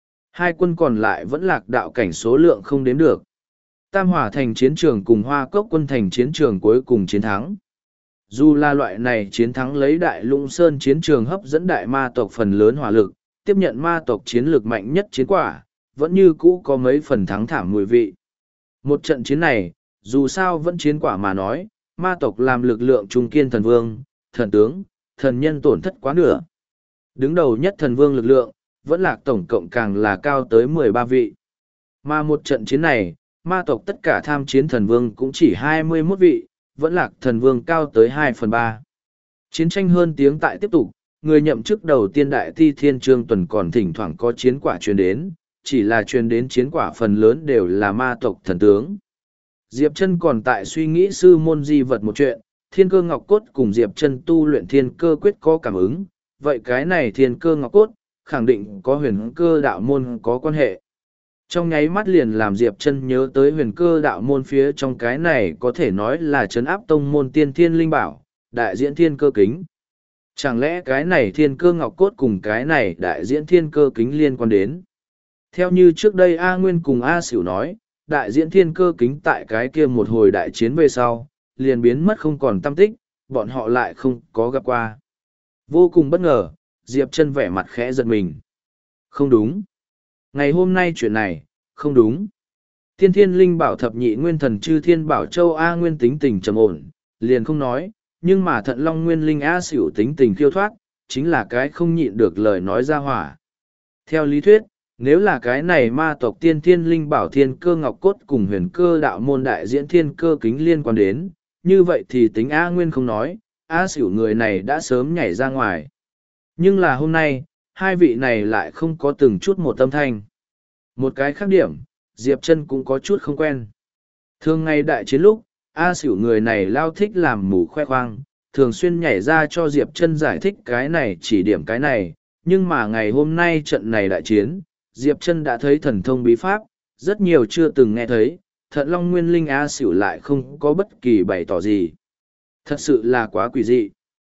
2 quân còn lại vẫn lạc đạo cảnh số lượng không đếm được. Tam Hỏa thành chiến trường cùng Hoa Cốc quân thành chiến trường cuối cùng chiến thắng. Dù là loại này chiến thắng lấy Đại Lũng Sơn chiến trường hấp dẫn đại ma tộc phần lớn hỏa lực, tiếp nhận ma tộc chiến lược mạnh nhất chiến quả, vẫn như cũ có mấy phần thắng thảm mùi vị. Một trận chiến này, dù sao vẫn chiến quả mà nói, ma tộc làm lực lượng trung kiên thần vương, thần tướng, thần nhân tổn thất quá nửa. Đứng đầu nhất thần vương lực lượng, vẫn lạc tổng cộng càng là cao tới 13 vị. Mà một trận chiến này, ma tộc tất cả tham chiến thần vương cũng chỉ 21 vị, vẫn lạc thần vương cao tới 2/3. Chiến tranh hơn tiếng tại tiếp tục, người nhậm chức đầu tiên đại thi thiên trương tuần còn thỉnh thoảng có chiến quả truyền đến, chỉ là truyền đến chiến quả phần lớn đều là ma tộc thần tướng. Diệp Chân còn tại suy nghĩ sư môn di vật một chuyện, Thiên Cơ Ngọc Cốt cùng Diệp Chân tu luyện Thiên Cơ Quyết có cảm ứng, vậy cái này Thiên Cơ Ngọc Cốt, khẳng định có huyền cơ đạo môn có quan hệ. Trong nháy mắt liền làm Diệp Chân nhớ tới huyền cơ đạo môn phía trong cái này có thể nói là trấn áp tông môn tiên thiên linh bảo, đại diễn thiên cơ kính. Chẳng lẽ cái này Thiên Cơ Ngọc Cốt cùng cái này đại diễn thiên cơ kính liên quan đến? Theo như trước đây A Nguyên cùng A Sửu nói, đại diễn thiên cơ kính tại cái kia một hồi đại chiến về sau, liền biến mất không còn tăm tích, bọn họ lại không có gặp qua. Vô cùng bất ngờ, Diệp Chân vẻ mặt khẽ giật mình. Không đúng. Ngày hôm nay chuyện này, không đúng. Tiên thiên linh bảo thập nhị nguyên thần chư thiên bảo châu A Nguyên tính tình trầm ổn, liền không nói, nhưng mà thận long nguyên linh A Sửu tính tình khiêu thoát, chính là cái không nhịn được lời nói ra hỏa. Theo lý thuyết, nếu là cái này ma tộc tiên thiên linh bảo thiên cơ ngọc cốt cùng huyền cơ đạo môn đại diễn thiên cơ kính liên quan đến, như vậy thì tính A Nguyên không nói, A Sửu người này đã sớm nhảy ra ngoài. Nhưng là hôm nay, hai vị này lại không có từng chút một âm thanh. Một cái khác điểm, Diệp Chân cũng có chút không quen. Thường ngày đại chiến lúc, A Sửu người này lao thích làm mù khoe khoang, thường xuyên nhảy ra cho Diệp Chân giải thích cái này chỉ điểm cái này, nhưng mà ngày hôm nay trận này đại chiến, Diệp Chân đã thấy thần thông bí pháp, rất nhiều chưa từng nghe thấy, Thận Long Nguyên Linh A Sửu lại không có bất kỳ bày tỏ gì. Thật sự là quá quỷ dị.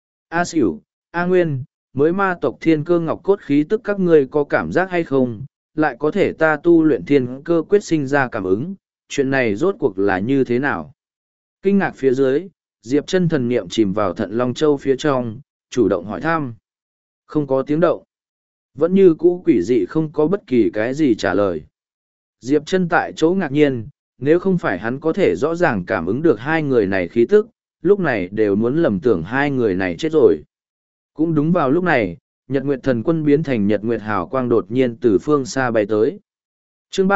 A Sửu, A Nguyên, mới ma tộc thiên cơ ngọc cốt khí tức các ngươi có cảm giác hay không, lại có thể ta tu luyện thiên cơ quyết sinh ra cảm ứng, chuyện này rốt cuộc là như thế nào? Kinh ngạc phía dưới, Diệp Chân thần niệm chìm vào Thận Long Châu phía trong, chủ động hỏi thăm. Không có tiếng động. Vẫn như cũ quỷ dị không có bất kỳ cái gì trả lời. Diệp Chân tại chỗ ngạc nhiên, nếu không phải hắn có thể rõ ràng cảm ứng được hai người này khí tức, lúc này đều muốn lầm tưởng hai người này chết rồi. Cũng đúng vào lúc này, Nhật Nguyệt Thần Quân biến thành Nhật Nguyệt Hào Quang đột nhiên từ phương xa bay tới. Chương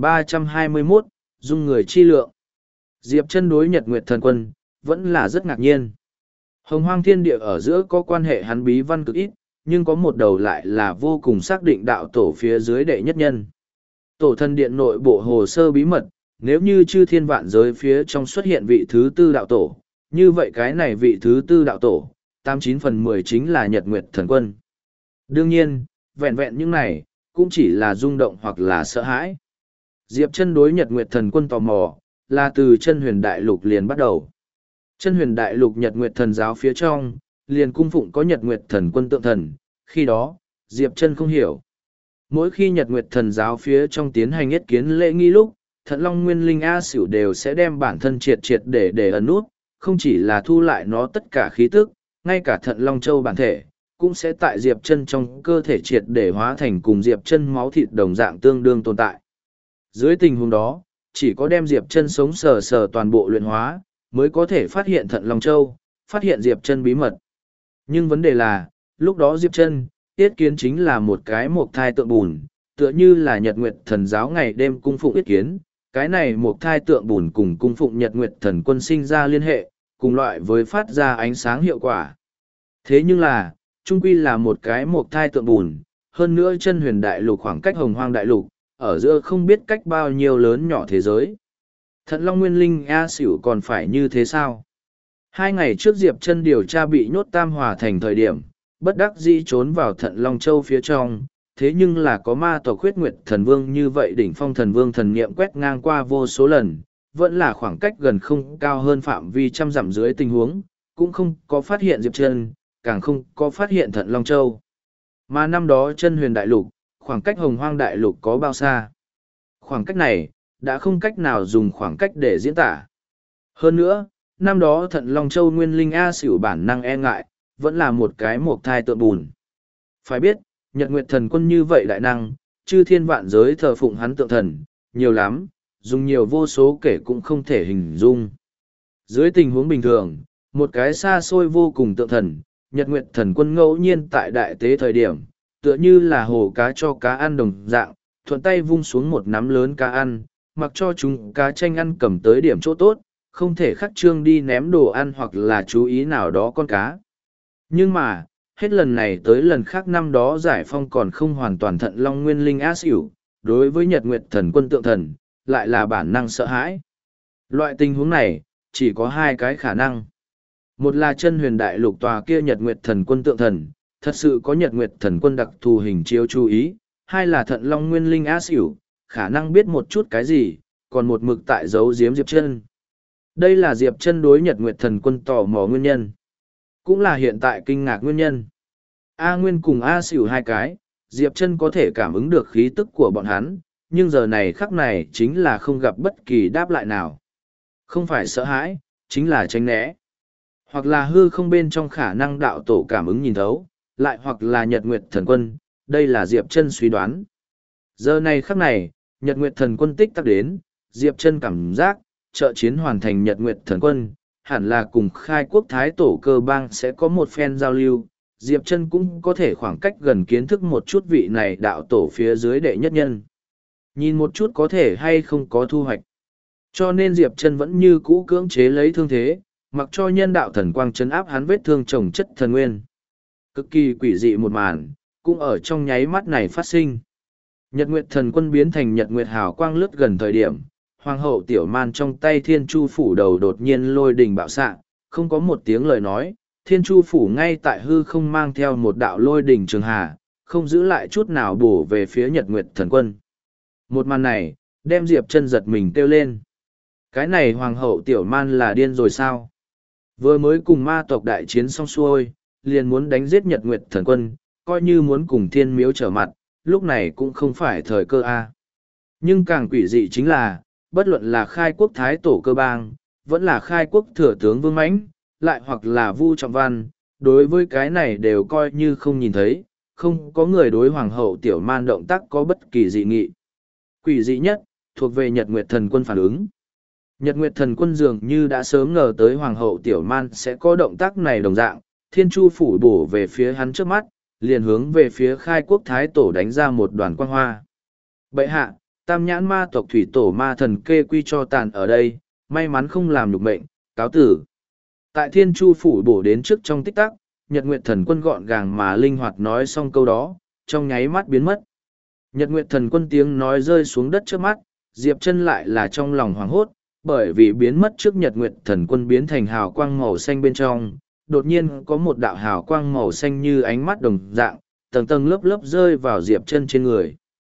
3321, Dung người chi lượng. Diệp Chân đối Nhật Nguyệt Thần Quân, vẫn là rất ngạc nhiên. Hồng Hoang Thiên Địa ở giữa có quan hệ hắn bí văn cực ít, nhưng có một đầu lại là vô cùng xác định đạo tổ phía dưới đệ nhất nhân. Tổ thần điện nội bộ hồ sơ bí mật, nếu như chư thiên vạn giới phía trong xuất hiện vị thứ tư đạo tổ, như vậy cái này vị thứ tư đạo tổ, 89/10 chính là Nhật Nguyệt Thần Quân. Đương nhiên, vẹn vẹn những này, cũng chỉ là rung động hoặc là sợ hãi. Diệp Chân đối Nhật Nguyệt Thần Quân tò mò, là từ Chân Huyền Đại Lục liền bắt đầu. Chân Huyền Đại Lục Nhật Nguyệt Thần giáo phía trong, liền cung phụng có Nhật Nguyệt Thần Quân tượng thần, khi đó, Diệp Chân không hiểu. Mỗi khi Nhật Nguyệt Thần giáo phía trong tiến hành yết kiến lễ nghi lúc, Thận Long Nguyên Linh A Xỉu đều sẽ đem bản thân triệt triệt để ẩn nút, không chỉ là thu lại nó tất cả khí tức, ngay cả Thận Long Châu bản thể, cũng sẽ tại Diệp Chân trong cơ thể triệt để hóa thành cùng Diệp Chân máu thịt đồng dạng tương đương tồn tại. Dưới tình huống đó, chỉ có đem Diệp Chân sống sờ sờ toàn bộ luyện hóa, mới có thể phát hiện Thận Long Châu, phát hiện Diệp Chân bí mật. Nhưng vấn đề là, lúc đó Diệp Chân, yết kiến chính là một cái mộc thai tượng bùn, tựa như là Nhật Nguyệt Thần giáo ngày đêm cung phụng yết kiến, cái này mộc thai tượng bùn cùng cung phụng Nhật Nguyệt Thần Quân sinh ra liên hệ, cùng loại với phát ra ánh sáng hiệu quả. Thế nhưng là, trung quy là một cái mộc thai tượng bùn, hơn nữa Chân Huyền Đại Lục khoảng cách Hồng Hoang Đại Lục, ở giữa không biết cách bao nhiêu lớn nhỏ thế giới. Thận Long Nguyên Linh A Xỉu còn phải như thế sao? 2 ngày trước Diệp Chân điều tra bị nhốt Tam Hòa thành thời điểm, bất đắc dĩ trốn vào Thận Long Châu phía trong, thế nhưng là có ma tộc Huyết Nguyệt Thần Vương như vậy đỉnh phong thần vương thần niệm quét ngang qua vô số lần, vẫn là khoảng cách gần không cao hơn phạm vi trăm dặm dưới tình huống, cũng không có phát hiện Diệp Chân, càng không có phát hiện Thận Long Châu. Mà năm đó Chân Huyền Đại Lục, khoảng cách Hồng Hoang Đại Lục có bao xa? Khoảng cách này, đã không cách nào dùng khoảng cách để diễn tả. Hơn nữa, năm đó Thận Long Châu Nguyên Linh A Xỉu bản năng e ngại, vẫn là một cái mộc thai tượng bùn. Phải biết, Nhật Nguyệt Thần Quân như vậy đại năng, chư thiên vạn giới thờ phụng hắn tượng thần, nhiều lắm, dùng nhiều vô số kể cũng không thể hình dung. Dưới tình huống bình thường, một cái xa xôi vô cùng tượng thần, Nhật Nguyệt Thần Quân ngẫu nhiên tại đại tế thời điểm, tựa như là hồ cá cho cá ăn đồng dạng, thuận tay vung xuống một nắm lớn cá ăn, mặc cho chúng cá tranh ăn cầm tới điểm chỗ tốt, không thể khắc trương đi ném đồ ăn hoặc là chú ý nào đó con cá. Nhưng mà, hết lần này tới lần khác năm đó giải phong còn không hoàn toàn Thận Long Nguyên Linh á xỉu, đối với Nhật Nguyệt Thần Quân tượng thần, lại là bản năng sợ hãi. Loại tình huống này, chỉ có 2 cái khả năng. Một là Chân Huyền Đại Lục tòa kia Nhật Nguyệt Thần Quân tượng thần, thật sự có Nhật Nguyệt Thần Quân đặc thù hình chiếu chú ý, hai là Thận Long Nguyên Linh á xỉu, khả năng biết một chút cái gì, còn một mực tại giấu giếm Diệp Chân. Đây là Diệp Chân đối Nhật Nguyệt Thần Quân tò mò nguyên nhân, cũng là hiện tại kinh ngạc nguyên nhân. A Nguyên cùng A Xỉu 2 cái, Diệp Chân có thể cảm ứng được khí tức của bọn hắn, nhưng giờ này khắc này chính là không gặp bất kỳ đáp lại nào. Không phải sợ hãi, chính là tránh né. Hoặc là hư không bên trong khả năng đạo tổ cảm ứng nhìn thấu, lại hoặc là Nhật Nguyệt Thần Quân, đây là Diệp Chân suy đoán. Giờ này khắc này, Nhật Nguyệt Thần Quân tích tắc đến, Diệp Chân cảm giác, trợ chiến hoàn thành Nhật Nguyệt Thần Quân, hẳn là cùng khai quốc thái tổ cơ bang sẽ có một phen giao lưu. Diệp Chân cũng có thể khoảng cách gần kiến thức một chút vị này đạo tổ phía dưới đệ nhất nhân. Nhìn một chút có thể hay không có thu hoạch. Cho nên Diệp Chân vẫn như cũ cưỡng chế lấy thương thế, mặc cho nhân đạo thần quang trấn áp hắn vết thương chồng chất thần nguyên. Cực kỳ quỷ dị một màn, cũng ở trong nháy mắt này phát sinh. Nhật Nguyệt Thần Quân biến thành Nhật Nguyệt hào quang lướt gần thời điểm, Hoàng hậu Tiểu Man trong tay Thiên Chu phủ đầu đột nhiên lôi đình bạo xạ, không có một tiếng lời nói, Thiên Chu phủ ngay tại hư không mang theo một đạo lôi đình trường hà, không giữ lại chút nào bổ về phía Nhật Nguyệt Thần Quân. Một màn này, đem Diệp Chân giật mình kêu lên. Cái này Hoàng hậu Tiểu Man là điên rồi sao? Vừa mới cùng ma tộc đại chiến xong xuôi, liền muốn đánh giết Nhật Nguyệt Thần Quân, coi như muốn cùng Thiên Miếu trở mặt, lúc này cũng không phải thời cơ a. Nhưng càng quỷ dị chính là, bất luận là khai quốc thái tổ cơ bang, vẫn là khai quốc thừa tướng Vương Mãnh, lại hoặc là Vu Trọng Văn, đối với cái này đều coi như không nhìn thấy, không có người đối Hoàng hậu Tiểu Man động tác có bất kỳ dị nghị. Quỷ dị nhất, thuộc về Nhật Nguyệt Thần Quân phản ứng. Nhật Nguyệt Thần Quân dường như đã sớm ngờ tới Hoàng hậu Tiểu Man sẽ có động tác này đồng dạng, Thiên Chu phủ bổ về phía hắn trước mắt, liền hướng về phía khai quốc thái tổ đánh ra một đoàn quang hoa. Bệ hạ, Tam nhãn ma tộc thủy tổ ma thần kê quy cho tàn ở đây, may mắn không làm nhục mệnh, cáo tử. Tại Thiên Chu phủ bổ đến trước trong tích tắc, Nhật Nguyệt Thần Quân gọn gàng mà linh hoạt nói xong câu đó, trong nháy mắt biến mất. Nhật Nguyệt Thần Quân tiếng nói rơi xuống đất trước mắt, Diệp Chân lại là trong lòng hoảng hốt, bởi vì biến mất trước Nhật Nguyệt Thần Quân biến thành hào quang màu xanh bên trong, đột nhiên có một đạo hào quang màu xanh như ánh mắt đồng dạng, tầng tầng lớp lớp rơi vào Diệp Chân trên người.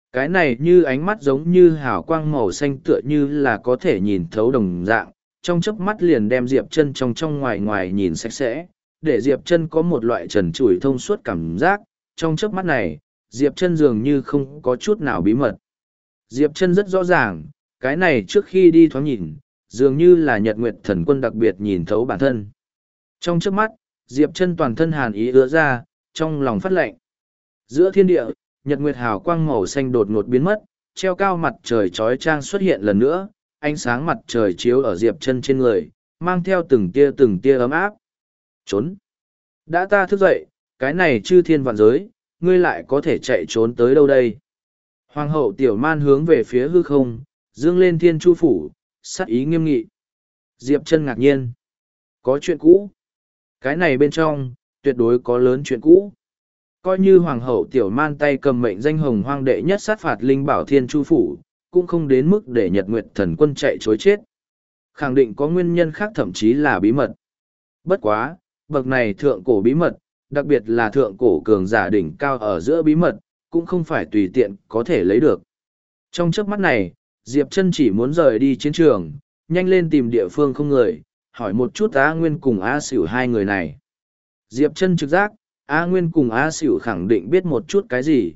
Cái này như ánh mắt giống như hào quang màu xanh tựa như là có thể nhìn thấu đồng dạng, trong chớp mắt liền đem Diệp Chân trong trong ngoài ngoài nhìn sạch sẽ, để Diệp Chân có một loại trần trụi thông suốt cảm giác, trong chớp mắt này, Diệp Chân dường như không có chút nào bí mật. Diệp Chân rất rõ ràng, cái này trước khi đi thoáng nhìn, dường như là Nhật Nguyệt Thần Quân đặc biệt nhìn thấu bản thân. Trong chớp mắt, Diệp Chân toàn thân hàn ý ứa ra, trong lòng phát lạnh. Giữa thiên địa, Nhật Nguyệt hào quang màu xanh đột ngột biến mất, treo cao mặt trời chói chang xuất hiện lần nữa, ánh sáng mặt trời chiếu ở Diệp Chân trên người, mang theo từng tia ấm áp. Trốn! Đã ta thức dậy, cái này chư thiên vạn giới, ngươi lại có thể chạy trốn tới đâu đây? Hoàng hậu Tiểu Man hướng về phía hư không, dương lên thiên chu phủ, sắc ý nghiêm nghị. Diệp Chân ngạc nhiên. Có chuyện cũ. Cái này bên trong, tuyệt đối có lớn chuyện cũ. Coi như Hoàng hậu Tiểu Man tay cầm mệnh danh hồng hoang đệ nhất sát phạt linh bảo thiên chu phủ, cũng không đến mức để Nhật Nguyệt Thần Quân chạy chối chết. Khẳng định có nguyên nhân khác, thậm chí là bí mật. Bất quá, bậc này thượng cổ bí mật, đặc biệt là thượng cổ cường giả đỉnh cao ở giữa bí mật, cũng không phải tùy tiện có thể lấy được. Trong chớp mắt này, Diệp Chân chỉ muốn rời đi chiến trường, nhanh lên tìm địa phương không người, hỏi một chút A Nguyên cùng A Sửu hai người này. Diệp Chân trực giác, A Nguyên cùng A Sửu khẳng định biết một chút cái gì.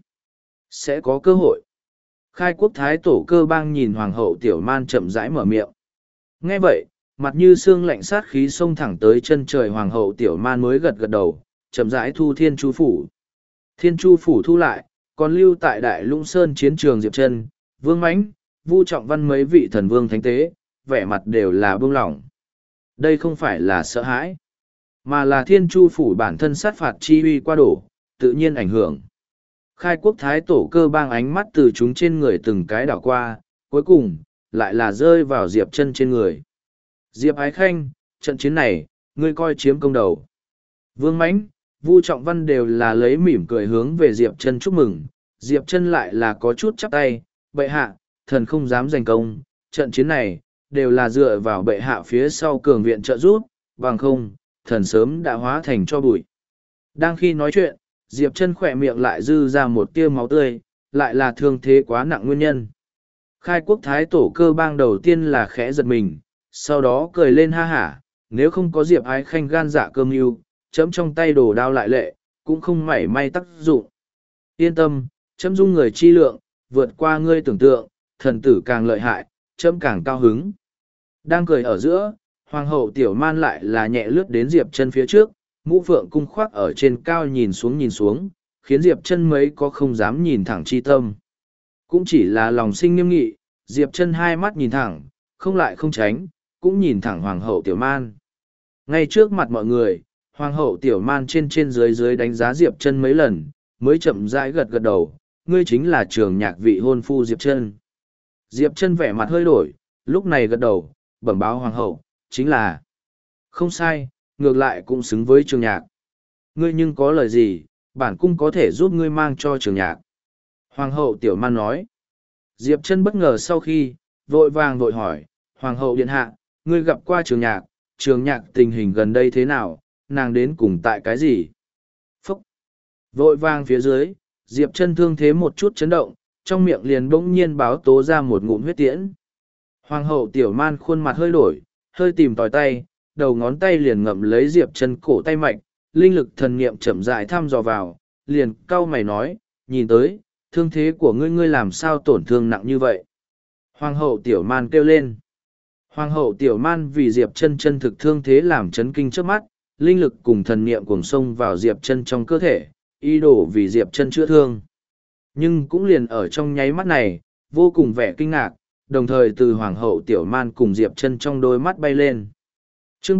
Sẽ có cơ hội. Khai quốc thái tổ Cơ Bang nhìn Hoàng hậu Tiểu Man chậm rãi mở miệng. Nghe vậy, mặt như xương lạnh sát khí xông thẳng tới chân trời. Hoàng hậu Tiểu Man mới gật gật đầu, chậm rãi thu thiên chu phủ. Thiên chu phủ thu lại, còn lưu tại Đại Lũng Sơn chiến trường Diệp Chân, Vương Mãnh, Vu Trọng Văn mấy vị thần vương thánh tế, vẻ mặt đều là buông lỏng. Đây không phải là sợ hãi, mà là thiên chu phủ bản thân sát phạt chi uy qua đổ, tự nhiên ảnh hưởng. Khai quốc thái tổ Cơ Bang ánh mắt từ chúng trên người từng cái đảo qua, cuối cùng, lại là rơi vào Diệp Chân trên người. Diệp Ái Khanh, trận chiến này, ngươi coi chiếm công đầu. Vương Mãnh, Vu Trọng Văn đều là lấy mỉm cười hướng về Diệp Chân chúc mừng, Diệp Chân lại là có chút chắp tay, bệ hạ, thần không dám giành công, trận chiến này, đều là dựa vào bệ hạ phía sau cường viện trợ giúp, bằng không, thần sớm đã hóa thành cho bụi. Đang khi nói chuyện, Diệp Chân khỏe miệng lại dư ra một tia máu tươi, lại là thương thế quá nặng nguyên nhân. Khai quốc thái tổ Cơ Bang đầu tiên là khẽ giật mình, sau đó cười lên ha hả, nếu không có Diệp Ái Khanh gan dạ cơ mưu, chấm trong tay đồ đao lại lệ, cũng không mảy may tác dụng. Yên tâm, chấm dung người chi lượng, vượt qua ngươi tưởng tượng, thần tử càng lợi hại, chấm càng cao hứng. Đang cười ở giữa, Hoàng hậu Tiểu Man lại là nhẹ lướt đến Diệp Chân phía trước, mũ phượng cung khoác ở trên cao nhìn xuống, khiến Diệp Chân mấy có không dám nhìn thẳng chi tâm. Cũng chỉ là lòng sinh nghiêm nghị, Diệp Chân hai mắt nhìn thẳng, không lại không tránh, cũng nhìn thẳng Hoàng hậu Tiểu Man. Ngay trước mặt mọi người, Hoàng hậu Tiểu Man trên dưới đánh giá Diệp Chân mấy lần, mới chậm rãi gật gật đầu, ngươi chính là Trường Nhạc vị hôn phu Diệp Chân. Diệp Chân vẻ mặt hơi đổi, lúc này gật đầu, bẩm báo Hoàng hậu, chính là. Không sai, ngược lại cũng xứng với Trường Nhạc. Ngươi nhưng có lời gì, bản cung có thể giúp ngươi mang cho Trường Nhạc. Hoàng hậu Tiểu Man nói. Diệp Chân bất ngờ sau khi, vội vàng vội hỏi, Hoàng hậu điện hạ, ngươi gặp qua Trường Nhạc tình hình gần đây thế nào, nàng đến cùng tại cái gì? Phúc! Vội vàng phía dưới, Diệp Chân thương thế một chút chấn động, trong miệng liền bỗng nhiên báo tố ra một ngụm huyết tiễn. Hoàng hậu Tiểu Man khuôn mặt hơi đổi, hơi tìm tòi tay, đầu ngón tay liền ngậm lấy Diệp Chân cổ tay mạch, linh lực thần niệm chậm rãi thăm dò vào, liền cau mày nói, nhìn tới, thương thế của ngươi làm sao tổn thương nặng như vậy? Hoàng hậu Tiểu Man kêu lên. Hoàng hậu Tiểu Man vì Diệp Chân chân thực thương thế làm chấn kinh trước mắt, linh lực cùng thần niệm cuồng xông vào Diệp Chân trong cơ thể, ý đồ vì Diệp Chân chữa thương. Nhưng cũng liền ở trong nháy mắt này, vô cùng vẻ kinh ngạc, đồng thời từ Hoàng hậu Tiểu Man cùng Diệp Chân trong đôi mắt bay lên. Chương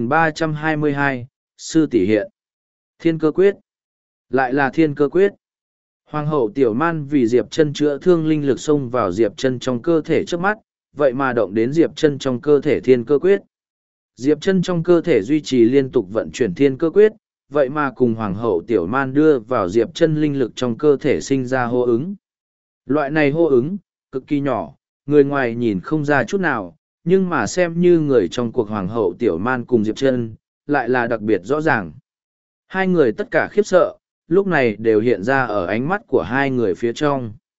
3322, Sư tỷ hiện. Thiên cơ quyết. Lại là thiên cơ quyết. Hoàng hậu Tiểu Man vì Diệp Chân chữa thương linh lực xông vào Diệp Chân trong cơ thể trước mắt, vậy mà động đến Diệp Chân trong cơ thể thiên cơ quyết. Diệp Chân trong cơ thể duy trì liên tục vận chuyển thiên cơ quyết, vậy mà cùng Hoàng hậu Tiểu Man đưa vào Diệp Chân linh lực trong cơ thể sinh ra hô ứng. Loại này hô ứng, cực kỳ nhỏ, người ngoài nhìn không ra chút nào, nhưng mà xem như người trong cuộc Hoàng hậu Tiểu Man cùng Diệp Chân, lại là đặc biệt rõ ràng. Hai người tất cả khiếp sợ, lúc này đều hiện ra ở ánh mắt của hai người phía trong.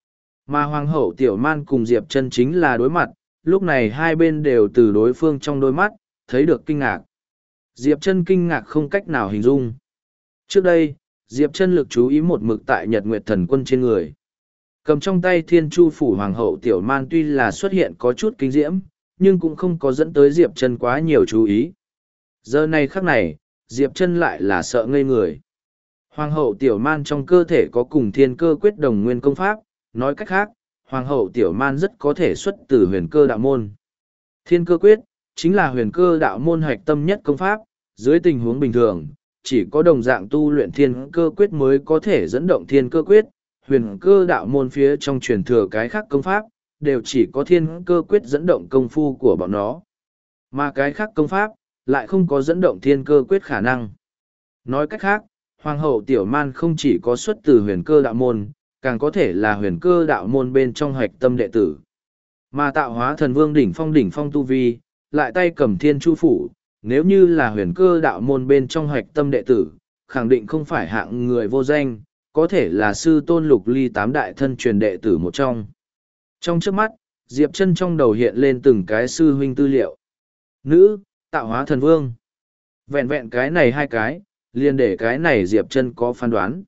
Mà Hoàng hậu Tiểu Man cùng Diệp Chân chính là đối mặt, lúc này hai bên đều từ đối phương trong đôi mắt, thấy được kinh ngạc. Diệp Chân kinh ngạc không cách nào hình dung. Trước đây, Diệp Chân lực chú ý một mực tại Nhật Nguyệt Thần Quân trên người. Cầm trong tay Thiên Chu Phủ Hoàng hậu Tiểu Man tuy là xuất hiện có chút kinh diễm, nhưng cũng không có dẫn tới Diệp Chân quá nhiều chú ý. Giờ này khắc này, Diệp Chân lại là sợ ngây người. Hoàng hậu Tiểu Man trong cơ thể có cùng Thiên Cơ Quyết đồng nguyên công pháp, nói cách khác, Hoàng hậu Tiểu Man rất có thể xuất từ Huyền Cơ đạo môn. Thiên Cơ Quyết chính là Huyền Cơ đạo môn hạch tâm nhất công pháp, dưới tình huống bình thường, chỉ có đồng dạng tu luyện Thiên Cơ Quyết mới có thể dẫn động Thiên Cơ Quyết. Huyền Cơ đạo môn phía trong truyền thừa cái khác công pháp, đều chỉ có Thiên Cơ Quyết dẫn động công phu của bọn nó. Mà cái khác công pháp, lại không có dẫn động Thiên Cơ Quyết khả năng. Nói cách khác, Hoàng hậu Tiểu Man không chỉ có xuất từ Huyền Cơ đạo môn, càng có thể là Huyền Cơ đạo môn bên trong hạch tâm đệ tử. Mà Tạo Hóa Thần Vương đỉnh phong tu vi, lại tay cầm Thiên Chu Phủ, nếu như là Huyền Cơ đạo môn bên trong hạch tâm đệ tử, khẳng định không phải hạng người vô danh, có thể là sư tôn Lục Ly tám đại thân truyền đệ tử một trong. Trong trước mắt, Diệp Chân trong đầu hiện lên từng cái sư huynh tư liệu. Nữ, Tạo Hóa Thần Vương. Vẹn vẹn cái này hai cái, liền để cái này Diệp Chân có phán đoán.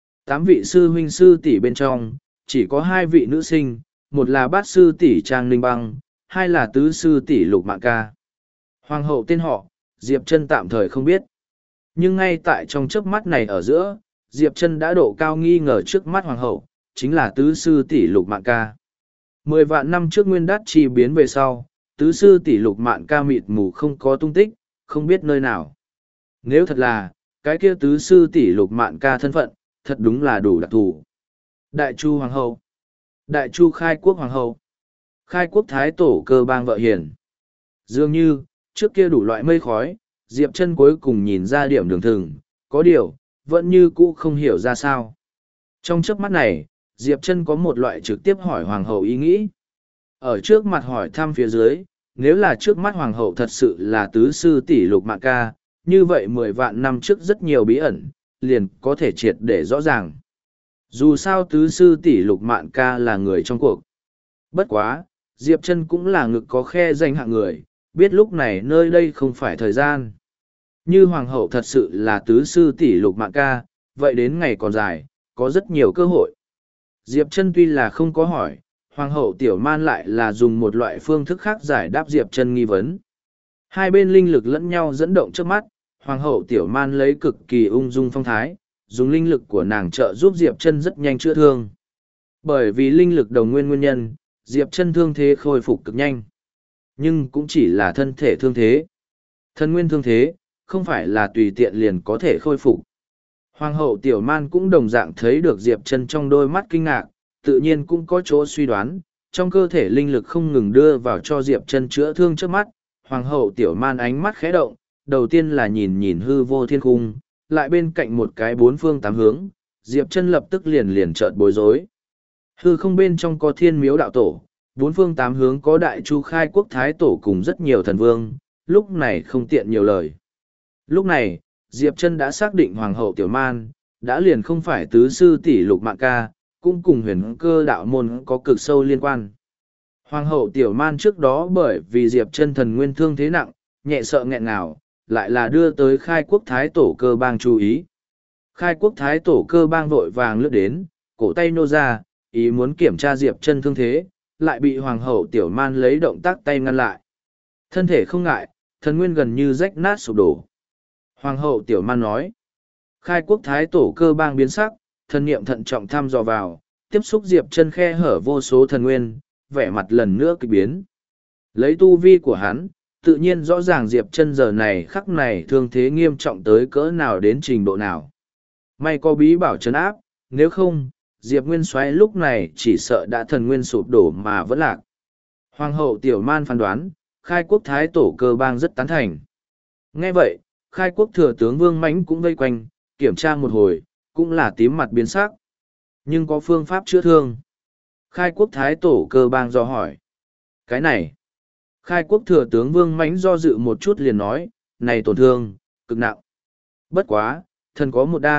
8 vị sư huynh sư tỷ bên trong, chỉ có 2 vị nữ sinh, một là bát sư tỷ Trang Ninh Băng, hai là tứ sư tỷ Lục Mạn Ca. Hoàng hậu tên họ, Diệp Chân tạm thời không biết. Nhưng ngay tại trong chớp mắt này ở giữa, Diệp Chân đã độ cao nghi ngờ trước mắt hoàng hậu, chính là tứ sư tỷ Lục Mạn Ca. 10 vạn năm trước Nguyên Đát chi biến về sau, tứ sư tỷ Lục Mạn Ca mịt mù không có tung tích, không biết nơi nào. Nếu thật là, cái kia tứ sư tỷ Lục Mạn Ca thân phận, thật đúng là đủ đặc thù. Đại Chu Hoàng hậu, Đại Chu Khai Quốc Hoàng hậu, Khai Quốc Thái Tổ Cơ Bang vợ hiền. Dường như, trước kia đủ loại mây khói, Diệp Chân cuối cùng nhìn ra điểm đường thừng, có điều, vẫn như cũ không hiểu ra sao. Trong chớp mắt này, Diệp Chân có một loại trực tiếp hỏi Hoàng hậu ý nghĩ. Ở trước mặt hỏi thăm phía dưới, nếu là trước mắt Hoàng hậu thật sự là tứ sư tỷ Lục Mạn Ca, như vậy 10 vạn năm trước rất nhiều bí ẩn, liền có thể triệt để rõ ràng. Dù sao tứ sư tỷ Lục Mạn Ca là người trong cuộc. Bất quá, Diệp Chân cũng là ngực có khe danh hạng người, biết lúc này nơi đây không phải thời gian. Như Hoàng hậu thật sự là tứ sư tỷ Lục Mạn Ca, vậy đến ngày còn dài, có rất nhiều cơ hội. Diệp Chân tuy là không có hỏi, Hoàng hậu Tiểu Man lại là dùng một loại phương thức khác giải đáp Diệp Chân nghi vấn. Hai bên linh lực lẫn nhau dẫn động trước mắt, Hoàng hậu Tiểu Man lấy cực kỳ ung dung phong thái, dùng linh lực của nàng trợ giúp Diệp Chân rất nhanh chữa thương. Bởi vì linh lực đồng nguyên nhân, Diệp Chân thương thế khôi phục cực nhanh. Nhưng cũng chỉ là thân thể thương thế. Thân nguyên thương thế, không phải là tùy tiện liền có thể khôi phục. Hoàng hậu Tiểu Man cũng đồng dạng thấy được Diệp Chân trong đôi mắt kinh ngạc, tự nhiên cũng có chỗ suy đoán, trong cơ thể linh lực không ngừng đưa vào cho Diệp Chân chữa thương trước mắt. Hoàng hậu Tiểu Man ánh mắt khẽ động, đầu tiên là nhìn hư vô thiên khung, lại bên cạnh một cái bốn phương tám hướng, Diệp Chân lập tức liền chợt bối rối. Hư không bên trong có Thiên Miếu đạo tổ, bốn phương tám hướng có Đại Chu Khai Quốc Thái Tổ cùng rất nhiều thần vương, lúc này không tiện nhiều lời. Lúc này, Diệp Chân đã xác định Hoàng hậu Tiểu Man đã liền không phải tứ sư tỷ Lục Mạn Ca, cũng cùng Huyền Cơ đạo môn có cực sâu liên quan. Hoàng hậu Tiểu Man trước đó bởi vì Diệp Chân thần nguyên thương thế nặng, nhẹ sợ nghẹn ngào, lại là đưa tới Khai Quốc Thái Tổ Cơ Bang chú ý. Khai Quốc Thái Tổ Cơ Bang vội vàng lướt đến, cổ tay nô ra, ý muốn kiểm tra Diệp Chân thương thế, lại bị Hoàng hậu Tiểu Man lấy động tác tay ngăn lại. Thân thể không ngại, thần nguyên gần như rách nát sụp đổ. Hoàng hậu Tiểu Man nói, Khai Quốc Thái Tổ Cơ Bang biến sắc, thần niệm thận trọng thăm dò vào, tiếp xúc Diệp Chân khe hở vô số thần nguyên, vẻ mặt lần nữa kỳ biến. Lấy tu vi của hắn, tự nhiên rõ ràng Diệp Chân giờ này khắc này thương thế nghiêm trọng tới cỡ nào đến trình độ nào. May có bí bảo trấn áp, nếu không, Diệp Nguyên Soái lúc này chỉ sợ đã thần nguyên sụp đổ mà vẫn lạc. Hoàng hậu Tiểu Man phán đoán, Khai Quốc Thái Tổ Cơ Bang rất tán thành. Nghe vậy, Khai Quốc thừa tướng Vương Mãnh cũng vây quanh, kiểm tra một hồi, cũng là tím mặt biến sắc. Nhưng có phương pháp chữa thương. Khai Quốc Thái Tổ Cơ Bang do hỏi. Cái này. Khai Quốc thừa tướng Vương Mãnh do dự một chút liền nói, này tổn thương, cực nặng. Bất quá, thần có một đan,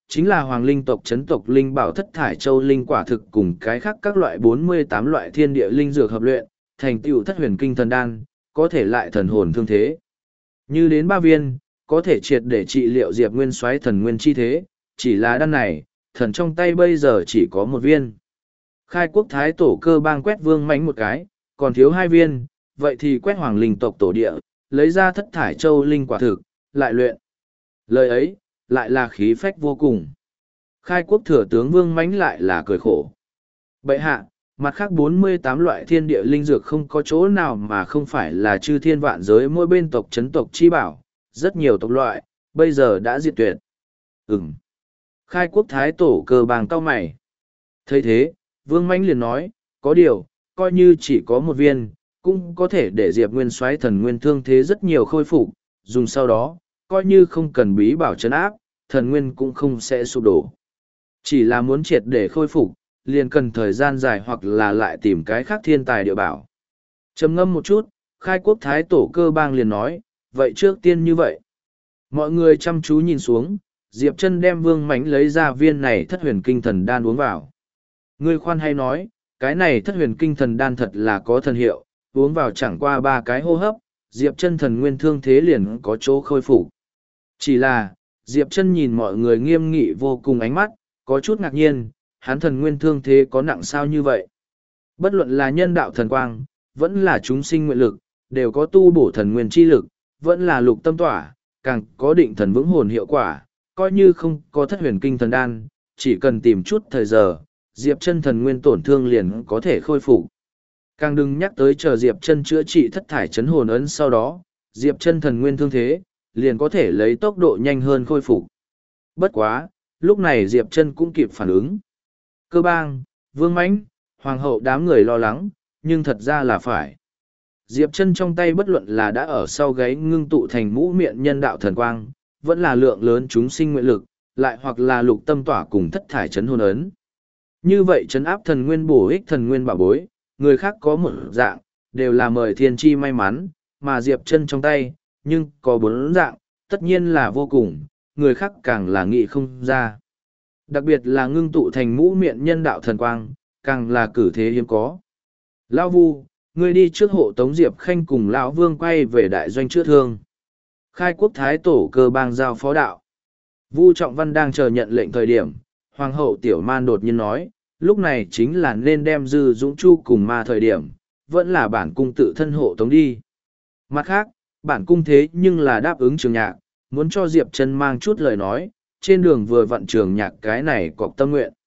chính là hoàng linh tộc chấn tộc linh bảo thất thải châu linh quả thực cùng cái khác các loại 48 loại thiên địa linh dược hợp luyện, thành tựu thất huyền kinh thần đan, có thể lại thần hồn thương thế. Như đến 3 viên, có thể triệt để trị liệu Diệp Nguyên Soái thần nguyên chi thế, chỉ là đan này, thần trong tay bây giờ chỉ có 1 viên. Khai quốc thái tổ cơ bang quét Vương Mãnh một cái, còn thiếu 2 viên, vậy thì quét hoàng linh tộc tổ địa, lấy ra thất thải châu linh quả thực, lại luyện. Lời ấy, lại là khí phách vô cùng. Khai quốc thừa tướng Vương Mãnh lại là cười khổ. Bệ hạ, mặt khác 48 loại thiên địa linh dược không có chỗ nào mà không phải là chư thiên vạn giới mỗi bên tộc chấn tộc chi bảo, rất nhiều tộc loại, bây giờ đã diệt tuyệt. Ừm. Khai quốc thái tổ cơ bàng cao mày. thấy thế, Vương Mãnh liền nói, có điều, coi như chỉ có 1 viên, cũng có thể để Diệp Nguyên Soái thần nguyên thương thế rất nhiều khôi phục, dùng sau đó, coi như không cần bí bảo trấn áp, thần nguyên cũng không sẽ sụp đổ. Chỉ là muốn triệt để khôi phục, liền cần thời gian dài hoặc là lại tìm cái khác thiên tài địa bảo. Trầm ngâm một chút, khai quốc thái tổ cơ bang liền nói, vậy trước tiên như vậy. Mọi người chăm chú nhìn xuống, Diệp Chân đem Vương Mãnh lấy ra viên này thất huyền kinh thần đan uống vào. Ngươi khoan hay nói, cái này thất huyền kinh thần đan thật là có thần hiệu, uống vào chẳng qua 3 cái hô hấp, Diệp Chân thần nguyên thương thế liền có chỗ khôi phục. Chỉ là, Diệp Chân nhìn mọi người nghiêm nghị vô cùng ánh mắt, có chút ngạc nhiên, hắn thần nguyên thương thế có nặng sao như vậy. Bất luận là nhân đạo thần quang, vẫn là chúng sinh nguyện lực, đều có tu bổ thần nguyên chi lực, vẫn là lục tâm tỏa, càng có định thần vững hồn hiệu quả, coi như không có thất huyền kinh thần đan, chỉ cần tìm chút thời giờ, Diệp Chân thần nguyên tổn thương liền có thể khôi phục. Càng đừng nhắc tới chờ Diệp Chân chữa trị thất thải chấn hồn ấn sau đó, Diệp Chân thần nguyên thương thế, liền có thể lấy tốc độ nhanh hơn khôi phục. Bất quá, lúc này Diệp Chân cũng kịp phản ứng. Cơ bang, Vương Mãnh, Hoàng hậu đám người lo lắng, nhưng thật ra là phải. Diệp Chân trong tay bất luận là đã ở sau gáy ngưng tụ thành mũ miệng nhân đạo thần quang, vẫn là lượng lớn chúng sinh nguyện lực, lại hoặc là lục tâm tỏa cùng thất thải chấn hồn ấn. Như vậy chấn áp thần nguyên bổ ích thần nguyên bảo bối, người khác có một dạng, đều là mời thiên chi may mắn, mà Diệp Chân trong tay, nhưng có 4 dạng, tất nhiên là vô cùng, người khác càng là nghĩ không ra. Đặc biệt là ngưng tụ thành mũ miệng nhân đạo thần quang, càng là cử thế hiếm có. Lão Vu, ngươi đi trước hộ tống Diệp Khanh cùng Lão Vương quay về đại doanh chữa thương. Khai quốc thái tổ cơ bang giao phó đạo. Vu Trọng Văn đang chờ nhận lệnh thời điểm, Hoàng hậu Tiểu Man đột nhiên nói, lúc này chính là nên đem Dư Dũng Chu cùng ma thời điểm, vẫn là bản cung tự thân hộ tống đi. Mặt khác, bản cung thế nhưng là đáp ứng Trường Nhạc, muốn cho Diệp Chân mang chút lời nói, trên đường vừa vặn Trường Nhạc cái này cọc tâm nguyện.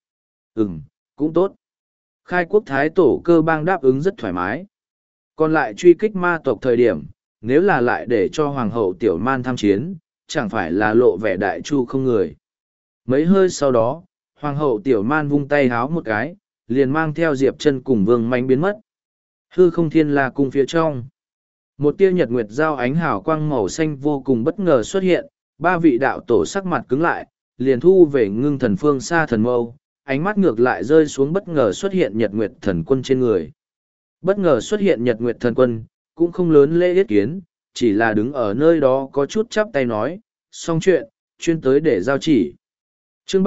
Cũng tốt. Khai quốc thái tổ cơ bang đáp ứng rất thoải mái. Còn lại truy kích ma tộc thời điểm, nếu là lại để cho Hoàng hậu Tiểu Man tham chiến, chẳng phải là lộ vẻ đại chu không người. Mấy hơi sau đó, Hoàng hậu Tiểu Man vung tay háo một cái, liền mang theo Diệp Chân cùng Vương Mãnh biến mất. Hư không thiên la cung phía trong. Một tia nhật nguyệt giao ánh hào quang màu xanh vô cùng bất ngờ xuất hiện, 3 vị đạo tổ sắc mặt cứng lại, liền thu về ngưng thần phương xa thần mâu, ánh mắt ngược lại rơi xuống bất ngờ xuất hiện nhật nguyệt thần quân trên người. Bất ngờ xuất hiện nhật nguyệt thần quân, cũng không lớn lễ yết kiến, chỉ là đứng ở nơi đó có chút chắp tay nói, xong chuyện, chuyên tới để giao chỉ. Chương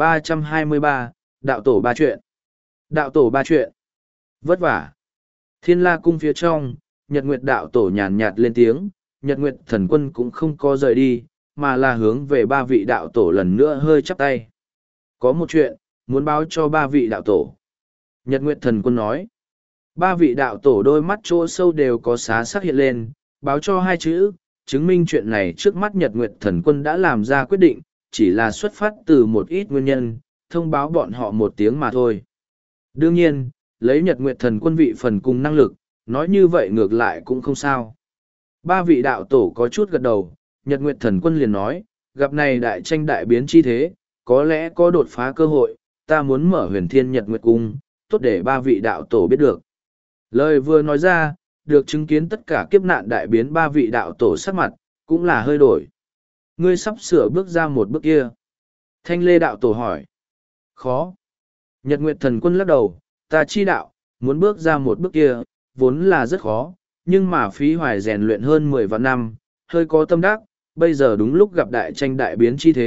3323, Đạo tổ 3 chuyện. Đạo tổ 3 chuyện. Vất vả. Thiên la cung phía trong, Nhật Nguyệt đạo tổ nhàn nhạt lên tiếng, Nhật Nguyệt thần quân cũng không có rời đi, mà là hướng về 3 vị đạo tổ lần nữa hơi chắp tay. Có một chuyện, muốn báo cho 3 vị đạo tổ. Nhật Nguyệt thần quân nói. 3 vị đạo tổ đôi mắt chỗ sâu đều có xá sắc hiện lên, báo cho 2 chữ, chứng minh chuyện này trước mắt Nhật Nguyệt thần quân đã làm ra quyết định, chỉ là xuất phát từ một ít nguyên nhân, thông báo bọn họ một tiếng mà thôi. Đương nhiên, lấy Nhật Nguyệt thần quân vị phần cùng năng lực, nói như vậy ngược lại cũng không sao. 3 vị đạo tổ có chút gật đầu, Nhật Nguyệt thần quân liền nói, gặp này đại tranh đại biến chi thế, có lẽ có đột phá cơ hội, ta muốn mở huyền thiên Nhật Nguyệt cung, tốt để 3 vị đạo tổ biết được. Lời vừa nói ra, được chứng kiến tất cả kiếp nạn đại biến 3 vị đạo tổ sắc mặt, cũng là hơi đổi. Ngươi sắp sửa bước ra một bước kia. Thanh Lê đạo tổ hỏi. Khó. Nhật Nguyệt thần quân lắc đầu, ta chi đạo, muốn bước ra một bước kia, vốn là rất khó, nhưng mà phí hoài rèn luyện hơn 10 vạn năm, hơi có tâm đắc, bây giờ đúng lúc gặp đại tranh đại biến chi thế,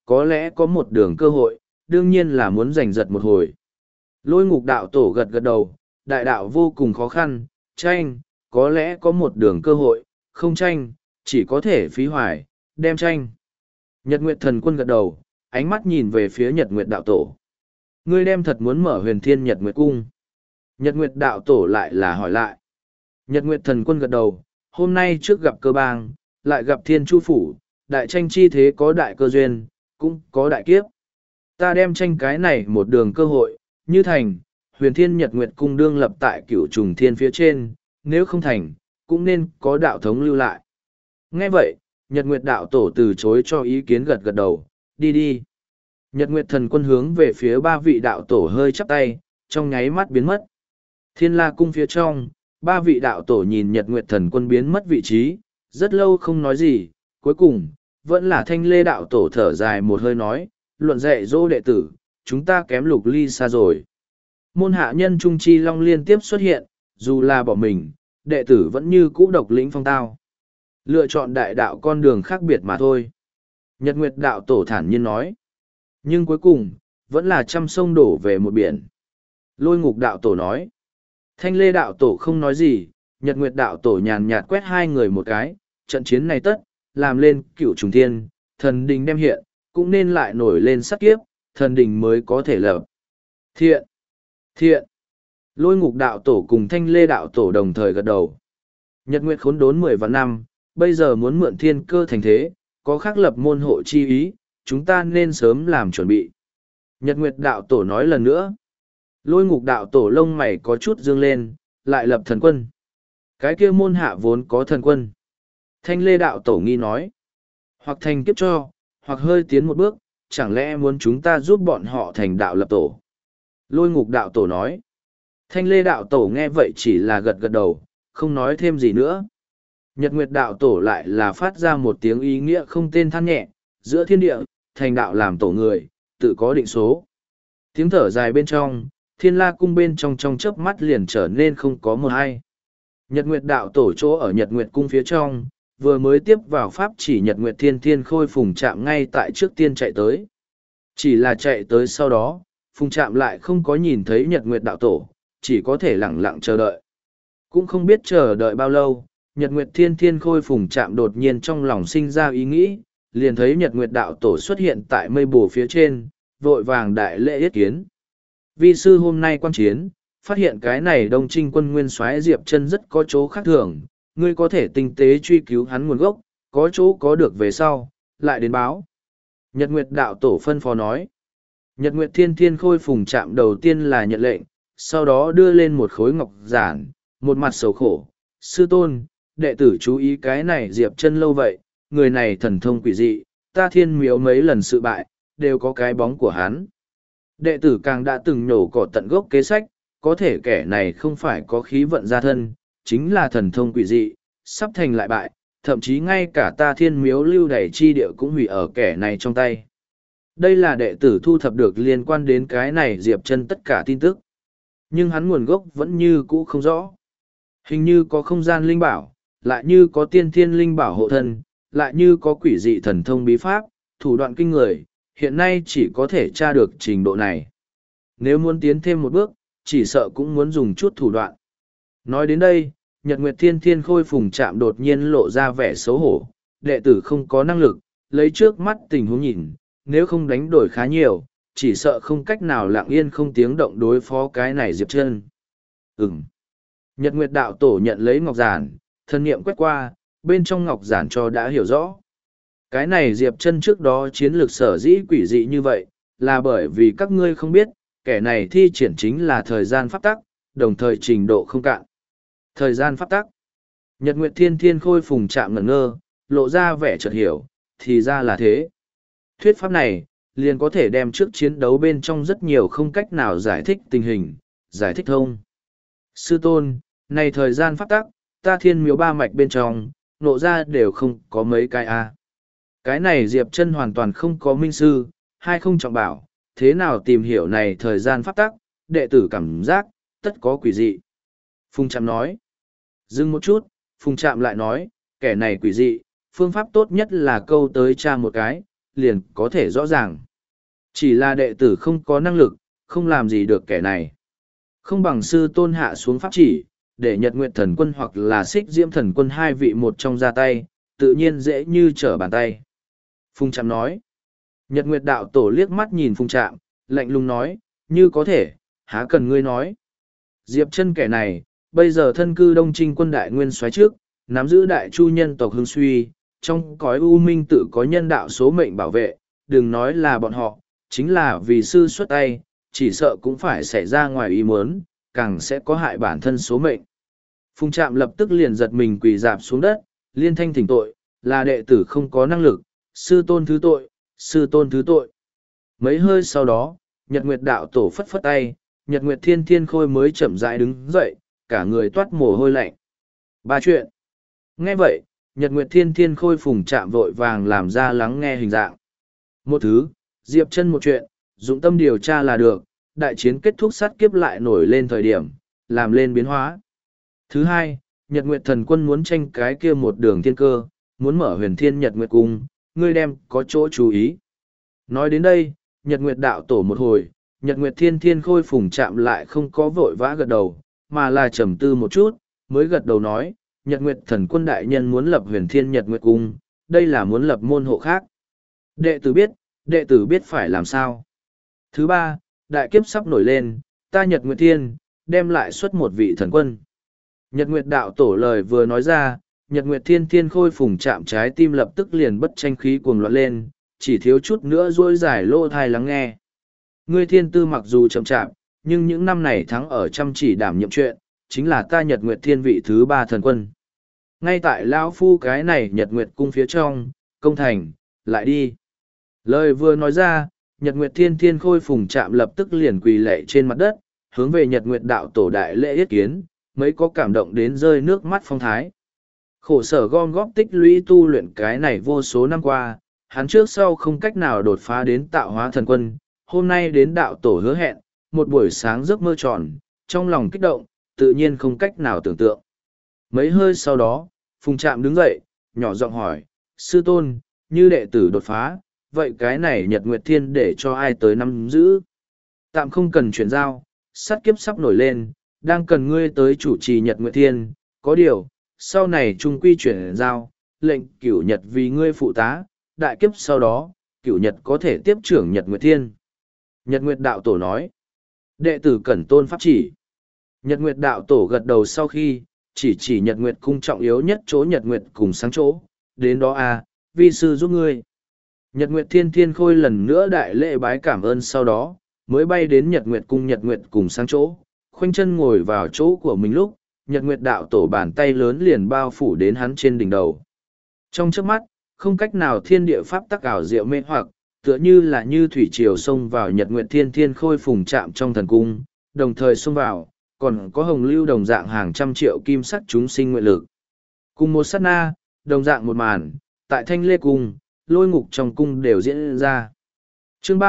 có lẽ có một đường cơ hội, đương nhiên là muốn giành giật một hồi. Lôi ngục đạo tổ gật gật đầu, đại đạo vô cùng khó khăn, tranh, có lẽ có một đường cơ hội, không tranh, chỉ có thể phí hoài, đem tranh. Nhật Nguyệt Thần Quân gật đầu, ánh mắt nhìn về phía Nhật Nguyệt đạo tổ. Ngươi đem thật muốn mở Huyền Thiên Nhật Nguyệt cung. Nhật Nguyệt đạo tổ lại là hỏi lại. Nhật Nguyệt Thần Quân gật đầu, hôm nay trước gặp cơ bang, lại gặp Thiên Chu Phủ, đại tranh chi thế có đại cơ duyên, cũng có đại kiếp. Ta đem tranh cái này một đường cơ hội, như thành, Huyền Thiên Nhật Nguyệt cung đương lập tại Cửu Trùng Thiên phía trên, nếu không thành, cũng nên có đạo thống lưu lại. Nghe vậy, Nhật Nguyệt đạo tổ từ chối cho ý kiến gật gật đầu, đi đi. Nhật Nguyệt Thần Quân hướng về phía ba vị đạo tổ hơi chắp tay, trong nháy mắt biến mất. Thiên La cung phía trong, ba vị đạo tổ nhìn Nhật Nguyệt Thần Quân biến mất vị trí, rất lâu không nói gì, cuối cùng, vẫn là Thanh Lê đạo tổ thở dài một hơi nói, luận dạy dỗ đệ tử, chúng ta kém Lục Ly xa rồi. Môn hạ nhân Trung Chi Long liên tiếp xuất hiện, dù là bỏ mình, đệ tử vẫn như cũ độc lĩnh phong tao. Lựa chọn đại đạo con đường khác biệt mà thôi. Nhật Nguyệt đạo tổ thản nhiên nói. Nhưng cuối cùng, vẫn là trăm sông đổ về một biển. Lôi ngục đạo tổ nói. Thanh Lê đạo tổ không nói gì, Nhật Nguyệt đạo tổ nhàn nhạt quét hai người một cái, trận chiến này tất, làm lên Cửu Trùng Thiên, thần đình đem hiện, cũng nên lại nổi lên sát kiếp, thần đình mới có thể lập. Thiện! Thiện! Lôi ngục đạo tổ cùng Thanh Lê đạo tổ đồng thời gật đầu. Nhật Nguyệt khốn đốn 10 vạn năm, bây giờ muốn mượn thiên cơ thành thế, có khắc lập môn hộ chi ý, chúng ta nên sớm làm chuẩn bị. Nhật Nguyệt đạo tổ nói lần nữa. Lôi ngục đạo tổ lông mày có chút dương lên, lại lập thần quân. Cái kia môn hạ vốn có thần quân. Thanh Lê đạo tổ nghi nói. Hoặc thành kiếp cho, hoặc hơi tiến một bước, chẳng lẽ muốn chúng ta giúp bọn họ thành đạo lập tổ. Lôi ngục đạo tổ nói. Thanh Lê đạo tổ nghe vậy chỉ là gật gật đầu, không nói thêm gì nữa. Nhật Nguyệt đạo tổ lại là phát ra một tiếng ý nghĩa không tên than nhẹ, giữa thiên địa, thành đạo làm tổ người, tự có định số. Tiếng thở dài bên trong, Thiên La cung bên trong chớp mắt liền trở nên không có một ai. Nhật Nguyệt đạo tổ chỗ ở Nhật Nguyệt cung phía trong, vừa mới tiếp vào pháp chỉ Nhật Nguyệt Thiên Thiên Khôi Phùng Trạm ngay tại trước tiên chạy tới. Chỉ là chạy tới sau đó, Phùng Trạm lại không có nhìn thấy Nhật Nguyệt đạo tổ, chỉ có thể lẳng lặng chờ đợi. Cũng không biết chờ đợi bao lâu, Nhật Nguyệt Thiên Thiên Khôi Phùng Trạm đột nhiên trong lòng sinh ra ý nghĩ, liền thấy Nhật Nguyệt đạo tổ xuất hiện tại mây bồ phía trên, vội vàng đại lễ yết kiến. Vi sư hôm nay quan chiến, phát hiện cái này Đông Trinh quân nguyên soái Diệp Chân rất có chỗ khác thường, ngươi có thể tinh tế truy cứu hắn nguồn gốc, có chỗ có được về sau, lại đến báo. Nhật Nguyệt đạo tổ phân phó nói. Nhật Nguyệt Thiên Thiên Khôi Phùng Trạm đầu tiên là nhận lệnh, sau đó đưa lên một khối ngọc giản, một mặt sầu khổ. Sư tôn, đệ tử chú ý cái này Diệp Chân lâu vậy, người này thần thông quỷ dị, ta Thiên Miếu mấy lần sự bại, đều có cái bóng của hắn. Đệ tử càng đã từng nhổ cỏ tận gốc kế sách, có thể kẻ này không phải có khí vận gia thân, chính là thần thông quỷ dị, sắp thành lại bại, thậm chí ngay cả ta Thiên Miếu lưu đày chi địa cũng hủy ở kẻ này trong tay. Đây là đệ tử thu thập được liên quan đến cái này Diệp Chân tất cả tin tức. Nhưng hắn nguồn gốc vẫn như cũ không rõ. Hình như có không gian linh bảo, lại như có tiên thiên linh bảo hộ thân, lại như có quỷ dị thần thông bí pháp, thủ đoạn kinh người, hiện nay chỉ có thể tra được trình độ này. Nếu muốn tiến thêm một bước, chỉ sợ cũng muốn dùng chút thủ đoạn. Nói đến đây, Nhật Nguyệt Thiên Thiên Khôi Phùng Trạm đột nhiên lộ ra vẻ xấu hổ, đệ tử không có năng lực, lấy trước mắt tình huống nhìn, nếu không đánh đổi khá nhiều, chỉ sợ không cách nào lặng yên không tiếng động đối phó cái này Diệp Chân. Nhật Nguyệt đạo tổ nhận lấy ngọc giản, thân niệm quét qua, bên trong ngọc giản cho đã hiểu rõ. Cái này Diệp Chân trước đó chiến lược sở dĩ quỷ dị như vậy, là bởi vì các ngươi không biết, kẻ này thi triển chính là thời gian pháp tắc, đồng thời trình độ không cạn. Thời gian pháp tắc. Nhật Nguyệt Thiên Thiên Khôi Phùng Trạm ngẩn ngơ, lộ ra vẻ chợt hiểu, thì ra là thế. Thuyết pháp này, liền có thể đem trước chiến đấu bên trong rất nhiều không cách nào giải thích tình hình, giải thích thông. Sư tôn, này thời gian pháp tắc, ta Thiên Miếu ba mạch bên trong, nộ ra đều không có mấy cái a. Cái này Diệp Chân hoàn toàn không có minh sư, hay không trọng bảo, thế nào tìm hiểu này thời gian pháp tắc, đệ tử cảm giác, tất có quỷ dị. Phùng Trạm nói. Dừng một chút, Phùng Trạm lại nói, kẻ này quỷ dị, phương pháp tốt nhất là câu tới tra một cái, liền có thể rõ ràng. Chỉ là đệ tử không có năng lực, không làm gì được kẻ này. Không bằng sư tôn hạ xuống pháp chỉ, để Nhật Nguyệt Thần Quân hoặc là Xích Diễm Thần Quân hai vị một trong ra tay, tự nhiên dễ như trở bàn tay. Phùng Trạm nói. Nhật Nguyệt Đạo Tổ liếc mắt nhìn Phùng Trạm, lạnh lùng nói, như có thể, há cần ngươi nói. Diệp Chân kẻ này, bây giờ thân cư Đông Trinh quân đại nguyên soái trước, nắm giữ đại chu nhân tộc hưng suy, trong cõi u minh tự có nhân đạo số mệnh bảo vệ, đừng nói là bọn họ, chính là vì sư xuất tay, chỉ sợ cũng phải xảy ra ngoài ý muốn, càng sẽ có hại bản thân số mệnh. Phùng Trạm lập tức liền giật mình quỳ dạp xuống đất, liên thanh thỉnh tội, là đệ tử không có năng lực, sư tôn thứ tội, sư tôn thứ tội. Mấy hơi sau đó, Nhật Nguyệt Đạo Tổ phất phất tay, Nhật Nguyệt Thiên Thiên Khôi mới chậm rãi đứng dậy, cả người toát mồ hôi lạnh. Ba chuyện. Nghe vậy, Nhật Nguyệt Thiên Thiên Khôi Phùng Trạm vội vàng làm ra lắng nghe hình dạng. Một thứ, Diệp Chân một chuyện, dụng tâm điều tra là được, đại chiến kết thúc sát kiếp lại nổi lên thời điểm, làm lên biến hóa. Thứ hai, Nhật Nguyệt Thần Quân muốn tranh cái kia một đường thiên cơ, muốn mở Huyền Thiên Nhật Nguyệt Cung, ngươi đem có chỗ chú ý. Nói đến đây, Nhật Nguyệt Đạo Tổ một hồi, Nhật Nguyệt Thiên Thiên Khôi Phùng Trạm lại không có vội vã gật đầu, mà là trầm tư một chút, mới gật đầu nói, Nhật Nguyệt Thần Quân đại nhân muốn lập Huyền Thiên Nhật Nguyệt Cung, đây là muốn lập môn hộ khác. Đệ tử biết phải làm sao. Thứ ba, đại kiếp sắp nổi lên, ta Nhật Nguyệt Thiên, đem lại xuất một vị thần quân. Nhật Nguyệt Đạo Tổ lời vừa nói ra, Nhật Nguyệt Thiên Thiên Khôi Phùng Trạm trái tim lập tức liền bất tranh khí cuồng loạn lên, chỉ thiếu chút nữa duỗi dài lô thai lắng nghe. Ngươi thiên tư mặc dù chậm chạp, nhưng những năm này thắng ở chăm chỉ đảm nhiệm chuyện, chính là ta Nhật Nguyệt Thiên vị thứ ba thần quân. Ngay tại Lão Phu cái này Nhật Nguyệt cung phía trong, công thành, lại đi. Lời vừa nói ra, Nhật Nguyệt Thiên Thiên Khôi Phùng Trạm lập tức liền quỳ lạy trên mặt đất, hướng về Nhật Nguyệt Đạo Tổ đại lễ yết kiến, mấy có cảm động đến rơi nước mắt phong thái. Khổ sở gom góp tích lũy tu luyện cái này vô số năm qua, hắn trước sau không cách nào đột phá đến tạo hóa thần quân, hôm nay đến đạo tổ hứa hẹn, một buổi sáng giấc mơ tròn, trong lòng kích động, tự nhiên không cách nào tưởng tượng. Mấy hơi sau đó, Phùng Trạm đứng dậy, nhỏ giọng hỏi, sư tôn, như đệ tử đột phá, vậy cái này Nhật Nguyệt Thiên để cho ai tới nắm giữ? Tạm không cần chuyển giao, sát kiếp sắp nổi lên, đang cần ngươi tới chủ trì Nhật Nguyệt Thiên, có điều, sau này trung quy chuyển giao, lệnh cửu Nhật vì ngươi phụ tá, đại kiếp sau đó, cửu Nhật có thể tiếp trưởng Nhật Nguyệt Thiên. Nhật Nguyệt Đạo Tổ nói, đệ tử cẩn tôn pháp chỉ. Nhật Nguyệt Đạo Tổ gật đầu sau khi, chỉ Nhật Nguyệt cung trọng yếu nhất chỗ Nhật Nguyệt cùng sáng chỗ, đến đó vi sư giúp ngươi. Nhật Nguyệt Thiên Thiên Khôi lần nữa đại lễ bái cảm ơn sau đó, mới bay đến Nhật Nguyệt cùng sáng chỗ, khoanh chân ngồi vào chỗ của mình lúc, Nhật Nguyệt Đạo Tổ bàn tay lớn liền bao phủ đến hắn trên đỉnh đầu. Trong chớp mắt, không cách nào thiên địa pháp tắc ảo diệu mê hoặc, tựa như là như thủy triều xông vào Nhật Nguyệt Thiên Thiên Khôi Phùng Trạm trong thần cung, đồng thời xông vào, còn có hồng lưu đồng dạng hàng trăm triệu kim sắc chúng sinh nguyện lực. Cùng một sát na, đồng dạng một màn, tại Thanh Lê Cung, Lôi Ngục trong cung đều diễn ra. Chương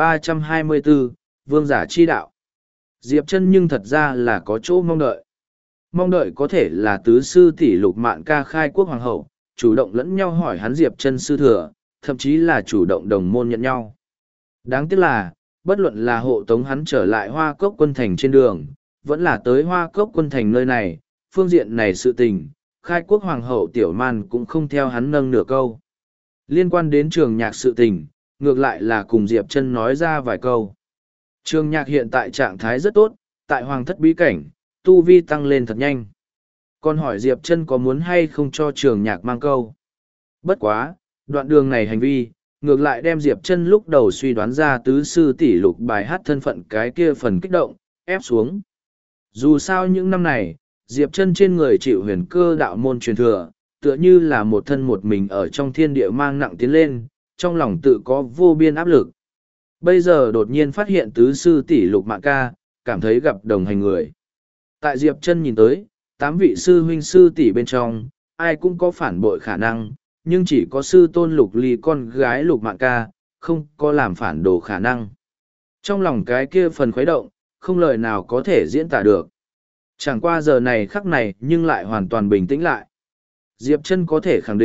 3324, Vương giả chi đạo. Diệp Chân nhưng thật ra là có chỗ mong đợi. Mong đợi có thể là tứ sư tỷ Lục Mạn Ca khai quốc hoàng hậu, chủ động lẫn nhau hỏi hắn Diệp Chân sư thừa, thậm chí là chủ động đồng môn nhận nhau. Đáng tiếc là, bất luận là hộ tống hắn trở lại Hoa Cốc Quân Thành trên đường, vẫn là tới Hoa Cốc Quân Thành nơi này, phương diện này sự tình, khai quốc hoàng hậu Tiểu Man cũng không theo hắn nâng nửa câu. Liên quan đến Trường Nhạc sự tình, ngược lại là cùng Diệp Chân nói ra vài câu. Trường Nhạc hiện tại trạng thái rất tốt, tại Hoàng thất bí cảnh, tu vi tăng lên thật nhanh. Còn hỏi Diệp Chân có muốn hay không cho Trường Nhạc mang câu. Bất quá, đoạn đường này hành vi, ngược lại đem Diệp Chân lúc đầu suy đoán ra tứ sư tỷ Lục bài hát thân phận cái kia phần kích động, ép xuống. Dù sao những năm này, Diệp Chân trên người chịu huyền cơ đạo môn truyền thừa, tựa như là một thân một mình ở trong thiên địa mang nặng tiến lên, trong lòng tự có vô biên áp lực. Bây giờ đột nhiên phát hiện tứ sư tỷ Lục Mạn Ca, cảm thấy gặp đồng hành người. Tại Diệp Chân nhìn tới, 8 vị sư huynh sư tỷ bên trong, ai cũng có phản bội khả năng, nhưng chỉ có sư tôn Lục Ly con gái Lục Mạn Ca, không có làm phản đồ khả năng. Trong lòng cái kia phần khuấy động, không lời nào có thể diễn tả được. Chẳng qua giờ này khắc này nhưng lại hoàn toàn bình tĩnh lại. Diệp Chân có thể khẳng định,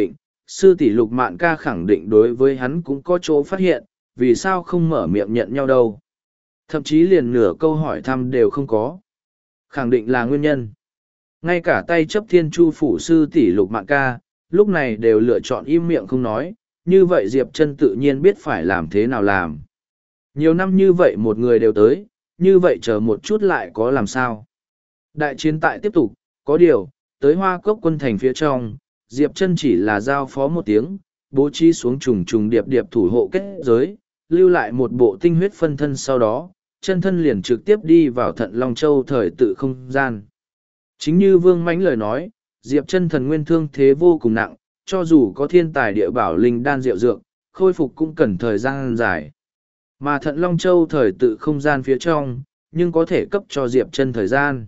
sư tỷ Lục Mạn Ca khẳng định đối với hắn cũng có chỗ phát hiện, vì sao không mở miệng nhận nhau đâu. Thậm chí liền nửa câu hỏi thăm đều không có. Khẳng định là nguyên nhân. Ngay cả tay chấp thiên chu phủ sư tỷ Lục Mạn Ca, lúc này đều lựa chọn im miệng không nói, như vậy Diệp Chân tự nhiên biết phải làm thế nào làm. Nhiều năm như vậy một người đều tới, như vậy chờ một chút lại có làm sao. Đại chiến tại tiếp tục, có điều, tới Hoa Cốc quân thành phía trong, Diệp Chân chỉ là giao phó một tiếng, bố trí xuống trùng trùng điệp điệp thủ hộ kết giới, lưu lại một bộ tinh huyết phân thân sau đó, chân thân liền trực tiếp đi vào Thận Long Châu thời tự không gian. Chính như Vương Mãnh lời nói, Diệp Chân thần nguyên thương thế vô cùng nặng, cho dù có thiên tài địa bảo linh đan diệu dược, khôi phục cũng cần thời gian dài. Mà Thận Long Châu thời tự không gian phía trong, nhưng có thể cấp cho Diệp Chân thời gian.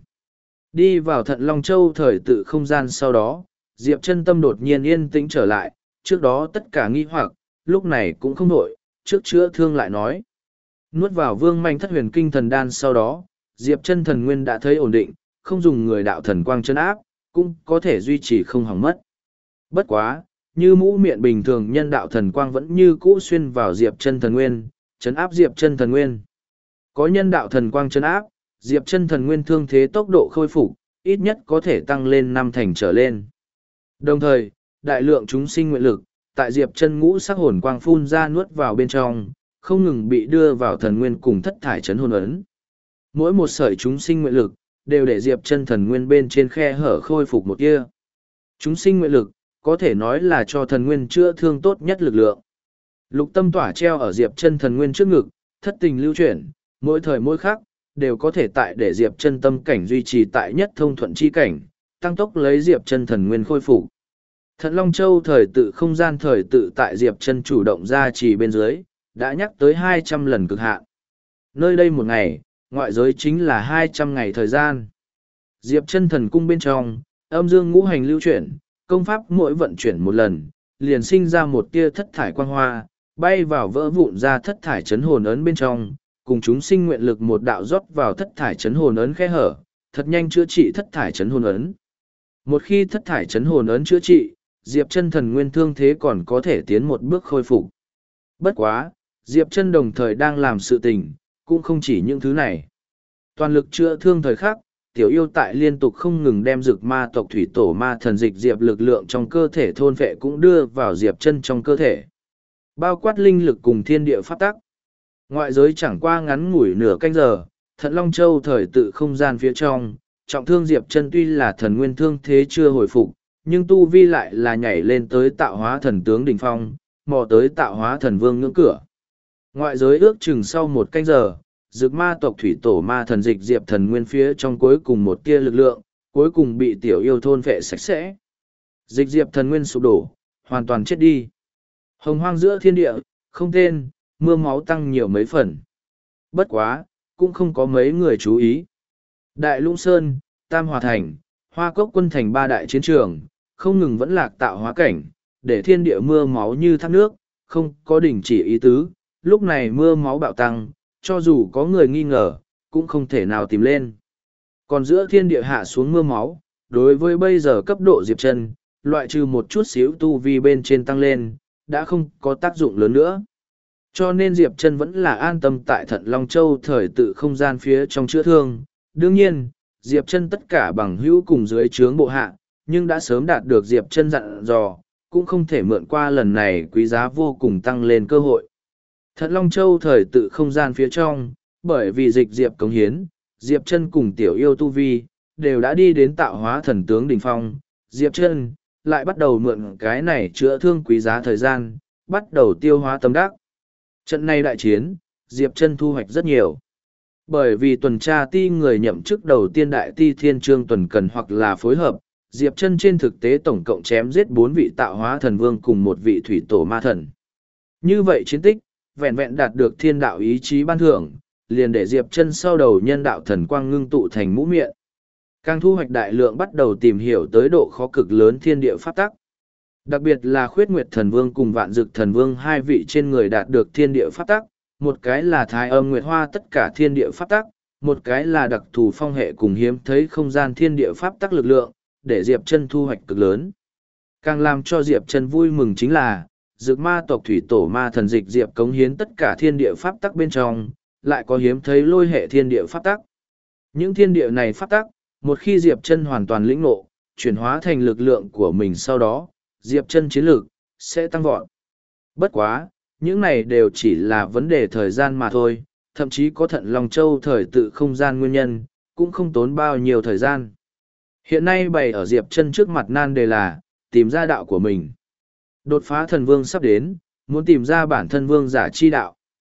Đi vào Thận Long Châu thời tự không gian sau đó, Diệp Chân tâm đột nhiên yên tĩnh trở lại, trước đó tất cả nghi hoặc, lúc này cũng không nổi, trước chữa thương lại nói. Nuốt vào Vương Manh thất huyền kinh thần đan sau đó, Diệp Chân thần nguyên đã thấy ổn định, không dùng người đạo thần quang chân áp, cũng có thể duy trì không hỏng mất. Bất quá, như mũ miệng bình thường nhân đạo thần quang vẫn như cũ xuyên vào Diệp Chân thần nguyên, chấn áp Diệp Chân thần nguyên. Có nhân đạo thần quang chấn áp, Diệp Chân thần nguyên thương thế tốc độ khôi phục, ít nhất có thể tăng lên 5 thành trở lên. Đồng thời, đại lượng chúng sinh nguyện lực, tại Diệp Chân ngũ sắc hồn quang phun ra nuốt vào bên trong, không ngừng bị đưa vào thần nguyên cùng thất thải chấn hồn ấn. Mỗi một sợi chúng sinh nguyện lực, đều để Diệp Chân thần nguyên bên trên khe hở khôi phục một tia. Chúng sinh nguyện lực, có thể nói là cho thần nguyên chữa thương tốt nhất lực lượng. Lục tâm tỏa treo ở Diệp Chân thần nguyên trước ngực, thất tình lưu chuyển, mỗi thời mỗi khắc, đều có thể tại để Diệp Chân tâm cảnh duy trì tại nhất thông thuận chi cảnh, tăng tốc lấy Diệp Chân thần nguyên khôi phục. Thận Long Châu thời tự không gian thời tự tại Diệp Chân chủ động ra chỉ bên dưới, đã nhắc tới 200 lần cực hạn. Nơi đây một ngày, ngoại giới chính là 200 ngày thời gian. Diệp Chân thần cung bên trong, âm dương ngũ hành lưu chuyển, công pháp mỗi vận chuyển một lần, liền sinh ra một tia thất thải quang hoa, bay vào vỡ vụn ra thất thải chấn hồn ấn bên trong, cùng chúng sinh nguyện lực một đạo rót vào thất thải chấn hồn ấn khe hở, thật nhanh chữa trị thất thải chấn hồn ấn. Một khi thất thải chấn hồn ấn chữa trị, Diệp Chân thần nguyên thương thế còn có thể tiến một bước khôi phục. Bất quá, Diệp Chân đồng thời đang làm sự tình, cũng không chỉ những thứ này. Toàn lực chữa thương thời khắc, tiểu yêu tại liên tục không ngừng đem dược ma tộc thủy tổ ma thần dịch diệp lực lượng trong cơ thể thôn vệ cũng đưa vào Diệp Chân trong cơ thể. Bao quát linh lực cùng thiên địa pháp tắc. Ngoại giới chẳng qua ngắn ngủi nửa canh giờ, Thận Long Châu thời tự không gian phía trong, trọng thương Diệp Chân tuy là thần nguyên thương thế chưa hồi phục, nhưng tu vi lại là nhảy lên tới tạo hóa thần tướng đỉnh phong, mò tới tạo hóa thần vương ngưỡng cửa. Ngoại giới ước chừng sau một canh giờ, dược ma tộc thủy tổ ma thần dịch diệp thần nguyên phía trong cuối cùng một tia lực lượng, cuối cùng bị tiểu yêu thôn vệ sạch sẽ. Dịch diệp thần nguyên sụp đổ, hoàn toàn chết đi. Hồng hoang giữa thiên địa, không tên, mưa máu tăng nhiều mấy phần. Bất quá, cũng không có mấy người chú ý. Đại Lũng Sơn, Tam Hòa Thành, Hoa Cốc quân thành ba đại chiến trường, không ngừng vẫn lạc tạo hóa cảnh, để thiên địa mưa máu như thác nước, không có đỉnh chỉ ý tứ. Lúc này mưa máu bạo tăng, cho dù có người nghi ngờ, cũng không thể nào tìm lên. Còn giữa thiên địa hạ xuống mưa máu, đối với bây giờ cấp độ Diệp Chân, loại trừ một chút xíu tu vi bên trên tăng lên, đã không có tác dụng lớn nữa. Cho nên Diệp Chân vẫn là an tâm tại Thận Long Châu thời tự không gian phía trong chữa thương. Đương nhiên, Diệp Chân tất cả bằng hữu cùng dưới trướng bộ hạ, nhưng đã sớm đạt được Diệp Chân dặn dò, cũng không thể mượn qua lần này quý giá vô cùng tăng lên cơ hội. Thận Long Châu thời tự không gian phía trong, bởi vì dịch diệp cống hiến, Diệp Chân cùng tiểu yêu tu vi, đều đã đi đến tạo hóa thần tướng đỉnh phong. Diệp Chân lại bắt đầu mượn cái này chữa thương quý giá thời gian, bắt đầu tiêu hóa tâm đắc. Trận này đại chiến, Diệp Chân thu hoạch rất nhiều. Bởi vì tuần tra ti người nhậm chức đầu tiên đại ti thiên trương tuần cần hoặc là phối hợp, Diệp Chân trên thực tế tổng cộng chém giết 4 vị tạo hóa thần vương cùng một vị thủy tổ ma thần. Như vậy chiến tích, vẹn vẹn đạt được thiên đạo ý chí ban thưởng, liền để Diệp Chân sau đầu nhân đạo thần quang ngưng tụ thành mũ miệng. Càng thu hoạch đại lượng bắt đầu tìm hiểu tới độ khó cực lớn thiên địa pháp tắc. Đặc biệt là Khuyết Nguyệt Thần Vương cùng Vạn Dực Thần Vương hai vị trên người đạt được thiên địa pháp tắc, một cái là Thái Âm Nguyệt Hoa tất cả thiên địa pháp tắc, một cái là đặc thù phong hệ cùng hiếm thấy không gian thiên địa pháp tắc lực lượng, để Diệp Chân thu hoạch cực lớn. Càng làm cho Diệp Chân vui mừng chính là, Dực ma tộc thủy tổ ma thần dịch Diệp cống hiến tất cả thiên địa pháp tắc bên trong, lại có hiếm thấy lôi hệ thiên địa pháp tắc. Những thiên địa này pháp tắc, một khi Diệp Chân hoàn toàn lĩnh ngộ, chuyển hóa thành lực lượng của mình sau đó, Diệp Chân chiến lực sẽ tăng vọt. Bất quá, những này đều chỉ là vấn đề thời gian mà thôi, thậm chí có Thận Long Châu thời tự không gian nguyên nhân, cũng không tốn bao nhiêu thời gian. Hiện nay bày ở Diệp Chân trước mặt nan đề là tìm ra đạo của mình. Đột phá thần vương sắp đến, muốn tìm ra bản thân vương giả chi đạo.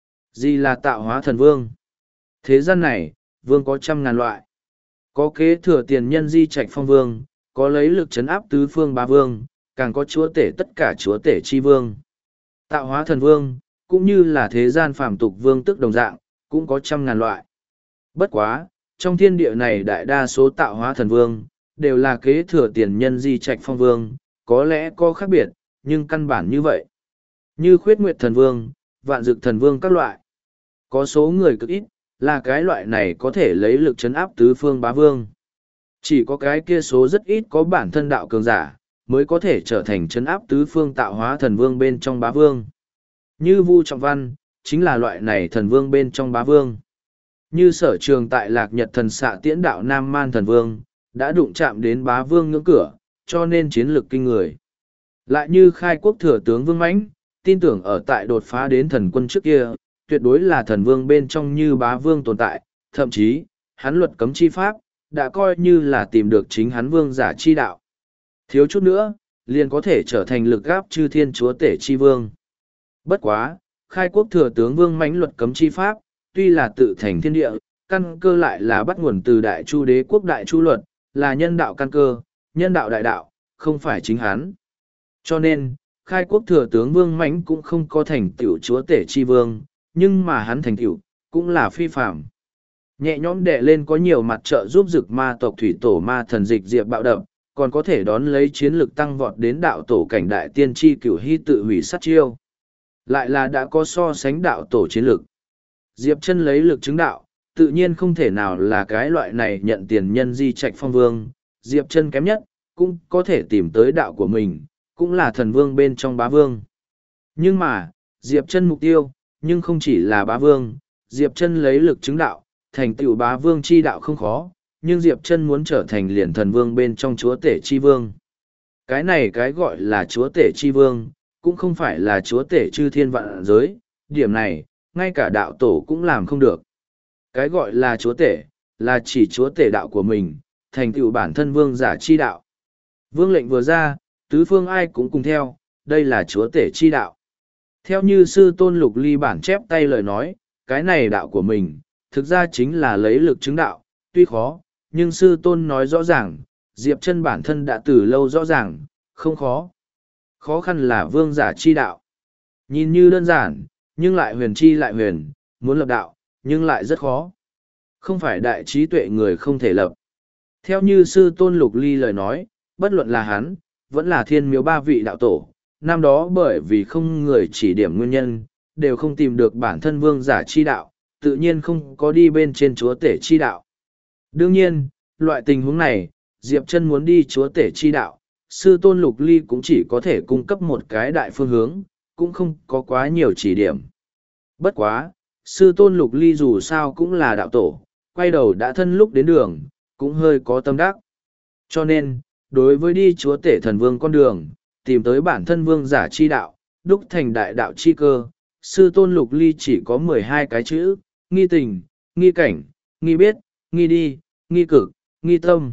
Gì là tạo hóa thần vương? Thế gian này, vương có 100.000 loại. Có kế thừa tiền nhân di trạch phong vương, có lấy lực trấn áp tứ phương ba vương, càng có chúa tể tất cả chúa tể chi vương. Tạo hóa thần vương, cũng như là thế gian phàm tục vương tức đồng dạng, cũng có 100.000 loại. Bất quá, trong thiên địa này đại đa số tạo hóa thần vương, đều là kế thừa tiền nhân di trạch phong vương, có lẽ có khác biệt, nhưng căn bản như vậy. Như khuyết nguyệt thần vương, vạn dực thần vương các loại. Có số người cực ít, là cái loại này có thể lấy lực trấn áp tứ phương bá vương. Chỉ có cái kia số rất ít có bản thân đạo cường giả, mới có thể trở thành trấn áp tứ phương tạo hóa thần vương bên trong bá vương. Như Vu Trọng Văn, chính là loại này thần vương bên trong bá vương. Như Sở Trường tại Lạc Nhật thần xạ tiễn đạo Nam Man thần vương, đã đụng chạm đến bá vương ngưỡng cửa, cho nên chiến lược kinh người. Lại như Khai Quốc thừa tướng Vương Mãnh, tin tưởng ở tại đột phá đến thần quân trước kia, tuyệt đối là thần vương bên trong như bá vương tồn tại, thậm chí, hắn luật cấm chi pháp, đã coi như là tìm được chính hắn vương giả chi đạo. Thiếu chút nữa, liền có thể trở thành lực gáp chư thiên chúa tể chi vương. Bất quá, Khai Quốc thừa tướng Vương Mãnh luật cấm chi pháp, tuy là tự thành thiên địa, căn cơ lại là bắt nguồn từ Đại Chu Đế quốc Đại Chu luật, là nhân đạo căn cơ, nhân đạo đại đạo, không phải chính hắn. Cho nên, Khai Quốc thừa tướng Vương Mãnh cũng không có thành tựu chúa tể chi vương, nhưng mà hắn thành tựu cũng là phi phạm. Nhẹ nhõm đệ lên có nhiều mặt trợ giúp Dực ma tộc thủy tổ ma thần dịch Diệp bạo đập, còn có thể đón lấy chiến lực tăng vọt đến đạo tổ cảnh đại tiên tri cửu hy tự hủy sát chiêu. Lại là đã có so sánh đạo tổ chiến lực. Diệp Chân lấy lực chứng đạo, tự nhiên không thể nào là cái loại này nhận tiền nhân di trạch phong vương. Diệp Chân kém nhất, cũng có thể tìm tới đạo của mình, cũng là thần vương bên trong bá vương. Nhưng mà, Diệp Chân mục tiêu, nhưng không chỉ là bá vương. Diệp Chân lấy lực chứng đạo, thành tựu bá vương chi đạo không khó, nhưng Diệp Chân muốn trở thành liền thần vương bên trong chúa tể chi vương. Cái này cái gọi là chúa tể chi vương, cũng không phải là chúa tể chư thiên vạn giới, điểm này, ngay cả đạo tổ cũng làm không được. Cái gọi là chúa tể, là chỉ chúa tể đạo của mình, thành tựu bản thân vương giả chi đạo. Vương lệnh vừa ra, tứ phương ai cũng cùng theo, đây là chúa tể chi đạo. Theo như sư tôn Lục Ly bản chép tay lời nói, cái này đạo của mình, thực ra chính là lấy lực chứng đạo, tuy khó, nhưng sư tôn nói rõ ràng, Diệp Chân bản thân đã từ lâu rõ ràng, không khó. Khó khăn là vương giả chi đạo. Nhìn như đơn giản, nhưng lại huyền chi lại huyền, muốn lập đạo, nhưng lại rất khó. Không phải đại trí tuệ người không thể lập. Theo như sư tôn Lục Ly lời nói, bất luận là hắn, vẫn là thiên miếu ba vị đạo tổ, năm đó bởi vì không người chỉ điểm nguyên nhân, đều không tìm được bản thân vương giả chi đạo, tự nhiên không có đi bên trên chúa tể chi đạo. Đương nhiên, loại tình huống này, Diệp Chân muốn đi chúa tể chi đạo, sư tôn Lục Ly cũng chỉ có thể cung cấp một cái đại phương hướng, cũng không có quá nhiều chỉ điểm. Bất quá, sư tôn Lục Ly dù sao cũng là đạo tổ, quay đầu đã thân lúc đến đường, cũng hơi có tâm đắc. Cho nên, đối với đi chúa tể thần vương con đường, tìm tới bản thân vương giả chi đạo, đúc thành đại đạo chi cơ, sư tôn Lục Ly chỉ có 12 cái chữ: nghi tình, nghi cảnh, nghi biết, nghi đi, nghi cực, nghi tâm.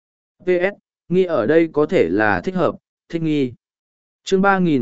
PS, nghi ở đây có thể là thích hợp, thích nghi. Chương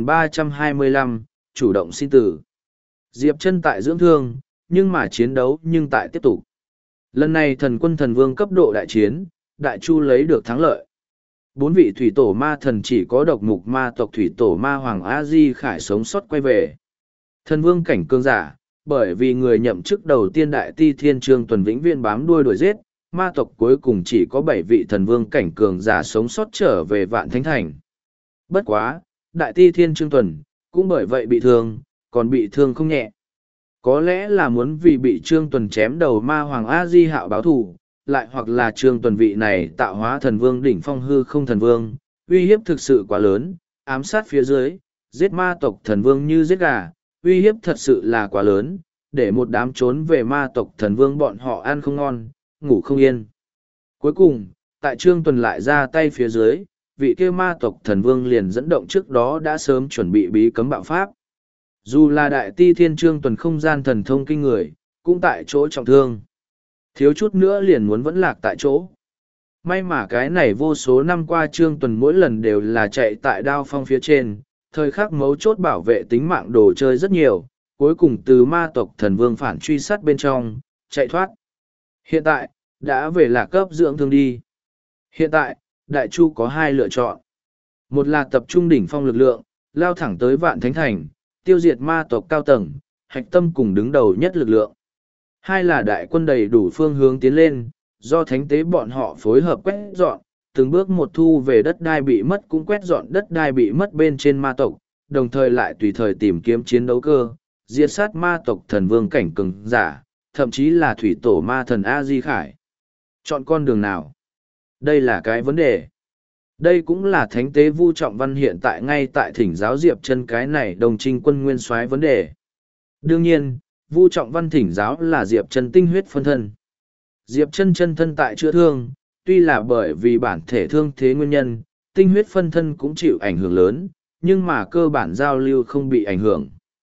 3325, chủ động xin tử. Diệp Chân tại dưỡng thương, nhưng mà chiến đấu nhưng tại tiếp tục. Lần này thần quân thần vương cấp độ đại chiến, Đại Chu lấy được thắng lợi. 4 vị thủy tổ ma thần chỉ có độc mục ma tộc thủy tổ ma hoàng A Di Khải sống sót quay về. Thần vương cảnh cường giả, bởi vì người nhậm chức đầu tiên đại ti thiên trương tuần vĩnh viên bám đuôi đuổi giết, ma tộc cuối cùng chỉ có 7 vị thần vương cảnh cường giả sống sót trở về Vạn Thánh Thành. Bất quá, đại ti thiên trương tuần, cũng bởi vậy bị thương, còn bị thương không nhẹ. Có lẽ là muốn vì bị trương tuần chém đầu ma hoàng A Di Hạo báo thù, lại hoặc là trương tuần vị này tạo hóa thần vương đỉnh phong hư không thần vương, uy hiếp thực sự quá lớn, ám sát phía dưới, giết ma tộc thần vương như giết gà, uy hiếp thật sự là quá lớn, để một đám trốn về ma tộc thần vương bọn họ ăn không ngon, ngủ không yên. Cuối cùng, tại Trương Tuần lại ra tay phía dưới, vị kia ma tộc thần vương liền dẫn động trước đó đã sớm chuẩn bị bí cấm bạo pháp. Dù là đại ti thiên Trương Tuần không gian thần thông kinh người, cũng tại chỗ trọng thương. Thiếu chút nữa liền muốn vẫn lạc tại chỗ. May mà cái này vô số năm qua Trương Tuần mỗi lần đều là chạy tại đao phong phía trên, thời khắc mấu chốt bảo vệ tính mạng đồ chơi rất nhiều, cuối cùng từ ma tộc thần vương phản truy sát bên trong, chạy thoát. Hiện tại, đã về lạc cấp dưỡng thương đi. Hiện tại, Đại Chu có hai lựa chọn. Một là tập trung đỉnh phong lực lượng, lao thẳng tới Vạn Thánh Thành, tiêu diệt ma tộc cao tầng, hạch tâm cùng đứng đầu nhất lực lượng. Hai là đại quân đầy đủ phương hướng tiến lên, do thánh tế bọn họ phối hợp quét dọn, từng bước một thu về đất đai bị mất cũng quét dọn đất đai bị mất bên trên ma tộc, đồng thời lại tùy thời tìm kiếm chiến đấu cơ, diệt sát ma tộc thần vương cảnh cường giả, thậm chí là thủy tổ ma thần A-di Khải. Chọn con đường nào? Đây là cái vấn đề. Đây cũng là thánh tế Vu Trọng Văn hiện tại ngay tại thỉnh giáo Diệp Chân cái này đồng trinh quân nguyên soái vấn đề. Đương nhiên, Vu Trọng Văn thỉnh giáo là Diệp Chân tinh huyết phân thân. Diệp Chân chân thân tại chữa thương, tuy là bởi vì bản thể thương thế nguyên nhân, tinh huyết phân thân cũng chịu ảnh hưởng lớn, nhưng mà cơ bản giao lưu không bị ảnh hưởng.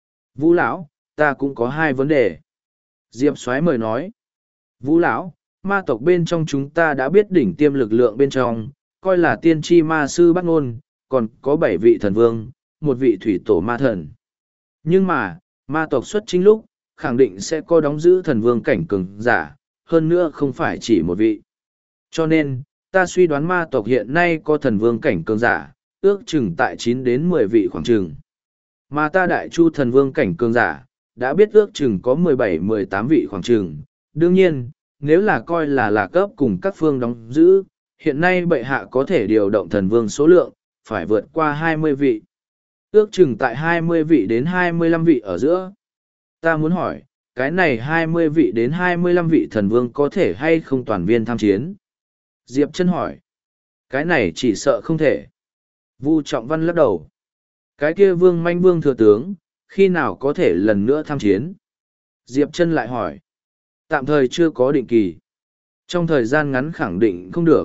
Vũ lão, ta cũng có hai vấn đề. Diệp soái mời nói. Vũ lão, ma tộc bên trong chúng ta đã biết đỉnh tiêm lực lượng bên trong, coi là tiên tri ma sư Bắc Ngôn, còn có 7 vị thần vương, một vị thủy tổ ma thần. Nhưng mà, ma tộc xuất chính lúc, khẳng định sẽ có đóng giữ thần vương cảnh cường giả, hơn nữa không phải chỉ một vị. Cho nên, ta suy đoán ma tộc hiện nay có thần vương cảnh cường giả, ước chừng tại 9 đến 10 vị khoảng chừng. Mà ta Đại Chu thần vương cảnh cường giả, đã biết ước chừng có 17-18 vị khoảng chừng. Đương nhiên, nếu là coi là lạc cấp cùng các phương đóng giữ, hiện nay bệ hạ có thể điều động thần vương số lượng, phải vượt qua 20 vị. Ước chừng tại 20 vị đến 25 vị ở giữa. Ta muốn hỏi, cái này 20 vị đến 25 vị thần vương có thể hay không toàn viên tham chiến? Diệp Chân hỏi. Cái này chỉ sợ không thể. Vu Trọng Văn lắc đầu. Cái kia vương manh vương thừa tướng, khi nào có thể lần nữa tham chiến? Diệp Chân lại hỏi. Tạm thời chưa có định kỳ. Trong thời gian ngắn khẳng định không được.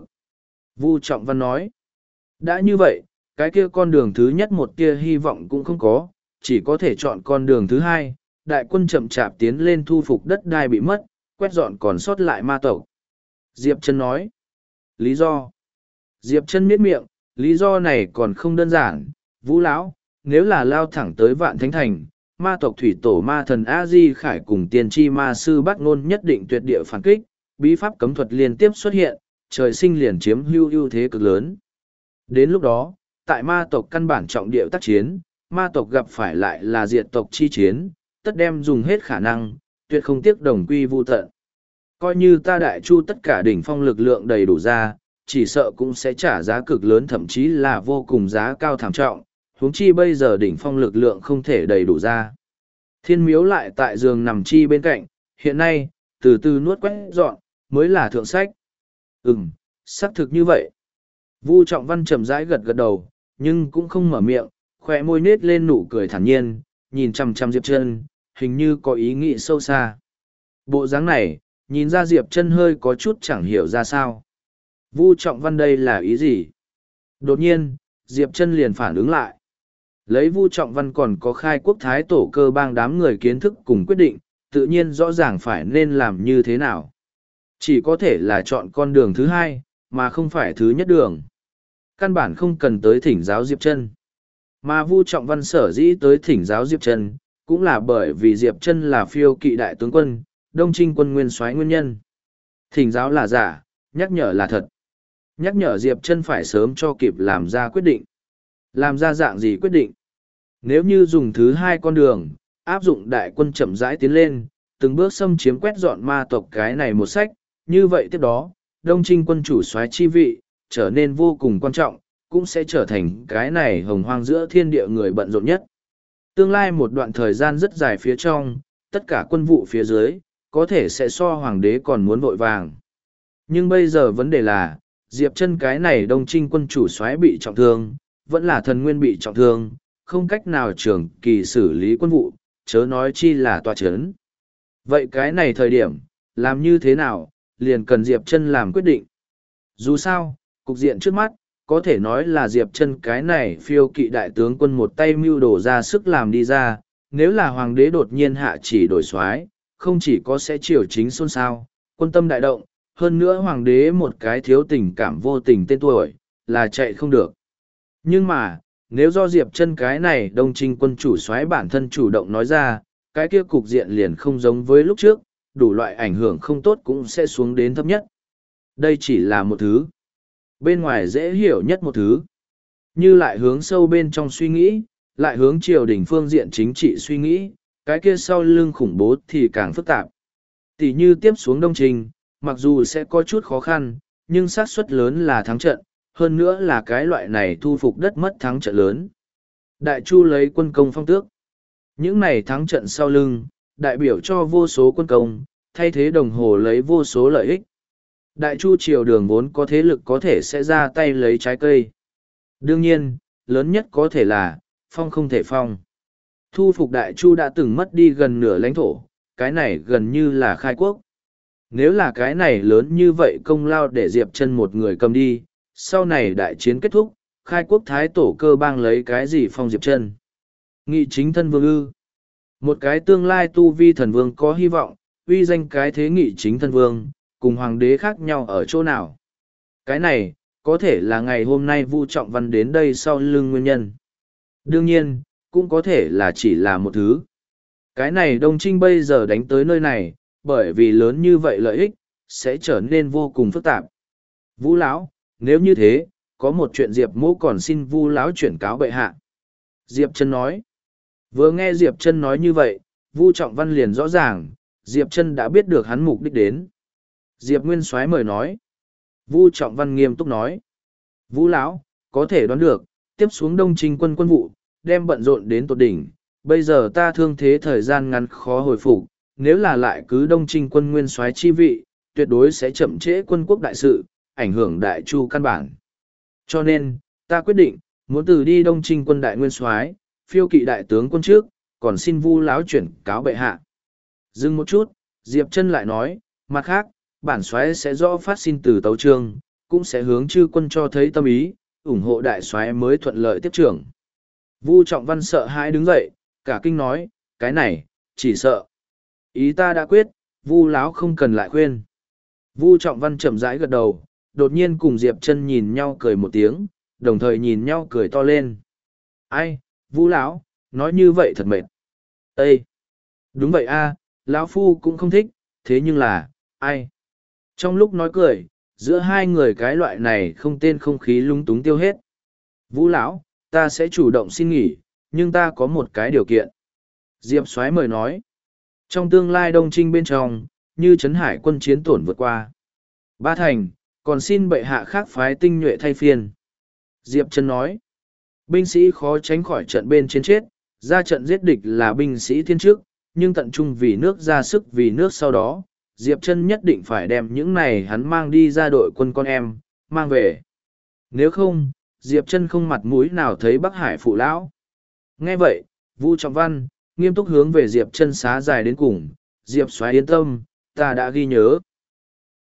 Vu Trọng Văn nói. Đã như vậy, cái kia con đường thứ nhất một tia hy vọng cũng không có, chỉ có thể chọn con đường thứ hai. Đại quân chậm chạp tiến lên thu phục đất đai bị mất, quét dọn còn sót lại ma tộc. Diệp Chân nói. Lý do? Diệp Chân miết miệng, lý do này còn không đơn giản. Vũ lão, nếu là lao thẳng tới Vạn Thánh Thành, ma tộc thủy tổ ma thần A-di Khải cùng tiên tri ma sư Bắc Ngôn nhất định tuyệt địa phản kích, bí pháp cấm thuật liên tiếp xuất hiện, trời sinh liền chiếm ưu thế cực lớn. Đến lúc đó, tại ma tộc căn bản trọng địa tác chiến, ma tộc gặp phải lại là diệt tộc chi chiến, tất đem dùng hết khả năng, tuyệt không tiếc đồng quy vu tận. Coi như ta Đại Chu tất cả đỉnh phong lực lượng đầy đủ ra, chỉ sợ cũng sẽ trả giá cực lớn, thậm chí là vô cùng giá cao thảm trọng, huống chi bây giờ đỉnh phong lực lượng không thể đầy đủ ra. Thiên miếu lại tại giường nằm chi bên cạnh, hiện nay, từ từ nuốt quét dọn, mới là thượng sách. Xác thực như vậy. Vu Trọng Văn chậm rãi gật gật đầu, nhưng cũng không mở miệng, khỏe môi nết lên nụ cười thản nhiên, nhìn chằm chằm Diệp Chân, hình như có ý nghĩ sâu xa. Bộ dáng này, nhìn ra Diệp Chân hơi có chút chẳng hiểu ra sao. Vu Trọng Văn đây là ý gì? Đột nhiên, Diệp Chân liền phản ứng lại. Lấy Vu Trọng Văn còn có khai quốc thái tổ cơ bang đám người kiến thức cùng quyết định, tự nhiên rõ ràng phải nên làm như thế nào. Chỉ có thể là chọn con đường thứ hai, mà không phải thứ nhất đường. Căn bản không cần tới thỉnh giáo Diệp Chân. Mà Vu Trọng Văn sở dĩ tới thỉnh giáo Diệp Chân, cũng là bởi vì Diệp Chân là phiêu kỵ đại tướng quân, Đông Trinh quân nguyên soái nguyên nhân. Thỉnh giáo là giả, nhắc nhở là thật. Nhắc nhở Diệp Chân phải sớm cho kịp làm ra quyết định. Làm ra dạng gì quyết định? Nếu như dùng thứ hai con đường, áp dụng đại quân chậm rãi tiến lên, từng bước xâm chiếm quét dọn ma tộc cái này một sách, như vậy tiếp đó, Đông Trinh quân chủ soái chi vị, trở nên vô cùng quan trọng, cũng sẽ trở thành cái này hồng hoang giữa thiên địa người bận rộn nhất. Tương lai một đoạn thời gian rất dài phía trong, tất cả quân vụ phía dưới, có thể sẽ so hoàng đế còn muốn vội vàng. Nhưng bây giờ vấn đề là, Diệp Chân cái này Đông Trinh quân chủ soái bị trọng thương, vẫn là thần nguyên bị trọng thương, không cách nào trường kỳ xử lý quân vụ, chớ nói chi là tòa chấn. Vậy cái này thời điểm, làm như thế nào, liền cần Diệp Chân làm quyết định. Dù sao, cục diện trước mắt, có thể nói là Diệp Chân cái này phiêu kỵ đại tướng quân một tay mưu đổ ra sức làm đi ra, nếu là hoàng đế đột nhiên hạ chỉ đổi soái, không chỉ có sẽ triều chính xôn xao, quân tâm đại động, hơn nữa hoàng đế một cái thiếu tình cảm vô tình tên tuổi, là chạy không được. Nhưng mà, nếu do Diệp Chân cái này Đông Trinh quân chủ soái bản thân chủ động nói ra, cái kia cục diện liền không giống với lúc trước, đủ loại ảnh hưởng không tốt cũng sẽ xuống đến thấp nhất. Đây chỉ là một thứ. Bên ngoài dễ hiểu nhất một thứ. Như lại hướng sâu bên trong suy nghĩ, lại hướng triều đình phương diện chính trị suy nghĩ, cái kia sau lưng khủng bố thì càng phức tạp. Tỷ như tiếp xuống Đông Trình, mặc dù sẽ có chút khó khăn, nhưng xác suất lớn là thắng trận, hơn nữa là cái loại này thu phục đất mất thắng trận lớn. Đại Chu lấy quân công phong tước. Những này thắng trận sau lưng, đại biểu cho vô số quân công, thay thế đồng hồ lấy vô số lợi ích. Đại Chu triều đường vốn có thế lực có thể sẽ ra tay lấy trái cây. Đương nhiên, lớn nhất có thể là, phong không thể phong. Thu phục Đại Chu đã từng mất đi gần nửa lãnh thổ, cái này gần như là khai quốc. Nếu là cái này lớn như vậy công lao để Diệp Chân một người cầm đi, sau này đại chiến kết thúc, khai quốc thái tổ cơ bang lấy cái gì phong Diệp Chân? Nghị chính thân vương ư? Một cái tương lai tu vi thần vương có hy vọng, uy danh cái thế nghị chính thân vương, cùng hoàng đế khác nhau ở chỗ nào? Cái này, có thể là ngày hôm nay Vu Trọng Văn đến đây sau lưng nguyên nhân. Đương nhiên, cũng có thể là chỉ là một thứ. Cái này Đông Trinh bây giờ đánh tới nơi này, bởi vì lớn như vậy lợi ích, sẽ trở nên vô cùng phức tạp. Vũ lão, nếu như thế, có một chuyện Diệp mỗ còn xin Vu lão chuyển cáo bệ hạ. Diệp Chân nói. Vừa nghe Diệp Chân nói như vậy, Vu Trọng Văn liền rõ ràng, Diệp Chân đã biết được hắn mục đích đến. Diệp Nguyên Soái mời nói. Vu Trọng Văn nghiêm túc nói. Vũ lão, có thể đoán được, tiếp xuống Đông Trinh quân quân vụ, đem bận rộn đến tột đỉnh. Bây giờ ta thương thế thời gian ngắn khó hồi phục, nếu là lại cứ Đông Trinh quân nguyên soái chi vị, tuyệt đối sẽ chậm trễ quân quốc đại sự, ảnh hưởng Đại Chu căn bản. Cho nên, ta quyết định, muốn từ đi Đông Trinh quân đại nguyên soái, phiêu kỵ đại tướng quân trước, còn xin Vu lão chuyển cáo bệ hạ. Dừng một chút, Diệp Chân lại nói, mặt khác, bản soái sẽ rõ phát xin từ tấu chương, cũng sẽ hướng chư quân cho thấy tâm ý, ủng hộ đại soái mới thuận lợi tiếp trưởng. Vu Trọng Văn sợ hãi đứng dậy, cả kinh nói, cái này, chỉ sợ. Ý ta đã quyết, Vu lão không cần lại khuyên. Vu Trọng Văn chậm rãi gật đầu, đột nhiên cùng Diệp Chân nhìn nhau cười một tiếng, đồng thời nhìn nhau cười to lên. Ai, Vu lão, nói như vậy thật mệt. Ê! Đúng vậy a, lão phu cũng không thích, thế nhưng là, ai? Trong lúc nói cười, giữa hai người cái loại này không tên không khí lung túng tiêu hết. Vũ lão, ta sẽ chủ động xin nghỉ, nhưng ta có một cái điều kiện. Diệp Soái mời nói. Trong tương lai Đông Trinh bên trong, như Trấn Hải quân chiến tổn vượt qua. Ba thành, còn xin bệ hạ khác phái tinh nhuệ thay phiên. Diệp Chân nói. Binh sĩ khó tránh khỏi trận bên chiến chết, ra trận giết địch là binh sĩ thiên trước, nhưng tận trung vì nước ra sức vì nước sau đó, Diệp Chân nhất định phải đem những này hắn mang đi ra đội quân con em, mang về. Nếu không, Diệp Chân không mặt mũi nào thấy Bắc Hải phụ lão. Nghe vậy, Vu Trọng Văn nghiêm túc hướng về Diệp Chân xá dài đến cùng, Diệp Soái yên tâm, ta đã ghi nhớ.